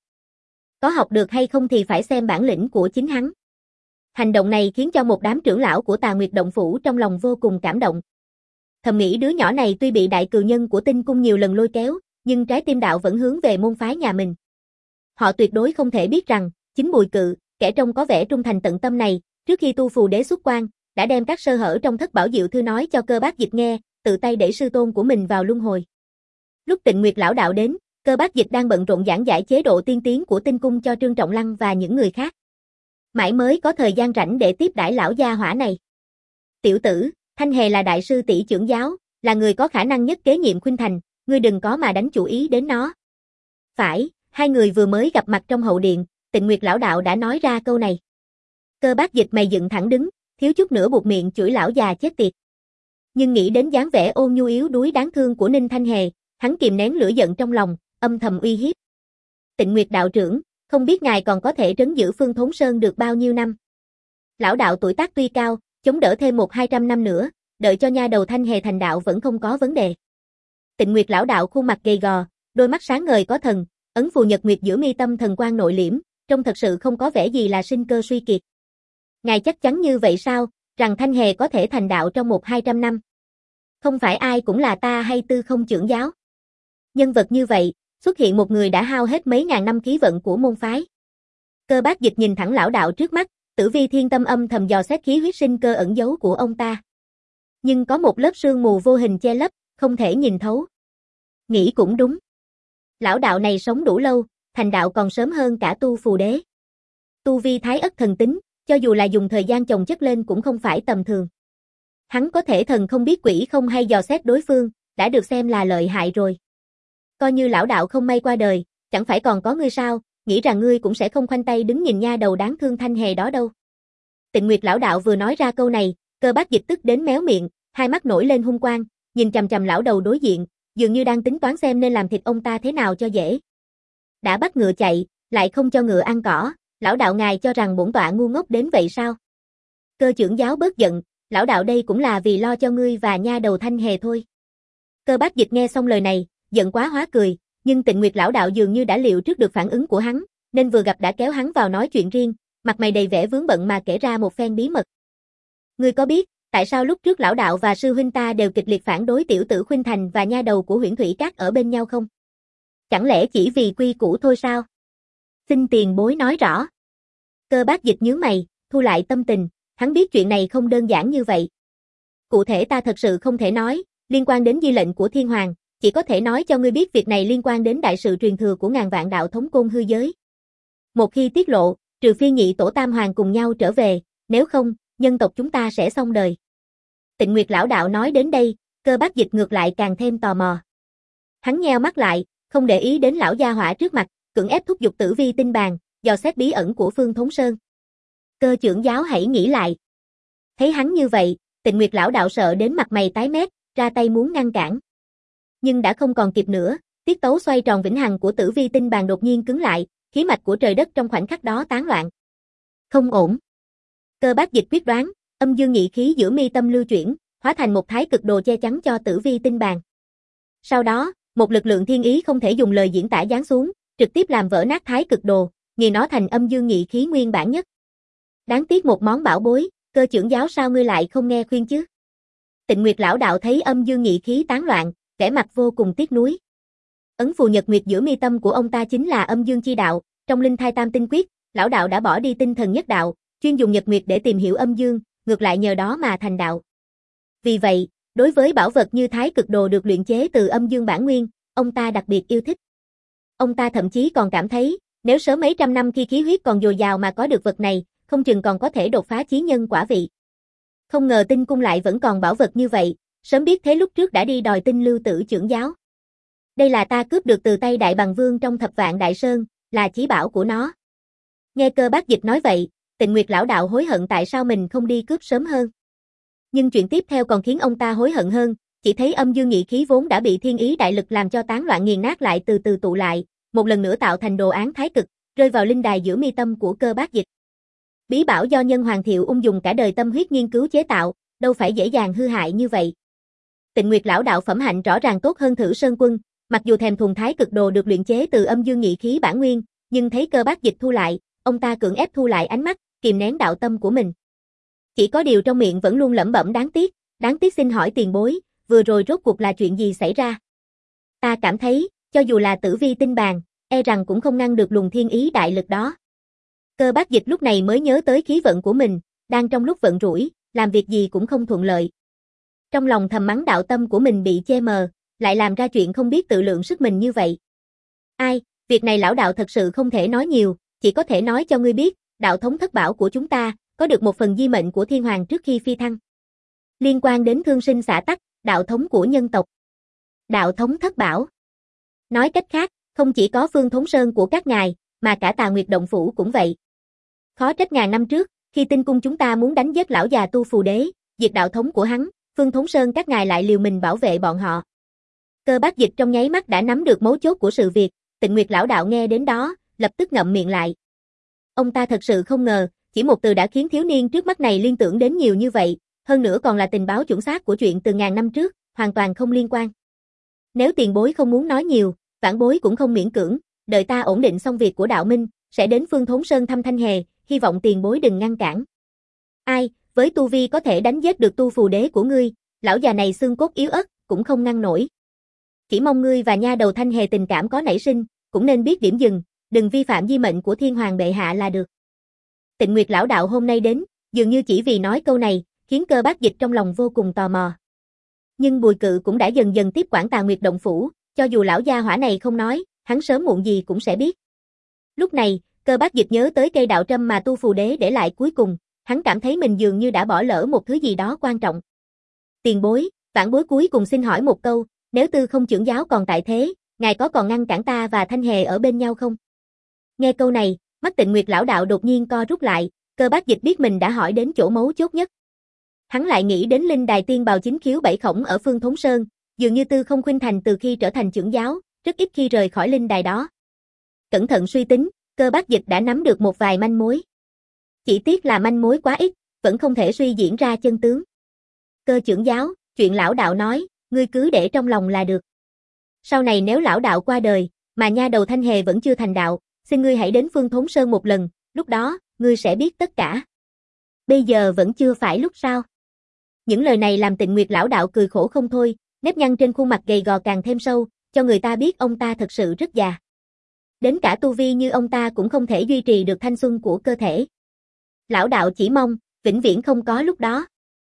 Có học được hay không thì phải xem bản lĩnh của chính hắn. Hành động này khiến cho một đám trưởng lão của Tà Nguyệt Động Phủ trong lòng vô cùng cảm động. Thầm nghĩ đứa nhỏ này tuy bị đại cừu nhân của Tinh Cung nhiều lần lôi kéo, nhưng trái tim đạo vẫn hướng về môn phái nhà mình. Họ tuyệt đối không thể biết rằng, chính Bùi Cự, kẻ trông có vẻ trung thành tận tâm này, trước khi Tu Phù Đế xuất quan, đã đem các sơ hở trong Thất Bảo Diệu Thư nói cho Cơ Bác Dịch nghe, tự tay đẩy sư tôn của mình vào luân hồi. Lúc Tịnh Nguyệt lão đạo đến, Cơ Bác Dịch đang bận rộn giảng giải chế độ tiên tiến của Tinh Cung cho Trương Trọng Lăng và những người khác. Mãi mới có thời gian rảnh để tiếp đãi lão gia hỏa này. Tiểu tử, Thanh Hề là đại sư tỷ trưởng giáo, là người có khả năng nhất kế nhiệm Khuynh Thành, ngươi đừng có mà đánh chủ ý đến nó. Phải, hai người vừa mới gặp mặt trong hậu điện, Tịnh Nguyệt lão đạo đã nói ra câu này. Cơ Bác Dịch mày dựng thẳng đứng, thiếu chút nữa buột miệng chửi lão già chết tiệt. Nhưng nghĩ đến dáng vẻ ôn nhu yếu đuối đáng thương của Ninh Thanh Hề, hắn kìm nén lửa giận trong lòng, âm thầm uy hiếp. Tịnh Nguyệt đạo trưởng, không biết ngài còn có thể trấn giữ Phương Thốn Sơn được bao nhiêu năm? Lão đạo tuổi tác tuy cao, chống đỡ thêm một hai trăm năm nữa, đợi cho nha đầu Thanh Hề thành đạo vẫn không có vấn đề. Tịnh Nguyệt lão đạo khuôn mặt gầy gò, đôi mắt sáng ngời có thần, ấn phù nhật nguyệt giữa mi tâm thần quang nội liễm, trông thật sự không có vẻ gì là sinh cơ suy kiệt. Ngài chắc chắn như vậy sao, rằng Thanh Hề có thể thành đạo trong một hai trăm năm? Không phải ai cũng là ta hay Tư Không trưởng giáo. Nhân vật như vậy, xuất hiện một người đã hao hết mấy ngàn năm khí vận của môn phái. Cơ Bác Dịch nhìn thẳng lão đạo trước mắt, Tử Vi Thiên Tâm âm thầm dò xét khí huyết sinh cơ ẩn giấu của ông ta. Nhưng có một lớp sương mù vô hình che lấp, không thể nhìn thấu. Nghĩ cũng đúng. Lão đạo này sống đủ lâu, thành đạo còn sớm hơn cả Tu Phù Đế. Tu vi Thái Ất thần tính, cho dù là dùng thời gian chồng chất lên cũng không phải tầm thường. Hắn có thể thần không biết quỷ không hay dò xét đối phương, đã được xem là lợi hại rồi. Coi như lão đạo không may qua đời, chẳng phải còn có ngươi sao, nghĩ rằng ngươi cũng sẽ không khoanh tay đứng nhìn nha đầu đáng thương Thanh Hề đó đâu. Tịnh Nguyệt lão đạo vừa nói ra câu này, Cơ Bác Dịch tức đến méo miệng, hai mắt nổi lên hung quang, nhìn chằm chằm lão đầu đối diện, dường như đang tính toán xem nên làm thịt ông ta thế nào cho dễ. Đã bắt ngựa chạy, lại không cho ngựa ăn cỏ, lão đạo ngài cho rằng bổn tọa ngu ngốc đến vậy sao? Cơ trưởng giáo bớt giận, lão đạo đây cũng là vì lo cho ngươi và nha đầu Thanh Hề thôi. Cơ Bác Dịch nghe xong lời này, giận quá hóa cười, nhưng Tịnh Nguyệt lão đạo dường như đã liệu trước được phản ứng của hắn, nên vừa gặp đã kéo hắn vào nói chuyện riêng, mặt mày đầy vẻ vướng bận mà kể ra một phen bí mật. Ngươi có biết, tại sao lúc trước lão đạo và sư huynh ta đều kịch liệt phản đối tiểu tử Khuynh Thành và nha đầu của Huyễn Thủy Các ở bên nhau không? Chẳng lẽ chỉ vì quy củ thôi sao? Xin tiền bối nói rõ. Cơ Bác Dịch nhướng mày, thu lại tâm tình, hắn biết chuyện này không đơn giản như vậy. Cụ thể ta thật sự không thể nói, liên quan đến di lệnh của Thiên Hoàng, chỉ có thể nói cho ngươi biết việc này liên quan đến đại sự truyền thừa của ngàn vạn đạo thống Côn Hư giới. Một khi tiết lộ, trừ phi nhị tổ tam hoàng cùng nhau trở về, nếu không, nhân tộc chúng ta sẽ xong đời. Tịnh Nguyệt lão đạo nói đến đây, Cơ Bác Dịch ngược lại càng thêm tò mò. Hắn nheo mắt lại, không để ý đến lão gia hỏa trước mặt, cưỡng ép thúc giục Tử Vi tinh bàn, dò xét bí ẩn của Phương Thốn Sơn. Cơ trưởng giáo hãy nghĩ lại. Thấy hắn như vậy, Tịnh Nguyệt lão đạo sợ đến mặt mày tái mét, ra tay muốn ngăn cản. Nhưng đã không còn kịp nữa, tiết tấu xoay tròn vĩnh hằng của Tử Vi tinh bàn đột nhiên cứng lại, khí mạch của trời đất trong khoảnh khắc đó tán loạn. Không ổn. Cơ Bác Dịch quyết đoán, âm dương nhị khí giữa mi tâm lưu chuyển, hóa thành một thái cực đồ che chắn cho Tử Vi tinh bàn. Sau đó, một lực lượng thiên ý không thể dùng lời diễn tả giáng xuống, trực tiếp làm vỡ nát thái cực đồ, nghiền nó thành âm dương nhị khí nguyên bản nhất. Đáng tiếc một món bảo bối, Cơ trưởng giáo sao ngươi lại không nghe khuyên chứ? Tịnh Nguyệt lão đạo thấy âm dương nhị khí tán loạn, vẻ mặt vô cùng tiếc nuối. Ấn phù nhật nguyệt giữa mi tâm của ông ta chính là âm dương chi đạo, trong linh thai tam tinh quyết, lão đạo đã bỏ đi tinh thần nhất đạo, chuyên dùng nhật nguyệt để tìm hiểu âm dương, ngược lại nhờ đó mà thành đạo. Vì vậy, đối với bảo vật như thái cực đồ được luyện chế từ âm dương bản nguyên, ông ta đặc biệt yêu thích. Ông ta thậm chí còn cảm thấy, nếu sớm mấy trăm năm khi khí huyết còn dồi dào mà có được vật này, không chừng còn có thể đột phá chí nhân quả vị. Không ngờ Tinh Cung lại vẫn còn bảo vật như vậy, sớm biết thế lúc trước đã đi đòi Tinh Lưu Tử trưởng giáo. Đây là ta cướp được từ tay Đại Bằng Vương trong Thập Vạn Đại Sơn, là chí bảo của nó. Nghe Cơ Bác Dịch nói vậy, Tịnh Nguyệt lão đạo hối hận tại sao mình không đi cướp sớm hơn. Nhưng chuyện tiếp theo còn khiến ông ta hối hận hơn, chỉ thấy âm dương nhị khí vốn đã bị thiên ý đại lực làm cho tán loạn nghiền nát lại từ từ tụ lại, một lần nữa tạo thành đồ án thái cực, rơi vào linh đài giữa mi tâm của Cơ Bác Dịch. Bí bảo do Nhân Hoàng Thiệu Ung dùng cả đời tâm huyết nghiên cứu chế tạo, đâu phải dễ dàng hư hại như vậy. Tịnh Nguyệt lão đạo phẩm hạnh rõ ràng tốt hơn Thử Sơn Quân, mặc dù thèm thuồng thái cực đồ được luyện chế từ âm dương nhị khí bản nguyên, nhưng thấy Cơ Bác Dịch thu lại, ông ta cưỡng ép thu lại ánh mắt, kìm nén đạo tâm của mình. Chỉ có điều trong miệng vẫn luôn lẩm bẩm đáng tiếc, đáng tiếc xin hỏi tiền bối, vừa rồi rốt cuộc là chuyện gì xảy ra? Ta cảm thấy, cho dù là Tử Vi tinh bàn, e rằng cũng không ngăn được luồng thiên ý đại lực đó. Cơ Bác Dịch lúc này mới nhớ tới khí vận của mình, đang trong lúc vận rủi, làm việc gì cũng không thuận lợi. Trong lòng thầm mắng đạo tâm của mình bị che mờ, lại làm ra chuyện không biết tự lượng sức mình như vậy. Ai, việc này lão đạo thật sự không thể nói nhiều, chỉ có thể nói cho ngươi biết, đạo thống thất bảo của chúng ta, có được một phần di mệnh của Thiên Hoàng trước khi phi thăng. Liên quan đến thương sinh xã tắc, đạo thống của nhân tộc. Đạo thống thất bảo. Nói cách khác, Không chỉ có Phương Thốn Sơn của các ngài, mà cả Tà Nguyệt Động Phủ cũng vậy. Khó trách ngàn năm trước, khi Tinh Cung chúng ta muốn đánh giết lão già Tu Phù Đế, diệt đạo thống của hắn, Phương Thốn Sơn các ngài lại liều mình bảo vệ bọn họ. Cơ Bác Dịch trong nháy mắt đã nắm được mấu chốt của sự việc, Tịnh Nguyệt lão đạo nghe đến đó, lập tức ngậm miệng lại. Ông ta thật sự không ngờ, chỉ một từ đã khiến thiếu niên trước mắt này liên tưởng đến nhiều như vậy, hơn nữa còn là tình báo chuẩn xác của chuyện từ ngàn năm trước, hoàn toàn không liên quan. Nếu tiền bối không muốn nói nhiều, vãn bối cũng không miễn cưỡng, đợi ta ổn định xong việc của đạo minh, sẽ đến Phương Thốn Sơn thăm Thanh Hề, hy vọng tiền bối đừng ngăn cản. Ai, với tu vi có thể đánh giết được Tu Phù Đế của ngươi, lão già này xương cốt yếu ớt, cũng không ngăn nổi. Chỉ mong ngươi và nha đầu Thanh Hề tình cảm có nảy sinh, cũng nên biết điểm dừng, đừng vi phạm di mệnh của Thiên Hoàng bệ hạ là được. Tịnh Nguyệt lão đạo hôm nay đến, dường như chỉ vì nói câu này, khiến Cơ Bác Dịch trong lòng vô cùng tò mò. Nhưng Bùi Cự cũng đã dần dần tiếp quản Tà Nguyệt Động Phủ, cho dù lão gia hỏa này không nói, hắn sớm muộn gì cũng sẽ biết. Lúc này, Cơ Bác Dịch nhớ tới cây đạo trâm mà Tu Phù Đế để lại cuối cùng, hắn cảm thấy mình dường như đã bỏ lỡ một thứ gì đó quan trọng. Tiền bối, vãn bối cuối cùng xin hỏi một câu, nếu Tư Không trưởng giáo còn tại thế, ngài có còn ngăn cản ta và Thanh Hề ở bên nhau không? Nghe câu này, mắt Tịnh Nguyệt lão đạo đột nhiên co rút lại, Cơ Bác Dịch biết mình đã hỏi đến chỗ mấu chốt nhất. Hắn lại nghĩ đến linh đài tiên bào chính khiếu bảy khổng ở Phương Thốn Sơn, dường như Tư Không khuynh thành từ khi trở thành trưởng giáo, rất ít khi rời khỏi linh đài đó. Cẩn thận suy tính, Cơ Bác Dịch đã nắm được một vài manh mối. Chỉ tiếc là manh mối quá ít, vẫn không thể suy diễn ra chân tướng. Cơ trưởng giáo, chuyện lão đạo nói, ngươi cứ để trong lòng là được. Sau này nếu lão đạo qua đời, mà nha đầu Thanh Hề vẫn chưa thành đạo, xin ngươi hãy đến Phương Thốn Sơn một lần, lúc đó, ngươi sẽ biết tất cả. Bây giờ vẫn chưa phải lúc sao? Những lời này làm Tịnh Nguyệt lão đạo cười khổ không thôi, nếp nhăn trên khuôn mặt gầy gò càng thêm sâu, cho người ta biết ông ta thật sự rất già. Đến cả tu vi như ông ta cũng không thể duy trì được thanh xuân của cơ thể. Lão đạo chỉ mong, vĩnh viễn không có lúc đó.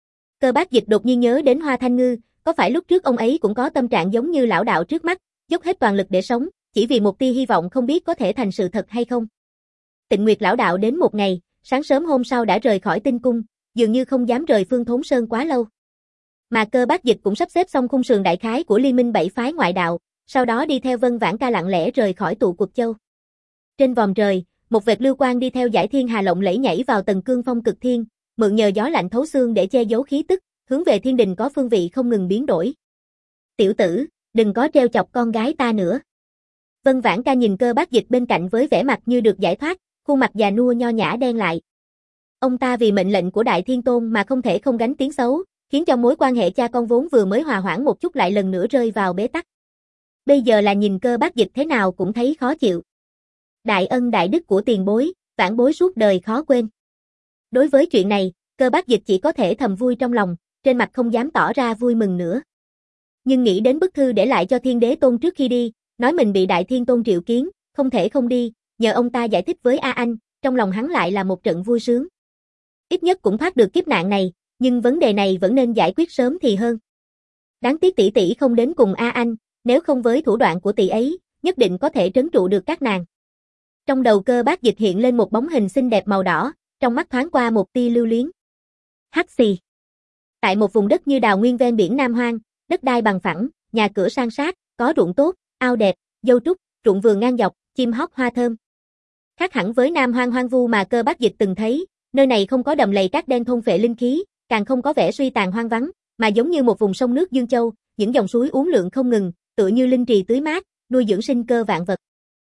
Cơ Bác Dịch đột nhiên nhớ đến Hoa Thanh Ngư, có phải lúc trước ông ấy cũng có tâm trạng giống như lão đạo trước mắt, dốc hết toàn lực để sống, chỉ vì một tia hy vọng không biết có thể thành sự thật hay không. Tịnh Nguyệt lão đạo đến một ngày, sáng sớm hôm sau đã rời khỏi Tinh Cung, dường như không dám rời Phương Thốn Sơn quá lâu. Mà Cơ Bác Dịch cũng sắp xếp xong khung sườn đại khái của Liên Minh bảy phái ngoại đạo, sau đó đi theo Vân Vãn Ca lặng lẽ rời khỏi tụ Quật Châu. Trên vòm trời, một vệt lưu quang đi theo dải thiên hà lộng lẫy nhảy vào tầng cương phong cực thiên, mượn nhờ gió lạnh thấu xương để che giấu khí tức, hướng về thiên đình có phương vị không ngừng biến đổi. Tiểu tử, đừng có trêu chọc con gái ta nữa. Vân Vãn Ca nhìn Cơ Bác Dịch bên cạnh với vẻ mặt như được giải thoát, khuôn mặt già nua nho nhã đen lại. Ông ta vì mệnh lệnh của Đại Thiên Tôn mà không thể không gánh tiếng xấu, khiến cho mối quan hệ cha con vốn vừa mới hòa hoãn một chút lại lần nữa rơi vào bế tắc. Bây giờ là nhìn Cơ Bác Dịch thế nào cũng thấy khó chịu. Đại ân đại đức của tiền bối, vãn bối suốt đời khó quên. Đối với chuyện này, Cơ Bác Dịch chỉ có thể thầm vui trong lòng, trên mặt không dám tỏ ra vui mừng nữa. Nhưng nghĩ đến bức thư để lại cho Thiên Đế Tôn trước khi đi, nói mình bị Đại Thiên Tôn triệu kiến, không thể không đi, nhờ ông ta giải thích với A Anh, trong lòng hắn lại là một trận vui sướng. Ít nhất cũng thoát được kiếp nạn này, nhưng vấn đề này vẫn nên giải quyết sớm thì hơn. Đáng tiếc tỷ tỷ không đến cùng A Anh, nếu không với thủ đoạn của tỷ ấy, nhất định có thể trấn trụ được các nàng. Trong đầu Cơ Bác Dịch hiện lên một bóng hình xinh đẹp màu đỏ, trong mắt thoáng qua một tia lưu luyến. Hắc xì. Tại một vùng đất như đào nguyên ven biển Nam Hoang, đất đai bằng phẳng, nhà cửa san sát, có ruộng tốt, ao đẹp, dâu trúc, ruộng vườn ngang dọc, chim hót hoa thơm. Khác hẳn với Nam Hoang hoang vu mà Cơ Bác Dịch từng thấy, nơi này không có đầm lầy cát đen thôn phệ linh khí, càng không có vẻ suy tàn hoang vắng, mà giống như một vùng sông nước Dương Châu, những dòng suối uốn lượn không ngừng, tựa như linh trì tưới mát, nuôi dưỡng sinh cơ vạn vật.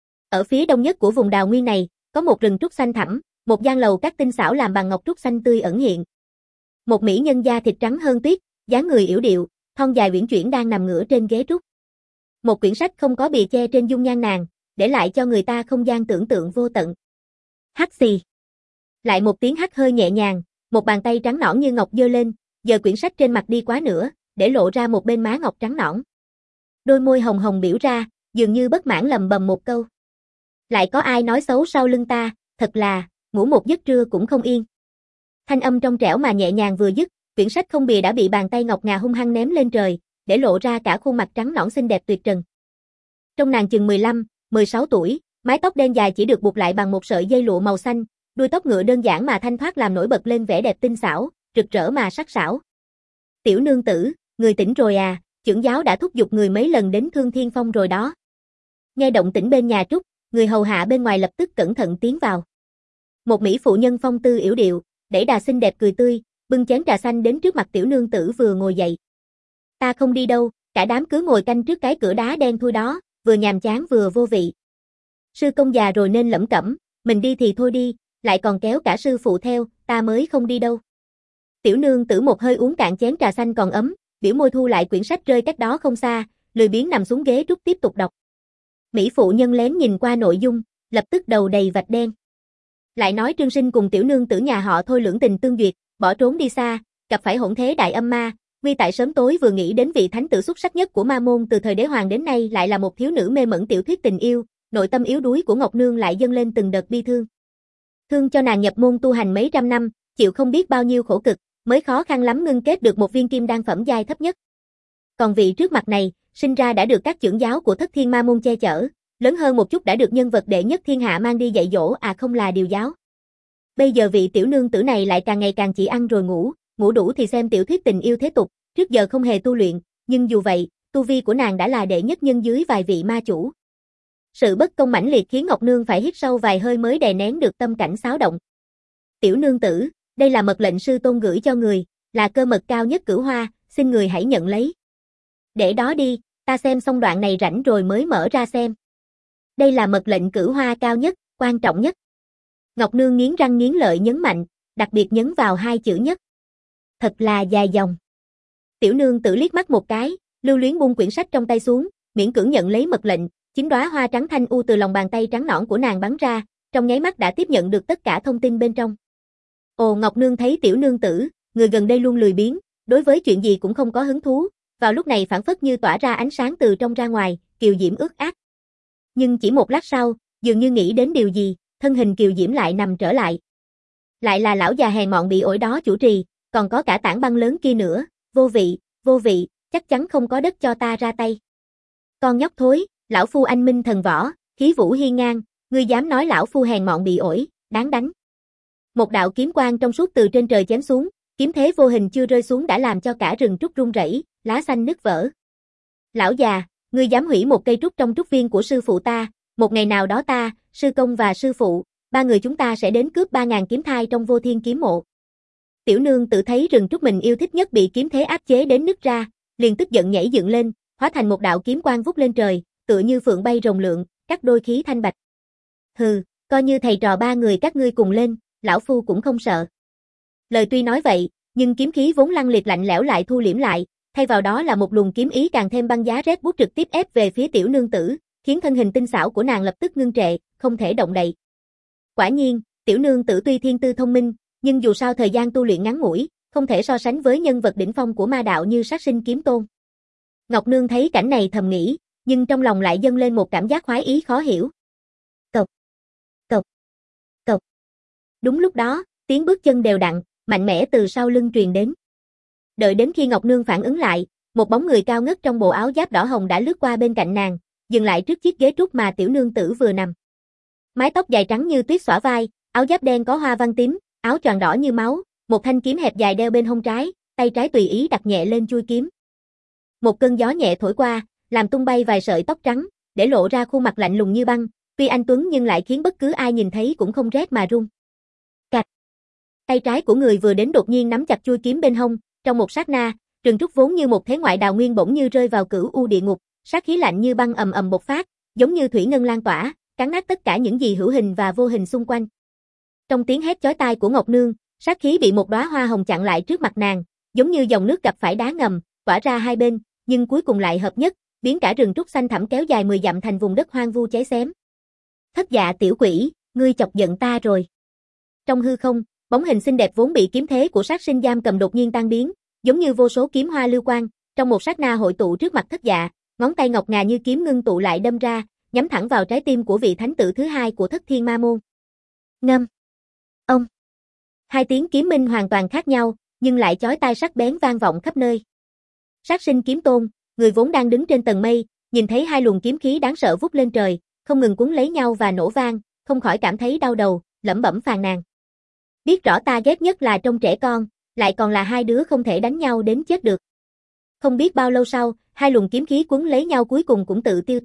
Ở phía đông nhất của vùng đào nguyên này, có một rừng trúc xanh thẳm, một gian lầu các tinh xảo làm bằng ngọc trúc xanh tươi ẩn hiện. Một mỹ nhân da thịt trắng hơn tuyết, dáng người yểu điệu, thon dài uyển chuyển đang nằm ngửa trên ghế trúc. Một quyển sách không có bìa che trên dung nhan nàng, để lại cho người ta không gian tưởng tượng vô tận. Hắc xì. Lại một tiếng hắt hơi nhẹ nhàng, một bàn tay trắng nõn như ngọc giơ lên, giơ quyển sách trên mặt đi quá nữa, để lộ ra một bên má ngọc trắng nõn. Đôi môi hồng hồng biểu ra, dường như bất mãn lầm bầm một câu. Lại có ai nói xấu sau lưng ta, thật là, ngủ một giấc trưa cũng không yên. Thanh âm trong trẻo mà nhẹ nhàng vừa dứt, quyển sách không bìa đã bị bàn tay ngọc ngà hung hăng ném lên trời, để lộ ra cả khuôn mặt trắng nõn xinh đẹp tuyệt trần. Trong nàng chừng mười lăm, mười sáu tuổi, mái tóc đen dài chỉ được buộc lại bằng một sợi dây lụa màu xanh, đuôi tóc ngựa đơn giản mà thanh thoát làm nổi bật lên vẻ đẹp tinh xảo, rực rỡ mà sắc sảo. Tiểu nương tử, người tỉnh rồi à, trưởng giáo đã thúc giục người mấy lần đến Thương Thiên Phong rồi đó. Nghe động tĩnh bên nhà Trúc, người hầu hạ bên ngoài lập tức cẩn thận tiến vào. Một mỹ phụ nhân phong tư yểu điệu, đẩy đà xinh đẹp cười tươi, bưng chén trà xanh đến trước mặt tiểu nương tử vừa ngồi dậy. Ta không đi đâu, cả đám cứ ngồi canh trước cái cửa đá đen thui đó, vừa nhàm chán vừa vô vị. Sư công già rồi nên lẩm cẩm, mình đi thì thôi đi, lại còn kéo cả sư phụ theo, ta mới không đi đâu. Tiểu nương tử một hơi uống cạn chén trà xanh còn ấm, biểu môi thu lại quyển sách rơi cách đó không xa, lười biếng nằm xuống ghế Trúc tiếp tục đọc. Mỹ phụ nhân lén nhìn qua nội dung, lập tức đầu đầy vạch đen. Lại nói Trương Sinh cùng tiểu nương tử nhà họ Thôi lưỡng tình tương duyệt, bỏ trốn đi xa, gặp phải hỗn thế đại âm ma, nguy tại sớm tối vừa nghĩ đến vị thánh tử xuất sắc nhất của ma môn từ thời đế hoàng đến nay lại là một thiếu nữ mê mẩn tiểu thuyết tình yêu, nội tâm yếu đuối của Ngọc Nương lại dâng lên từng đợt bi thương. Thương cho nàng nhập môn tu hành mấy trăm năm, chịu không biết bao nhiêu khổ cực, mới khó khăn lắm ngưng kết được một viên kim đan phẩm giai thấp nhất. Còn vị trước mặt này, sinh ra đã được các trưởng giáo của Thất Thiên Ma môn che chở, lớn hơn một chút đã được nhân vật đệ nhất thiên hạ mang đi dạy dỗ à không là điều giáo. Bây giờ vị tiểu nương tử này lại càng ngày càng chỉ ăn rồi ngủ, ngủ đủ thì xem tiểu thuyết tình yêu thế tục, trước giờ không hề tu luyện, nhưng dù vậy, tu vi của nàng đã là đệ nhất nhân dưới vài vị ma chủ. Sự bất công mãnh liệt khiến Ngọc Nương phải hít sâu vài hơi mới đè nén được tâm cảnh xáo động. Tiểu nương tử, đây là mật lệnh sư tôn gửi cho người, là cơ mật cao nhất cửu hoa, xin người hãy nhận lấy. Để đó đi, ta xem xong đoạn này rảnh rồi mới mở ra xem. Đây là mật lệnh cửu hoa cao nhất, quan trọng nhất. Ngọc Nương nghiến răng nghiến lợi nhấn mạnh, đặc biệt nhấn vào hai chữ nhất. Thật là dài dòng. Tiểu nương tử liếc mắt một cái, lưu luyến buông quyển sách trong tay xuống, miễn cưỡng nhận lấy mật lệnh, chín đóa hoa trắng thanh u từ lòng bàn tay trắng nõn của nàng bắn ra, trong nháy mắt đã tiếp nhận được tất cả thông tin bên trong. Ồ, Ngọc Nương thấy tiểu nương tử, người gần đây luôn lười biếng, đối với chuyện gì cũng không có hứng thú, vào lúc này phảng phất như tỏa ra ánh sáng từ trong ra ngoài, kiều diễm ướt át. Nhưng chỉ một lát sau, dường như nghĩ đến điều gì, thân hình kiều diễm lại nằm trở lại. Lại là lão già hèn mọn bị ổi đó chủ trì, còn có cả tảng băng lớn kia nữa, vô vị, vô vị, chắc chắn không có đất cho ta ra tay. Con nhóc thối, lão phu anh minh thần võ, khí vũ hiên ngang, ngươi dám nói lão phu hèn mọn bị ổi, đáng đánh. Một đạo kiếm quang trong suốt từ trên trời chém xuống, kiếm thế vô hình chưa rơi xuống đã làm cho cả rừng trúc rung rẩy, lá xanh nứt vỡ. Lão già, ngươi dám hủy một cây trúc trong trúc viên của sư phụ ta, một ngày nào đó ta, sư công và sư phụ, ba người chúng ta sẽ đến cướp ba ngàn kiếm thai trong vô thiên kiếm mộ. Tiểu nương tự thấy rừng trúc mình yêu thích nhất bị kiếm thế áp chế đến nứt ra, liền tức giận nhảy dựng lên, hóa thành một đạo kiếm quang vút lên trời, tựa như phượng bay rồng lượn, cắt đôi khí thanh bạch. Hừ, coi như thầy trò ba người các ngươi cùng lên, lão phu cũng không sợ. Lời tuy nói vậy, nhưng kiếm khí vốn lăng liệt lạnh lẽo lại thu liễm lại, thay vào đó là một luồng kiếm ý càng thêm băng giá rét buốt trực tiếp ép về phía tiểu nương tử, khiến thân hình tinh xảo của nàng lập tức ngưng trệ, không thể động đậy. Quả nhiên, tiểu nương tử tuy thiên tư thông minh, nhưng dù sao thời gian tu luyện ngắn ngủi, không thể so sánh với nhân vật đỉnh phong của ma đạo như Sát Sinh Kiếm Tôn. Ngọc Nương thấy cảnh này thầm nghĩ, nhưng trong lòng lại dâng lên một cảm giác khoái ý khó hiểu. Cộc, cộc, cộc. Đúng lúc đó, tiếng bước chân đều đặn, mạnh mẽ từ sau lưng truyền đến. Đợi đến khi Ngọc Nương phản ứng lại, một bóng người cao ngất trong bộ áo giáp đỏ hồng đã lướt qua bên cạnh nàng, dừng lại trước chiếc ghế trúc mà tiểu nương tử vừa nằm. Mái tóc dài trắng như tuyết xõa vai, áo giáp đen có hoa văn tím, áo choàng đỏ như máu, một thanh kiếm hẹp dài đeo bên hông trái, tay trái tùy ý đặt nhẹ lên chuôi kiếm. Một cơn gió nhẹ thổi qua, làm tung bay vài sợi tóc trắng, để lộ ra khuôn mặt lạnh lùng như băng, tuy anh tuấn nhưng lại khiến bất cứ ai nhìn thấy cũng không rét mà run. Cạch. Tay trái của người vừa đến đột nhiên nắm chặt chuôi kiếm bên hông, trong một sát na, rừng trúc vốn như một thế ngoại đào nguyên bỗng như rơi vào cửu u địa ngục, sát khí lạnh như băng ầm ầm bộc phát, giống như thủy ngân lan tỏa, cắn nát tất cả những gì hữu hình và vô hình xung quanh. Trong tiếng hét chói tai của Ngọc Nương, sát khí bị một đóa hoa hồng chặn lại trước mặt nàng, giống như dòng nước gặp phải đá ngầm, tỏa ra hai bên, nhưng cuối cùng lại hợp nhất, biến cả rừng trúc xanh thẳm kéo dài mười dặm thành vùng đất hoang vu cháy xém. Thất Dạ tiểu quỷ, ngươi chọc giận ta rồi. Trong hư không, bóng hình xinh đẹp vốn bị kiếm thế của sát sinh giam cầm đột nhiên tan biến, giống như vô số kiếm hoa lưu quang, trong một sát na hội tụ trước mặt Thất Dạ, ngón tay ngọc ngà như kiếm ngưng tụ lại đâm ra, nhắm thẳng vào trái tim của vị thánh tử thứ hai của Thất Thiên Ma môn. Ngâm. Ông. Hai tiếng kiếm minh hoàn toàn khác nhau, nhưng lại chói tai sắc bén vang vọng khắp nơi. Sát Sinh Kiếm Tôn, người vốn đang đứng trên tầng mây, nhìn thấy hai luồng kiếm khí đáng sợ vút lên trời, không ngừng cuốn lấy nhau và nổ vang, không khỏi cảm thấy đau đầu, lẩm bẩm phàn nàn. Biết rõ ta ghét nhất là trông trẻ con, lại còn là hai đứa không thể đánh nhau đến chết được. Không biết bao lâu sau, hai luồng kiếm khí cuốn lấy nhau cuối cùng cũng tự tiêu tan,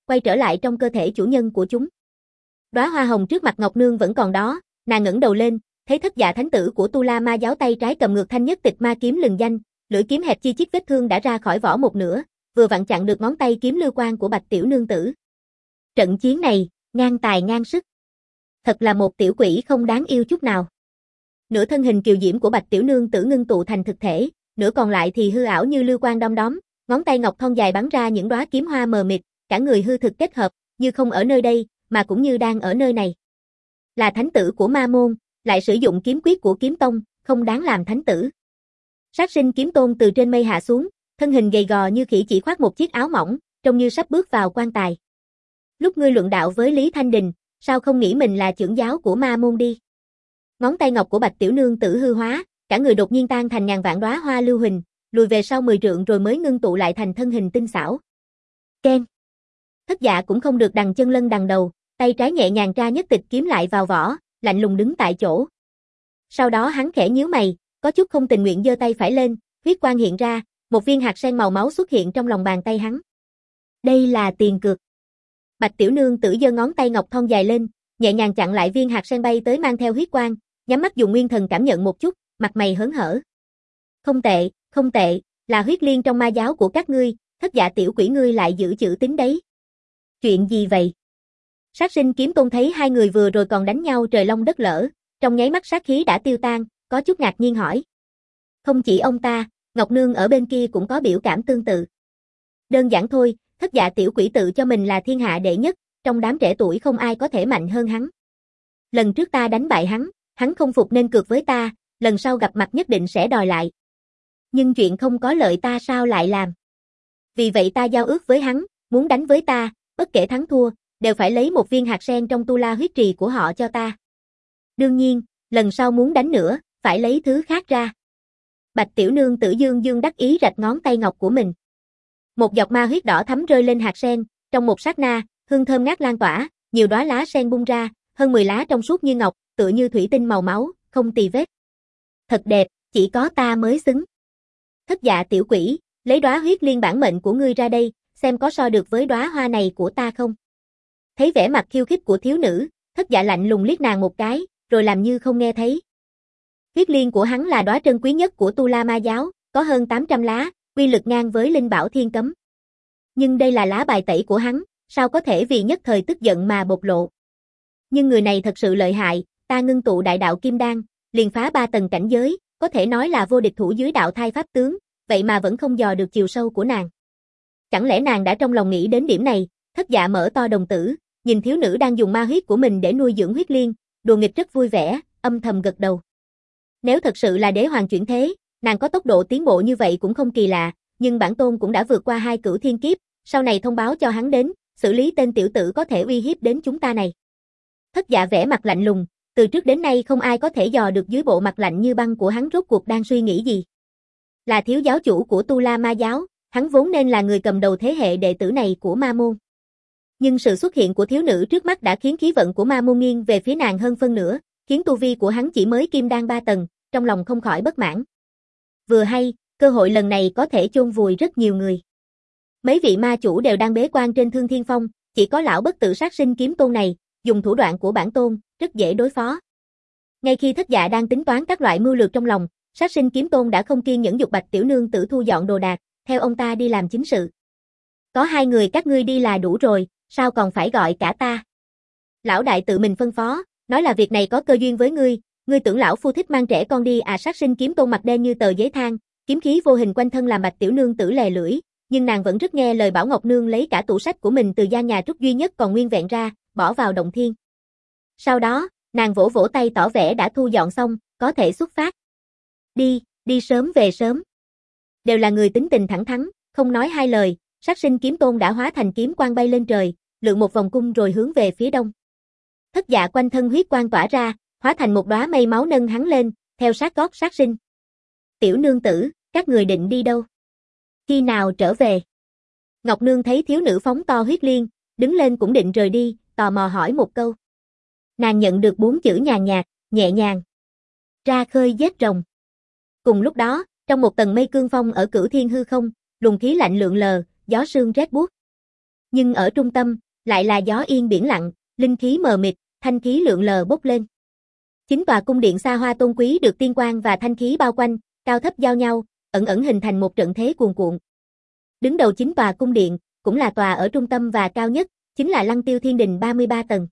quay trở lại trong cơ thể chủ nhân của chúng. Đóa hoa hồng trước mặt Ngọc Nương vẫn còn đó, nàng ngẩng đầu lên, thấy Thất Dạ thánh tử của Tu La Ma giáo tay trái cầm ngược thanh nhất tịch ma kiếm lừng danh, lưỡi kiếm hẹp chi chít vết thương đã ra khỏi vỏ một nửa, vừa vặn chặn được ngón tay kiếm lưu quang của Bạch tiểu nương tử. Trận chiến này, ngang tài ngang sức. Thật là một tiểu quỷ không đáng yêu chút nào. Nửa thân hình kiều diễm của Bạch tiểu nương tử ngưng tụ thành thực thể, nửa còn lại thì hư ảo như lưu quang đom đóm, ngón tay ngọc thon dài bắn ra những đóa kiếm hoa mờ mịt, cả người hư thực kết hợp, như không ở nơi đây, mà cũng như đang ở nơi này. Là thánh tử của ma môn, lại sử dụng kiếm quyết của kiếm tông, không đáng làm thánh tử. Sát sinh kiếm tôn từ trên mây hạ xuống, thân hình gầy gò như khỉ chỉ khoác một chiếc áo mỏng, trông như sắp bước vào quan tài. Lúc ngươi luận đạo với Lý Thanh Đình, sao không nghĩ mình là trưởng giáo của ma môn đi? Ngón tay ngọc của Bạch tiểu nương tử hư hóa, cả người đột nhiên tan thành ngàn vạn đóa hoa lưu huỳnh, lùi về sau mười trượng rồi mới ngưng tụ lại thành thân hình tinh xảo. Ken. Thất Dạ cũng không được đằng chân lân đằng đầu, tay trái nhẹ nhàng tra nhất tịch kiếm lại vào vỏ, lạnh lùng đứng tại chỗ. Sau đó hắn khẽ nhíu mày, có chút không tình nguyện giơ tay phải lên, huyết quang hiện ra, một viên hạt sen màu máu xuất hiện trong lòng bàn tay hắn. Đây là tiền cược. Bạch tiểu nương tử giơ ngón tay ngọc thon dài lên, nhẹ nhàng chặn lại viên hạt sen bay tới mang theo huyết quang, nhắm mắt dùng nguyên thần cảm nhận một chút, mặt mày hớn hở. Không tệ, không tệ, là huyết liên trong ma giáo của các ngươi, Thất Dạ tiểu quỷ ngươi lại giữ chữ tín đấy. Chuyện gì vậy? Sát sinh kiếm tôn thấy hai người vừa rồi còn đánh nhau trời long đất lở, trong nháy mắt sát khí đã tiêu tan, có chút ngạc nhiên hỏi. Không chỉ ông ta, Ngọc Nương ở bên kia cũng có biểu cảm tương tự. Đơn giản thôi, Thất Dạ tiểu quỷ tự cho mình là thiên hạ đệ nhất, trong đám trẻ tuổi không ai có thể mạnh hơn hắn. Lần trước ta đánh bại hắn, hắn không phục nên cược với ta, lần sau gặp mặt nhất định sẽ đòi lại. Nhưng chuyện không có lợi ta sao lại làm? Vì vậy ta giao ước với hắn, muốn đánh với ta, bất kể thắng thua, đều phải lấy một viên hạt sen trong tu la huyết trì của họ cho ta. Đương nhiên, lần sau muốn đánh nữa, phải lấy thứ khác ra. Bạch tiểu nương tử dương dương đắc ý rạch ngón tay ngọc của mình. Một giọt ma huyết đỏ thấm rơi lên hạt sen, trong một sát na, hương thơm ngát lan tỏa, nhiều đóa lá sen bung ra, hơn mười lá trong suốt như ngọc, tựa như thủy tinh màu máu, không tì vết. Thật đẹp, chỉ có ta mới xứng. Thất Dạ tiểu quỷ, lấy đóa huyết liên bản mệnh của ngươi ra đây, xem có so được với đóa hoa này của ta không. Thấy vẻ mặt khiêu khích của thiếu nữ, Thất Dạ lạnh lùng liếc nàng một cái, rồi làm như không nghe thấy. Huyết liên của hắn là đóa trân quý nhất của Tu La Ma giáo, có hơn tám trăm lá, uy lực ngang với linh bảo thiên cấm. Nhưng đây là lá bài tẩy của hắn, sao có thể vì nhất thời tức giận mà bộc lộ. Nhưng người này thật sự lợi hại, ta ngưng tụ đại đạo kim đan, liền phá ba tầng cảnh giới, có thể nói là vô địch thủ dưới đạo thai pháp tướng, vậy mà vẫn không dò được chiều sâu của nàng. Chẳng lẽ nàng đã trong lòng nghĩ đến điểm này? Thất Dạ mở to đồng tử, nhìn thiếu nữ đang dùng ma huyết của mình để nuôi dưỡng huyết liên, đùa nghịch rất vui vẻ, âm thầm gật đầu. Nếu thật sự là đế hoàng chuyển thế, nàng có tốc độ tiến bộ như vậy cũng không kỳ lạ, nhưng bản tôn cũng đã vượt qua hai cửu thiên kiếp, sau này thông báo cho hắn đến, xử lý tên tiểu tử có thể uy hiếp đến chúng ta này. Thất Dạ vẻ mặt lạnh lùng, từ trước đến nay không ai có thể dò được dưới bộ mặt lạnh như băng của hắn rốt cuộc đang suy nghĩ gì. Là thiếu giáo chủ của Tu La Ma giáo, hắn vốn nên là người cầm đầu thế hệ đệ tử này của ma môn. Nhưng sự xuất hiện của thiếu nữ trước mắt đã khiến khí vận của ma môn nghiêng về phía nàng hơn phân nửa, khiến tu vi của hắn chỉ mới kim đan ba tầng, trong lòng không khỏi bất mãn. Vừa hay, cơ hội lần này có thể chôn vùi rất nhiều người. Mấy vị ma chủ đều đang bế quan trên Thương Thiên Phong, chỉ có lão bất tử sát sinh kiếm tôn này, dùng thủ đoạn của bản tôn, rất dễ đối phó. Ngay khi Thất Dạ đang tính toán các loại mưu lược trong lòng, sát sinh kiếm tôn đã không kiên nhẫn giục Bạch tiểu nương tử thu dọn đồ đạc, theo ông ta đi làm chính sự. Có hai người các ngươi đi là đủ rồi, sao còn phải gọi cả ta? Lão đại tự mình phân phó, nói là việc này có cơ duyên với ngươi, ngươi tưởng lão phu thích mang trẻ con đi à? Sát sinh kiếm tôn mặt đen như tờ giấy than, kiếm khí vô hình quanh thân làm Bạch tiểu nương tử lè lưỡi, nhưng nàng vẫn rất nghe lời bảo Ngọc Nương lấy cả tủ sách của mình từ gian nhà trúc duy nhất còn nguyên vẹn ra, bỏ vào động thiên. Sau đó, nàng vỗ vỗ tay tỏ vẻ đã thu dọn xong, có thể xuất phát. Đi, đi sớm về sớm. Đều là người tính tình thẳng thắn, không nói hai lời, sát sinh kiếm tôn đã hóa thành kiếm quang bay lên trời, lượn một vòng cung rồi hướng về phía đông. Thất Dạ quanh thân huyết quang tỏa ra, hóa thành một đóa mây máu nâng hắn lên, theo sát gót sát sinh. Tiểu nương tử, các người định đi đâu? Khi nào trở về? Ngọc Nương thấy thiếu nữ phóng to huyết liên, đứng lên cũng định rời đi, tò mò hỏi một câu. Nàng nhận được bốn chữ nhàn nhạt, nhẹ nhàng. Ra khơi giết rồng. Cùng lúc đó, trong một tầng mây cương phong ở Cửu Thiên hư không, luồng khí lạnh lượn lờ, gió sương rét buốt. Nhưng ở trung tâm, lại là gió yên biển lặng, linh khí mờ mịt, thanh khí lượn lờ bốc lên. Chín tòa cung điện xa hoa tôn quý được tiên quang và thanh khí bao quanh, cao thấp giao nhau, ẩn ẩn hình thành một trận thế cuồn cuộn. Đứng đầu chín tòa cung điện, cũng là tòa ở trung tâm và cao nhất, chính là Lăng Tiêu Thiên Đình ba mươi ba tầng.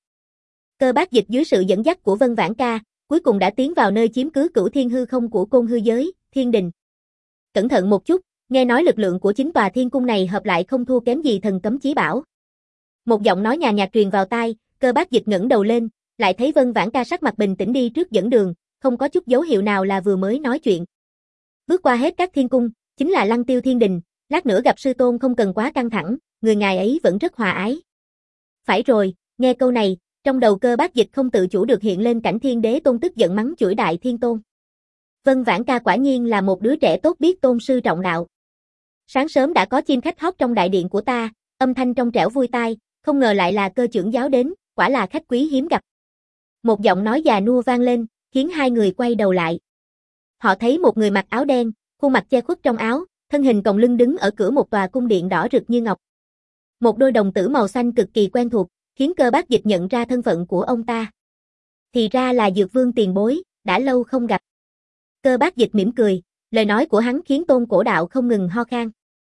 Cơ Bác Dịch dưới sự dẫn dắt của Vân Vãn Ca, cuối cùng đã tiến vào nơi chiếm cứ cửu thiên hư không của côn hư giới, Thiên Đình. Cẩn thận một chút, nghe nói lực lượng của chín tòa thiên cung này hợp lại không thua kém gì thần cấm chí bảo. Một giọng nói nhàn nhạt truyền vào tai, Cơ Bác Dịch ngẩng đầu lên, lại thấy Vân Vãn Ca sắc mặt bình tĩnh đi trước dẫn đường, không có chút dấu hiệu nào là vừa mới nói chuyện. Bước qua hết các thiên cung, chính là Lăng Tiêu Thiên Đình, lát nữa gặp sư tôn không cần quá căng thẳng, người ngài ấy vẫn rất hòa ái. Phải rồi, nghe câu này, trong đầu Cơ Bác Dịch không tự chủ được hiện lên cảnh Thiên Đế Tôn tức giận mắng chửi Đại Thiên Tôn. Vân Vãn Ca quả nhiên là một đứa trẻ tốt biết tôn sư trọng đạo. Sáng sớm đã có chim khách hót trong đại điện của ta, âm thanh trong trẻo vui tai, không ngờ lại là Cơ trưởng giáo đến, quả là khách quý hiếm gặp. Một giọng nói già nua vang lên, khiến hai người quay đầu lại. Họ thấy một người mặc áo đen, khuôn mặt che khuất trong áo, thân hình còng lưng đứng ở cửa một tòa cung điện đỏ rực như ngọc. Một đôi đồng tử màu xanh cực kỳ quen thuộc, khiến Cơ Bác Dịch nhận ra thân phận của ông ta. Thì ra là Dược Vương tiền bối, đã lâu không gặp. Cơ Bác Dịch mỉm cười, lời nói của hắn khiến Tôn Cổ Đạo không ngừng ho khan.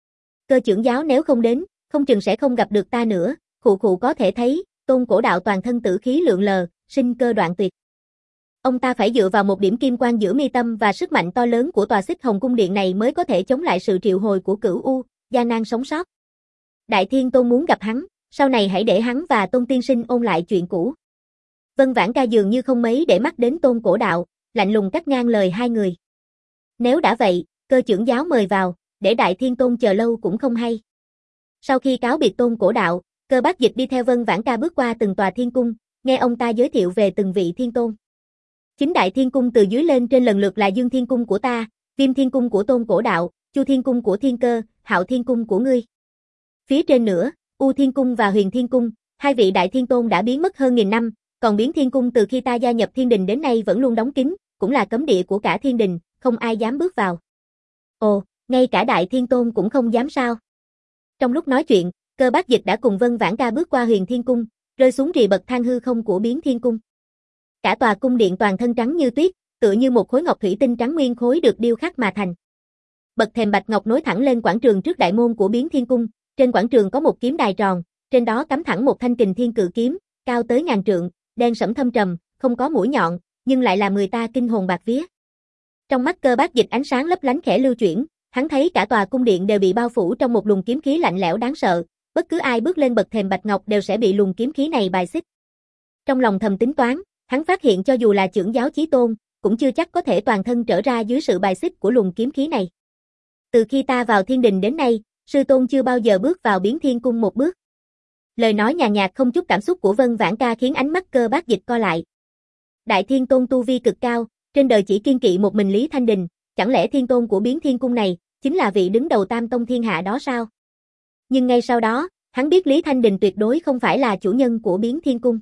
Cơ trưởng giáo nếu không đến, không chừng sẽ không gặp được ta nữa, khụ khụ có thể thấy, Tôn Cổ Đạo toàn thân tử khí lượn lờ, sinh cơ đoạn tuyệt. Ông ta phải dựa vào một điểm kim quang giữa mi tâm và sức mạnh to lớn của tòa Xích Hồng cung điện này mới có thể chống lại sự triệu hồi của Cửu U, gian nan sống sót. Đại Thiên Tôn muốn gặp hắn, sau này hãy để hắn và Tôn tiên sinh ôn lại chuyện cũ. Vân Vãn Ca dường như không mấy để mắt đến Tôn Cổ Đạo, lạnh lùng cắt ngang lời hai người. Nếu đã vậy, Cơ trưởng giáo mời vào, để Đại Thiên Tôn chờ lâu cũng không hay. Sau khi cáo biệt Tôn Cổ Đạo, Cơ Bác Dịch đi theo Vân Vãn Ca bước qua từng tòa thiên cung, nghe ông ta giới thiệu về từng vị thiên tôn. Chính Đại Thiên Cung từ dưới lên trên lần lượt là Dương Thiên Cung của ta, Viêm Thiên Cung của Tôn Cổ Đạo, Chu Thiên Cung của Thiên Cơ, Hạo Thiên Cung của ngươi. Phía trên nữa, U Thiên Cung và Huyền Thiên Cung, hai vị Đại Thiên Tôn đã biến mất hơn nghìn năm, còn Biến Thiên Cung từ khi ta gia nhập Thiên Đình đến nay vẫn luôn đóng kín, cũng là cấm địa của cả Thiên Đình, không ai dám bước vào. Ồ, ngay cả Đại Thiên Tôn cũng không dám sao? Trong lúc nói chuyện, Cơ Bác Dịch đã cùng Vân Vãn Ca bước qua Huyền Thiên Cung, rơi xuống rìa bậc thang hư không của Biến Thiên Cung. Cả tòa cung điện toàn thân trắng như tuyết, tựa như một khối ngọc thủy tinh trắng nguyên khối được điêu khắc mà thành. Bậc thềm bạch ngọc nối thẳng lên quảng trường trước đại môn của Biến Thiên Cung, trên quảng trường có một kiếm đài tròn, trên đó cắm thẳng một thanh Kình Thiên cự kiếm, cao tới ngàn trượng, đen sẫm thâm trầm, không có mũi nhọn, nhưng lại làm người ta kinh hồn bạt vía. Trong mắt Cơ Bác Dịch ánh sáng lấp lánh khẽ lưu chuyển, hắn thấy cả tòa cung điện đều bị bao phủ trong một luồng kiếm khí lạnh lẽo đáng sợ, bất cứ ai bước lên bậc thềm bạch ngọc đều sẽ bị luồng kiếm khí này bài xích. Trong lòng thầm tính toán, hắn phát hiện cho dù là trưởng giáo chí tôn, cũng chưa chắc có thể toàn thân trở ra dưới sự bài xích của luồng kiếm khí này. Từ khi ta vào Thiên Đình đến nay, sư tôn chưa bao giờ bước vào Biến Thiên Cung một bước. Lời nói nhàn nhạt không chút cảm xúc của Vân Vãn Ca khiến ánh mắt Cơ Bác Dịch co lại. Đại Thiên Tôn tu vi cực cao, trên đời chỉ kiên kỵ một mình Lý Thanh Đình, chẳng lẽ Thiên Tôn của Biến Thiên Cung này chính là vị đứng đầu Tam Tông thiên hạ đó sao? Nhưng ngay sau đó, hắn biết Lý Thanh Đình tuyệt đối không phải là chủ nhân của Biến Thiên Cung.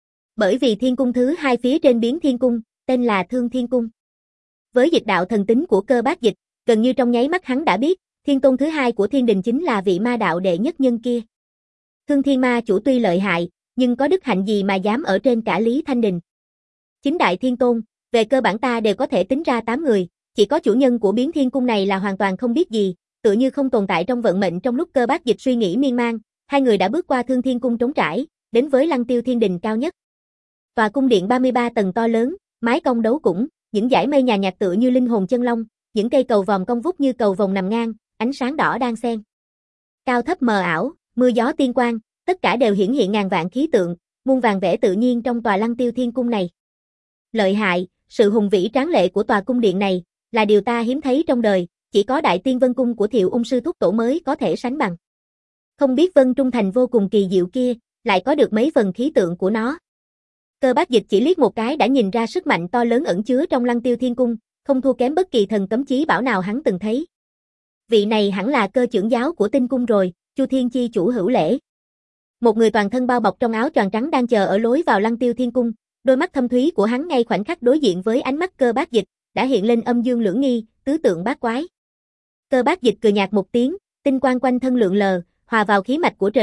Bởi vì Thiên Cung thứ hai phía trên Biến Thiên Cung, tên là Thương Thiên Cung. Với dịch đạo thần tính của Cơ Bác Dịch, gần như trong nháy mắt hắn đã biết, Thiên Tôn thứ hai của Thiên Đình chính là vị ma đạo đệ nhất nhân kia. Thương Thiên Ma chủ tuy lợi hại, nhưng có đức hạnh gì mà dám ở trên cả Lý Thanh Đình. Chính Đại Thiên Tôn, về cơ bản ta đều có thể tính ra tám người, chỉ có chủ nhân của Biến Thiên Cung này là hoàn toàn không biết gì, tựa như không tồn tại trong vận mệnh. Trong lúc Cơ Bác Dịch suy nghĩ miên man, hai người đã bước qua Thương Thiên Cung trống trải, đến với Lăng Tiêu Thiên Đình cao nhất. Tòa cung điện ba mươi ba tầng to lớn, mái cong đấu cũng, những dải mây nhàn nhạt tựa như linh hồn chân long, những cây cầu vòm cong vút như cầu vồng nằm ngang, ánh sáng đỏ đan xen. Cao thấp mờ ảo, mưa gió tiên quang, tất cả đều hiển hiện ngàn vạn khí tượng, muôn vàn vẻ tự nhiên trong tòa Lăng Tiêu Thiên Cung này. Lợi hại, sự hùng vĩ tráng lệ của tòa cung điện này là điều ta hiếm thấy trong đời, chỉ có Đại Tiên Vân Cung của Thiệu Ung sư thúc tổ mới có thể sánh bằng. Không biết Vân Trung Thành vô cùng kỳ diệu kia lại có được mấy phần khí tượng của nó. Cơ Bác Dịch chỉ liếc một cái đã nhìn ra sức mạnh to lớn ẩn chứa trong Lăng Tiêu Thiên Cung, không thua kém bất kỳ thần cấm chí bảo nào hắn từng thấy. Vị này hẳn là Cơ trưởng giáo của Tinh Cung rồi, Chu Thiên Chi chủ hữu lễ. Một người toàn thân bao bọc trong áo choàng trắng đang chờ ở lối vào Lăng Tiêu Thiên Cung, đôi mắt thâm thúy của hắn ngay khoảnh khắc đối diện với ánh mắt Cơ Bác Dịch, đã hiện lên âm dương lưỡng nghi, tứ tượng bát quái. Cơ Bác Dịch cười nhạt một tiếng, tinh quang quanh thân lượn lờ, hòa vào khí mạch của trời đất,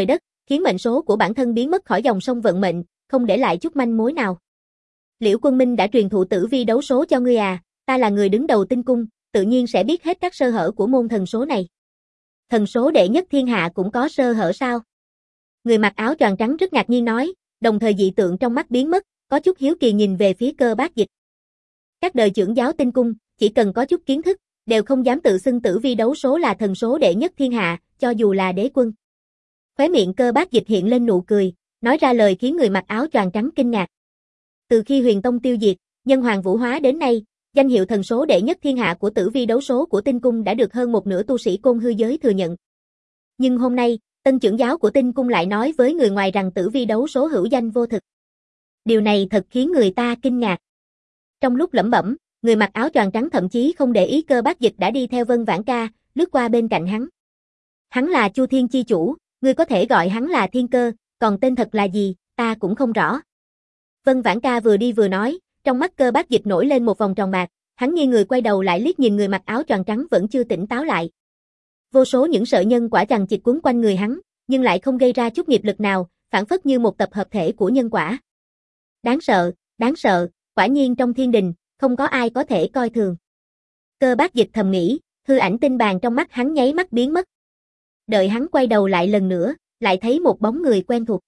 khiến mệnh số của bản thân biến mất khỏi dòng sông vận mệnh, không để lại chút manh mối nào. Liễu Quân Minh đã truyền thụ tử vi đấu số cho ngươi à, ta là người đứng đầu tinh cung, tự nhiên sẽ biết hết các sơ hở của môn thần số này. Thần số đệ nhất thiên hạ cũng có sơ hở sao? Người mặc áo choàng trắng rất ngạc nhiên nói, đồng thời dị tượng trong mắt biến mất, có chút hiếu kỳ nhìn về phía Cơ Bác Dịch. Các đời trưởng giáo tinh cung, chỉ cần có chút kiến thức, đều không dám tự xưng tử vi đấu số là thần số đệ nhất thiên hạ, cho dù là đế quân. Khóe miệng Cơ Bác Dịch hiện lên nụ cười, nói ra lời khiến người mặc áo choàng trắng kinh ngạc. Từ khi Huyền Tông tiêu diệt, nhân hoàng vũ hóa đến nay, danh hiệu thần số đệ nhất thiên hạ của tử vi đấu số của tinh cung đã được hơn một nửa tu sĩ côn hư giới thừa nhận. Nhưng hôm nay, tân trưởng giáo của tinh cung lại nói với người ngoài rằng tử vi đấu số hữu danh vô thực. Điều này thật khiến người ta kinh ngạc. Trong lúc lẩm bẩm, người mặc áo choàng trắng thậm chí không để ý Cơ Bác Dịch đã đi theo Vân Vãn Ca, lướt qua bên cạnh hắn. Hắn là Chu Thiên chi chủ, ngươi có thể gọi hắn là Thiên Cơ, còn tên thật là gì, ta cũng không rõ. Vân Vãn Ca vừa đi vừa nói, trong mắt Cơ Bác Dịch nổi lên một vòng tròn bạc, hắn nghiêng người quay đầu lại liếc nhìn người mặc áo choàng trắng vẫn chưa tỉnh táo lại. Vô số những sợi nhân quả chằng chịt quấn quanh người hắn, nhưng lại không gây ra chút nghiệp lực nào, phản phất như một tập hợp thể của nhân quả. Đáng sợ, đáng sợ, quả nhiên trong thiên đình, không có ai có thể coi thường. Cơ Bác Dịch thầm nghĩ, hư ảnh tinh bàn trong mắt hắn nháy mắt biến mất. Đợi hắn quay đầu lại lần nữa, lại thấy một bóng người quen thuộc.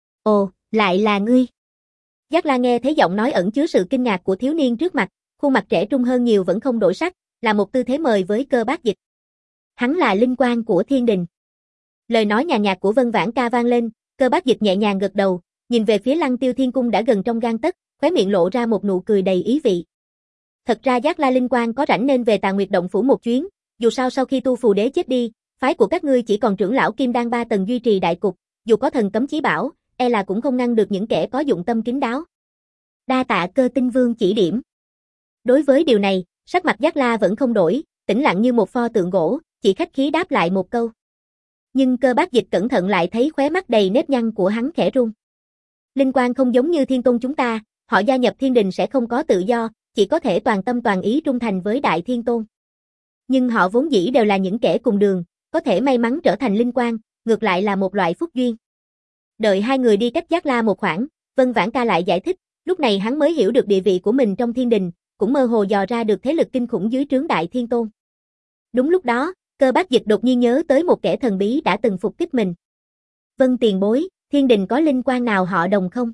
Ồ, lại là ngươi. Giác La nghe thấy giọng nói ẩn chứa sự kinh ngạc của thiếu niên trước mặt, khuôn mặt trẻ trung hơn nhiều vẫn không đổi sắc, là một tư thế mời với Cơ Bác Dịch. Hắn là linh quan của thiên đình. Lời nói nhàn nhạt của Vân Vãn Ca vang lên, Cơ Bác Dịch nhẹ nhàng gật đầu, nhìn về phía Lăng Tiêu Thiên Cung đã gần trong gang tấc, khóe miệng lộ ra một nụ cười đầy ý vị. Thật ra Giác La linh quan có rảnh nên về Tà Nguyệt động phủ một chuyến, dù sao sau khi Tu Phù Đế chết đi, phái của các ngươi chỉ còn trưởng lão Kim Đan ba tầng duy trì đại cục, dù có thần cấm chí bảo, e là cũng không ngăn được những kẻ có dụng tâm kín đáo. Đa tạ Cơ Tinh Vương chỉ điểm. Đối với điều này, sắc mặt Giác La vẫn không đổi, tĩnh lặng như một pho tượng gỗ, chỉ khách khí đáp lại một câu. Nhưng Cơ Bác Dịch cẩn thận lại thấy khóe mắt đầy nếp nhăn của hắn khẽ run. Linh quan không giống như Thiên Tôn chúng ta, họ gia nhập thiên đình sẽ không có tự do, chỉ có thể toàn tâm toàn ý trung thành với Đại Thiên Tôn. Nhưng họ vốn dĩ đều là những kẻ cùng đường, có thể may mắn trở thành linh quan, ngược lại là một loại phúc duyên. Đợi hai người đi cách Giác La một khoảng, Vân Vãn Ca lại giải thích, lúc này hắn mới hiểu được địa vị của mình trong thiên đình, cũng mơ hồ dò ra được thế lực kinh khủng dưới trướng Đại Thiên Tôn. Đúng lúc đó, Cơ Bác Dịch đột nhiên nhớ tới một kẻ thần bí đã từng phục kích mình. Vân tiền bối, thiên đình có linh quan nào họ Đồng không?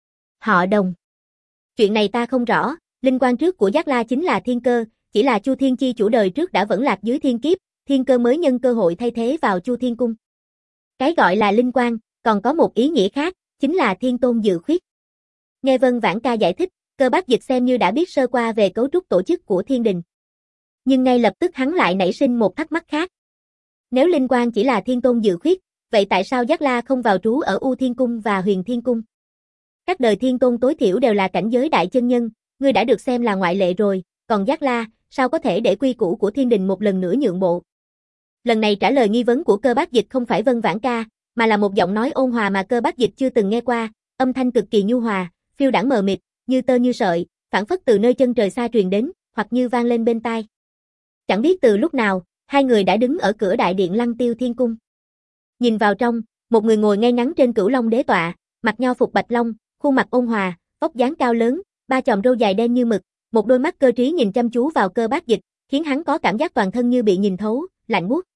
Họ Đồng. Chuyện này ta không rõ, linh quan trước của Giác La chính là Thiên Cơ, chỉ là Chu Thiên chi chủ đời trước đã vẫn lạc dưới thiên kiếp, Thiên Cơ mới nhân cơ hội thay thế vào Chu Thiên cung. Cái gọi là linh quan, còn có một ý nghĩa khác, chính là Thiên Tôn dự khuyết. Nghe Vân Vãn Ca giải thích, Cơ Bác Dịch xem như đã biết sơ qua về cấu trúc tổ chức của thiên đình. Nhưng ngay lập tức hắn lại nảy sinh một thắc mắc khác. Nếu linh quan chỉ là Thiên Tôn dự khuyết, vậy tại sao Giác La không vào trú ở U Thiên Cung và Huyền Thiên Cung? Các đời Thiên Tôn tối thiểu đều là cảnh giới đại chân nhân, ngươi đã được xem là ngoại lệ rồi, còn Giác La, sao có thể để quy củ của thiên đình một lần nữa nhượng bộ? Lần này trả lời nghi vấn của Cơ Bác Dịch không phải Vân Vãn Ca, mà là một giọng nói ôn hòa mà Cơ Bác Dịch chưa từng nghe qua, âm thanh cực kỳ nhu hòa, phiêu đãng mờ mịt, như tơ như sợi, phảng phất từ nơi chân trời xa truyền đến, hoặc như vang lên bên tai. Chẳng biết từ lúc nào, hai người đã đứng ở cửa đại điện Lăng Tiêu Thiên Cung. Nhìn vào trong, một người ngồi ngay ngắn trên Cửu Long đế tọa, mặc nho phục bạch long, khuôn mặt ôn hòa, vóc dáng cao lớn, ba chòm râu dài đen như mực, một đôi mắt cơ trí nhìn chăm chú vào Cơ Bác Dịch, khiến hắn có cảm giác toàn thân như bị nhìn thấu, lạnh buốt.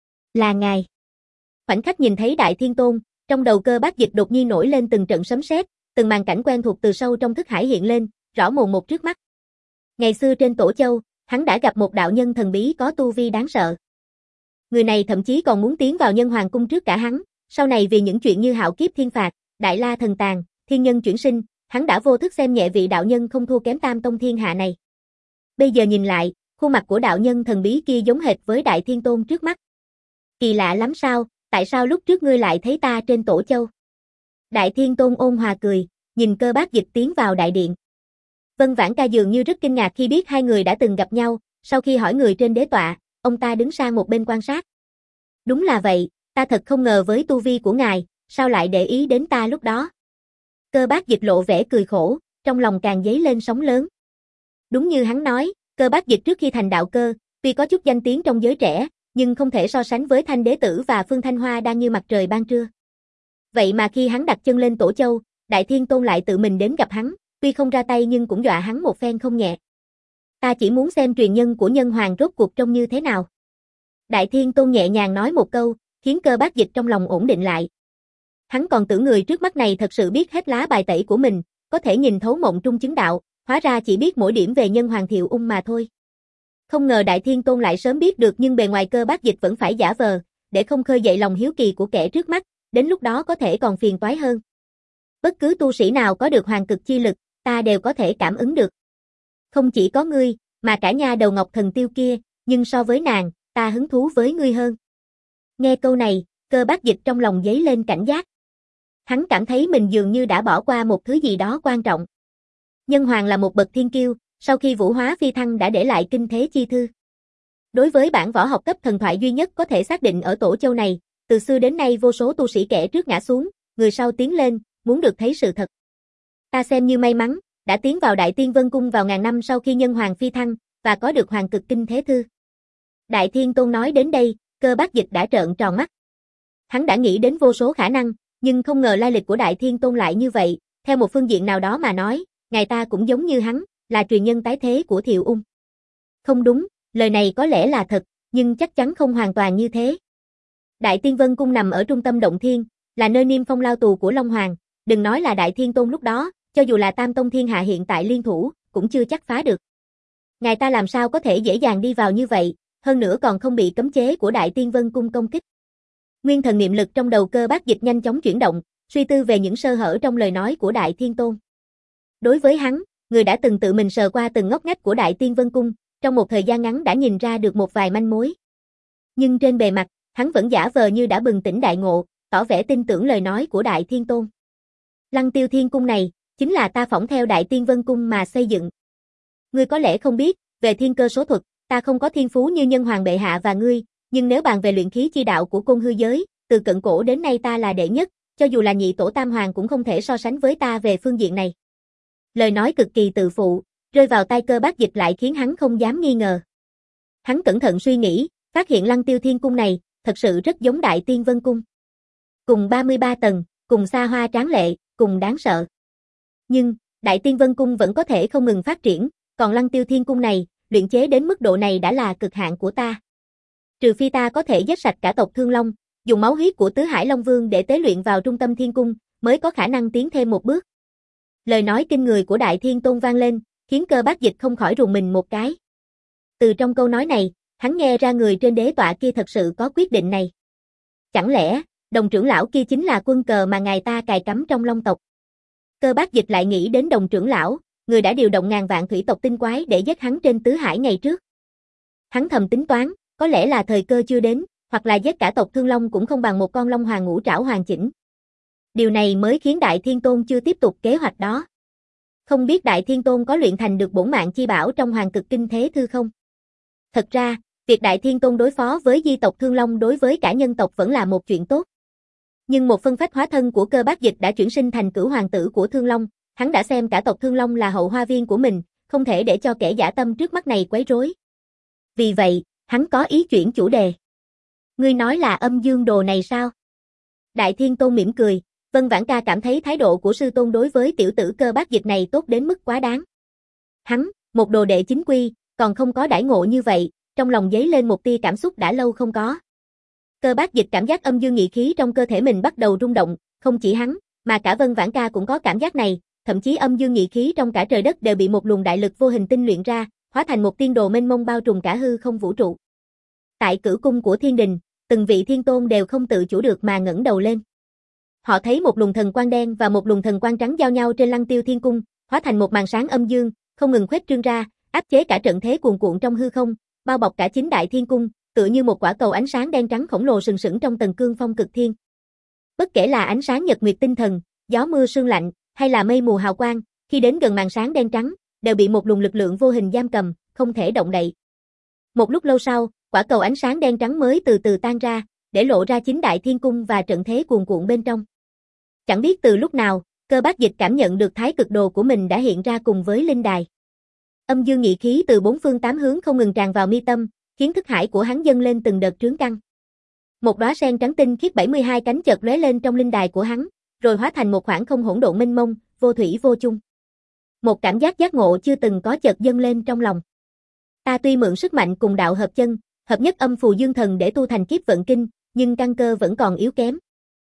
Là ngài. Khoảnh khắc nhìn thấy Đại Thiên Tôn, trong đầu Cơ Bác Dịch đột nhiên nổi lên từng trận sấm sét, từng màn cảnh quen thuộc từ sâu trong thức hải hiện lên, rõ mồn một trước mắt. Ngày xưa trên Tổ Châu, hắn đã gặp một đạo nhân thần bí có tu vi đáng sợ. Người này thậm chí còn muốn tiến vào Nhân Hoàng cung trước cả hắn, sau này vì những chuyện như hạo kiếp thiên phạt, đại la thần tàn, thiên nhân chuyển sinh, hắn đã vô thức xem nhẹ vị đạo nhân không thua kém Tam Tông thiên hạ này. Bây giờ nhìn lại, khuôn mặt của đạo nhân thần bí kia giống hệt với Đại Thiên Tôn trước mắt. Kỳ lạ lắm sao, tại sao lúc trước ngươi lại thấy ta trên Tổ Châu? Đại Thiên Tôn ôn hòa cười, nhìn Cơ Bác Dịch tiến vào đại điện. Vân Vãn Ca dường như rất kinh ngạc khi biết hai người đã từng gặp nhau, sau khi hỏi người trên đế tọa, ông ta đứng sang một bên quan sát. Đúng là vậy, ta thật không ngờ với tu vi của ngài, sao lại để ý đến ta lúc đó? Cơ Bác Dịch lộ vẻ cười khổ, trong lòng càng dấy lên sóng lớn. Đúng như hắn nói, Cơ Bác Dịch trước khi thành đạo cơ, tuy có chút danh tiếng trong giới trẻ, nhưng không thể so sánh với Thanh Đế Tử và Phương Thanh Hoa đang như mặt trời ban trưa. Vậy mà khi hắn đặt chân lên Tổ Châu, Đại Thiên Tôn lại tự mình đến gặp hắn, tuy không ra tay nhưng cũng dọa hắn một phen không nhẹ. Ta chỉ muốn xem truyền nhân của Nhân Hoàng rốt cuộc trông như thế nào. Đại Thiên Tôn nhẹ nhàng nói một câu, khiến Cơ Bác Dịch trong lòng ổn định lại. Hắn còn tưởng người trước mắt này thật sự biết hết lá bài tẩy của mình, có thể nhìn thấu mộng trung chứng đạo, hóa ra chỉ biết mỗi điểm về Nhân Hoàng Thiệu Ung mà thôi. Không ngờ Đại Thiên Tôn lại sớm biết được, nhưng bề ngoài Cơ Bác Dịch vẫn phải giả vờ, để không khơi dậy lòng hiếu kỳ của kẻ trước mắt, đến lúc đó có thể còn phiền toái hơn. Bất cứ tu sĩ nào có được hoàng cực chi lực, ta đều có thể cảm ứng được. Không chỉ có ngươi, mà cả nha đầu Ngọc Thần Tiêu kia, nhưng so với nàng, ta hứng thú với ngươi hơn. Nghe câu này, Cơ Bác Dịch trong lòng dấy lên cảnh giác. Hắn cảm thấy mình dường như đã bỏ qua một thứ gì đó quan trọng. Nhân Hoàng là một bậc thiên kiêu, sau khi vũ hóa phi thăng đã để lại kinh thế chi thư. Đối với bản võ học cấp thần thoại duy nhất có thể xác định ở Tổ Châu này, từ xưa đến nay vô số tu sĩ kẻ trước ngã xuống, người sau tiến lên, muốn được thấy sự thật. Ta xem như may mắn, đã tiến vào Đại Tiên Vân Cung vào ngàn năm sau khi Nhân Hoàng phi thăng, và có được hoàng cực kinh thế thư. Đại Thiên Tôn nói đến đây, Cơ Bác Dịch đã trợn tròn mắt. Hắn đã nghĩ đến vô số khả năng, nhưng không ngờ lai lịch của Đại Thiên Tôn lại như vậy, theo một phương diện nào đó mà nói, ngài ta cũng giống như hắn, là truyền nhân tái thế của Thiệu Ung. Không đúng, lời này có lẽ là thật, nhưng chắc chắn không hoàn toàn như thế. Đại Tiên Vân Cung nằm ở trung tâm động thiên, là nơi niêm phong lao tù của Long Hoàng, đừng nói là Đại Thiên Tôn lúc đó, cho dù là Tam Tông Thiên Hạ hiện tại liên thủ, cũng chưa chắc phá được. Ngài ta làm sao có thể dễ dàng đi vào như vậy, hơn nữa còn không bị cấm chế của Đại Tiên Vân Cung công kích. Nguyên thần niệm lực trong đầu Cơ Bác Dịch nhanh chóng chuyển động, suy tư về những sơ hở trong lời nói của Đại Thiên Tôn. Đối với hắn, người đã từng tự mình sờ qua từng ngóc ngách của Đại Tiên Vân Cung, trong một thời gian ngắn đã nhìn ra được một vài manh mối. Nhưng trên bề mặt, hắn vẫn giả vờ như đã bừng tỉnh đại ngộ, tỏ vẻ tin tưởng lời nói của Đại Thiên Tôn. Lăng Tiêu Thiên Cung này, chính là ta phỏng theo Đại Tiên Vân Cung mà xây dựng. Ngươi có lẽ không biết, về thiên cơ số thuật, ta không có thiên phú như Nhân Hoàng bệ hạ và ngươi, nhưng nếu bàn về luyện khí chi đạo của Côn Hư giới, từ cận cổ đến nay ta là đệ nhất, cho dù là nhị tổ Tam Hoàng cũng không thể so sánh với ta về phương diện này. Lời nói cực kỳ tự phụ, rơi vào tai Cơ Bác Dịch lại khiến hắn không dám nghi ngờ. Hắn cẩn thận suy nghĩ, phát hiện Lăng Tiêu Thiên Cung này, thật sự rất giống Đại Tiên Vân Cung. Cùng ba mươi ba tầng, cùng xa hoa tráng lệ, cùng đáng sợ. Nhưng, Đại Tiên Vân Cung vẫn có thể không ngừng phát triển, còn Lăng Tiêu Thiên Cung này, luyện chế đến mức độ này đã là cực hạn của ta. Trừ phi ta có thể giết sạch cả tộc Thương Long, dùng máu huyết của Tứ Hải Long Vương để tế luyện vào trung tâm thiên cung, mới có khả năng tiến thêm một bước. Lời nói kinh người của Đại Thiên Tôn vang lên, khiến Cơ Bác Dịch không khỏi rùng mình một cái. Từ trong câu nói này, hắn nghe ra người trên đế tọa kia thật sự có quyết định này. Chẳng lẽ, Đồng trưởng lão kia chính là quân cờ mà ngài ta cài cắm trong Long tộc? Cơ Bác Dịch lại nghĩ đến Đồng trưởng lão, người đã điều động ngàn vạn thủy tộc tinh quái để giết hắn trên Tứ Hải ngày trước. Hắn thầm tính toán, có lẽ là thời cơ chưa đến, hoặc là giết cả tộc Thương Long cũng không bằng một con Long Hoàng ngũ trảo hoàn chỉnh. Điều này mới khiến Đại Thiên Tôn chưa tiếp tục kế hoạch đó. Không biết Đại Thiên Tôn có luyện thành được bổn mạng chi bảo trong Hoàng Cực Kinh Thế Thư không? Thật ra, việc Đại Thiên Tôn đối phó với di tộc Thương Long đối với cả nhân tộc vẫn là một chuyện tốt. Nhưng một phân phách hóa thân của Cơ Bác Dịch đã chuyển sinh thành cửu hoàng tử của Thương Long, hắn đã xem cả tộc Thương Long là hậu hoa viên của mình, không thể để cho kẻ dã tâm trước mắt này quấy rối. Vì vậy, hắn có ý chuyển chủ đề. Ngươi nói là âm dương đồ này sao? Đại Thiên Tôn mỉm cười, Vân Vãn Ca cảm thấy thái độ của sư tôn đối với tiểu tử Cơ Bác Dịch này tốt đến mức quá đáng. Hắn, một đồ đệ chính quy, còn không có đãi ngộ như vậy, trong lòng dấy lên một tia cảm xúc đã lâu không có. Cơ Bác Dịch cảm giác âm dương nghị khí trong cơ thể mình bắt đầu rung động, không chỉ hắn, mà cả Vân Vãn Ca cũng có cảm giác này, thậm chí âm dương nghị khí trong cả trời đất đều bị một luồng đại lực vô hình tinh luyện ra, hóa thành một tiên đồ mênh mông bao trùm cả hư không vũ trụ. Tại cửu cung của thiên đình, từng vị thiên tôn đều không tự chủ được mà ngẩng đầu lên. Họ thấy một luồng thần quang đen và một luồng thần quang trắng giao nhau trên Lăng Tiêu Thiên Cung, hóa thành một màn sáng âm dương, không ngừng khuếch trương ra, áp chế cả trận thế cuồn cuộn trong hư không, bao bọc cả chính đại thiên cung, tựa như một quả cầu ánh sáng đen trắng khổng lồ sừng sững trong tầng cương phong cực thiên. Bất kể là ánh sáng nhật nguyệt tinh thần, gió mưa sương lạnh, hay là mây mù hào quang, khi đến gần màn sáng đen trắng, đều bị một luồng lực lượng vô hình giam cầm, không thể động đậy. Một lúc lâu sau, quả cầu ánh sáng đen trắng mới từ từ tan ra, để lộ ra chính đại thiên cung và trận thế cuồn cuộn bên trong. Chẳng biết từ lúc nào, Cơ Bác Dịch cảm nhận được thái cực đồ của mình đã hiện ra cùng với linh đài. Âm dương nghị khí từ bốn phương tám hướng không ngừng tràn vào mi tâm, khiến thức hải của hắn dâng lên từng đợt trướng căng. Một đóa sen trắng tinh khiết bảy mươi hai cánh chợt lóe lên trong linh đài của hắn, rồi hóa thành một khoảng không hỗn độn mênh mông, vô thủy vô chung. Một cảm giác giác ngộ chưa từng có chợt dâng lên trong lòng. Ta tuy mượn sức mạnh cùng đạo hợp chân, hợp nhất âm phù dương thần để tu thành kiếp vận kinh, nhưng căn cơ vẫn còn yếu kém.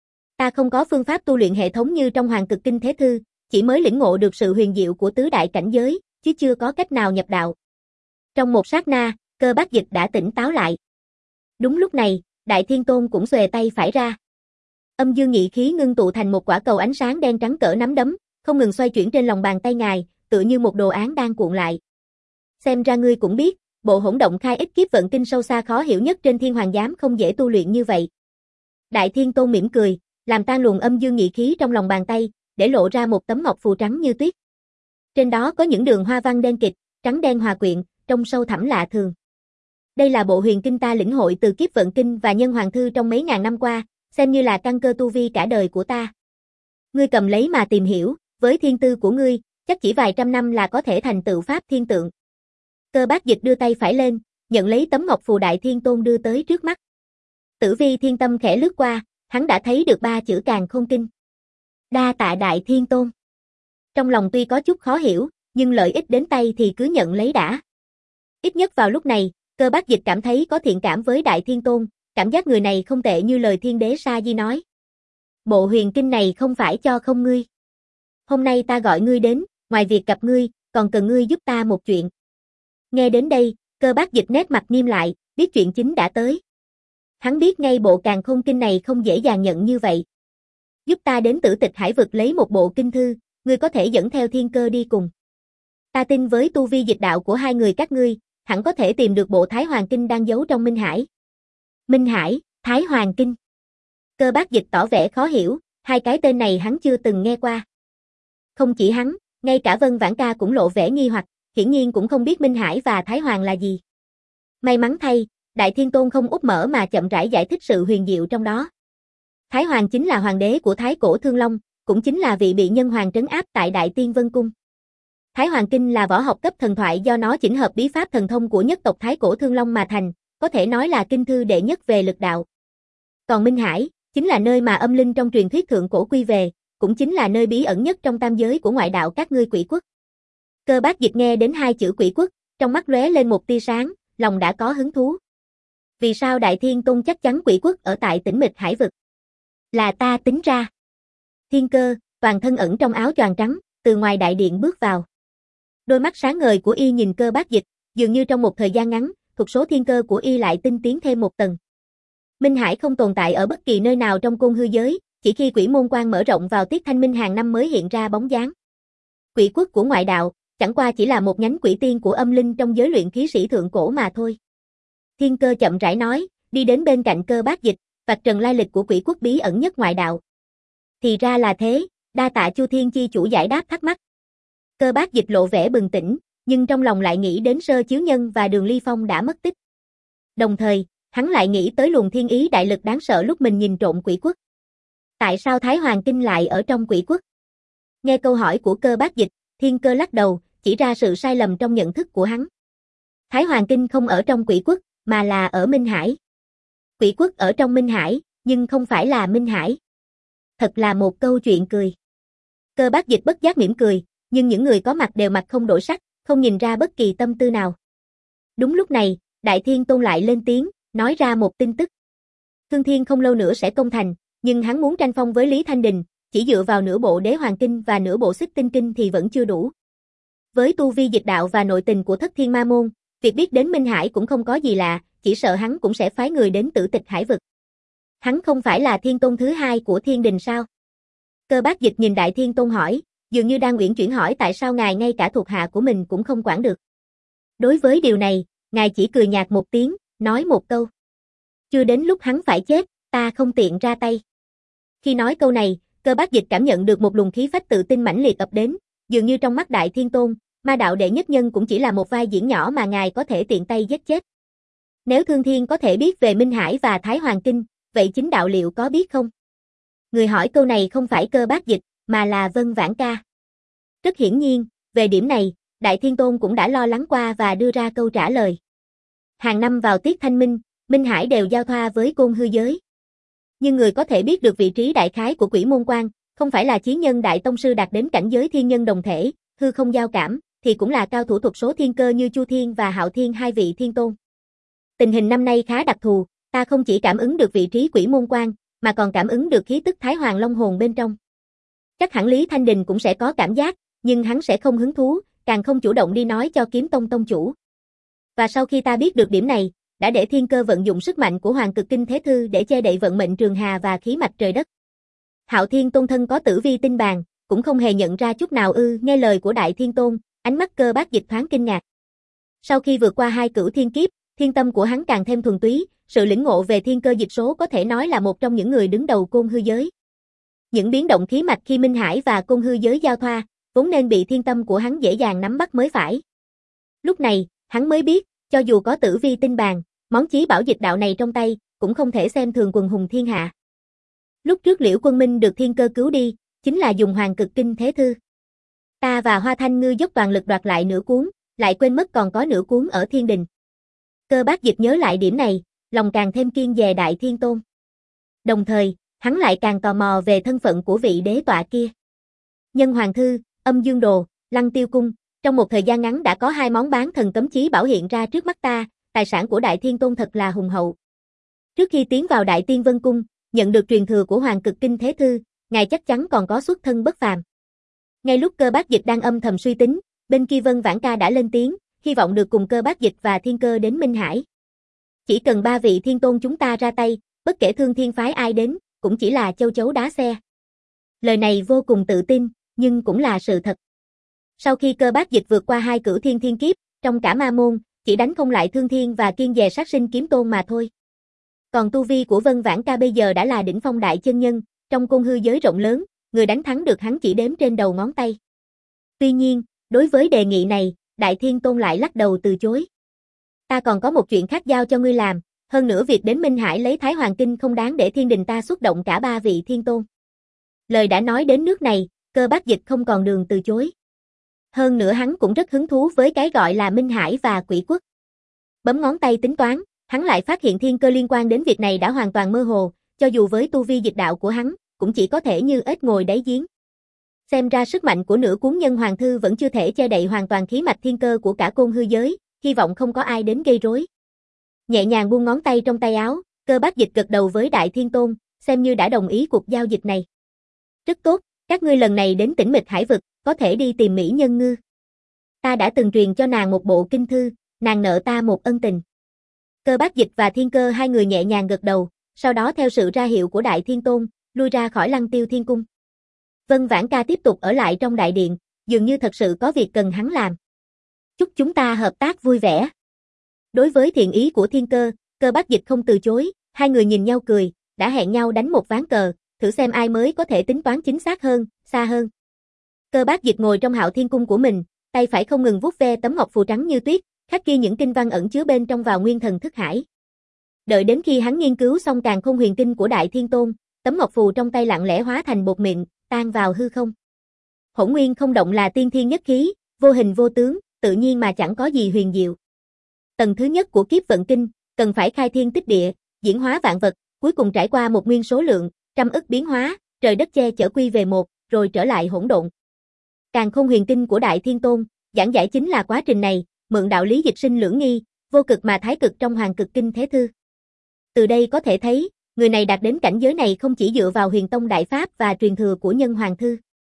Ta không có phương pháp tu luyện hệ thống như trong Hoàng Cực Kinh Thế Thư, chỉ mới lĩnh ngộ được sự huyền diệu của tứ đại cảnh giới, chứ chưa có cách nào nhập đạo. Trong một sát na, Cơ Bác Dịch đã tỉnh táo lại. Đúng lúc này, Đại Thiên Tôn cũng xuề tay phải ra. Âm dương nhị khí ngưng tụ thành một quả cầu ánh sáng đen trắng cỡ nắm đấm, không ngừng xoay chuyển trên lòng bàn tay ngài, tựa như một đồ án đang cuộn lại. Xem ra ngươi cũng biết, bộ hỗn động khai ích kiếp vận kinh sâu xa khó hiểu nhất trên Thiên Hoàng Giám không dễ tu luyện như vậy. Đại Thiên Tôn mỉm cười, làm tan luồng âm dương nhị khí trong lòng bàn tay, để lộ ra một tấm ngọc phù trắng như tuyết. Trên đó có những đường hoa văn đen kịt, trắng đen hòa quyện, trông sâu thẳm lạ thường. Đây là bộ huyền kinh ta lĩnh hội từ kiếp vận kinh và nhân hoàng thư trong mấy ngàn năm qua, xem như là căn cơ tu vi cả đời của ta. Ngươi cầm lấy mà tìm hiểu, với thiên tư của ngươi, chắc chỉ vài trăm năm là có thể thành tựu pháp thiên tượng. Cơ Bác Dịch đưa tay phải lên, nhận lấy tấm ngọc phù Đại Thiên Tôn đưa tới trước mắt. Tử vi thiên tâm khẽ lướt qua, hắn đã thấy được ba chữ Càn Khôn Kinh. Đa tạ Đại Thiên Tôn. Trong lòng tuy có chút khó hiểu, nhưng lợi ích đến tay thì cứ nhận lấy đã. Ít nhất vào lúc này, Cơ Bác Dịch cảm thấy có thiện cảm với Đại Thiên Tôn, cảm giác người này không tệ như lời Thiên Đế Sa Di nói. Bộ huyền kinh này không phải cho không ngươi. Hôm nay ta gọi ngươi đến, ngoài việc gặp ngươi, còn cần ngươi giúp ta một chuyện. Nghe đến đây, Cơ Bác Dịch nét mặt nghiêm lại, biết chuyện chính đã tới. Hắn biết ngay bộ Càn Khôn Kinh này không dễ dàng nhận như vậy. Giúp ta đến Tử Tịch Hải vực lấy một bộ kinh thư, ngươi có thể dẫn theo Thiên Cơ đi cùng. Ta tin với tu vi dịch đạo của hai người các ngươi, hẳn có thể tìm được bộ Thái Hoàng Kinh đang giấu trong Minh Hải. Minh Hải, Thái Hoàng Kinh. Cơ Bác Dịch tỏ vẻ khó hiểu, hai cái tên này hắn chưa từng nghe qua. Không chỉ hắn, ngay cả Vân Vãn Ca cũng lộ vẻ nghi hoặc, hiển nhiên cũng không biết Minh Hải và Thái Hoàng là gì. May mắn thay, Đại Thiên Tôn không úp mở mà chậm rãi giải thích sự huyền diệu trong đó. Thái Hoàng chính là hoàng đế của Thái Cổ Thương Long, cũng chính là vị bị nhân hoàng trấn áp tại Đại Tiên Vân Cung. Thái Hoàng Kinh là võ học cấp thần thoại do nó chỉnh hợp bí pháp thần thông của nhất tộc Thái Cổ Thương Long mà thành, có thể nói là kinh thư đệ nhất về lực đạo. Còn Minh Hải, chính là nơi mà âm linh trong truyền thuyết thượng cổ quy về, cũng chính là nơi bí ẩn nhất trong tam giới của ngoại đạo các ngươi quỷ quốc. Cơ Bác Dịch nghe đến hai chữ quỷ quốc, trong mắt lóe lên một tia sáng, lòng đã có hứng thú. Vì sao Đại Thiên Tôn chắc chắn quỷ quốc ở tại Tĩnh Mịch Hải vực? Là ta tính ra. Thiên Cơ, toàn thân ẩn trong áo choàng trắng, từ ngoài đại điện bước vào. Đôi mắt sáng ngời của y nhìn Cơ Bác Dịch, dường như trong một thời gian ngắn, thuộc số thiên cơ của y lại tinh tiến thêm một tầng. Minh Hải không tồn tại ở bất kỳ nơi nào trong côn hư giới, chỉ khi quỷ môn quan mở rộng vào tiết thanh minh hàng năm mới hiện ra bóng dáng. Quỷ quốc của ngoại đạo, chẳng qua chỉ là một nhánh quỷ tiên của âm linh trong giới luyện khí sĩ thượng cổ mà thôi. Thiên Cơ chậm rãi nói, đi đến bên cạnh Cơ Bác Dịch, vạch trần lai lịch của quỷ quốc bí ẩn nhất ngoại đạo. Thì ra là thế, đa tạ Chu Thiên Chi chủ giải đáp thắc mắc. Cơ Bác Dịch lộ vẻ bừng tỉnh, nhưng trong lòng lại nghĩ đến Sơ Chiếu Nhân và Đường Ly Phong đã mất tích. Đồng thời, hắn lại nghĩ tới luồng thiên ý đại lực đáng sợ lúc mình nhìn trộm quỷ quốc. Tại sao Thái Hoàng Kinh lại ở trong quỷ quốc? Nghe câu hỏi của Cơ Bác Dịch, Thiên Cơ lắc đầu, chỉ ra sự sai lầm trong nhận thức của hắn. Thái Hoàng Kinh không ở trong quỷ quốc, mà là ở Minh Hải. Quỷ quốc ở trong Minh Hải, nhưng không phải là Minh Hải. Thật là một câu chuyện cười. Cơ Bác Dịch bất giác mỉm cười, nhưng những người có mặt đều mặt không đổi sắc, không nhìn ra bất kỳ tâm tư nào. Đúng lúc này, Đại Thiên Tôn lại lên tiếng, nói ra một tin tức. Thương Thiên không lâu nữa sẽ công thành, nhưng hắn muốn tranh phong với Lý Thanh Đình, chỉ dựa vào nửa bộ Đế Hoàng Kinh và nửa bộ Xích Tinh Kinh thì vẫn chưa đủ. Với tu vi dịch đạo và nội tình của Thất Thiên Ma Môn, việc biết đến Minh Hải cũng không có gì lạ, chỉ sợ hắn cũng sẽ phái người đến Tử Tịch Hải vực. Hắn không phải là Thiên Tôn thứ hai của Thiên Đình sao? Cơ Bác Dịch nhìn Đại Thiên Tôn hỏi, dường như đang uyển chuyển hỏi tại sao ngài ngay cả thuộc hạ của mình cũng không quản được. Đối với điều này, ngài chỉ cười nhạt một tiếng, nói một câu. Chưa đến lúc hắn phải chết, ta không tiện ra tay. Khi nói câu này, Cơ Bác Dịch cảm nhận được một luồng khí phách tự tin mãnh liệt ập đến, dường như trong mắt Đại Thiên Tôn, ma đạo đệ nhất nhân cũng chỉ là một vai diễn nhỏ mà ngài có thể tiện tay giết chết. Nếu Thương Thiên có thể biết về Minh Hải và Thái Hoàng Kinh, vậy chính đạo liệu có biết không? Người hỏi câu này không phải Cơ Bác Dịch, mà là Vân Vãn Ca. Rất hiển nhiên, về điểm này, Đại Thiên Tôn cũng đã lo lắng qua và đưa ra câu trả lời. Hàng năm vào tiết thanh minh, Minh Hải đều giao thoa với côn hư giới. Nhưng người có thể biết được vị trí đại khái của Quỷ Môn Quan, không phải là chí nhân đại tông sư đạt đến cảnh giới thiên nhân đồng thể, hư không giao cảm, thì cũng là cao thủ thuật số thiên cơ như Chu Thiên và Hạo Thiên hai vị thiên tôn. Tình hình năm nay khá đặc thù, ta không chỉ cảm ứng được vị trí Quỷ Môn Quan, mà còn cảm ứng được khí tức Thái Hoàng Long hồn bên trong. Chắc hẳn Lý Thanh Đình cũng sẽ có cảm giác, nhưng hắn sẽ không hứng thú, càng không chủ động đi nói cho Kiếm Tông tông chủ. Và sau khi ta biết được điểm này, đã để Thiên Cơ vận dụng sức mạnh của Hoàng Cực Kinh Thế Thư để che đậy vận mệnh trường hà và khí mạch trời đất. Hạo Thiên Tôn thân có Tử Vi tinh bàn, cũng không hề nhận ra chút nào ư? Nghe lời của Đại Thiên Tôn, ánh mắt Cơ Bác Dịch thoáng kinh ngạc. Sau khi vượt qua hai cửu thiên kiếp, thiên tâm của hắn càng thêm thuần túy, sự lĩnh ngộ về thiên cơ dịch số có thể nói là một trong những người đứng đầu Côn Hư giới. Những biến động khí mạch khi Minh Hải và Côn Hư giới giao thoa, vốn nên bị thiên tâm của hắn dễ dàng nắm bắt mới phải. Lúc này, hắn mới biết, cho dù có Tử Vi tinh bàn, món chí bảo dịch đạo này trong tay, cũng không thể xem thường quần hùng thiên hạ. Lúc trước Liễu Quân Minh được thiên cơ cứu đi, chính là dùng Hoàng Cực Kinh Thế Thư. Ta và Hoa Thanh Ngư dốc toàn lực đoạt lại nửa cuốn, lại quên mất còn có nửa cuốn ở Thiên Đình. Cơ Bác Dịch nhớ lại điểm này, lòng càng thêm kiên dè Đại Thiên Tôn. Đồng thời, hắn lại càng tò mò về thân phận của vị đế tọa kia. Nhân Hoàng Thư, Âm Dương Đồ, Lăng Tiêu Cung, trong một thời gian ngắn đã có hai món bán thần cấm chí bảo hiện ra trước mắt ta, tài sản của Đại Thiên Tôn thật là hùng hậu. Trước khi tiến vào Đại Tiên Vân Cung, nhận được truyền thừa của Hoàng Cực Kinh Thế Thư, ngài chắc chắn còn có xuất thân bất phàm. Ngay lúc Cơ Bác Dịch đang âm thầm suy tính, bên kia Vân Vãn Ca đã lên tiếng, hy vọng được cùng Cơ Bác Dịch và Thiên Cơ đến Minh Hải. Chỉ cần ba vị thiên tôn chúng ta ra tay, bất kể Thương Thiên phái ai đến, cũng chỉ là châu chấu đá xe. Lời này vô cùng tự tin, nhưng cũng là sự thật. Sau khi Cơ Bác Dịch vượt qua hai cửu thiên thiên kiếp, trong cả ma môn, chỉ đánh không lại Thương Thiên và kiên dè sát sinh kiếm tôn mà thôi. Còn tu vi của Vân Vãn Ca bây giờ đã là đỉnh phong đại chân nhân, trong Côn Hư giới rộng lớn, người đánh thắng được hắn chỉ đếm trên đầu ngón tay. Tuy nhiên, đối với đề nghị này, Đại Thiên Tôn lại lắc đầu từ chối. Ta còn có một chuyện khác giao cho ngươi làm, hơn nữa việc đến Minh Hải lấy Thái Hoàng Kinh không đáng để Thiên Đình ta xuất động cả ba vị thiên tôn. Lời đã nói đến nước này, Cơ Bác Dịch không còn đường từ chối. Hơn nữa hắn cũng rất hứng thú với cái gọi là Minh Hải và Quỷ Quốc. Bấm ngón tay tính toán, hắn lại phát hiện thiên cơ liên quan đến việc này đã hoàn toàn mơ hồ, cho dù với tu vi dịch đạo của hắn, cũng chỉ có thể như ếch ngồi đáy giếng. Xem ra sức mạnh của nửa cuốn Nhân Hoàng Thư vẫn chưa thể che đậy hoàn toàn khí mạch thiên cơ của cả Côn Hư giới, hy vọng không có ai đến gây rối. Nhẹ nhàng buông ngón tay trong tay áo, Cơ Bác Dịch gật đầu với Đại Thiên Tôn, xem như đã đồng ý cuộc giao dịch này. Rất tốt, các ngươi lần này đến Tĩnh Mịch Hải Vực, có thể đi tìm Mỹ Nhân Ngư. Ta đã từng truyền cho nàng một bộ kinh thư, nàng nợ ta một ân tình. Cơ Bác Dịch và Thiên Cơ hai người nhẹ nhàng gật đầu, sau đó theo sự ra hiệu của Đại Thiên Tôn, lui ra khỏi Lăng Tiêu Thiên Cung. Vân Vãn Ca tiếp tục ở lại trong đại điện, dường như thật sự có việc cần hắn làm. Chúc chúng ta hợp tác vui vẻ. Đối với thiện ý của Thiên Cơ, Cơ Bác Dịch không từ chối, hai người nhìn nhau cười, đã hẹn nhau đánh một ván cờ, thử xem ai mới có thể tính toán chính xác hơn, xa hơn. Cơ Bác Dịch ngồi trong Hạo Thiên Cung của mình, tay phải không ngừng vuốt ve tấm ngọc phù trắng như tuyết, khắc ghi những kinh văn ẩn chứa bên trong vào nguyên thần thức hải. Đợi đến khi hắn nghiên cứu xong Càn Khôn Huyền Kinh của Đại Thiên Tôn, tấm ngọc phù trong tay lặng lẽ hóa thành bột mịn, tan vào hư không. Hỗn nguyên không động là tiên thiên nhất khí, vô hình vô tướng, tự nhiên mà chẳng có gì huyền diệu. Tầng thứ nhất của kiếp vận kinh, cần phải khai thiên tích địa, diễn hóa vạn vật, cuối cùng trải qua một nguyên số lượng, trăm ức biến hóa, trời đất che chở quy về một, rồi trở lại hỗn độn. Càn Khôn Huyền Kinh của Đại Thiên Tôn, giảng giải chính là quá trình này, mượn đạo lý dịch sinh lưỡng nghi, vô cực mà thái cực trong Hoàng Cực Kinh Thế Thư. Từ đây có thể thấy, người này đạt đến cảnh giới này không chỉ dựa vào huyền tông đại pháp và truyền thừa của Nhân Hoàng Thư.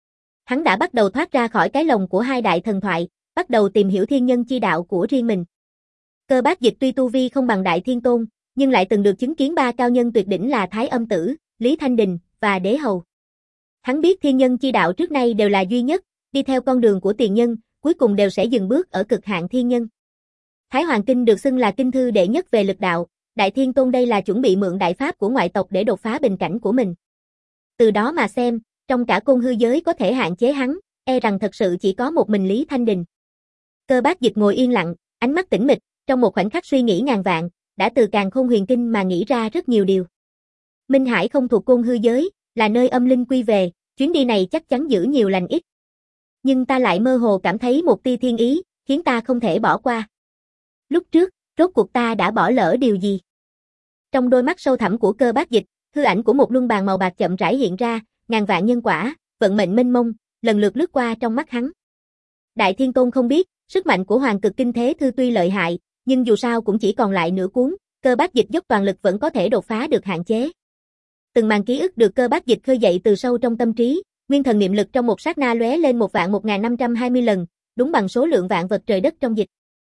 Hắn đã bắt đầu thoát ra khỏi cái lồng của hai đại thần thoại, bắt đầu tìm hiểu thiên nhân chi đạo của riêng mình. Cơ Bác Dịch tuy tu vi không bằng Đại Thiên Tôn, nhưng lại từng được chứng kiến ba cao nhân tuyệt đỉnh là Thái Âm Tử, Lý Thanh Đình và Đế Hầu. Hắn biết thiên nhân chi đạo trước nay đều là duy nhất, đi theo con đường của tiền nhân, cuối cùng đều sẽ dừng bước ở cực hạn thiên nhân. Thái Hoàng Kinh được xưng là kinh thư đệ nhất về lực đạo, Đại Thiên Tôn đây là chuẩn bị mượn đại pháp của ngoại tộc để đột phá bình cảnh của mình. Từ đó mà xem, trong cả Côn Hư giới có thể hạn chế hắn, e rằng thật sự chỉ có một mình Lý Thanh Đình. Cơ Bác Dịch ngồi yên lặng, ánh mắt tĩnh mịch, trong một khoảnh khắc suy nghĩ ngàn vạn, đã từ Càn Khôn Huyền Kinh mà nghĩ ra rất nhiều điều. Minh Hải không thuộc Côn Hư giới, là nơi âm linh quy về, chuyến đi này chắc chắn giữ nhiều lành ít. Nhưng ta lại mơ hồ cảm thấy một tia thiên ý, khiến ta không thể bỏ qua. Lúc trước, rốt cuộc ta đã bỏ lỡ điều gì? Trong đôi mắt sâu thẳm của Cơ Bác Dịch, Hư ảnh của một luân bàn màu bạc chậm rãi hiện ra, ngàn vạn nhân quả, vận mệnh mênh mông, lần lượt lướt qua trong mắt hắn. Đại Thiên Tôn không biết, sức mạnh của Hoàng Cực Kinh Thế Thư tuy lợi hại, nhưng dù sao cũng chỉ còn lại nửa cuốn, Cơ Bác Dịch dốc toàn lực vẫn có thể đột phá được hạn chế. Từng màn ký ức được Cơ Bác Dịch khơi dậy từ sâu trong tâm trí, nguyên thần niệm lực trong một sát na lóe lên một vạn một nghìn năm trăm hai mươi lần, đúng bằng số lượng vạn vật trời đất trong dịch.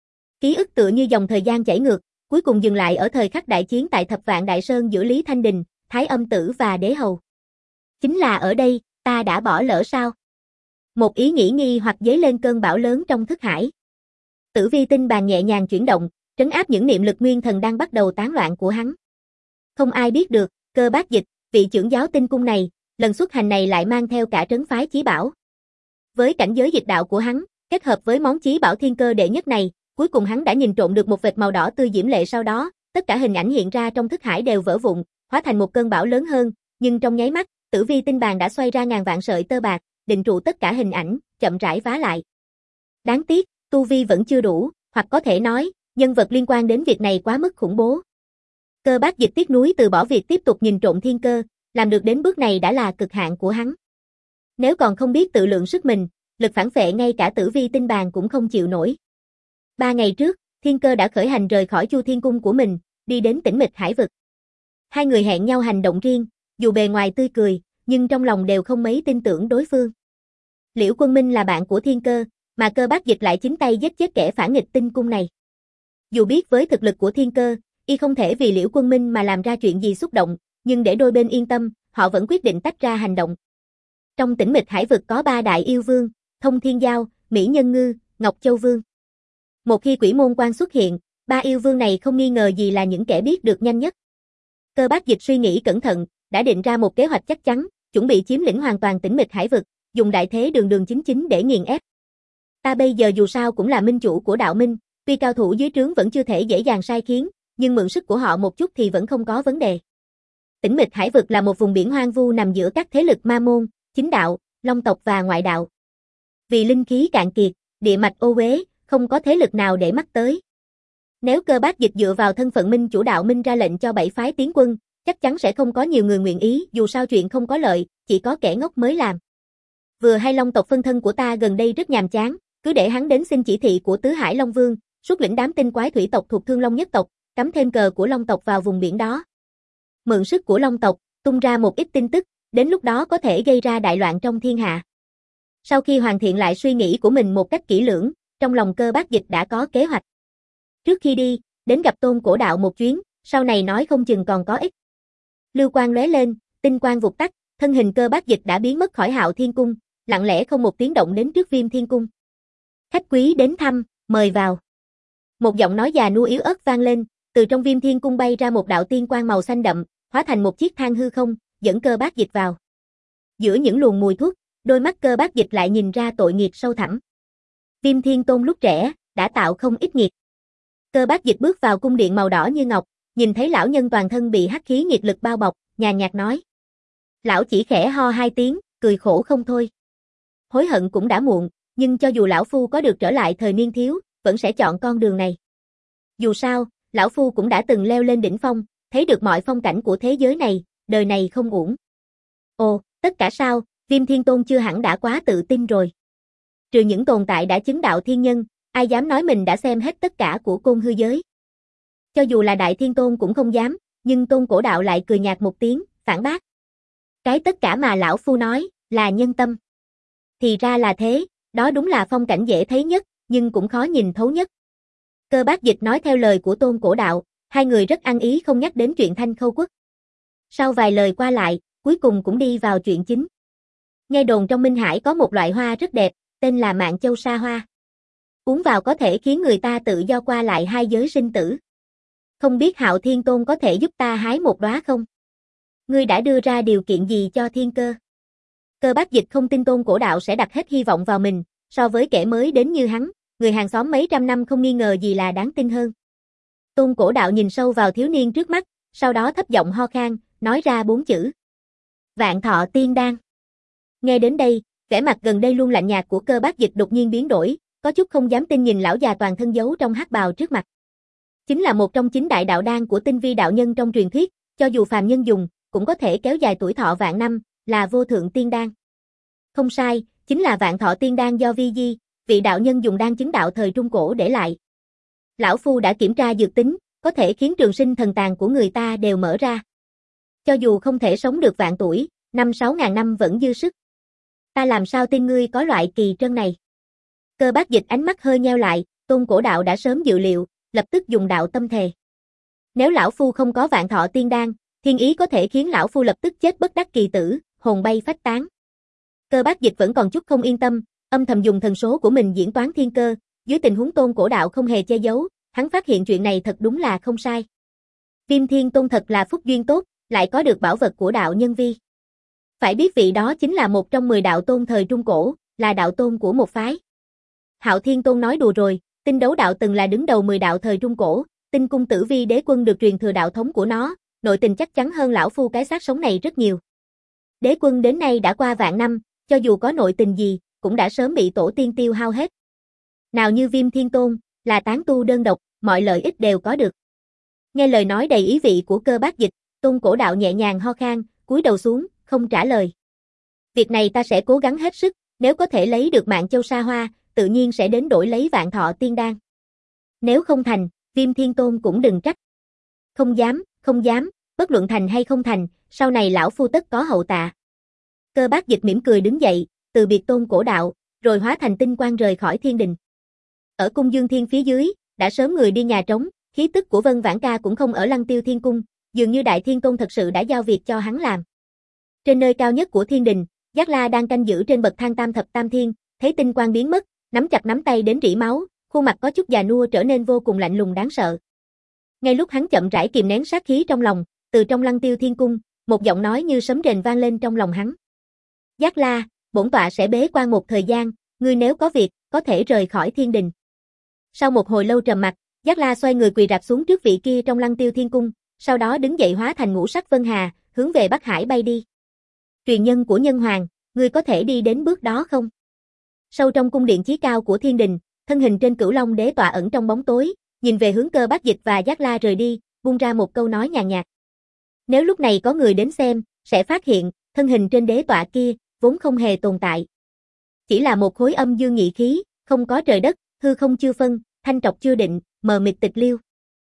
Ký ức tựa như dòng thời gian chảy ngược, cuối cùng dừng lại ở thời khắc đại chiến tại Thập Vạn Đại Sơn giữa Lý Thanh Đình, Thái Âm Tử và Đế Hầu. Chính là ở đây, ta đã bỏ lỡ sao? Một ý nghĩ nghi hoặc dấy lên cơn bão lớn trong thức hải. Tử vi tinh bàn nhẹ nhàng chuyển động, trấn áp những niệm lực nguyên thần đang bắt đầu tán loạn của hắn. Không ai biết được, Cơ Bác Dịch, vị trưởng giáo tinh cung này, lần xuất hành này lại mang theo cả trấn phái chí bảo. Với cảnh giới dịch đạo của hắn, kết hợp với món chí bảo thiên cơ đệ nhất này, cuối cùng hắn đã nhìn trộm được một vệt màu đỏ tươi diễm lệ, sau đó, tất cả hình ảnh hiện ra trong thức hải đều vỡ vụn, hóa thành một cơn bão lớn hơn, nhưng trong nháy mắt, Tử vi tinh bàn đã xoay ra ngàn vạn sợi tơ bạc, định trụ tất cả hình ảnh, chậm rãi vá lại. Đáng tiếc, tu vi vẫn chưa đủ, hoặc có thể nói, nhân vật liên quan đến việc này quá mức khủng bố. Cơ Bác Dịch tiếc nuối từ bỏ việc tiếp tục nhìn trộm thiên cơ, làm được đến bước này đã là cực hạn của hắn. Nếu còn không biết tự lượng sức mình, lực phản phệ ngay cả Tử vi tinh bàn cũng không chịu nổi. Ba ngày trước, Thiên Cơ đã khởi hành rời khỏi Chu Thiên Cung của mình, đi đến Tĩnh Mịch Hải Vực. Hai người hẹn nhau hành động riêng, dù bề ngoài tươi cười, nhưng trong lòng đều không mấy tin tưởng đối phương. Liễu Quân Minh là bạn của Thiên Cơ, mà Cơ Bác Dịch lại chính tay giết chết kẻ phản nghịch tinh cung này. Dù biết với thực lực của Thiên Cơ, y không thể vì Liễu Quân Minh mà làm ra chuyện gì xúc động, nhưng để đôi bên yên tâm, họ vẫn quyết định tách ra hành động. Trong Tĩnh Mịch Hải Vực có ba đại yêu vương, Thông Thiên Giao, Mỹ Nhân Ngư, Ngọc Châu Vương. Một khi Quỷ Môn Quan xuất hiện, ba yêu vương này không nghi ngờ gì là những kẻ biết được nhanh nhất. Cơ Bác Dịch suy nghĩ cẩn thận, đã định ra một kế hoạch chắc chắn, chuẩn bị chiếm lĩnh hoàn toàn Tĩnh Mịch Hải Vực, dùng đại thế đường đường chính chính để nghiền ép. Ta bây giờ dù sao cũng là minh chủ của đạo minh, tuy cao thủ dưới trướng vẫn chưa thể dễ dàng sai khiến, nhưng mượn sức của họ một chút thì vẫn không có vấn đề. Tĩnh Mịch Hải Vực là một vùng biển hoang vu nằm giữa các thế lực ma môn, chính đạo, long tộc và ngoại đạo. Vì linh khí cạn kiệt, địa mạch ô uế, không có thế lực nào để mắt tới. Nếu Cơ Bác Dịch dựa vào thân phận minh chủ đạo minh ra lệnh cho bảy phái tiến quân, chắc chắn sẽ không có nhiều người nguyện ý, dù sao chuyện không có lợi, chỉ có kẻ ngốc mới làm. Vừa hay long tộc phân thân của ta gần đây rất nhàm chán, cứ để hắn đến xin chỉ thị của Tứ Hải Long Vương, xuất lĩnh đám tinh quái thủy tộc thuộc Thương Long nhất tộc, cắm thêm cờ của long tộc vào vùng biển đó. Mượn sức của long tộc, tung ra một ít tin tức, đến lúc đó có thể gây ra đại loạn trong thiên hạ. Sau khi hoàn thiện lại suy nghĩ của mình một cách kỹ lưỡng, trong lòng Cơ Bác Dịch đã có kế hoạch. Trước khi đi, đến gặp Tôn Cổ Đạo một chuyến, sau này nói không chừng còn có ích. Lưu quang lóe lên, tinh quang vụt tắt, thân hình Cơ Bác Dịch đã biến mất khỏi Hạo Thiên Cung, lặng lẽ không một tiếng động đến trước Viêm Thiên Cung. Khách quý đến thăm, mời vào. Một giọng nói già nua yếu ớt vang lên, từ trong Viêm Thiên Cung bay ra một đạo tiên quang màu xanh đậm, hóa thành một chiếc thang hư không, dẫn Cơ Bác Dịch vào. Giữa những luồng mùi thuốc, đôi mắt Cơ Bác Dịch lại nhìn ra tội nghiệp sâu thẳm. Viêm Thiên Tôn lúc trẻ, đã tạo không ít nghiệt. Cơ Bác Dịch bước vào cung điện màu đỏ như ngọc, nhìn thấy lão nhân toàn thân bị hắc khí nghiệt lực bao bọc, nhàn nhạt nói. Lão chỉ khẽ ho hai tiếng, cười khổ không thôi. Hối hận cũng đã muộn, nhưng cho dù lão phu có được trở lại thời niên thiếu, vẫn sẽ chọn con đường này. Dù sao, lão phu cũng đã từng leo lên đỉnh phong, thấy được mọi phong cảnh của thế giới này, đời này không uổng. Ồ, tất cả sao, Viêm Thiên Tôn chưa hẳn đã quá tự tin rồi. Trừ những tồn tại đã chứng đạo thiên nhân, ai dám nói mình đã xem hết tất cả của côn hư giới. Cho dù là Đại Thiên Tôn cũng không dám, nhưng Tôn Cổ Đạo lại cười nhạt một tiếng, phản bác. Cái tất cả mà lão phu nói, là nhân tâm. Thì ra là thế, đó đúng là phong cảnh dễ thấy nhất, nhưng cũng khó nhìn thấu nhất. Cơ Bác Dịch nói theo lời của Tôn Cổ Đạo, hai người rất ăn ý không nhắc đến chuyện Thanh Khâu Quốc. Sau vài lời qua lại, cuối cùng cũng đi vào chuyện chính. Nghe đồn trong Minh Hải có một loại hoa rất đẹp, tên là Mạn Châu Sa Hoa. Uống vào có thể khiến người ta tự do qua lại hai giới sinh tử. Không biết Hạo Thiên Tôn có thể giúp ta hái một đóa không? Ngươi đã đưa ra điều kiện gì cho Thiên Cơ? Cơ Bác Dịch không tin Tôn Cổ Đạo sẽ đặt hết hy vọng vào mình, so với kẻ mới đến như hắn, người hàng xóm mấy trăm năm không nghi ngờ gì là đáng tin hơn. Tôn Cổ Đạo nhìn sâu vào thiếu niên trước mắt, sau đó thấp giọng ho khan, nói ra bốn chữ. Vạn Thọ Tiên Đan. Nghe đến đây, vẻ mặt gần đây luôn lạnh nhạt của Cơ Bác Dịch đột nhiên biến đổi, có chút không dám tin nhìn lão già toàn thân giấu trong hắc bào trước mặt. Chính là một trong chín đại đạo đan của tinh vi đạo nhân trong truyền thuyết, cho dù phàm nhân dùng, cũng có thể kéo dài tuổi thọ vạn năm, là vô thượng tiên đan. Không sai, chính là vạn thọ tiên đan do Vi Di, vị đạo nhân dùng đan chứng đạo thời Trung Cổ để lại. Lão Phu đã kiểm tra dược tính, có thể khiến trường sinh thần tàng của người ta đều mở ra. Cho dù không thể sống được vạn tuổi, năm sáu ngàn năm vẫn dư sức. Ta làm sao tin ngươi có loại kỳ trân này? Cơ Bác Dịch ánh mắt hơi nheo lại, Tôn Cổ Đạo đã sớm dự liệu, lập tức dùng đạo tâm thề. Nếu lão Phu không có vạn thọ tiên đan, thiên ý có thể khiến lão Phu lập tức chết bất đắc kỳ tử, hồn bay phách tán. Cơ Bác Dịch vẫn còn chút không yên tâm, âm thầm dùng thần số của mình diễn toán thiên cơ, dưới tình huống Tôn Cổ Đạo không hề che giấu, hắn phát hiện chuyện này thật đúng là không sai. Viêm Thiên Tôn thật là phúc duyên tốt, lại có được bảo vật của đạo nhân vi. Phải biết vị đó chính là một trong mười đạo tôn thời Trung Cổ, là đạo tôn của một phái. Hạo Thiên Tôn nói đùa rồi, Tinh Đấu Đạo từng là đứng đầu mười đạo thời Trung Cổ, Tinh Cung Tử Vi Đế Quân được truyền thừa đạo thống của nó, nội tình chắc chắn hơn lão Phu cái xác sống này rất nhiều. Đế Quân đến nay đã qua vạn năm, cho dù có nội tình gì, cũng đã sớm bị tổ tiên tiêu hao hết. Nào như Viêm Thiên Tôn, là tán tu đơn độc, mọi lợi ích đều có được. Nghe lời nói đầy ý vị của Cơ Bác Dịch, Tôn Cổ Đạo nhẹ nhàng ho khan, cúi đầu xuống, không trả lời. Việc này ta sẽ cố gắng hết sức, nếu có thể lấy được Mạng Châu Sa Hoa, tự nhiên sẽ đến đổi lấy vạn thọ tiên đan. Nếu không thành, Viêm Thiên Tôn cũng đừng trách. Không dám, không dám, bất luận thành hay không thành, sau này lão Phu tất có hậu tạ. Cơ Bác Dịch mỉm cười đứng dậy, từ biệt Tôn Cổ Đạo, rồi hóa thành tinh quang rời khỏi thiên đình. Ở cung Dương Thiên phía dưới, đã sớm người đi nhà trống, khí tức của Vân Vãn Ca cũng không ở Lăng Tiêu Thiên Cung, dường như Đại Thiên Tôn thật sự đã giao việc cho hắn làm. Trên nơi cao nhất của thiên đình, Giác La đang canh giữ trên bậc thang tam thập tam thiên, thấy tinh quang biến mất, nắm chặt nắm tay đến rỉ máu, khuôn mặt có chút già nua trở nên vô cùng lạnh lùng đáng sợ. Ngay lúc hắn chậm rãi kìm nén sát khí trong lòng, từ trong Lăng Tiêu Thiên Cung, một giọng nói như sấm rền vang lên trong lòng hắn. Giác La, bổn tọa sẽ bế quan một thời gian, ngươi nếu có việc, có thể rời khỏi thiên đình. Sau một hồi lâu trầm mặc, Giác La xoay người quỳ rạp xuống trước vị kia trong Lăng Tiêu Thiên Cung, sau đó đứng dậy hóa thành ngũ sắc vân hà, hướng về Bắc Hải bay đi. Truyền nhân của nhân hoàng, ngươi có thể đi đến bước đó không? Sâu trong cung điện chí cao của thiên đình, thân hình trên Cửu Long Đế tọa ẩn trong bóng tối, nhìn về hướng Cơ Bác Dịch và Giác La rời đi, buông ra một câu nói nhàn nhạt. Nếu lúc này có người đến xem, sẽ phát hiện, thân hình trên đế tọa kia, vốn không hề tồn tại. Chỉ là một khối âm dương nhị khí, không có trời đất, hư không chưa phân, thanh trọc chưa định, mờ mịt tịch liêu.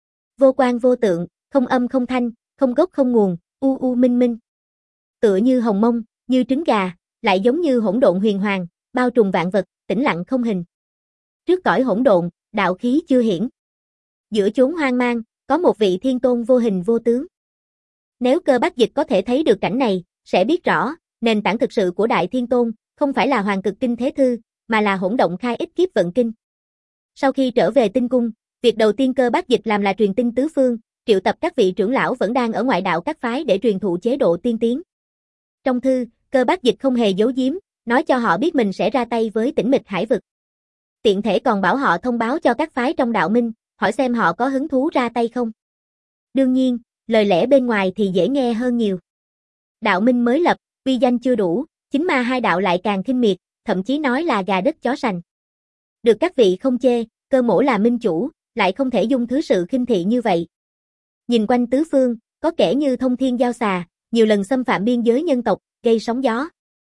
Vô quan vô tượng, không âm không thanh, không gốc không nguồn, u u minh minh. Tựa như hồng mông, như trứng gà, lại giống như hỗn độn huyền hoàng, bao trùm vạn vật, tĩnh lặng không hình. Trước cõi hỗn độn, đạo khí chưa hiển. Giữa chốn hoang mang, có một vị thiên tôn vô hình vô tướng. Nếu Cơ Bác Dịch có thể thấy được cảnh này, sẽ biết rõ, nền tảng thực sự của Đại Thiên Tôn, không phải là Hoàng Cực Kinh Thế Thư, mà là hỗn động khai ích kiếp vận kinh. Sau khi trở về tinh cung, việc đầu tiên Cơ Bác Dịch làm là truyền tin tứ phương, triệu tập các vị trưởng lão vẫn đang ở ngoại đạo các phái để truyền thụ chế độ tiên tiến. Trong thư, Cơ Bác Dịch không hề giấu giếm, nói cho họ biết mình sẽ ra tay với Tĩnh Mịch Hải vực. Tiện thể còn bảo họ thông báo cho các phái trong đạo minh, hỏi xem họ có hứng thú ra tay không. Đương nhiên, lời lẽ bên ngoài thì dễ nghe hơn nhiều. Đạo minh mới lập, uy danh chưa đủ, chính ma hai đạo lại càng khinh miệt, thậm chí nói là gà đất chó sành. Được các vị không chê, Cơ mỗ là minh chủ, lại không thể dung thứ sự khinh thị như vậy. Nhìn quanh tứ phương, có kẻ như thông thiên giao xà, nhiều lần xâm phạm biên giới nhân tộc, gây sóng gió.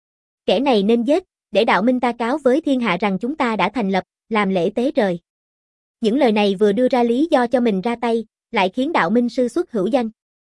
Kẻ này nên giết, để đạo minh ta cáo với thiên hạ rằng chúng ta đã thành lập, làm lễ tế trời. Những lời này vừa đưa ra lý do cho mình ra tay, lại khiến đạo minh sư xuất hữu danh.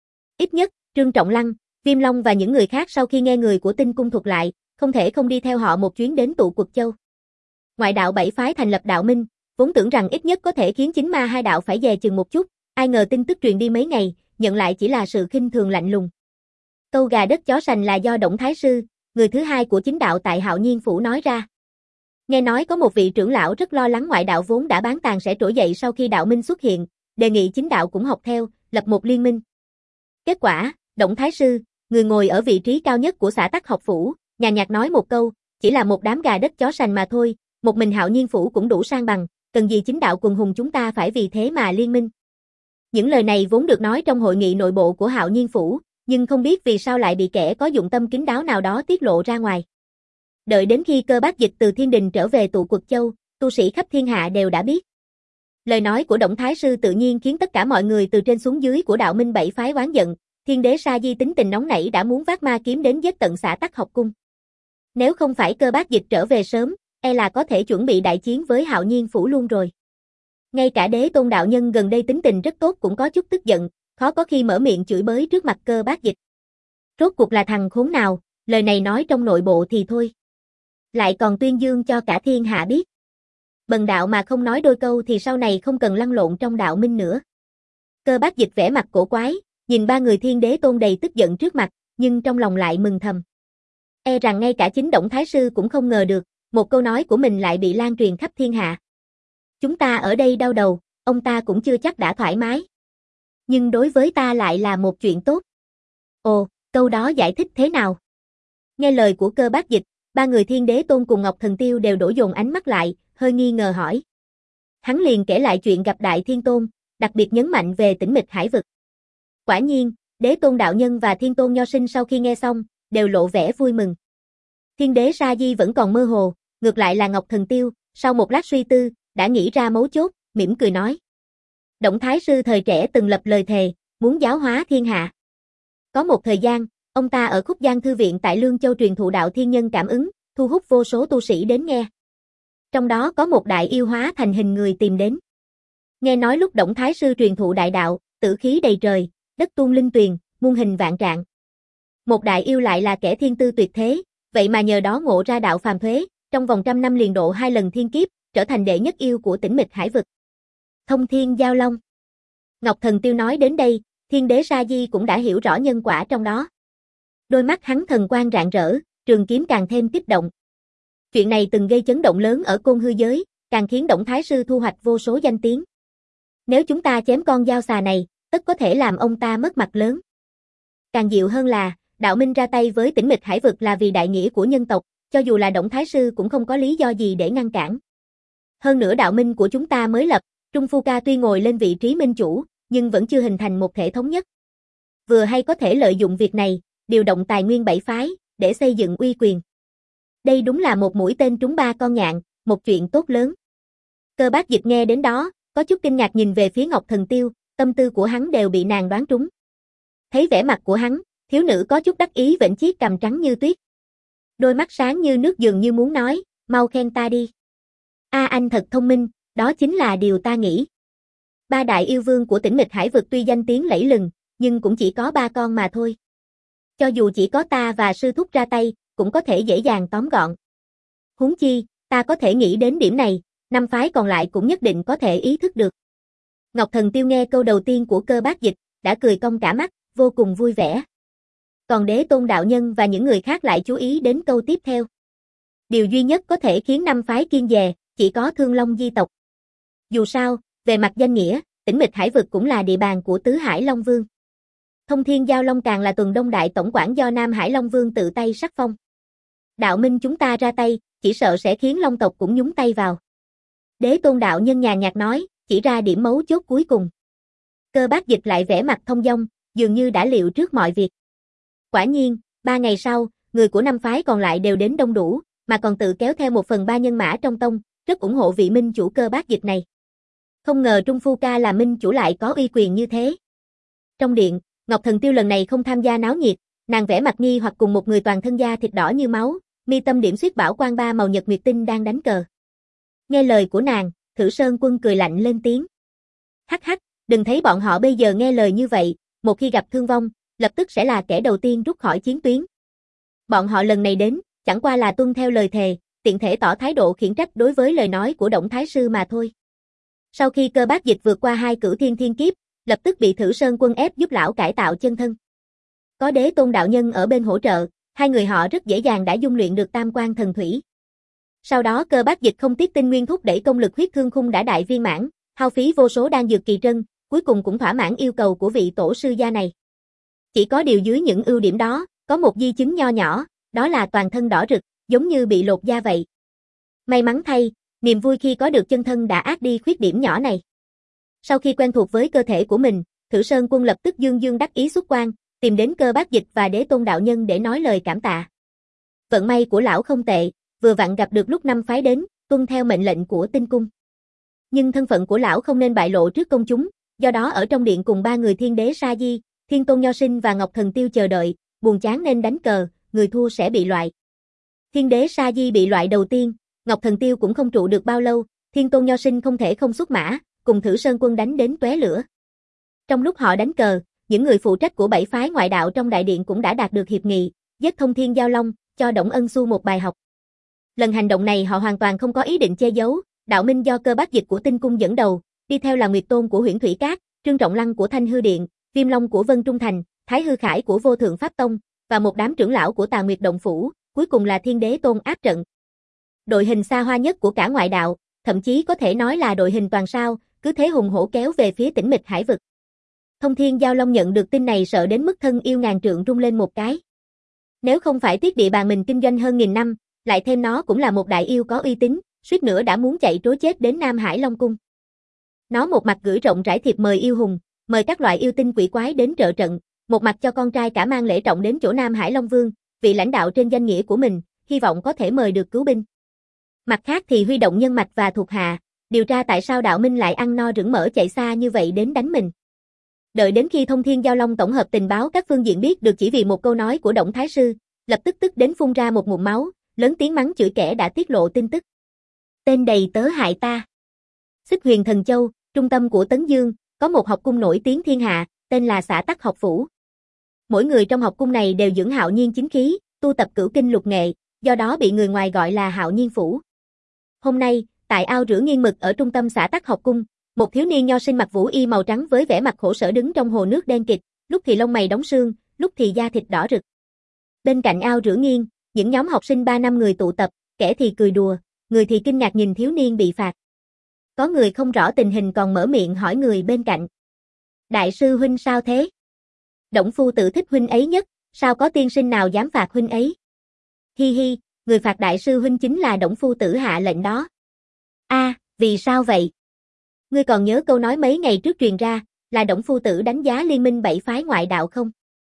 Ít nhất, Trương Trọng Lăng, Viêm Long và những người khác sau khi nghe người của Tinh Cung thuật lại, không thể không đi theo họ một chuyến đến Tụ Quật Châu. Ngoại đạo bảy phái thành lập đạo minh, vốn tưởng rằng ít nhất có thể khiến chính ma hai đạo phải dè chừng một chút, ai ngờ tin tức truyền đi mấy ngày, nhận lại chỉ là sự khinh thường lạnh lùng. Câu gà đất chó sành là do Đổng Thái Sư, người thứ hai của chính đạo tại Hạo Nhiên Phủ nói ra. Nghe nói có một vị trưởng lão rất lo lắng ngoại đạo vốn đã bán tàn sẽ trỗi dậy sau khi đạo minh xuất hiện, đề nghị chính đạo cũng học theo, lập một liên minh. Kết quả, Đổng Thái Sư, người ngồi ở vị trí cao nhất của xã Tắc Học Phủ, nhàn nhạt nói một câu, chỉ là một đám gà đất chó sành mà thôi, một mình Hạo Nhiên Phủ cũng đủ sang bằng, cần gì chính đạo quần hùng chúng ta phải vì thế mà liên minh. Những lời này vốn được nói trong hội nghị nội bộ của Hạo Nhiên Phủ, nhưng không biết vì sao lại bị kẻ có dụng tâm kín đáo nào đó tiết lộ ra ngoài. Đợi đến khi Cơ Bác Dịch từ thiên đình trở về Tụ Quật Châu, tu sĩ khắp thiên hạ đều đã biết. Lời nói của Đổng Thái Sư tự nhiên khiến tất cả mọi người từ trên xuống dưới của đạo minh bảy phái oán giận, Thiên đế Sa Di tính tình nóng nảy đã muốn vác ma kiếm đến giết tận Xả Tắc học cung. Nếu không phải Cơ Bác Dịch trở về sớm, e là có thể chuẩn bị đại chiến với Hạo Nhiên phủ luôn rồi. Ngay cả Đế Tôn đạo nhân gần đây tính tình rất tốt cũng có chút tức giận, khó có khi mở miệng chửi bới trước mặt Cơ Bác Dịch. Rốt cuộc là thằng khốn nào, lời này nói trong nội bộ thì thôi, lại còn tuyên dương cho cả thiên hạ biết. Bần đạo mà không nói đôi câu thì sau này không cần lăn lộn trong đạo minh nữa. Cơ Bác Dịch vẻ mặt cổ quái, nhìn ba người Thiên Đế Tôn đầy tức giận trước mặt, nhưng trong lòng lại mừng thầm. E rằng ngay cả chính Đổng Thái Sư cũng không ngờ được, một câu nói của mình lại bị lan truyền khắp thiên hạ. Chúng ta ở đây đau đầu, ông ta cũng chưa chắc đã thoải mái. Nhưng đối với ta lại là một chuyện tốt. Ồ, câu đó giải thích thế nào? Nghe lời của Cơ Bác Dịch, ba người Thiên Đế Tôn cùng Ngọc Thần Tiêu đều đổ dồn ánh mắt lại, hơi nghi ngờ hỏi. Hắn liền kể lại chuyện gặp Đại Thiên Tôn, đặc biệt nhấn mạnh về Tĩnh Mịch Hải vực. Quả nhiên, Đế Tôn đạo nhân và Thiên Tôn Nho Sinh sau khi nghe xong, đều lộ vẻ vui mừng. Thiên đế Sa Di vẫn còn mơ hồ, ngược lại là Ngọc Thần Tiêu, sau một lát suy tư, đã nghĩ ra mấu chốt, mỉm cười nói. Đổng Thái Sư thời trẻ từng lập lời thề, muốn giáo hóa thiên hạ. Có một thời gian, ông ta ở Khúc Giang Thư Viện tại Lương Châu truyền thụ đạo thiên nhân cảm ứng, thu hút vô số tu sĩ đến nghe. Trong đó có một đại yêu hóa thành hình người tìm đến. Nghe nói lúc Đổng Thái Sư truyền thụ đại đạo, tử khí đầy trời, đất tuôn linh tuyền, muôn hình vạn trạng. Một đại yêu lại là kẻ thiên tư tuyệt thế, vậy mà nhờ đó ngộ ra đạo phàm thuế, trong vòng trăm năm liền độ hai lần thiên kiếp, trở thành đệ nhất yêu của Tĩnh Mịch Hải vực. Thông Thiên Giao Long. Ngọc Thần Tiêu nói đến đây, Thiên đế Sa Di cũng đã hiểu rõ nhân quả trong đó. Đôi mắt hắn thần quang rạng rỡ, trường kiếm càng thêm kích động. Chuyện này từng gây chấn động lớn ở Côn Hư giới, càng khiến Đổng Thái Sư thu hoạch vô số danh tiếng. Nếu chúng ta chém con dao xà này, tất có thể làm ông ta mất mặt lớn. Càng diệu hơn là, đạo minh ra tay với Tĩnh Mịch Hải vực là vì đại nghĩa của nhân tộc, cho dù là Đổng Thái Sư cũng không có lý do gì để ngăn cản. Hơn nữa đạo minh của chúng ta mới lập, Trung Phu Ca tuy ngồi lên vị trí minh chủ, nhưng vẫn chưa hình thành một thể thống nhất. Vừa hay có thể lợi dụng việc này, điều động tài nguyên bảy phái, để xây dựng uy quyền. Đây đúng là một mũi tên trúng ba con nhạn, một chuyện tốt lớn. Cơ Bác Dịch nghe đến đó, có chút kinh ngạc nhìn về phía Ngọc Thần Tiêu, tâm tư của hắn đều bị nàng đoán trúng. Thấy vẻ mặt của hắn, thiếu nữ có chút đắc ý vểnh chiếc cằm trắng như tuyết. Đôi mắt sáng như nước dường như muốn nói, mau khen ta đi. A anh thật thông minh, đó chính là điều ta nghĩ. Ba đại yêu vương của Tĩnh Mịch Hải vực tuy danh tiếng lẫy lừng, nhưng cũng chỉ có ba con mà thôi. Cho dù chỉ có ta và sư thúc ra tay, cũng có thể dễ dàng tóm gọn. Huống chi, ta có thể nghĩ đến điểm này, năm phái còn lại cũng nhất định có thể ý thức được. Ngọc Thần Tiêu nghe câu đầu tiên của Cơ Bác Dịch, đã cười cong cả mắt, vô cùng vui vẻ. Còn Đế Tôn đạo nhân và những người khác lại chú ý đến câu tiếp theo. Điều duy nhất có thể khiến năm phái kiêng dè, chỉ có Thương Long di tộc. Dù sao, về mặt danh nghĩa, Tĩnh Mịch Hải vực cũng là địa bàn của Tứ Hải Long Vương. Thông Thiên Giao Long càng là tuần đông đại tổng quản do Nam Hải Long Vương tự tay sắc phong. Đạo minh chúng ta ra tay, chỉ sợ sẽ khiến Long tộc cũng nhúng tay vào. Đế Tôn đạo nhân nhàn nhạt nói, chỉ ra điểm mấu chốt cuối cùng. Cơ Bác Dịch lại vẻ mặt thông dong, dường như đã liệu trước mọi việc. Quả nhiên, ba ngày sau, người của năm phái còn lại đều đến đông đủ, mà còn tự kéo theo một phần ba nhân mã trong tông, rất ủng hộ vị minh chủ Cơ Bác Dịch này. Không ngờ Trung Phu Ca là minh chủ lại có uy quyền như thế. Trong điện, Ngọc Thần Tiêu lần này không tham gia náo nhiệt, nàng vẽ mặt nghi hoặc cùng một người toàn thân da thịt đỏ như máu, mi tâm điểm xuyết bảo quan ba màu nhật nguyệt tinh đang đánh cờ. Nghe lời của nàng, Thử Sơn Quân cười lạnh lên tiếng. Hắc hắc, đừng thấy bọn họ bây giờ nghe lời như vậy, một khi gặp thương vong, lập tức sẽ là kẻ đầu tiên rút khỏi chiến tuyến. Bọn họ lần này đến, chẳng qua là tuân theo lời thề, tiện thể tỏ thái độ khiển trách đối với lời nói của Đổng Thái Sư mà thôi. Sau khi Cơ Bác Dịch vượt qua hai cửu thiên thiên kiếp, lập tức bị Thử Sơn Quân ép giúp lão cải tạo chân thân. Có Đế Tôn đạo nhân ở bên hỗ trợ, hai người họ rất dễ dàng đã dung luyện được tam quan thần thủy. Sau đó Cơ Bác Dịch không tiếc tinh nguyên thúc đẩy công lực huyết thương khung đã đại viên mãn, hao phí vô số đan dược kỳ trân, cuối cùng cũng thỏa mãn yêu cầu của vị tổ sư gia này. Chỉ có điều dưới những ưu điểm đó, có một di chứng nho nhỏ, đó là toàn thân đỏ rực, giống như bị lột da vậy. May mắn thay, niềm vui khi có được chân thân đã át đi khuyết điểm nhỏ này. Sau khi quen thuộc với cơ thể của mình, Thử Sơn Quân lập tức dương dương đắc ý xuất quan, tìm đến Cơ Bác Dịch và Đế Tôn đạo nhân để nói lời cảm tạ. Vận may của lão không tệ, vừa vặn gặp được lúc năm phái đến, tuân theo mệnh lệnh của Tinh Cung. Nhưng thân phận của lão không nên bại lộ trước công chúng, do đó ở trong điện cùng ba người Thiên đế Sa Di, Thiên Tôn Nho Sinh và Ngọc Thần Tiêu chờ đợi, buồn chán nên đánh cờ, người thua sẽ bị loại. Thiên Đế Sa Di bị loại đầu tiên, Ngọc Thần Tiêu cũng không trụ được bao lâu, Thiên Tôn Nho Sinh không thể không xuất mã, cùng Thử Sơn Quân đánh đến tóe lửa. Trong lúc họ đánh cờ, những người phụ trách của bảy phái ngoại đạo trong đại điện cũng đã đạt được hiệp nghị, giết Thông Thiên Giao Long, cho Đổng Ân Xu một bài học. Lần hành động này họ hoàn toàn không có ý định che giấu, đạo minh do Cơ Bác Dịch của Tinh Cung dẫn đầu, đi theo là Nguyệt Tôn của Huyễn Thủy Các, Trương Trọng Lăng của Thanh Hư Điện, Viêm Long của Vân Trung Thành, Thái Hư Khải của Vô Thượng Pháp Tông, và một đám trưởng lão của Tà Nguyệt Động Phủ, cuối cùng là Thiên Đế Tôn áp trận. Đội hình xa hoa nhất của cả ngoại đạo, thậm chí có thể nói là đội hình toàn sao, cứ thế hùng hổ kéo về phía Tĩnh Mịch Hải vực. Thông Thiên Giao Long nhận được tin này sợ đến mức thân yêu ngàn trượng rung lên một cái. Nếu không phải Tuyết Địa bàn mình kinh doanh hơn nghìn năm, lại thêm nó cũng là một đại yêu có uy tín, suýt nữa đã muốn chạy trối chết đến Nam Hải Long Cung. Nó một mặt gửi rộng rãi thiệp mời yêu hùng, mời các loại yêu tinh quỷ quái đến trợ trận, một mặt cho con trai cả mang lễ trọng đến chỗ Nam Hải Long Vương, vị lãnh đạo trên danh nghĩa của mình, hy vọng có thể mời được cứu binh. Mặt khác thì huy động nhân mạch và thuộc hạ, điều tra tại sao đạo minh lại ăn no rửng mỡ chạy xa như vậy đến đánh mình. Đợi đến khi Thông Thiên Giao Long tổng hợp tình báo các phương diện biết được chỉ vì một câu nói của Đổng Thái Sư, lập tức tức đến phun ra một ngụm máu, lớn tiếng mắng chửi kẻ đã tiết lộ tin tức. Tên đầy tớ hại ta. Xích Huyền Thần Châu, trung tâm của Tấn Dương, có một học cung nổi tiếng thiên hạ, tên là Xã Tắc Học Phủ. Mỗi người trong học cung này đều dưỡng hạo nhiên chính khí, tu tập cửu kinh lục nghệ, do đó bị người ngoài gọi là Hạo Nhiên Phủ. Hôm nay, tại ao rửa nghiêng mực ở trung tâm Xã Tắc Học Cung, một thiếu niên nho sinh mặc vũ y màu trắng với vẻ mặt khổ sở đứng trong hồ nước đen kịt, lúc thì lông mày đóng sương, lúc thì da thịt đỏ rực. Bên cạnh ao rửa nghiêng, những nhóm học sinh ba năm người tụ tập, kẻ thì cười đùa, người thì kinh ngạc nhìn thiếu niên bị phạt. Có người không rõ tình hình còn mở miệng hỏi người bên cạnh. Đại sư huynh sao thế? Đổng phu tử thích huynh ấy nhất, sao có tiên sinh nào dám phạt huynh ấy? Hi hi, người phạt đại sư huynh chính là Đổng phu tử hạ lệnh đó. A, à, vì sao vậy? Ngươi còn nhớ câu nói mấy ngày trước truyền ra, là Đổng phu tử đánh giá liên minh bảy phái ngoại đạo không?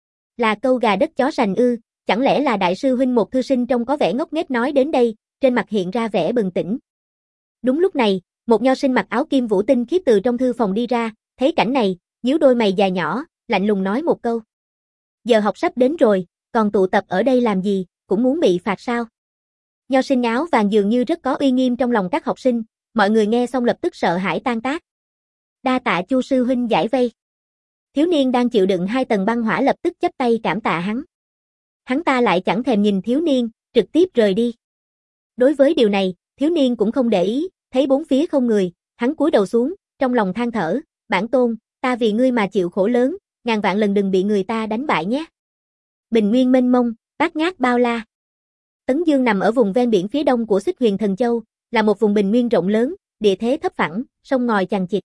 Là câu gà đất chó sành ư, chẳng lẽ là đại sư huynh một thư sinh trông có vẻ ngốc nghếch nói đến đây, trên mặt hiện ra vẻ bừng tỉnh. Đúng lúc này, một nho sinh mặc áo kim vũ tinh khiết từ trong thư phòng đi ra, thấy cảnh này, nhíu đôi mày dài nhỏ, lạnh lùng nói một câu. Giờ học sắp đến rồi, còn tụ tập ở đây làm gì, cũng muốn bị phạt sao? Nho sinh áo vàng dường như rất có uy nghiêm trong lòng các học sinh, mọi người nghe xong lập tức sợ hãi tan tác. Đa tạ Chu sư huynh giải vây. Thiếu niên đang chịu đựng hai tầng băng hỏa lập tức chắp tay cảm tạ hắn. Hắn ta lại chẳng thèm nhìn thiếu niên, trực tiếp rời đi. Đối với điều này, thiếu niên cũng không để ý, thấy bốn phía không người, hắn cúi đầu xuống, trong lòng than thở, bản tôn, ta vì ngươi mà chịu khổ lớn, ngàn vạn lần đừng bị người ta đánh bại nhé. Bình nguyên mênh mông, bát ngát bao la. Tấn Dương nằm ở vùng ven biển phía đông của Xích Huyền Thần Châu, là một vùng bình nguyên rộng lớn, địa thế thấp phẳng, sông ngòi chằng chịt.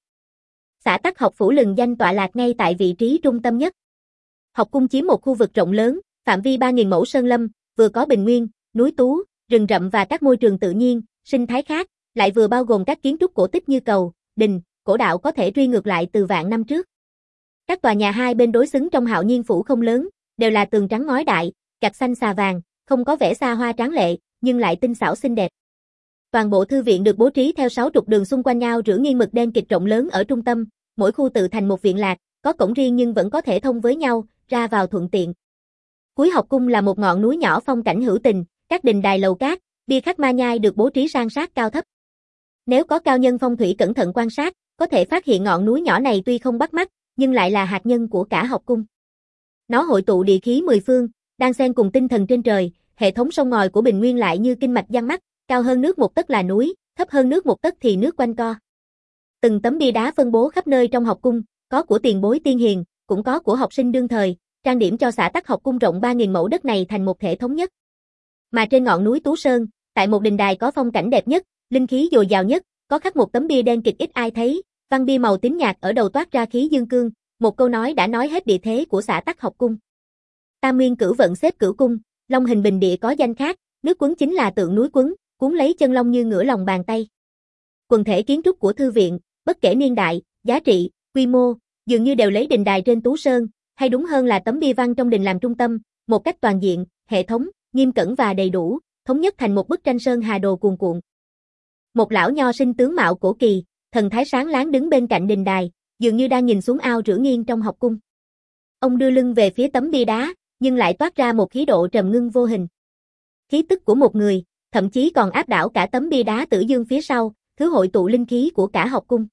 Xã Tắc Học Phủ lừng danh tọa lạc ngay tại vị trí trung tâm nhất. Học cung chiếm một khu vực rộng lớn, phạm vi ba nghìn mẫu sơn lâm, vừa có bình nguyên, núi tú, rừng rậm và các môi trường tự nhiên, sinh thái khác, lại vừa bao gồm các kiến trúc cổ tích như cầu, đình, cổ đạo có thể truy ngược lại từ vạn năm trước. Các tòa nhà hai bên đối xứng trong Hạo Nhiên Phủ không lớn, đều là tường trắng ngói đại, gạch xanh xà vàng, không có vẻ xa hoa tráng lệ, nhưng lại tinh xảo xinh đẹp. Toàn bộ thư viện được bố trí theo sáu trục đường xung quanh nhau rửa nghiêng mực đen kịt rộng lớn ở trung tâm, mỗi khu tự thành một viện lạc, có cổng riêng nhưng vẫn có thể thông với nhau, ra vào thuận tiện. Cuối học cung là một ngọn núi nhỏ phong cảnh hữu tình, các đình đài lầu cát, bia khắc ma nhai được bố trí san sát cao thấp. Nếu có cao nhân phong thủy cẩn thận quan sát, có thể phát hiện ngọn núi nhỏ này tuy không bắt mắt, nhưng lại là hạt nhân của cả học cung. Nó hội tụ địa khí mười phương, đang xen cùng tinh thần trên trời, hệ thống sông ngòi của bình nguyên lại như kinh mạch giăng mắt, cao hơn nước một tấc là núi, thấp hơn nước một tấc thì nước quanh co. Từng tấm bia đá phân bố khắp nơi trong học cung, có của tiền bối tiên hiền, cũng có của học sinh đương thời, trang điểm cho Xã Tắc Học Cung rộng ba nghìn mẫu đất này thành một thể thống nhất. Mà trên ngọn núi Tú Sơn, tại một đình đài có phong cảnh đẹp nhất, linh khí dồi dào nhất, có khắc một tấm bia đen kịch ít ai thấy, văn bia màu tím nhạt ở đầu toát ra khí dương cương, một câu nói đã nói hết địa thế của Xã Tắc Học Cung. Tam Nguyên Cửu Vận xếp cửu cung, long hình bình địa có danh khác, nước Quấn chính là tượng núi Quấn, cuốn lấy chân long như ngửa lòng bàn tay. Quần thể kiến trúc của thư viện, bất kể niên đại, giá trị, quy mô, dường như đều lấy đình đài trên Tú Sơn, hay đúng hơn là tấm bia văn trong đình làm trung tâm, một cách toàn diện, hệ thống, nghiêm cẩn và đầy đủ, thống nhất thành một bức tranh sơn hà đồ cuồn cuộn. Một lão nho sinh tướng mạo cổ kỳ, thần thái sáng láng đứng bên cạnh đình đài, dường như đang nhìn xuống ao rửa nghiêng trong học cung. Ông đưa lưng về phía tấm bia đá, nhưng lại toát ra một khí độ trầm ngưng vô hình. Khí tức của một người, thậm chí còn áp đảo cả tấm bia đá Tử Dương phía sau, thứ hội tụ linh khí của cả học cung.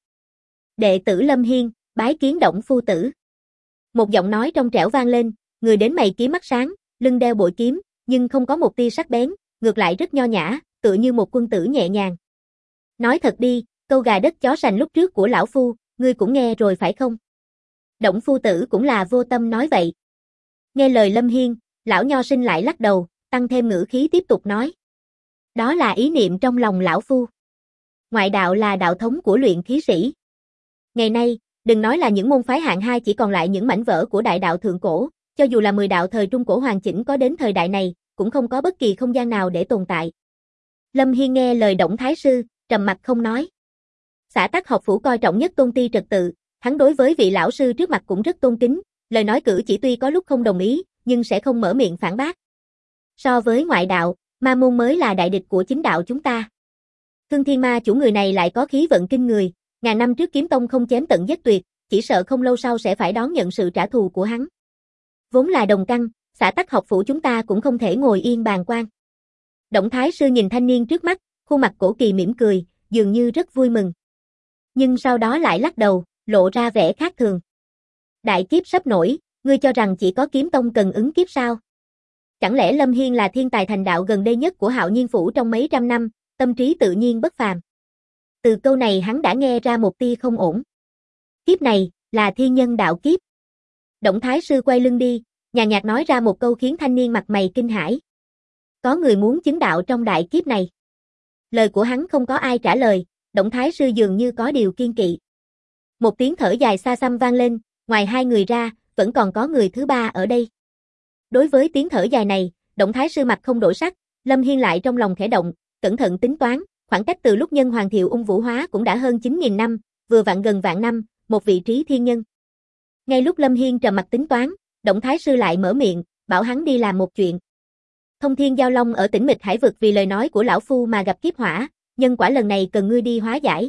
Đệ tử Lâm Hiên, bái kiến Đổng phu tử. Một giọng nói trong trẻo vang lên, người đến mày kiếm mắt sáng, lưng đeo bội kiếm, nhưng không có một tia sắc bén, ngược lại rất nho nhã, tựa như một quân tử nhẹ nhàng. Nói thật đi, câu gà đất chó sành lúc trước của lão phu, ngươi cũng nghe rồi phải không? Đổng phu tử cũng là vô tâm nói vậy. Nghe lời Lâm Hiên, lão nho sinh lại lắc đầu, tăng thêm ngữ khí tiếp tục nói. Đó là ý niệm trong lòng lão phu. Ngoại đạo là đạo thống của luyện khí sĩ. Ngày nay, đừng nói là những môn phái hạng hai, chỉ còn lại những mảnh vỡ của đại đạo thượng cổ, cho dù là mười đạo thời trung cổ hoàn chỉnh có đến thời đại này, cũng không có bất kỳ không gian nào để tồn tại. Lâm Hiên nghe lời Đổng Thái sư, trầm mặt không nói. Xã Tắc học phủ coi trọng nhất tôn ti trật tự, hắn đối với vị lão sư trước mặt cũng rất tôn kính, lời nói cử chỉ tuy có lúc không đồng ý, nhưng sẽ không mở miệng phản bác. So với ngoại đạo, ma môn mới là đại địch của chính đạo chúng ta. Thương Thiên Ma chủ người này lại có khí vận kinh người, ngàn năm trước kiếm tông không chém tận giết tuyệt, chỉ sợ không lâu sau sẽ phải đón nhận sự trả thù của hắn. Vốn là đồng căn, Xã Tắc học phủ chúng ta cũng không thể ngồi yên bàn quan. Đổng Thái sư nhìn thanh niên trước mắt, khuôn mặt cổ kỳ mỉm cười, dường như rất vui mừng. Nhưng sau đó lại lắc đầu, lộ ra vẻ khác thường. Đại kiếp sắp nổi, ngươi cho rằng chỉ có kiếm tông cần ứng kiếp sao? Chẳng lẽ Lâm Hiên là thiên tài thành đạo gần đây nhất của Hạo Nhiên phủ trong mấy trăm năm, tâm trí tự nhiên bất phàm. Từ câu này hắn đã nghe ra một tia không ổn. Kiếp này, là thiên nhân đạo kiếp. Đổng Thái sư quay lưng đi, nhàn nhạt nói ra một câu khiến thanh niên mặt mày kinh hãi. Có người muốn chứng đạo trong đại kiếp này. Lời của hắn không có ai trả lời, Đổng Thái sư dường như có điều kiên kỵ. Một tiếng thở dài xa xăm vang lên, ngoài hai người ra, vẫn còn có người thứ ba ở đây. Đối với tiếng thở dài này, Đổng Thái sư mặt không đổi sắc, Lâm Hiên lại trong lòng khẽ động, cẩn thận tính toán, khoảng cách từ lúc nhân hoàng Thiệu Ung vũ hóa cũng đã hơn chín nghìn năm, vừa vặn gần vạn năm, một vị trí thiên nhân. Ngay lúc Lâm Hiên trầm mặt tính toán, Đổng Thái sư lại mở miệng, bảo hắn đi làm một chuyện. Thông Thiên Giao Long ở Tĩnh Mịch Hải vực vì lời nói của lão phu mà gặp kiếp hỏa, nhân quả lần này cần ngươi đi hóa giải.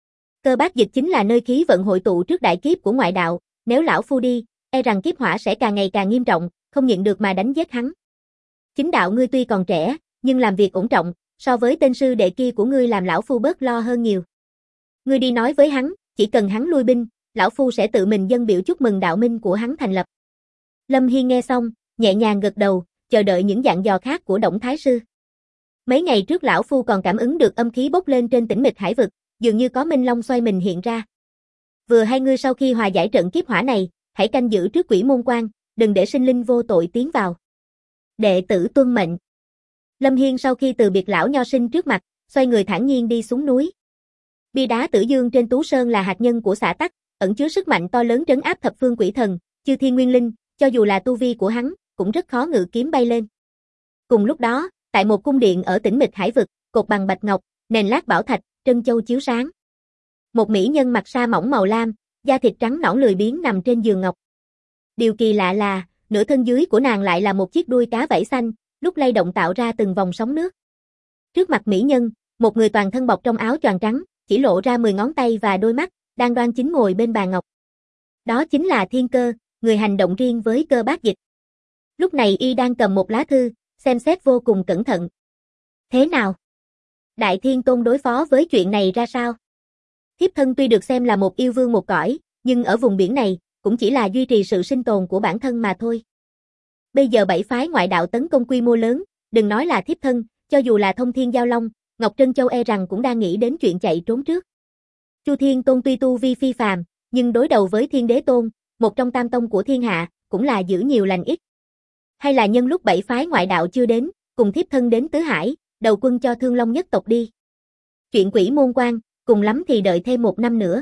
Cơ Bát Dịch chính là nơi khí vận hội tụ trước đại kiếp của ngoại đạo, nếu lão phu đi, e rằng kiếp hỏa sẽ càng ngày càng nghiêm trọng, không nhịn được mà đánh giết hắn. Chính đạo ngươi tuy còn trẻ, nhưng làm việc ổn trọng, so với tên sư đệ kia của ngươi làm lão phu bớt lo hơn nhiều. Ngươi đi nói với hắn, chỉ cần hắn lui binh, lão phu sẽ tự mình dâng biểu chúc mừng đạo minh của hắn thành lập. Lâm Hiên nghe xong, nhẹ nhàng gật đầu, chờ đợi những dặn dò khác của Đổng Thái sư. Mấy ngày trước lão phu còn cảm ứng được âm khí bốc lên trên Tĩnh Mịch Hải vực, dường như có Minh Long xoay mình hiện ra. Vừa hay ngươi sau khi hòa giải trận kiếp hỏa này, hãy canh giữ trước Quỷ Môn Quan, đừng để sinh linh vô tội tiến vào. Đệ tử tuân mệnh. Lâm Hiên sau khi từ biệt lão nho sinh trước mặt, xoay người thản nhiên đi xuống núi. Bia đá Tử Dương trên Tú Sơn là hạt nhân của Xã Tắc, ẩn chứa sức mạnh to lớn trấn áp thập phương quỷ thần, chư thiên nguyên linh, cho dù là tu vi của hắn, cũng rất khó ngự kiếm bay lên. Cùng lúc đó, tại một cung điện ở Tĩnh Mịch Hải vực, cột bằng bạch ngọc, nền lát bảo thạch, trân châu chiếu sáng. Một mỹ nhân mặc sa mỏng màu lam, da thịt trắng nõn lười biếng nằm trên giường ngọc. Điều kỳ lạ là, nửa thân dưới của nàng lại là một chiếc đuôi cá vảy xanh, lúc lay động tạo ra từng vòng sóng nước. Trước mặt mỹ nhân, một người toàn thân bọc trong áo choàng trắng, chỉ lộ ra mười ngón tay và đôi mắt, đang đoan chính ngồi bên bàn ngọc. Đó chính là Thiên Cơ, người hành động riêng với Cơ Bát Dịch. Lúc này y đang cầm một lá thư, xem xét vô cùng cẩn thận. Thế nào? Đại Thiên Tôn đối phó với chuyện này ra sao? Thiếp thân tuy được xem là một yêu vương một cõi, nhưng ở vùng biển này, cũng chỉ là duy trì sự sinh tồn của bản thân mà thôi. Bây giờ bảy phái ngoại đạo tấn công quy mô lớn, đừng nói là thiếp thân, cho dù là Thông Thiên Giao Long, Ngọc Trân Châu e rằng cũng đang nghĩ đến chuyện chạy trốn trước. Chu Thiên Tôn tuy tu vi phi phàm, nhưng đối đầu với Thiên Đế Tôn, một trong tam tông của thiên hạ, cũng là giữ nhiều lành ít. Hay là nhân lúc bảy phái ngoại đạo chưa đến, cùng thiếp thân đến Tứ Hải, đầu quân cho Thương Long nhất tộc đi. Chuyện Quỷ Môn Quan, cùng lắm thì đợi thêm một năm nữa.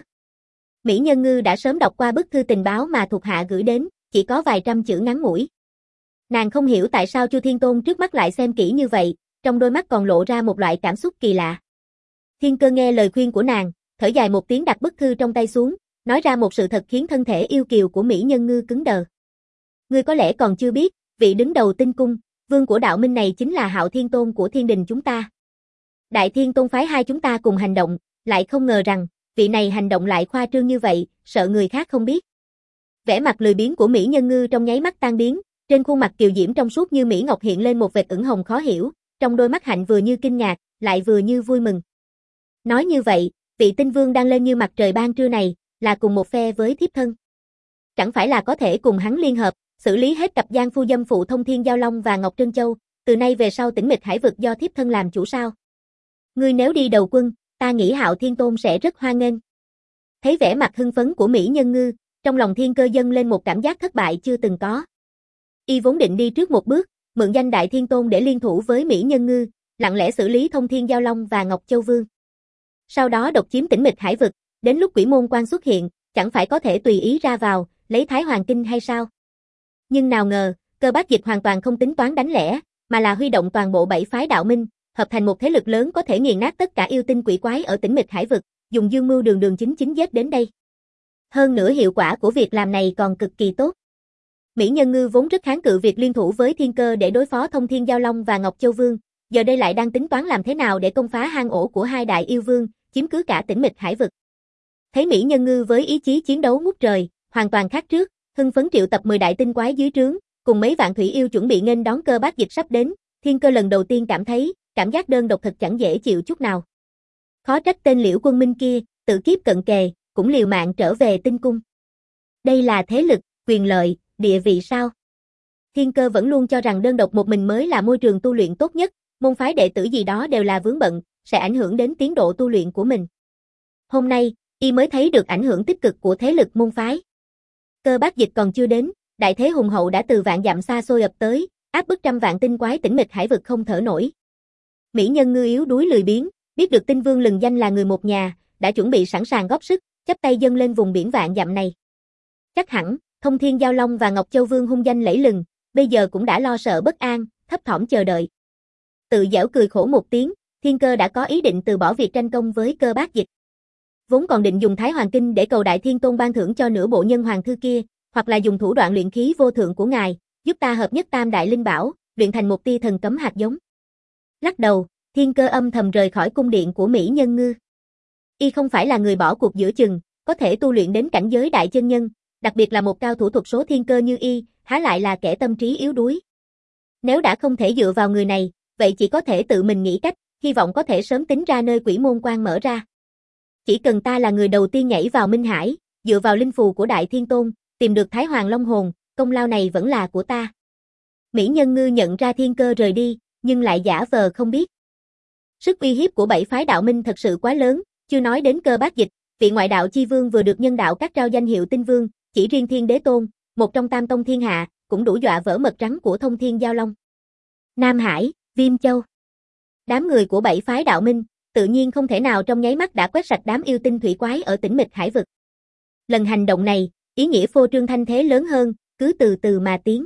Mỹ Nhân Ngư đã sớm đọc qua bức thư tình báo mà thuộc hạ gửi đến, chỉ có vài trăm chữ ngắn ngủi. Nàng không hiểu tại sao Chu Thiên Tôn trước mắt lại xem kỹ như vậy, trong đôi mắt còn lộ ra một loại cảm xúc kỳ lạ. Thiên Cơ nghe lời khuyên của nàng, thở dài một tiếng đặt bức thư trong tay xuống, nói ra một sự thật khiến thân thể yêu kiều của Mỹ Nhân Ngư cứng đờ. Ngươi có lẽ còn chưa biết, vị đứng đầu tinh cung, vương của đạo minh này chính là Hạo Thiên Tôn của thiên đình chúng ta. Đại Thiên Tôn phái hai chúng ta cùng hành động, lại không ngờ rằng, vị này hành động lại khoa trương như vậy, sợ người khác không biết. Vẻ mặt lười biếng của Mỹ Nhân Ngư trong nháy mắt tan biến, trên khuôn mặt kiều diễm trong suốt như mỹ ngọc hiện lên một vệt ửng hồng khó hiểu, trong đôi mắt hạnh vừa như kinh ngạc, lại vừa như vui mừng. Nói như vậy, vị tinh vương đang lên như mặt trời ban trưa này, là cùng một phe với thiếp thân. Chẳng phải là có thể cùng hắn liên hợp, xử lý hết cặp giang phu dâm phụ Thông Thiên Giao Long và Ngọc Trân Châu, từ nay về sau Tĩnh Mịch Hải vực do thiếp thân làm chủ sao? Ngươi nếu đi đầu quân, ta nghĩ Hạo Thiên Tôn sẽ rất hoan nghênh. Thấy vẻ mặt hưng phấn của Mỹ Nhân Ngư, trong lòng Thiên Cơ dâng lên một cảm giác thất bại chưa từng có. Y vốn định đi trước một bước, mượn danh Đại Thiên Tôn để liên thủ với Mỹ Nhân Ngư, lặng lẽ xử lý Thông Thiên Giao Long và Ngọc Châu Vương. Sau đó độc chiếm Tĩnh Mịch Hải vực, đến lúc Quỷ Môn Quan xuất hiện, chẳng phải có thể tùy ý ra vào, lấy Thái Hoàng Kinh hay sao? Nhưng nào ngờ, Cơ Bác Dịch hoàn toàn không tính toán đánh lẻ, mà là huy động toàn bộ bảy phái đạo minh, hợp thành một thế lực lớn có thể nghiền nát tất cả yêu tinh quỷ quái ở Tĩnh Mịch Hải vực, dùng dương mưu đường đường chính chính giết đến đây. Hơn nữa hiệu quả của việc làm này còn cực kỳ tốt. Mỹ Nhân Ngư vốn rất kháng cự việc liên thủ với Thiên Cơ để đối phó Thông Thiên Giao Long và Ngọc Châu Vương, giờ đây lại đang tính toán làm thế nào để công phá hang ổ của hai đại yêu vương, chiếm cứ cả Tĩnh Mịch Hải vực. Thấy Mỹ Nhân Ngư với ý chí chiến đấu ngút trời, hoàn toàn khác trước, hưng phấn triệu tập mười đại tinh quái dưới trướng, cùng mấy vạn thủy yêu chuẩn bị nghênh đón Cơ Bác Dịch sắp đến, Thiên Cơ lần đầu tiên cảm thấy, cảm giác đơn độc thật chẳng dễ chịu chút nào. Khó trách tên Liễu Quân Minh kia, tự kiếp cận kề, cũng liều mạng trở về tinh cung. Đây là thế lực, quyền lợi, địa vị sao? Thiên Cơ vẫn luôn cho rằng đơn độc một mình mới là môi trường tu luyện tốt nhất, môn phái đệ tử gì đó đều là vướng bận, sẽ ảnh hưởng đến tiến độ tu luyện của mình. Hôm nay, y mới thấy được ảnh hưởng tích cực của thế lực môn phái. Cơ Bác Dịch còn chưa đến, đại thế hùng hậu đã từ vạn dặm xa xôi ập tới, áp bức trăm vạn tinh quái Tĩnh Mịch Hải vực không thở nổi. Mỹ Nhân Ngư yếu đuối lười biếng, biết được Tinh Vương lừng danh là người một nhà, đã chuẩn bị sẵn sàng góp sức, chắp tay dâng lên vùng biển vạn dặm này. Chắc hẳn, Thông Thiên Giao Long và Ngọc Châu Vương hung danh lẫy lừng, bây giờ cũng đã lo sợ bất an, thấp thỏm chờ đợi. Tự giễu cười khổ một tiếng, Thiên Cơ đã có ý định từ bỏ việc tranh công với Cơ Bác Dịch. Vốn còn định dùng Thái Hoàng Kinh để cầu Đại Thiên Tôn ban thưởng cho nửa bộ nhân hoàng thư kia, hoặc là dùng thủ đoạn luyện khí vô thượng của ngài, giúp ta hợp nhất tam đại linh bảo, luyện thành một tia thần cấm hạt giống. Lắc đầu, Thiên Cơ âm thầm rời khỏi cung điện của Mỹ Nhân Ngư. Y không phải là người bỏ cuộc giữa chừng, có thể tu luyện đến cảnh giới đại chân nhân, đặc biệt là một cao thủ thuật số thiên cơ như y, há lại là kẻ tâm trí yếu đuối. Nếu đã không thể dựa vào người này, vậy chỉ có thể tự mình nghĩ cách, hy vọng có thể sớm tính ra nơi Quỷ Môn Quan mở ra. Chỉ cần ta là người đầu tiên nhảy vào Minh Hải, dựa vào linh phù của Đại Thiên Tôn, tìm được Thái Hoàng Long hồn, công lao này vẫn là của ta. Mỹ Nhân Ngư nhận ra Thiên Cơ rời đi, nhưng lại giả vờ không biết. Sức uy hiếp của bảy phái đạo minh thật sự quá lớn, chưa nói đến Cơ Bác Dịch, vị ngoại đạo chi vương vừa được nhân đạo các trao danh hiệu tinh vương, chỉ riêng Thiên Đế Tôn, một trong tam tông thiên hạ, cũng đủ dọa vỡ mật trắng của Thông Thiên Giao Long. Nam Hải, Viêm Châu. Đám người của bảy phái đạo minh, tự nhiên không thể nào trong nháy mắt đã quét sạch đám yêu tinh thủy quái ở Tĩnh Mịch Hải vực. Lần hành động này, ý nghĩa phô trương thanh thế lớn hơn, cứ từ từ mà tiến.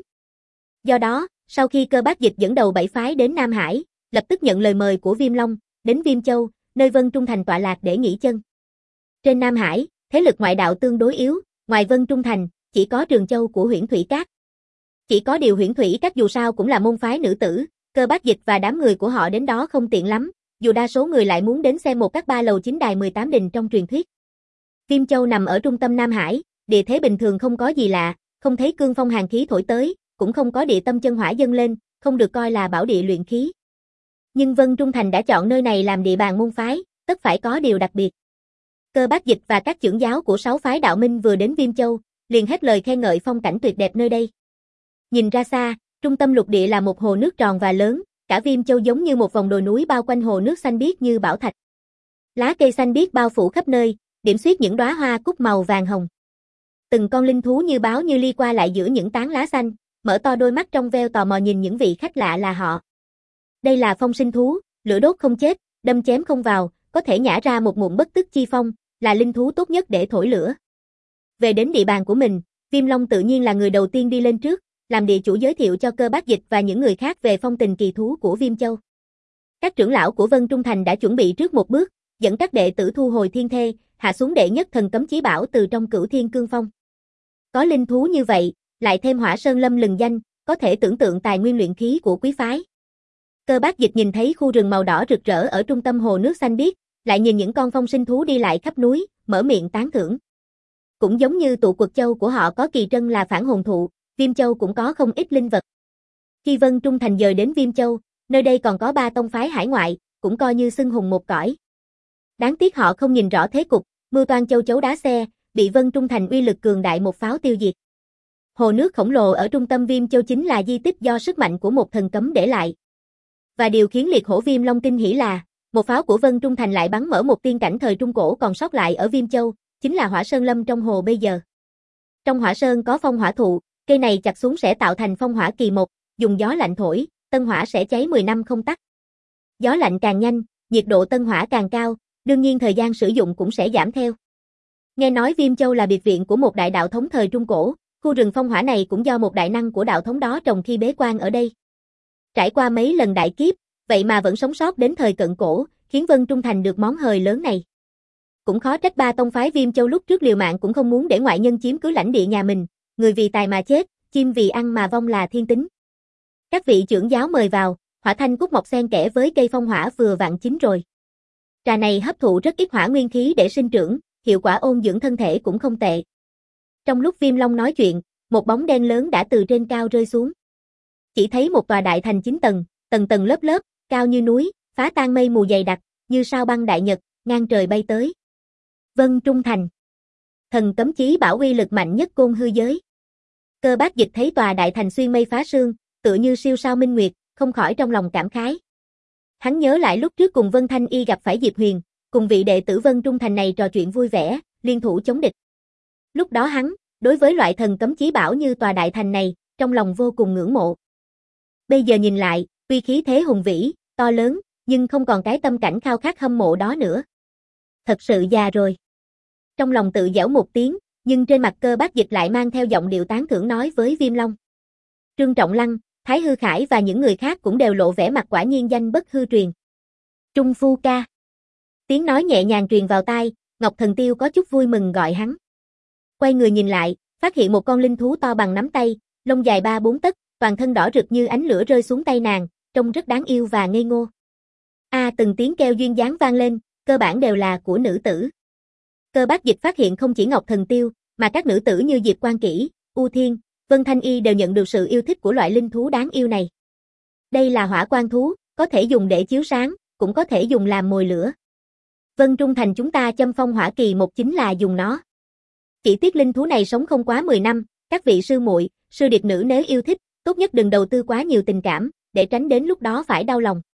Do đó, sau khi Cơ Bác Dịch dẫn đầu bảy phái đến Nam Hải, lập tức nhận lời mời của Viêm Long, đến Viêm Châu, nơi Vân Trung Thành tọa lạc để nghỉ chân. Trên Nam Hải, thế lực ngoại đạo tương đối yếu, ngoài Vân Trung Thành, chỉ có Trường Châu của Huyễn Thủy Các. Chỉ có điều Huyễn Thủy Các dù sao cũng là môn phái nữ tử, Cơ Bác Dịch và đám người của họ đến đó không tiện lắm, dù đa số người lại muốn đến xem một các ba lầu chín đài mười tám đình trong truyền thuyết. Viêm Châu nằm ở trung tâm Nam Hải, địa thế bình thường không có gì lạ, không thấy cương phong hàn khí thổi tới, cũng không có địa tâm chân hỏa dâng lên, không được coi là bảo địa luyện khí. Nhưng Vân Trung Thành đã chọn nơi này làm địa bàn môn phái, tất phải có điều đặc biệt. Cơ Bác Dịch và các trưởng giáo của sáu phái đạo minh vừa đến Viêm Châu, liền hết lời khen ngợi phong cảnh tuyệt đẹp nơi đây. Nhìn ra xa, trung tâm lục địa là một hồ nước tròn và lớn, cả Viêm Châu giống như một vòng đồi núi bao quanh hồ nước xanh biếc như bảo thạch. Lá cây xanh biếc bao phủ khắp nơi, điểm xuyết những đóa hoa cúc màu vàng hồng. Từng con linh thú như báo như ly qua lại giữa những tán lá xanh, mở to đôi mắt trong veo tò mò nhìn những vị khách lạ là họ. Đây là phong sinh thú, lửa đốt không chết, đâm chém không vào, có thể nhả ra một ngụm bất tức chi phong, là linh thú tốt nhất để thổi lửa. Về đến địa bàn của mình, Viêm Long tự nhiên là người đầu tiên đi lên trước, làm địa chủ giới thiệu cho Cơ Bác Dịch và những người khác về phong tình kỳ thú của Viêm Châu. Các trưởng lão của Vân Trung Thành đã chuẩn bị trước một bước, dẫn các đệ tử thu hồi thiên thê, hạ xuống đệ nhất thần cấm chí bảo từ trong Cửu Thiên Cương Phong. Có linh thú như vậy, lại thêm Hỏa Sơn Lâm lừng danh, có thể tưởng tượng tài nguyên luyện khí của quý phái. Cơ Bác Dịch nhìn thấy khu rừng màu đỏ rực rỡ ở trung tâm hồ nước xanh biếc, lại nhìn những con phong sinh thú đi lại khắp núi, mở miệng tán thưởng. Cũng giống như tụ quật châu của họ có kỳ trân là phản hồn thụ, Viêm Châu cũng có không ít linh vật. Khi Vân Trung Thành dời đến Viêm Châu, nơi đây còn có ba tông phái hải ngoại, cũng coi như xưng hùng một cõi. Đáng tiếc họ không nhìn rõ thế cục, mưu toan châu chấu đá xe, bị Vân Trung Thành uy lực cường đại một pháo tiêu diệt. Hồ nước khổng lồ ở trung tâm Viêm Châu chính là di tích do sức mạnh của một thần cấm để lại. Và điều khiến Liệt Hổ Viêm Long kinh hỉ là, một pháo của Vân Trung Thành lại bắn mở một tiên cảnh thời Trung Cổ còn sót lại ở Viêm Châu, chính là Hỏa Sơn Lâm trong hồ bây giờ. Trong Hỏa Sơn có phong hỏa thụ, cây này chặt xuống sẽ tạo thành phong hỏa kỳ một, dùng gió lạnh thổi, tân hỏa sẽ cháy mười năm không tắt. Gió lạnh càng nhanh, nhiệt độ tân hỏa càng cao, đương nhiên thời gian sử dụng cũng sẽ giảm theo. Nghe nói Viêm Châu là biệt viện của một đại đạo thống thời Trung Cổ, khu rừng phong hỏa này cũng do một đại năng của đạo thống đó trồng khi bế quan ở đây. Trải qua mấy lần đại kiếp, vậy mà vẫn sống sót đến thời cận cổ, khiến Vân Trung Thành được món hời lớn này. Cũng khó trách ba tông phái Viêm Châu lúc trước liều mạng cũng không muốn để ngoại nhân chiếm cứ lãnh địa nhà mình, người vì tài mà chết, chim vì ăn mà vong là thiên tính. Các vị trưởng giáo mời vào, hỏa thanh cúc mọc xen kẽ với cây phong hỏa vừa vặn chín rồi. Trà này hấp thụ rất ít hỏa nguyên khí để sinh trưởng, hiệu quả ôn dưỡng thân thể cũng không tệ. Trong lúc Viêm Long nói chuyện, một bóng đen lớn đã từ trên cao rơi xuống. Chỉ thấy một tòa đại thành chín tầng, tầng tầng lớp lớp, cao như núi, phá tan mây mù dày đặc, như sao băng đại nhật, ngang trời bay tới. Vân Trung Thành. Thần cấm chí bảo uy lực mạnh nhất côn hư giới. Cơ Bác Dịch thấy tòa đại thành xuyên mây phá sương, tựa như siêu sao minh nguyệt, không khỏi trong lòng cảm khái. Hắn nhớ lại lúc trước cùng Vân Thanh Y gặp phải Diệp Huyền, cùng vị đệ tử Vân Trung Thành này trò chuyện vui vẻ, liên thủ chống địch. Lúc đó hắn, đối với loại thần cấm chí bảo như tòa đại thành này, trong lòng vô cùng ngưỡng mộ. Bây giờ nhìn lại, uy khí thế hùng vĩ, to lớn, nhưng không còn cái tâm cảnh khao khát hâm mộ đó nữa. Thật sự già rồi. Trong lòng tự giễu một tiếng, nhưng trên mặt Cơ Bác Dịch lại mang theo giọng điệu tán thưởng nói với Viêm Long. Trương Trọng Lăng, Thái Hư Khải và những người khác cũng đều lộ vẻ mặt quả nhiên danh bất hư truyền. Trung Phu ca. Tiếng nói nhẹ nhàng truyền vào tai, Ngọc Thần Tiêu có chút vui mừng gọi hắn. Quay người nhìn lại, phát hiện một con linh thú to bằng nắm tay, lông dài ba bốn tấc, toàn thân đỏ rực như ánh lửa rơi xuống tay nàng, trông rất đáng yêu và ngây ngô. A à, từng tiếng kêu duyên dáng vang lên, cơ bản đều là của nữ tử. Cơ Bác Dịch phát hiện không chỉ Ngọc Thần Tiêu, mà các nữ tử như Diệp Quan Kỷ, U Thiên, Vân Thanh Y đều nhận được sự yêu thích của loại linh thú đáng yêu này. Đây là hỏa quan thú, có thể dùng để chiếu sáng, cũng có thể dùng làm mồi lửa. Vân Trung Thành chúng ta châm phong hỏa kỳ một chính là dùng nó. Chỉ tiếc linh thú này sống không quá mười năm, các vị sư muội, sư điệt nữ nếu yêu thích, tốt nhất đừng đầu tư quá nhiều tình cảm, để tránh đến lúc đó phải đau lòng.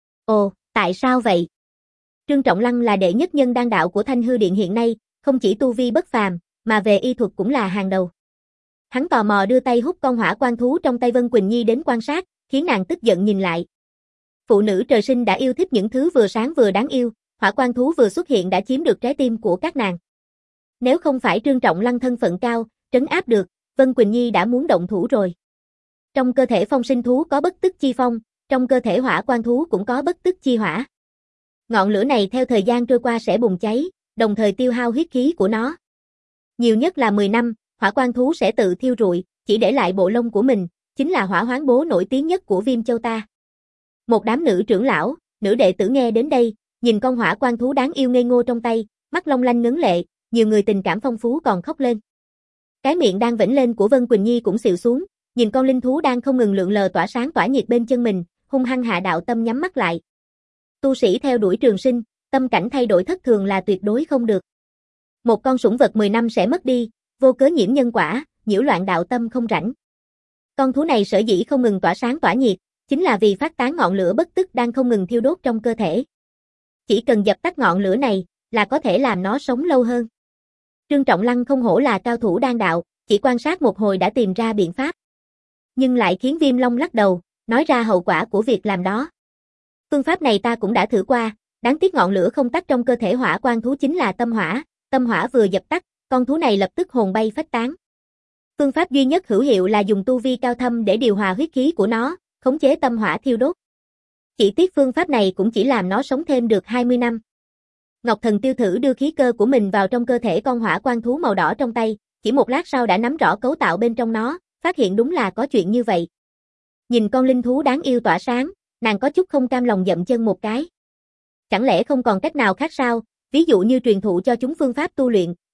Ồ, tại sao vậy? Trương Trọng Lăng là đệ nhất nhân đan đạo của Thanh Hư Điện hiện nay, không chỉ tu vi bất phàm, mà về y thuật cũng là hàng đầu. Hắn tò mò đưa tay hút con hỏa quan thú trong tay Vân Quỳnh Nhi đến quan sát, khiến nàng tức giận nhìn lại. Phụ nữ trời sinh đã yêu thích những thứ vừa sáng vừa đáng yêu, hỏa quan thú vừa xuất hiện đã chiếm được trái tim của các nàng. Nếu không phải Trương Trọng Lăng thân phận cao, trấn áp được, Vân Quỳnh Nhi đã muốn động thủ rồi. Trong cơ thể phong sinh thú có bất tức chi phong, trong cơ thể hỏa quan thú cũng có bất tức chi hỏa. Ngọn lửa này theo thời gian trôi qua sẽ bùng cháy, đồng thời tiêu hao huyết khí của nó. Nhiều nhất là mười năm, hỏa quan thú sẽ tự thiêu rụi, chỉ để lại bộ lông của mình, chính là hỏa hoán bố nổi tiếng nhất của Viêm Châu ta. Một đám nữ trưởng lão, nữ đệ tử nghe đến đây, nhìn con hỏa quan thú đáng yêu ngây ngô trong tay, mắt long lanh ngấn lệ, nhiều người tình cảm phong phú còn khóc lên. Cái miệng đang vểnh lên của Vân Quỳnh Nhi cũng xịu xuống, nhìn con linh thú đang không ngừng lượn lờ tỏa sáng tỏa nhiệt bên chân mình, hung hăng hạ đạo tâm nhắm mắt lại. Tu sĩ theo đuổi trường sinh, tâm cảnh thay đổi thất thường là tuyệt đối không được. Một con sủng vật mười năm sẽ mất đi, vô cớ nhiễm nhân quả, nhiễu loạn đạo tâm không rảnh. Con thú này sở dĩ không ngừng tỏa sáng tỏa nhiệt, chính là vì phát tán ngọn lửa bất tức đang không ngừng thiêu đốt trong cơ thể. Chỉ cần dập tắt ngọn lửa này, là có thể làm nó sống lâu hơn. Trương Trọng Lăng không hổ là cao thủ đan đạo, chỉ quan sát một hồi đã tìm ra biện pháp. Nhưng lại khiến Viêm Long lắc đầu, nói ra hậu quả của việc làm đó. Phương pháp này ta cũng đã thử qua, đáng tiếc ngọn lửa không tắt trong cơ thể hỏa quan thú chính là tâm hỏa, tâm hỏa vừa dập tắt, con thú này lập tức hồn bay phách tán. Phương pháp duy nhất hữu hiệu là dùng tu vi cao thâm để điều hòa huyết khí của nó, khống chế tâm hỏa thiêu đốt. Chỉ tiếc phương pháp này cũng chỉ làm nó sống thêm được hai mươi năm. Ngọc Thần Tiêu thử đưa khí cơ của mình vào trong cơ thể con hỏa quan thú màu đỏ trong tay, chỉ một lát sau đã nắm rõ cấu tạo bên trong nó, phát hiện đúng là có chuyện như vậy. Nhìn con linh thú đáng yêu tỏa sáng, nàng có chút không cam lòng dậm chân một cái. Chẳng lẽ không còn cách nào khác sao, ví dụ như truyền thụ cho chúng phương pháp tu luyện,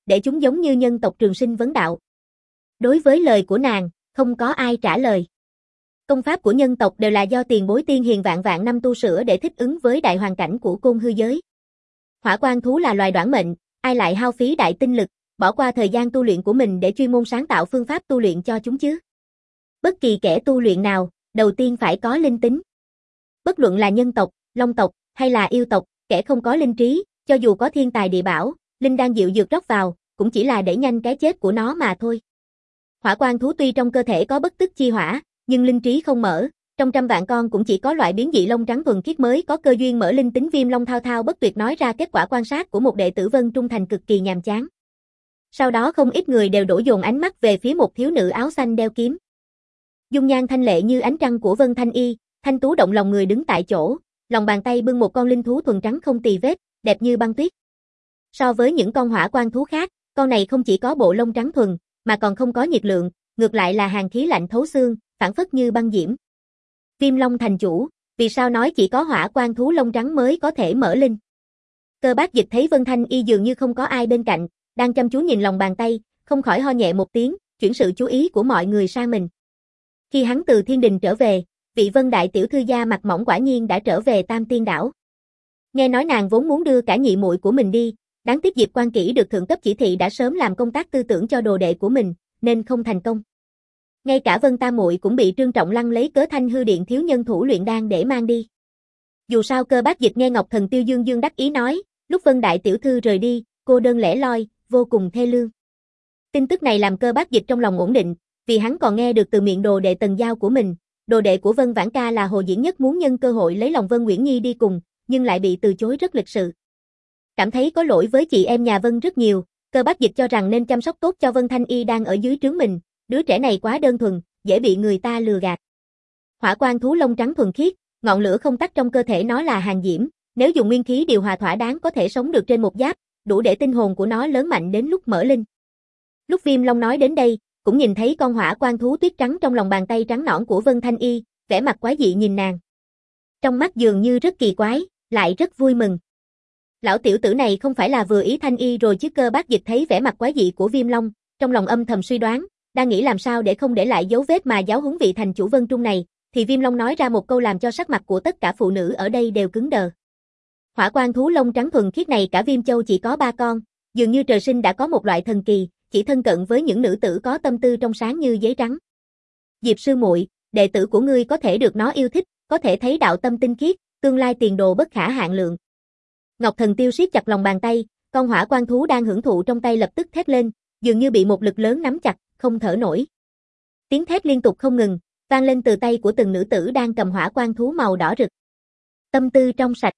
để chúng giống như nhân tộc trường sinh vấn đạo. Đối với lời của nàng, không có ai trả lời. Công pháp của nhân tộc đều là do tiền bối tiên hiền vạn vạn năm tu sửa để thích ứng với đại hoàn cảnh của côn hư giới. Hỏa quan thú là loài đoản mệnh, ai lại hao phí đại tinh lực, bỏ qua thời gian tu luyện của mình để chuyên môn sáng tạo phương pháp tu luyện cho chúng chứ? Bất kỳ kẻ tu luyện nào, đầu tiên phải có linh tính. Bất luận là nhân tộc, long tộc, hay là yêu tộc, kẻ không có linh trí, cho dù có thiên tài địa bảo, linh đan diệu dược rót vào, cũng chỉ là đẩy nhanh cái chết của nó mà thôi. Hỏa quan thú tuy trong cơ thể có bất tức chi hỏa, nhưng linh trí không mở, trong trăm vạn con cũng chỉ có loại biến dị lông trắng thuần khiết mới có cơ duyên mở linh tính. Viêm Long thao thao bất tuyệt nói ra kết quả quan sát của một đệ tử Vân Trung Thành cực kỳ nhàm chán. Sau đó không ít người đều đổ dồn ánh mắt về phía một thiếu nữ áo xanh đeo kiếm. Dung nhan thanh lệ như ánh trăng của Vân Thanh Y, thanh tú động lòng người đứng tại chỗ, lòng bàn tay bưng một con linh thú thuần trắng không tì vết, đẹp như băng tuyết. So với những con hỏa quan thú khác, con này không chỉ có bộ lông trắng thuần, mà còn không có nhiệt lượng, ngược lại là hàn khí lạnh thấu xương, phảng phất như băng diễm. Viêm Long thành chủ, vì sao nói chỉ có hỏa quan thú lông trắng mới có thể mở linh? Cơ Bác Dịch thấy Vân Thanh Y dường như không có ai bên cạnh, đang chăm chú nhìn lòng bàn tay, không khỏi ho nhẹ một tiếng, chuyển sự chú ý của mọi người sang mình. Khi hắn từ thiên đình trở về, vị Vân đại tiểu thư da mặt mỏng quả nhiên đã trở về Tam Tiên đảo. Nghe nói nàng vốn muốn đưa cả nhị muội của mình đi, đáng tiếc Diệp Quan Kỷ được thượng cấp chỉ thị đã sớm làm công tác tư tưởng cho đồ đệ của mình, nên không thành công. Ngay cả Vân Tam muội cũng bị Trương Trọng Lăng lấy cớ Thanh Hư Điện thiếu nhân thủ luyện đan để mang đi. Dù sao Cơ Bác Dịch nghe Ngọc Thần Tiêu dương dương đắc ý nói, lúc Vân đại tiểu thư rời đi, cô đơn lẻ loi, vô cùng thê lương. Tin tức này làm Cơ Bác Dịch trong lòng ổn định, vì hắn còn nghe được từ miệng đồ đệ Tần Giao của mình, đồ đệ của Vân Vãn Ca là Hồ Diễn Nhất muốn nhân cơ hội lấy lòng Vân Nguyễn Nhi đi cùng, nhưng lại bị từ chối rất lịch sự. Cảm thấy có lỗi với chị em nhà Vân rất nhiều, Cơ Bác Dịch cho rằng nên chăm sóc tốt cho Vân Thanh Y đang ở dưới trướng mình, đứa trẻ này quá đơn thuần, dễ bị người ta lừa gạt. Hỏa quan thú lông trắng thuần khiết, ngọn lửa không tắt trong cơ thể nó là hàn diễm, nếu dùng nguyên khí điều hòa thỏa đáng có thể sống được trên một giáp, đủ để tinh hồn của nó lớn mạnh đến lúc mở linh. Lúc Viêm Long nói đến đây, cũng nhìn thấy con hỏa quan thú tuyết trắng trong lòng bàn tay trắng nõn của Vân Thanh Y, vẻ mặt quái dị nhìn nàng. Trong mắt dường như rất kỳ quái, lại rất vui mừng. Lão tiểu tử này không phải là vừa ý Thanh Y rồi chứ? Cơ Bác Dịch thấy vẻ mặt quái dị của Viêm Long, trong lòng âm thầm suy đoán, đang nghĩ làm sao để không để lại dấu vết mà giáo huấn vị thành chủ Vân Trung này, thì Viêm Long nói ra một câu làm cho sắc mặt của tất cả phụ nữ ở đây đều cứng đờ. Hỏa quan thú lông trắng thuần khiết này cả Viêm Châu chỉ có ba con, dường như trời sinh đã có một loại thần kỳ, chỉ thân cận với những nữ tử có tâm tư trong sáng như giấy trắng. Diệp sư muội, đệ tử của ngươi có thể được nó yêu thích, có thể thấy đạo tâm tinh khiết, tương lai tiền đồ bất khả hạn lượng. Ngọc Thần Tiêu siết chặt lòng bàn tay, con hỏa quan thú đang hưởng thụ trong tay lập tức thét lên, dường như bị một lực lớn nắm chặt, không thở nổi. Tiếng thét liên tục không ngừng, vang lên từ tay của từng nữ tử đang cầm hỏa quan thú màu đỏ rực. Tâm tư trong sạch.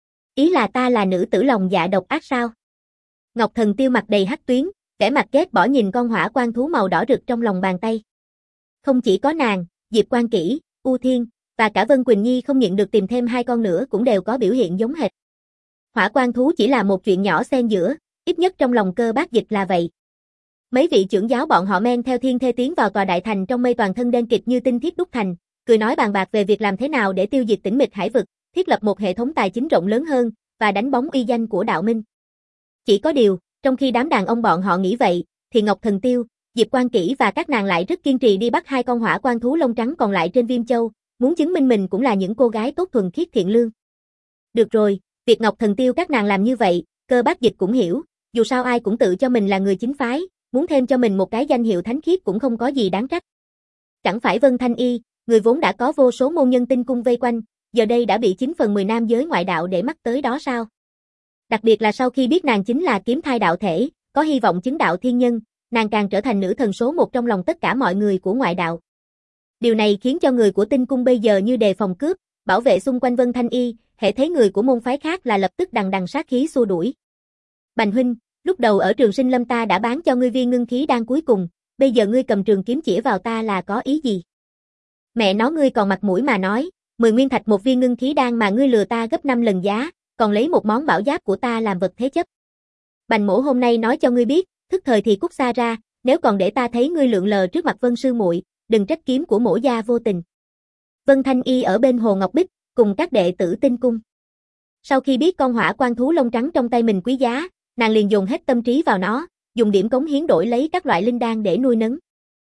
Ý là ta là nữ tử lòng dạ độc ác sao? Ngọc Thần Tiêu mặt đầy hắc tuyến, vẻ mặt ghét bỏ nhìn con hỏa quan thú màu đỏ rực trong lòng bàn tay. Không chỉ có nàng, Diệp Quan Kỷ, U Thiên, và cả Vân Quỳnh Nhi không nhịn được tìm thêm hai con nữa cũng đều có biểu hiện giống hệt. Hỏa quan thú chỉ là một chuyện nhỏ xen giữa, ít nhất trong lòng Cơ Bác Dịch là vậy. Mấy vị trưởng giáo bọn họ men theo Thiên Thê tiến vào tòa đại thành trong mây toàn thân đen kịt như tinh thiết đúc thành, cười nói bàn bạc về việc làm thế nào để tiêu diệt Tĩnh Mịch Hải vực, thiết lập một hệ thống tài chính rộng lớn hơn và đánh bóng uy danh của đạo minh. Chỉ có điều, trong khi đám đàn ông bọn họ nghĩ vậy, thì Ngọc Thần Tiêu, Diệp Quan Kỷ và các nàng lại rất kiên trì đi bắt hai con hỏa quan thú lông trắng còn lại trên Viêm Châu, muốn chứng minh mình cũng là những cô gái tốt thuần khiết thiện lương. Được rồi, việc Ngọc Thần Tiêu các nàng làm như vậy, Cơ Bác Dịch cũng hiểu, dù sao ai cũng tự cho mình là người chính phái, muốn thêm cho mình một cái danh hiệu thánh khiết cũng không có gì đáng trách. Chẳng phải Vân Thanh Y, người vốn đã có vô số môn nhân tinh cung vây quanh, giờ đây đã bị chín phần mười nam giới ngoại đạo để mắt tới đó sao? Đặc biệt là sau khi biết nàng chính là kiếm thai đạo thể, có hy vọng chứng đạo thiên nhân, nàng càng trở thành nữ thần số một trong lòng tất cả mọi người của ngoại đạo. Điều này khiến cho người của tinh cung bây giờ như đề phòng cướp, bảo vệ xung quanh Vân Thanh Y, hễ thấy người của môn phái khác là lập tức đằng đằng sát khí xua đuổi. Bành huynh, lúc đầu ở Trường Sinh Lâm ta đã bán cho ngươi viên ngưng khí đan cuối cùng, bây giờ ngươi cầm trường kiếm chĩa vào ta là có ý gì? Mẹ nó, ngươi còn mặt mũi mà nói, mười nguyên thạch một viên ngưng khí đan mà ngươi lừa ta gấp năm lần giá, còn lấy một món bảo giáp của ta làm vật thế chấp. Bành mổ hôm nay nói cho ngươi biết, thức thời thì cút xa ra, nếu còn để ta thấy ngươi lượn lờ trước mặt Vân sư muội, đừng trách kiếm của mổ gia vô tình. Vân Thanh Y ở bên Hồ Ngọc Bích, cùng các đệ tử tinh cung. Sau khi biết con hỏa quan thú lông trắng trong tay mình quý giá, nàng liền dồn hết tâm trí vào nó, dùng điểm cống hiến đổi lấy các loại linh đan để nuôi nấng.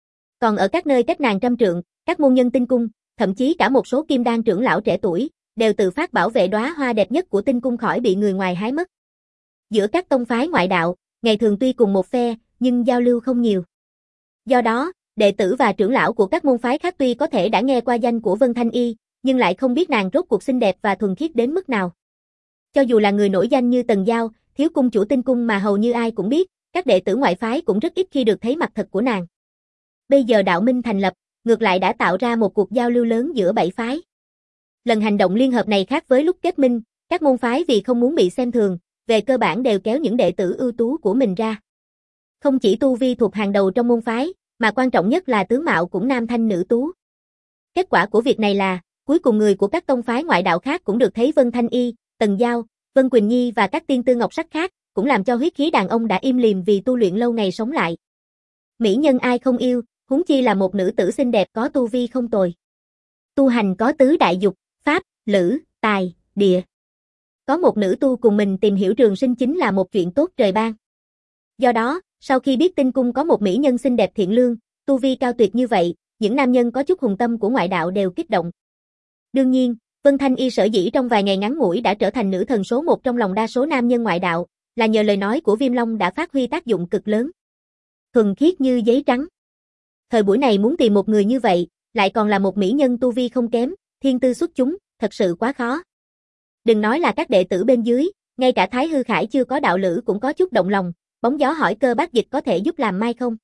Còn ở các nơi cách nàng trăm trượng, các môn nhân tinh cung, thậm chí cả một số kim đan trưởng lão trẻ tuổi, đều tự phát bảo vệ đóa hoa đẹp nhất của tinh cung khỏi bị người ngoài hái mất. Giữa các tông phái ngoại đạo, ngày thường tuy cùng một phe, nhưng giao lưu không nhiều. Do đó, đệ tử và trưởng lão của các môn phái khác tuy có thể đã nghe qua danh của Vân Thanh Y, nhưng lại không biết nàng rốt cuộc xinh đẹp và thuần khiết đến mức nào. Cho dù là người nổi danh như Tần Giao, thiếu cung chủ tinh cung mà hầu như ai cũng biết, các đệ tử ngoại phái cũng rất ít khi được thấy mặt thật của nàng. Bây giờ đạo minh thành lập, ngược lại đã tạo ra một cuộc giao lưu lớn giữa bảy phái. Lần hành động liên hợp này khác với lúc kết minh, các môn phái vì không muốn bị xem thường, về cơ bản đều kéo những đệ tử ưu tú của mình ra. Không chỉ tu vi thuộc hàng đầu trong môn phái, mà quan trọng nhất là tướng mạo cũng nam thanh nữ tú. Kết quả của việc này là, cuối cùng người của các tông phái ngoại đạo khác cũng được thấy Vân Thanh Y, Tần Giao, Vân Quỳnh Nhi và các tiên tư ngọc sắc khác, cũng làm cho huyết khí đàn ông đã im lìm vì tu luyện lâu ngày sống lại. Mỹ nhân ai không yêu, huống chi là một nữ tử xinh đẹp có tu vi không tồi. Tu hành có tứ đại dục, pháp, lữ, tài, địa. Có một nữ tu cùng mình tìm hiểu trường sinh chính là một chuyện tốt trời ban. Do đó, sau khi biết tinh cung có một mỹ nhân xinh đẹp thiện lương, tu vi cao tuyệt như vậy, những nam nhân có chút hùng tâm của ngoại đạo đều kích động. Đương nhiên, Vân Thanh Y sở dĩ trong vài ngày ngắn ngủi đã trở thành nữ thần số một trong lòng đa số nam nhân ngoại đạo, là nhờ lời nói của Viêm Long đã phát huy tác dụng cực lớn. Thuần khiết như giấy trắng. Thời buổi này muốn tìm một người như vậy, lại còn là một mỹ nhân tu vi không kém, thiên tư xuất chúng, thật sự quá khó. Đừng nói là các đệ tử bên dưới, ngay cả Thái Hư Khải chưa có đạo lữ cũng có chút động lòng, bóng gió hỏi Cơ Bác Dịch có thể giúp làm mai không?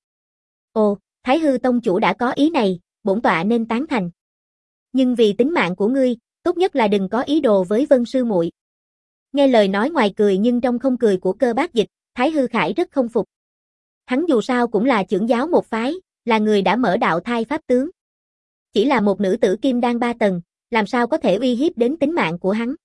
Ồ, Thái Hư tông chủ đã có ý này, bổn tọa nên tán thành. Nhưng vì tính mạng của ngươi, tốt nhất là đừng có ý đồ với Vân sư muội. Nghe lời nói ngoài cười nhưng trong không cười của Cơ Bác Dịch, Thái Hư Khải rất không phục. Hắn dù sao cũng là trưởng giáo một phái, là người đã mở đạo thai pháp tướng. Chỉ là một nữ tử kim đan ba tầng, làm sao có thể uy hiếp đến tính mạng của hắn.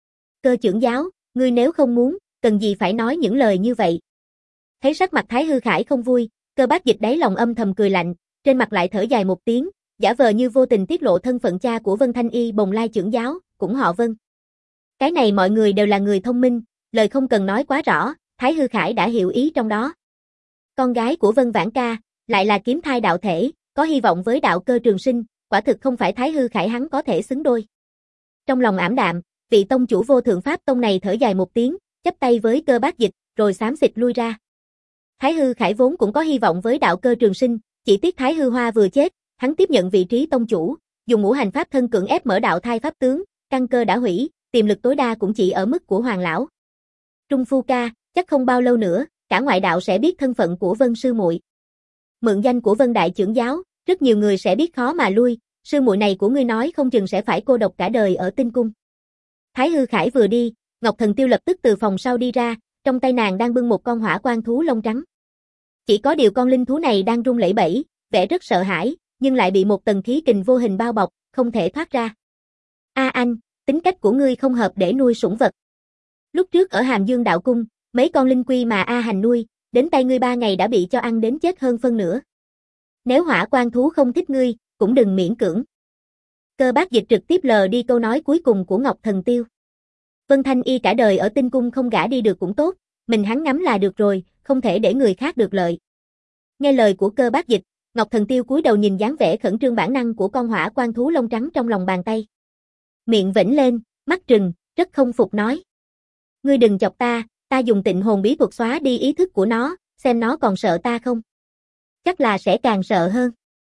Cơ trưởng giáo, ngươi nếu không muốn, cần gì phải nói những lời như vậy. Thấy sắc mặt Thái Hư Khải không vui, Cơ Bác Dịch đáy lòng âm thầm cười lạnh, trên mặt lại thở dài một tiếng, giả vờ như vô tình tiết lộ thân phận cha của Vân Thanh Y Bồng Lai trưởng giáo, cũng họ Vân. Cái này mọi người đều là người thông minh, lời không cần nói quá rõ, Thái Hư Khải đã hiểu ý trong đó. Con gái của Vân Vãn Ca, lại là kiếm thai đạo thể, có hy vọng với đạo cơ trường sinh, quả thực không phải Thái Hư Khải hắn có thể xứng đôi. Trong lòng ảm đạm, vị tông chủ vô thượng pháp tông này thở dài một tiếng, chắp tay với Cơ Bác Dịch, rồi xám xịt lui ra. Thái Hư Khải vốn cũng có hy vọng với đạo cơ trường sinh, chỉ tiếc Thái Hư Hoa vừa chết, hắn tiếp nhận vị trí tông chủ, dùng ngũ hành pháp thân cưỡng ép mở đạo thai pháp tướng, căn cơ đã hủy, tiềm lực tối đa cũng chỉ ở mức của Hoàng lão. Trung Phu ca, chắc không bao lâu nữa, cả ngoại đạo sẽ biết thân phận của Vân sư muội. Mượn danh của Vân đại trưởng giáo, rất nhiều người sẽ biết khó mà lui, sư muội này của ngươi nói không chừng sẽ phải cô độc cả đời ở tinh cung. Thái Hư Khải vừa đi, Ngọc Thần Tiêu lập tức từ phòng sau đi ra, trong tay nàng đang bưng một con hỏa quan thú lông trắng. Chỉ có điều con linh thú này đang run lẩy bẩy, vẻ rất sợ hãi, nhưng lại bị một tầng khí kình vô hình bao bọc, không thể thoát ra. A anh, tính cách của ngươi không hợp để nuôi sủng vật. Lúc trước ở Hàm Dương đạo cung, mấy con linh quy mà A Hành nuôi, đến tay ngươi ba ngày đã bị cho ăn đến chết hơn phân nửa. Nếu hỏa quan thú không thích ngươi, cũng đừng miễn cưỡng. Cơ Bác Dịch trực tiếp lờ đi câu nói cuối cùng của Ngọc Thần Tiêu. Vân Thanh Y cả đời ở tinh cung không gả đi được cũng tốt, mình hắn ngắm là được rồi, không thể để người khác được lợi. Nghe lời của Cơ Bác Dịch, Ngọc Thần Tiêu cúi đầu nhìn dáng vẻ khẩn trương bản năng của con hỏa quan thú lông trắng trong lòng bàn tay. Miệng vểnh lên, mắt trừng, rất không phục nói. Ngươi đừng chọc ta, ta dùng tịnh hồn bí thuật xóa đi ý thức của nó, xem nó còn sợ ta không. Chắc là sẽ càng sợ hơn.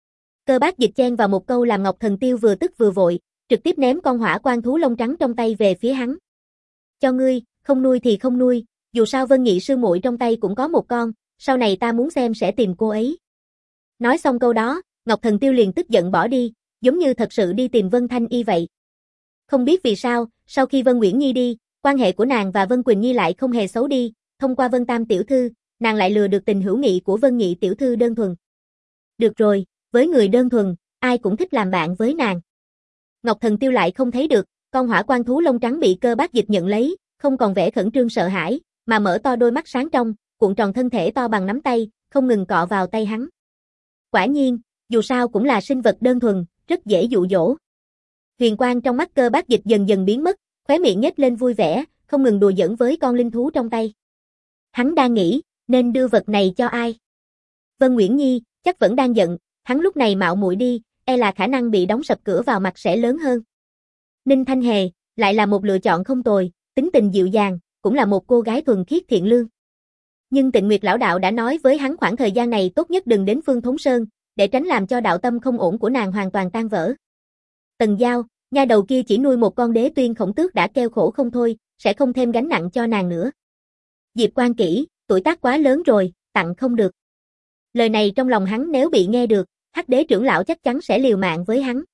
Cơ Bác Dịch chen vào một câu làm Ngọc Thần Tiêu vừa tức vừa vội, trực tiếp ném con hỏa quan thú lông trắng trong tay về phía hắn. Cho ngươi, không nuôi thì không nuôi, dù sao Vân Nhị sư muội trong tay cũng có một con, sau này ta muốn xem sẽ tìm cô ấy. Nói xong câu đó, Ngọc Thần Tiêu liền tức giận bỏ đi, giống như thật sự đi tìm Vân Thanh Y vậy. Không biết vì sao, sau khi Vân Nguyễn Nhi đi, quan hệ của nàng và Vân Quỳnh Nhi lại không hề xấu đi, thông qua Vân Tam tiểu thư, nàng lại lừa được tình hữu nghị của Vân Nhị tiểu thư đơn thuần. Được rồi, với người đơn thuần, ai cũng thích làm bạn với nàng. Ngọc Thần Tiêu lại không thấy được, con hỏa quan thú lông trắng bị Cơ Bác Dịch nhận lấy, không còn vẻ khẩn trương sợ hãi, mà mở to đôi mắt sáng trong, cuộn tròn thân thể to bằng nắm tay, không ngừng cọ vào tay hắn. Quả nhiên, dù sao cũng là sinh vật đơn thuần, rất dễ dụ dỗ. Huyền quang trong mắt Cơ Bác Dịch dần dần biến mất, khóe miệng nhếch lên vui vẻ, không ngừng đùa giỡn với con linh thú trong tay. Hắn đang nghĩ, Nên đưa vật này cho ai? Vân Nguyễn Nhi, chắc vẫn đang giận, hắn lúc này mạo muội đi, e là khả năng bị đóng sập cửa vào mặt sẽ lớn hơn. Ninh Thanh Hề, lại là một lựa chọn không tồi, tính tình dịu dàng, cũng là một cô gái thuần khiết thiện lương. Nhưng Tịnh Nguyệt lão đạo đã nói với hắn khoảng thời gian này tốt nhất đừng đến Phương Thốn Sơn, để tránh làm cho đạo tâm không ổn của nàng hoàn toàn tan vỡ. Tần Giao, nha đầu kia chỉ nuôi một con đế tuyên khổng tước đã kêu khổ không thôi, sẽ không thêm gánh nặng cho nàng nữa. Diệp Quan Kỷ, tuổi tác quá lớn rồi, tặng không được. Lời này trong lòng hắn nếu bị nghe được, Hắc Đế trưởng lão chắc chắn sẽ liều mạng với hắn.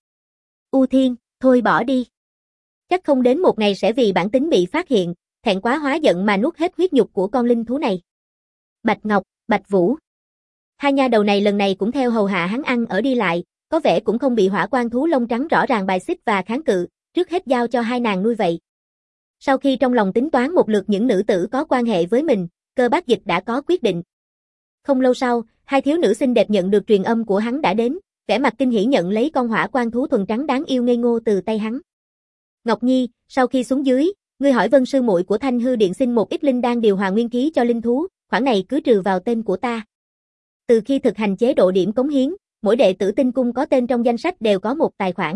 U Thiên, thôi bỏ đi. Chắc không đến một ngày sẽ vì bản tính bị phát hiện, thẹn quá hóa giận mà nuốt hết huyết nhục của con linh thú này. Bạch Ngọc, Bạch Vũ. Hai nha đầu này lần này cũng theo hầu hạ hắn ăn ở đi lại, có vẻ cũng không bị hỏa quan thú lông trắng rõ ràng bài xích và kháng cự, trước hết giao cho hai nàng nuôi vậy. Sau khi trong lòng tính toán một lượt những nữ tử có quan hệ với mình, Cơ Bác Dịch đã có quyết định. Không lâu sau, hai thiếu nữ xinh đẹp nhận được truyền âm của hắn đã đến, vẻ mặt kinh hỉ nhận lấy con hỏa quan thú thuần trắng đáng yêu ngây ngô từ tay hắn. Ngọc Nhi, sau khi xuống dưới, ngươi hỏi Vân sư muội của Thanh Hư Điện xin một ít linh đan điều hòa nguyên khí cho linh thú, khoản này cứ trừ vào tên của ta. Từ khi thực hành chế độ điểm cống hiến, mỗi đệ tử tinh cung có tên trong danh sách đều có một tài khoản.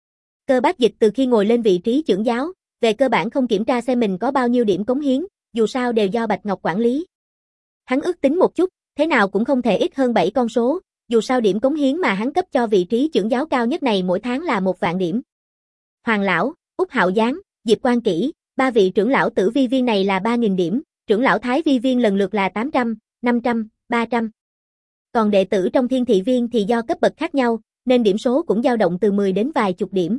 Cơ Bác Dịch từ khi ngồi lên vị trí trưởng giáo, về cơ bản không kiểm tra xem mình có bao nhiêu điểm cống hiến, dù sao đều do Bạch Ngọc quản lý. Hắn ước tính một chút, thế nào cũng không thể ít hơn bảy con số, dù sao điểm cống hiến mà hắn cấp cho vị trí trưởng giáo cao nhất này mỗi tháng là một vạn điểm. Hoàng lão, Úc Hạo Giáng, Diệp Quan Kỷ, ba vị trưởng lão Tử Vi Viên này là ba nghìn điểm, trưởng lão Thái Vi Viên lần lượt là tám trăm, năm trăm, ba trăm. Còn đệ tử trong Thiên Thị Viên thì do cấp bậc khác nhau, nên điểm số cũng dao động từ mười đến vài chục điểm.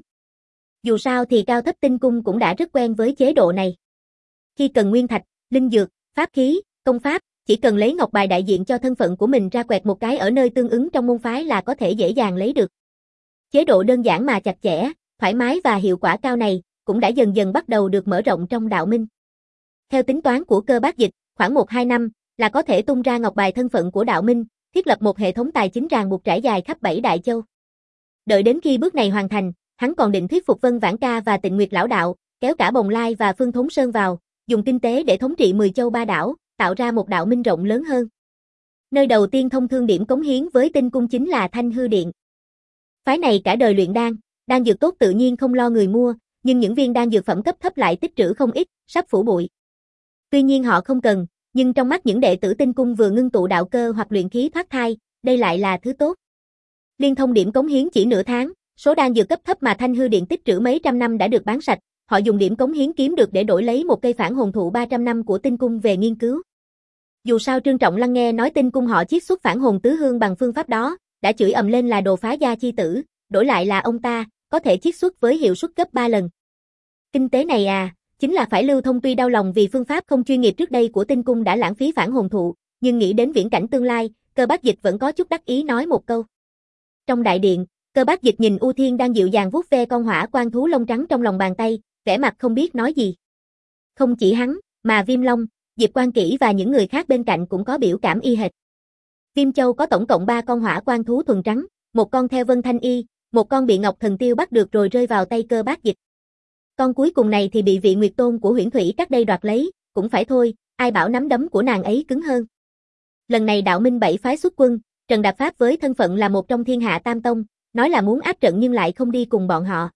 Dù sao thì cao thấp tinh cung cũng đã rất quen với chế độ này. Khi cần nguyên thạch, linh dược, pháp khí, công pháp, chỉ cần lấy ngọc bài đại diện cho thân phận của mình ra quẹt một cái ở nơi tương ứng trong môn phái là có thể dễ dàng lấy được. Chế độ đơn giản mà chặt chẽ, thoải mái và hiệu quả cao này, cũng đã dần dần bắt đầu được mở rộng trong đạo minh. Theo tính toán của Cơ Bác Dịch, khoảng một hai năm, là có thể tung ra ngọc bài thân phận của đạo minh, thiết lập một hệ thống tài chính ràng buộc trải dài khắp bảy đại châu. Đợi đến khi bước này hoàn thành, hắn còn định thuyết phục Vân Vãn Ca và Tịnh Nguyệt lão đạo, kéo cả Bồng Lai và Phương Thốn Sơn vào, dùng kinh tế để thống trị mười châu ba đảo, tạo ra một đạo minh rộng lớn hơn. Nơi đầu tiên thông thương điểm cống hiến với tinh cung chính là Thanh Hư Điện. Phái này cả đời luyện đan, đan dược tốt tự nhiên không lo người mua, nhưng những viên đan dược phẩm cấp thấp lại tích trữ không ít, sắp phủ bụi. Tuy nhiên họ không cần, nhưng trong mắt những đệ tử tinh cung vừa ngưng tụ đạo cơ hoặc luyện khí thoát thai, đây lại là thứ tốt. Liên thông điểm cống hiến chỉ nửa tháng, số đan dược cấp thấp mà Thanh Hư Điện tích trữ mấy trăm năm đã được bán sạch, họ dùng điểm cống hiến kiếm được để đổi lấy một cây phản hồn thụ ba trăm năm của tinh cung về nghiên cứu. Dù sao Trương Trọng Lăng nghe nói tinh cung họ chiết xuất phản hồn tứ hương bằng phương pháp đó, đã chửi ầm lên là đồ phá gia chi tử, đổi lại là ông ta, có thể chiết xuất với hiệu suất gấp ba lần. Kinh tế này à, chính là phải lưu thông, tuy đau lòng vì phương pháp không chuyên nghiệp trước đây của tinh cung đã lãng phí phản hồn thụ, nhưng nghĩ đến viễn cảnh tương lai, Cơ Bác Dịch vẫn có chút đắc ý nói một câu. Trong đại điện, Cơ Bác Dịch nhìn U Thiên đang dịu dàng vuốt ve con hỏa quan thú lông trắng trong lòng bàn tay, vẻ mặt không biết nói gì. Không chỉ hắn, mà Viêm Long, Diệp Quan Kỷ và những người khác bên cạnh cũng có biểu cảm y hệt. Viêm Châu có tổng cộng ba con hỏa quan thú thuần trắng, một con theo Vân Thanh Y, một con bị Ngọc Thần Tiêu bắt được rồi rơi vào tay Cơ Bác Dịch. Con cuối cùng này thì bị vị Nguyệt Tôn của Huyễn Thủy các đây đoạt lấy, cũng phải thôi, ai bảo nắm đấm của nàng ấy cứng hơn. Lần này đạo minh bảy phái xuất quân, Trần Đạp Pháp với thân phận là một trong thiên hạ tam tông, nói là muốn áp trận nhưng lại không đi cùng bọn họ.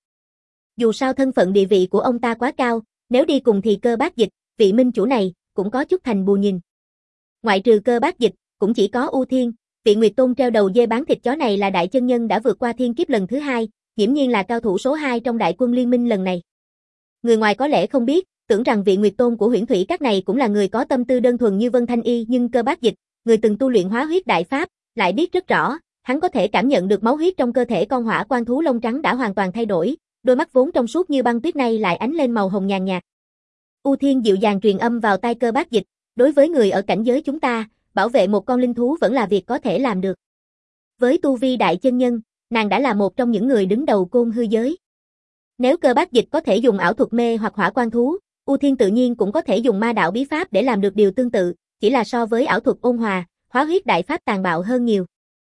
Dù sao thân phận địa vị của ông ta quá cao, nếu đi cùng thì Cơ Bác Dịch, vị minh chủ này, cũng có chút thành bù nhìn. Ngoại trừ Cơ Bác Dịch, cũng chỉ có U Thiên, vị Nguyệt Tôn treo đầu dê bán thịt chó này là đại chân nhân đã vượt qua thiên kiếp lần thứ hai, hiển nhiên là cao thủ số hai trong đại quân liên minh lần này. Người ngoài có lẽ không biết, tưởng rằng vị Nguyệt Tôn của Huyễn Thủy các này cũng là người có tâm tư đơn thuần như Vân Thanh Y, nhưng Cơ Bác Dịch, người từng tu luyện hóa huyết đại pháp, lại biết rất rõ, hắn có thể cảm nhận được máu huyết trong cơ thể con hỏa quan thú lông trắng đã hoàn toàn thay đổi, đôi mắt vốn trong suốt như băng tuyết này lại ánh lên màu hồng nhàn nhạt. U Thiên dịu dàng truyền âm vào tai Cơ Bác Dịch, đối với người ở cảnh giới chúng ta, bảo vệ một con linh thú vẫn là việc có thể làm được. Với tu vi đại chân nhân, nàng đã là một trong những người đứng đầu côn hư giới. Nếu Cơ Bác Dịch có thể dùng ảo thuật mê hoặc hỏa quan thú, U Thiên tự nhiên cũng có thể dùng ma đạo bí pháp để làm được điều tương tự, chỉ là so với ảo thuật ôn hòa, hóa huyết đại pháp tàn bạo hơn nhiều.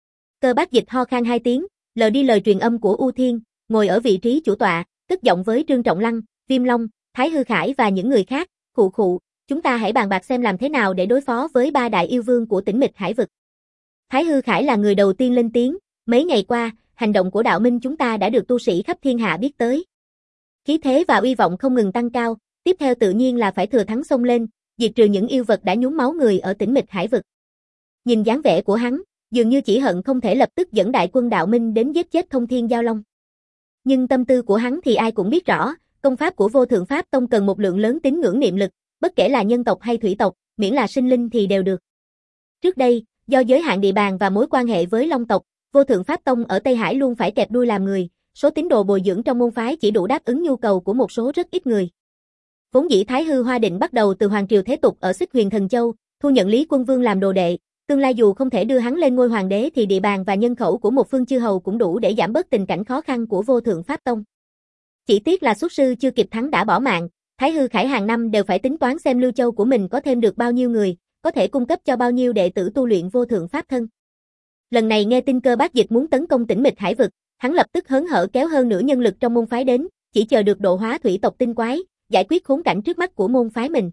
Cơ Bác Dịch ho khan hai tiếng, lờ đi lời truyền âm của U Thiên, ngồi ở vị trí chủ tọa, cất giọng với Trương Trọng Lăng, Viêm Long, Thái Hư Khải và những người khác, khụ khụ, chúng ta hãy bàn bạc xem làm thế nào để đối phó với ba đại yêu vương của Tĩnh Mịch Hải vực. Thái Hư Khải là người đầu tiên lên tiếng, mấy ngày qua, hành động của đạo minh chúng ta đã được tu sĩ khắp thiên hạ biết tới. Khí thế và uy vọng không ngừng tăng cao, tiếp theo tự nhiên là phải thừa thắng xông lên, diệt trừ những yêu vật đã nhuốm máu người ở Tĩnh Mịch Hải vực. Nhìn dáng vẻ của hắn, dường như chỉ hận không thể lập tức dẫn đại quân đạo minh đến giết chết Thông Thiên Giao Long. Nhưng tâm tư của hắn thì ai cũng biết rõ, công pháp của Vô Thượng Pháp Tông cần một lượng lớn tín ngưỡng niệm lực, bất kể là nhân tộc hay thủy tộc, miễn là sinh linh thì đều được. Trước đây, do giới hạn địa bàn và mối quan hệ với Long tộc, Vô Thượng Pháp Tông ở Tây Hải luôn phải kẹp đuôi làm người, số tín đồ bồi dưỡng trong môn phái chỉ đủ đáp ứng nhu cầu của một số rất ít người. Vốn dĩ Thái Hư Hoa định bắt đầu từ Hoàng Triều Thế Tục ở Xích Huyền Thần Châu, thu nhận Lý Quân Vương làm đồ đệ, tương lai dù không thể đưa hắn lên ngôi hoàng đế thì địa bàn và nhân khẩu của một phương chư hầu cũng đủ để giảm bớt tình cảnh khó khăn của Vô Thượng Pháp Tông. Chỉ tiếc là xuất sư chưa kịp thắng đã bỏ mạng, Thái Hư Khải hàng năm đều phải tính toán xem Lưu Châu của mình có thêm được bao nhiêu người, có thể cung cấp cho bao nhiêu đệ tử tu luyện Vô Thượng Pháp thân. Lần này nghe tin Cơ Bác Dịch muốn tấn công Tĩnh Mịch Hải vực, hắn lập tức hớn hở kéo hơn nửa nhân lực trong môn phái đến, chỉ chờ được độ hóa thủy tộc tinh quái, giải quyết khốn cảnh trước mắt của môn phái mình.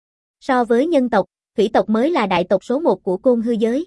So với nhân tộc, thủy tộc mới là đại tộc số một của Côn Hư giới.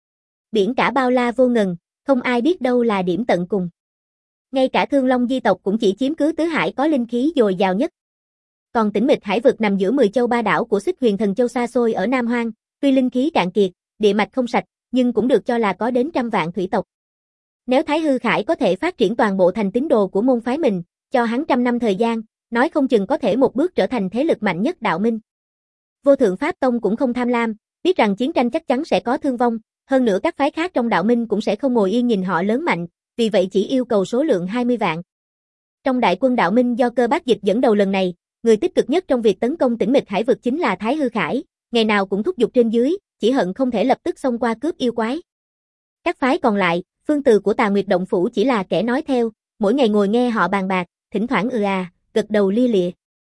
Biển cả bao la vô ngần, không ai biết đâu là điểm tận cùng. Ngay cả Thương Long di tộc cũng chỉ chiếm cứ tứ hải có linh khí dồi dào nhất. Còn Tĩnh Mịch Hải vực nằm giữa mười châu ba đảo của Xích Huyền Thần Châu xa xôi ở Nam Hoang, tuy linh khí cạn kiệt, địa mạch không sạch, nhưng cũng được cho là có đến trăm vạn thủy tộc. Nếu Thái Hư Khải có thể phát triển toàn bộ thành tín đồ của môn phái mình, cho hắn trăm năm thời gian, nói không chừng có thể một bước trở thành thế lực mạnh nhất đạo minh. Vô Thượng Pháp Tông cũng không tham lam, biết rằng chiến tranh chắc chắn sẽ có thương vong, hơn nữa các phái khác trong đạo minh cũng sẽ không ngồi yên nhìn họ lớn mạnh, vì vậy chỉ yêu cầu số lượng hai mươi vạn. Trong đại quân đạo minh do Cơ Bác Dịch dẫn đầu lần này, người tích cực nhất trong việc tấn công Tĩnh Mịch Hải vực chính là Thái Hư Khải, ngày nào cũng thúc giục trên dưới, chỉ hận không thể lập tức xông qua cướp yêu quái. Các phái còn lại, Phương Từ của Tà Nguyệt Động Phủ chỉ là kẻ nói theo, mỗi ngày ngồi nghe họ bàn bạc, thỉnh thoảng ừ à, gật đầu lia lịa.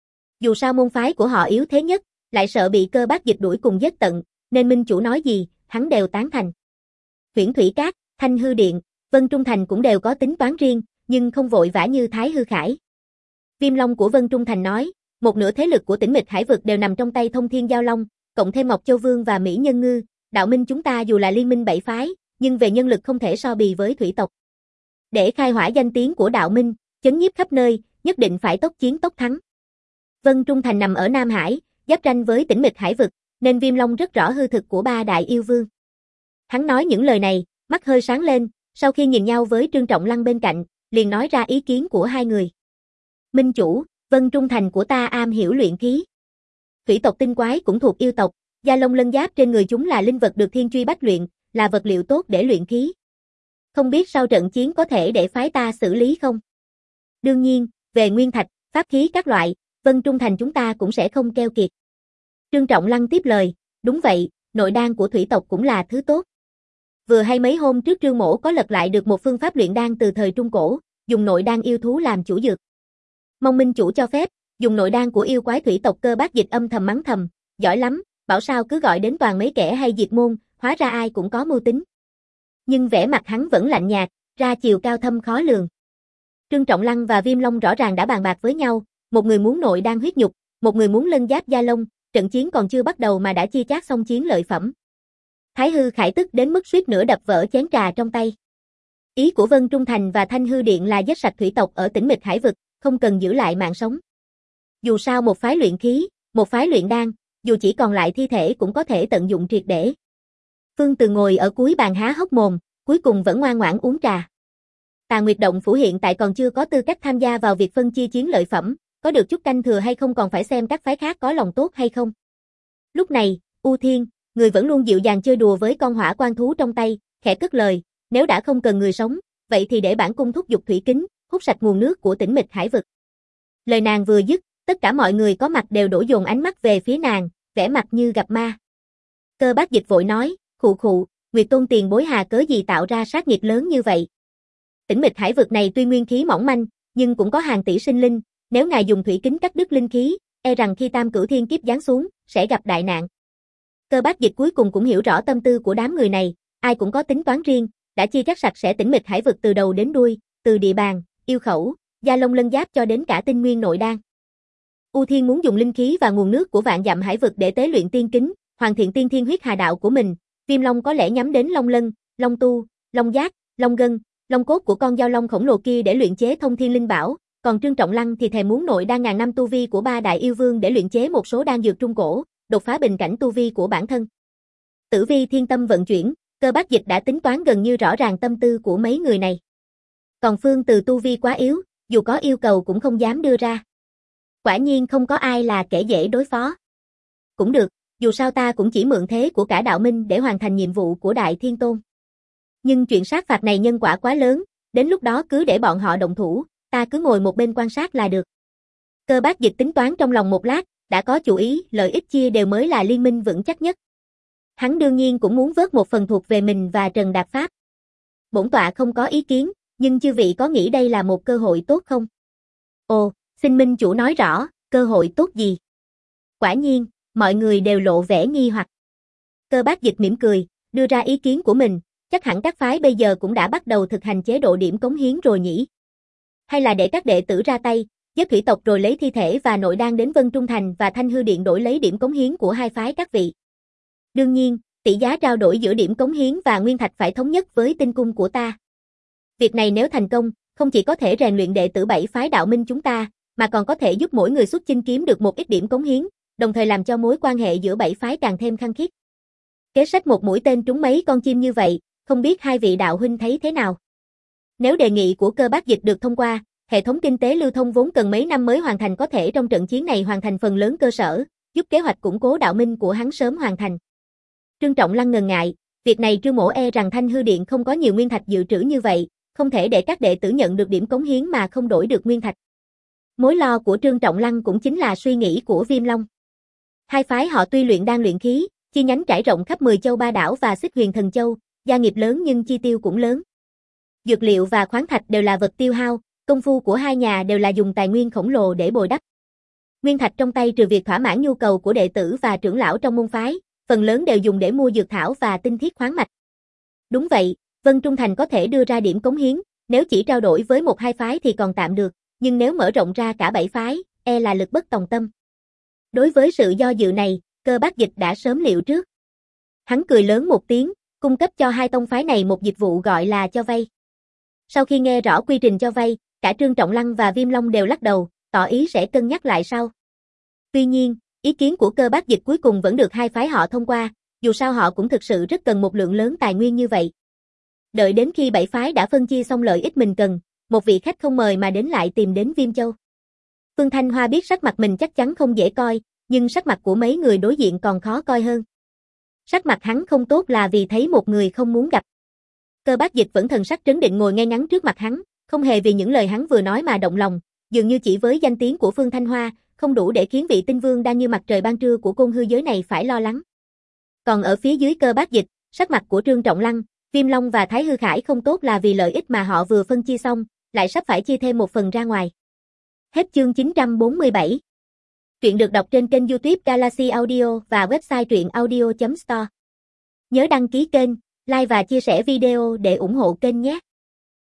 Dù sao môn phái của họ yếu thế nhất, lại sợ bị Cơ Bác Dịch đuổi cùng giết tận, nên minh chủ nói gì, hắn đều tán thành. Huyễn Thủy Cát, Thanh Hư Điện, Vân Trung Thành cũng đều có tính toán riêng, nhưng không vội vã như Thái Hư Khải. Viêm Long của Vân Trung Thành nói, một nửa thế lực của Tĩnh Mịch Hải vực đều nằm trong tay Thông Thiên Giao Long, cộng thêm Ngọc Châu Vương và Mỹ Nhân Ngư, đạo minh chúng ta dù là liên minh bảy phái, nhưng về nhân lực không thể so bì với thủy tộc. Để khai hỏa danh tiếng của đạo minh, chấn nhiếp khắp nơi, nhất định phải tốc chiến tốc thắng. Vân Trung Thành nằm ở Nam Hải, giáp ranh với Tĩnh Mịch Hải vực, nên Viêm Long rất rõ hư thực của ba đại yêu vương. Hắn nói những lời này, mắt hơi sáng lên, sau khi nhìn nhau với Trương Trọng Lăng bên cạnh, liền nói ra ý kiến của hai người. Minh chủ, Vân Trung Thành của ta am hiểu luyện khí. Thủy tộc tinh quái cũng thuộc yêu tộc, da lông lân giáp trên người chúng là linh vật được thiên truy bách luyện, là vật liệu tốt để luyện khí. Không biết sau trận chiến có thể để phái ta xử lý không? Đương nhiên, về nguyên thạch, pháp khí các loại, Vân Trung Thành chúng ta cũng sẽ không keo kiệt. Trương Trọng Lăng tiếp lời, đúng vậy, nội đan của thủy tộc cũng là thứ tốt. Vừa hay mấy hôm trước Trương Mỗ có lật lại được một phương pháp luyện đan từ thời Trung Cổ, dùng nội đan yêu thú làm chủ dược. Mong minh chủ cho phép, dùng nội đan của yêu quái thủy tộc Cơ Bác Dịch âm thầm mắng thầm, giỏi lắm, bảo sao cứ gọi đến toàn mấy kẻ hay diệt môn, hóa ra ai cũng có mưu tính. Nhưng vẻ mặt hắn vẫn lạnh nhạt, ra chiều cao thâm khó lường. Trương Trọng Lăng và Viêm Long rõ ràng đã bàn bạc với nhau, một người muốn nội đan huyết nhục, một người muốn lân giáp da lông, trận chiến còn chưa bắt đầu mà đã chia chác xong chiến lợi phẩm. Thái Hư Khải tức đến mức suýt nữa đập vỡ chén trà trong tay. Ý của Vân Trung Thành và Thanh Hư Điện là giết sạch thủy tộc ở Tĩnh Mịch Hải vực, không cần giữ lại mạng sống. Dù sao một phái luyện khí, một phái luyện đan, dù chỉ còn lại thi thể cũng có thể tận dụng triệt để. Phương Từ ngồi ở cuối bàn há hốc mồm, cuối cùng vẫn ngoan ngoãn uống trà. Tà Nguyệt Động Phủ hiện tại còn chưa có tư cách tham gia vào việc phân chia chiến lợi phẩm, có được chút canh thừa hay không còn phải xem các phái khác có lòng tốt hay không. Lúc này, U Thiên, người vẫn luôn dịu dàng chơi đùa với con hỏa quan thú trong tay, khẽ cất lời, nếu đã không cần người sống, vậy thì để bản cung thúc giục thủy kính, hút sạch nguồn nước của Tĩnh Mịch Hải vực. Lời nàng vừa dứt, tất cả mọi người có mặt đều đổ dồn ánh mắt về phía nàng, vẻ mặt như gặp ma. Cơ Bác Dịch vội nói, khụ khụ, Nguyệt Tôn tiền bối hà cớ gì tạo ra sát nghiệt lớn như vậy. Tĩnh Mịch Hải vực này tuy nguyên khí mỏng manh, nhưng cũng có hàng tỷ sinh linh, nếu ngài dùng thủy kính cắt đứt linh khí, e rằng khi Tam Cửu Thiên Kiếp giáng xuống, sẽ gặp đại nạn. Cơ Bác Dịch cuối cùng cũng hiểu rõ tâm tư của đám người này, ai cũng có tính toán riêng, đã chia cắt sạch sẽ Tĩnh Mịch Hải vực từ đầu đến đuôi, từ địa bàn, yêu khẩu, da lông lân giáp cho đến cả tinh nguyên nội đan. U Thiên muốn dùng linh khí và nguồn nước của vạn dặm hải vực để tế luyện tiên kính, hoàn thiện tiên thiên huyết hà đạo của mình. Viêm Long có lẽ nhắm đến Long Lân, Long Tu, Long Giác, Long Gân, Long Cốt của con dao long khổng lồ kia để luyện chế thông thiên linh bảo, còn Trương Trọng Lăng thì thèm muốn nội đan ngàn năm tu vi của ba đại yêu vương để luyện chế một số đan dược trung cổ, đột phá bình cảnh tu vi của bản thân. Tử Vi thiên tâm vận chuyển, Cơ Bác Dịch đã tính toán gần như rõ ràng tâm tư của mấy người này. Còn Phương Từ tu vi quá yếu, dù có yêu cầu cũng không dám đưa ra. Quả nhiên không có ai là kẻ dễ đối phó. Cũng được, dù sao ta cũng chỉ mượn thế của cả đạo minh để hoàn thành nhiệm vụ của Đại Thiên Tôn. Nhưng chuyện sát phạt này nhân quả quá lớn, đến lúc đó cứ để bọn họ động thủ, ta cứ ngồi một bên quan sát là được. Cơ Bác Dịch tính toán trong lòng một lát, đã có chủ ý, lợi ích chia đều mới là liên minh vững chắc nhất. Hắn đương nhiên cũng muốn vớt một phần thuộc về mình và Trần Đạp Pháp. Bổn tọa không có ý kiến, nhưng chư vị có nghĩ đây là một cơ hội tốt không? Ồ, xin minh chủ nói rõ, cơ hội tốt gì? Quả nhiên, mọi người đều lộ vẻ nghi hoặc. Cơ Bác Dịch mỉm cười, đưa ra ý kiến của mình, chắc hẳn các phái bây giờ cũng đã bắt đầu thực hành chế độ điểm cống hiến rồi nhỉ? Hay là để các đệ tử ra tay, giết thủy tộc rồi lấy thi thể và nội đan đến Vân Trung Thành và Thanh Hư Điện đổi lấy điểm cống hiến của hai phái các vị? Đương nhiên, tỷ giá trao đổi giữa điểm cống hiến và nguyên thạch phải thống nhất với tinh cung của ta. Việc này nếu thành công, không chỉ có thể rèn luyện đệ tử bảy phái đạo minh chúng ta, mà còn có thể giúp mỗi người xuất chinh kiếm được một ít điểm cống hiến, đồng thời làm cho mối quan hệ giữa bảy phái càng thêm khăng khít. Kế sách một mũi tên trúng mấy con chim như vậy, không biết hai vị đạo huynh thấy thế nào? Nếu đề nghị của Cơ Bác Dịch được thông qua, hệ thống kinh tế lưu thông vốn cần mấy năm mới hoàn thành có thể trong trận chiến này hoàn thành phần lớn cơ sở, giúp kế hoạch củng cố đạo minh của hắn sớm hoàn thành. Trương Trọng Lăng ngần ngại, việc này Trương Mỗ e rằng Thanh Hư Điện không có nhiều nguyên thạch dự trữ như vậy, không thể để các đệ tử nhận được điểm cống hiến mà không đổi được nguyên thạch. Mối lo của Trương Trọng Lăng cũng chính là suy nghĩ của Viêm Long. Hai phái họ tuy luyện đan luyện khí, chi nhánh trải rộng khắp mười châu ba đảo và Xích Huyền Thần Châu, gia nghiệp lớn nhưng chi tiêu cũng lớn. Dược liệu và khoáng thạch đều là vật tiêu hao, công phu của hai nhà đều là dùng tài nguyên khổng lồ để bồi đắp. Nguyên thạch trong tay trừ việc thỏa mãn nhu cầu của đệ tử và trưởng lão trong môn phái, phần lớn đều dùng để mua dược thảo và tinh thiết khoáng mạch. Đúng vậy, Vân Trung Thành có thể đưa ra điểm cống hiến, nếu chỉ trao đổi với một hai phái thì còn tạm được, nhưng nếu mở rộng ra cả bảy phái, e là lực bất tòng tâm. Đối với sự do dự này, Cơ Bác Dịch đã sớm liệu trước. Hắn cười lớn một tiếng, cung cấp cho hai tông phái này một dịch vụ gọi là cho vay. Sau khi nghe rõ quy trình cho vay, cả Trương Trọng Lăng và Viêm Long đều lắc đầu, tỏ ý sẽ cân nhắc lại sau. Tuy nhiên, ý kiến của Cơ Bác Dịch cuối cùng vẫn được hai phái họ thông qua, dù sao họ cũng thực sự rất cần một lượng lớn tài nguyên như vậy. Đợi đến khi bảy phái đã phân chia xong lợi ích mình cần, một vị khách không mời mà đến lại tìm đến Viêm Châu. Phương Thanh Hoa biết sắc mặt mình chắc chắn không dễ coi, nhưng sắc mặt của mấy người đối diện còn khó coi hơn. Sắc mặt hắn không tốt là vì thấy một người không muốn gặp. Cơ Bác Dịch vẫn thần sắc trấn định ngồi ngay ngắn trước mặt hắn, không hề vì những lời hắn vừa nói mà động lòng, dường như chỉ với danh tiếng của Phương Thanh Hoa, không đủ để khiến vị tinh vương đang như mặt trời ban trưa của côn hư giới này phải lo lắng. Còn ở phía dưới Cơ Bác Dịch, sắc mặt của Trương Trọng Lăng, Viêm Long và Thái Hư Khải không tốt là vì lợi ích mà họ vừa phân chia xong, lại sắp phải chia thêm một phần ra ngoài. Hết chương chín trăm bốn mươi bảy. Truyện được đọc trên kênh YouTube Galaxy Audio và website truyện audio chấm store. Nhớ đăng ký kênh, like và chia sẻ video để ủng hộ kênh nhé.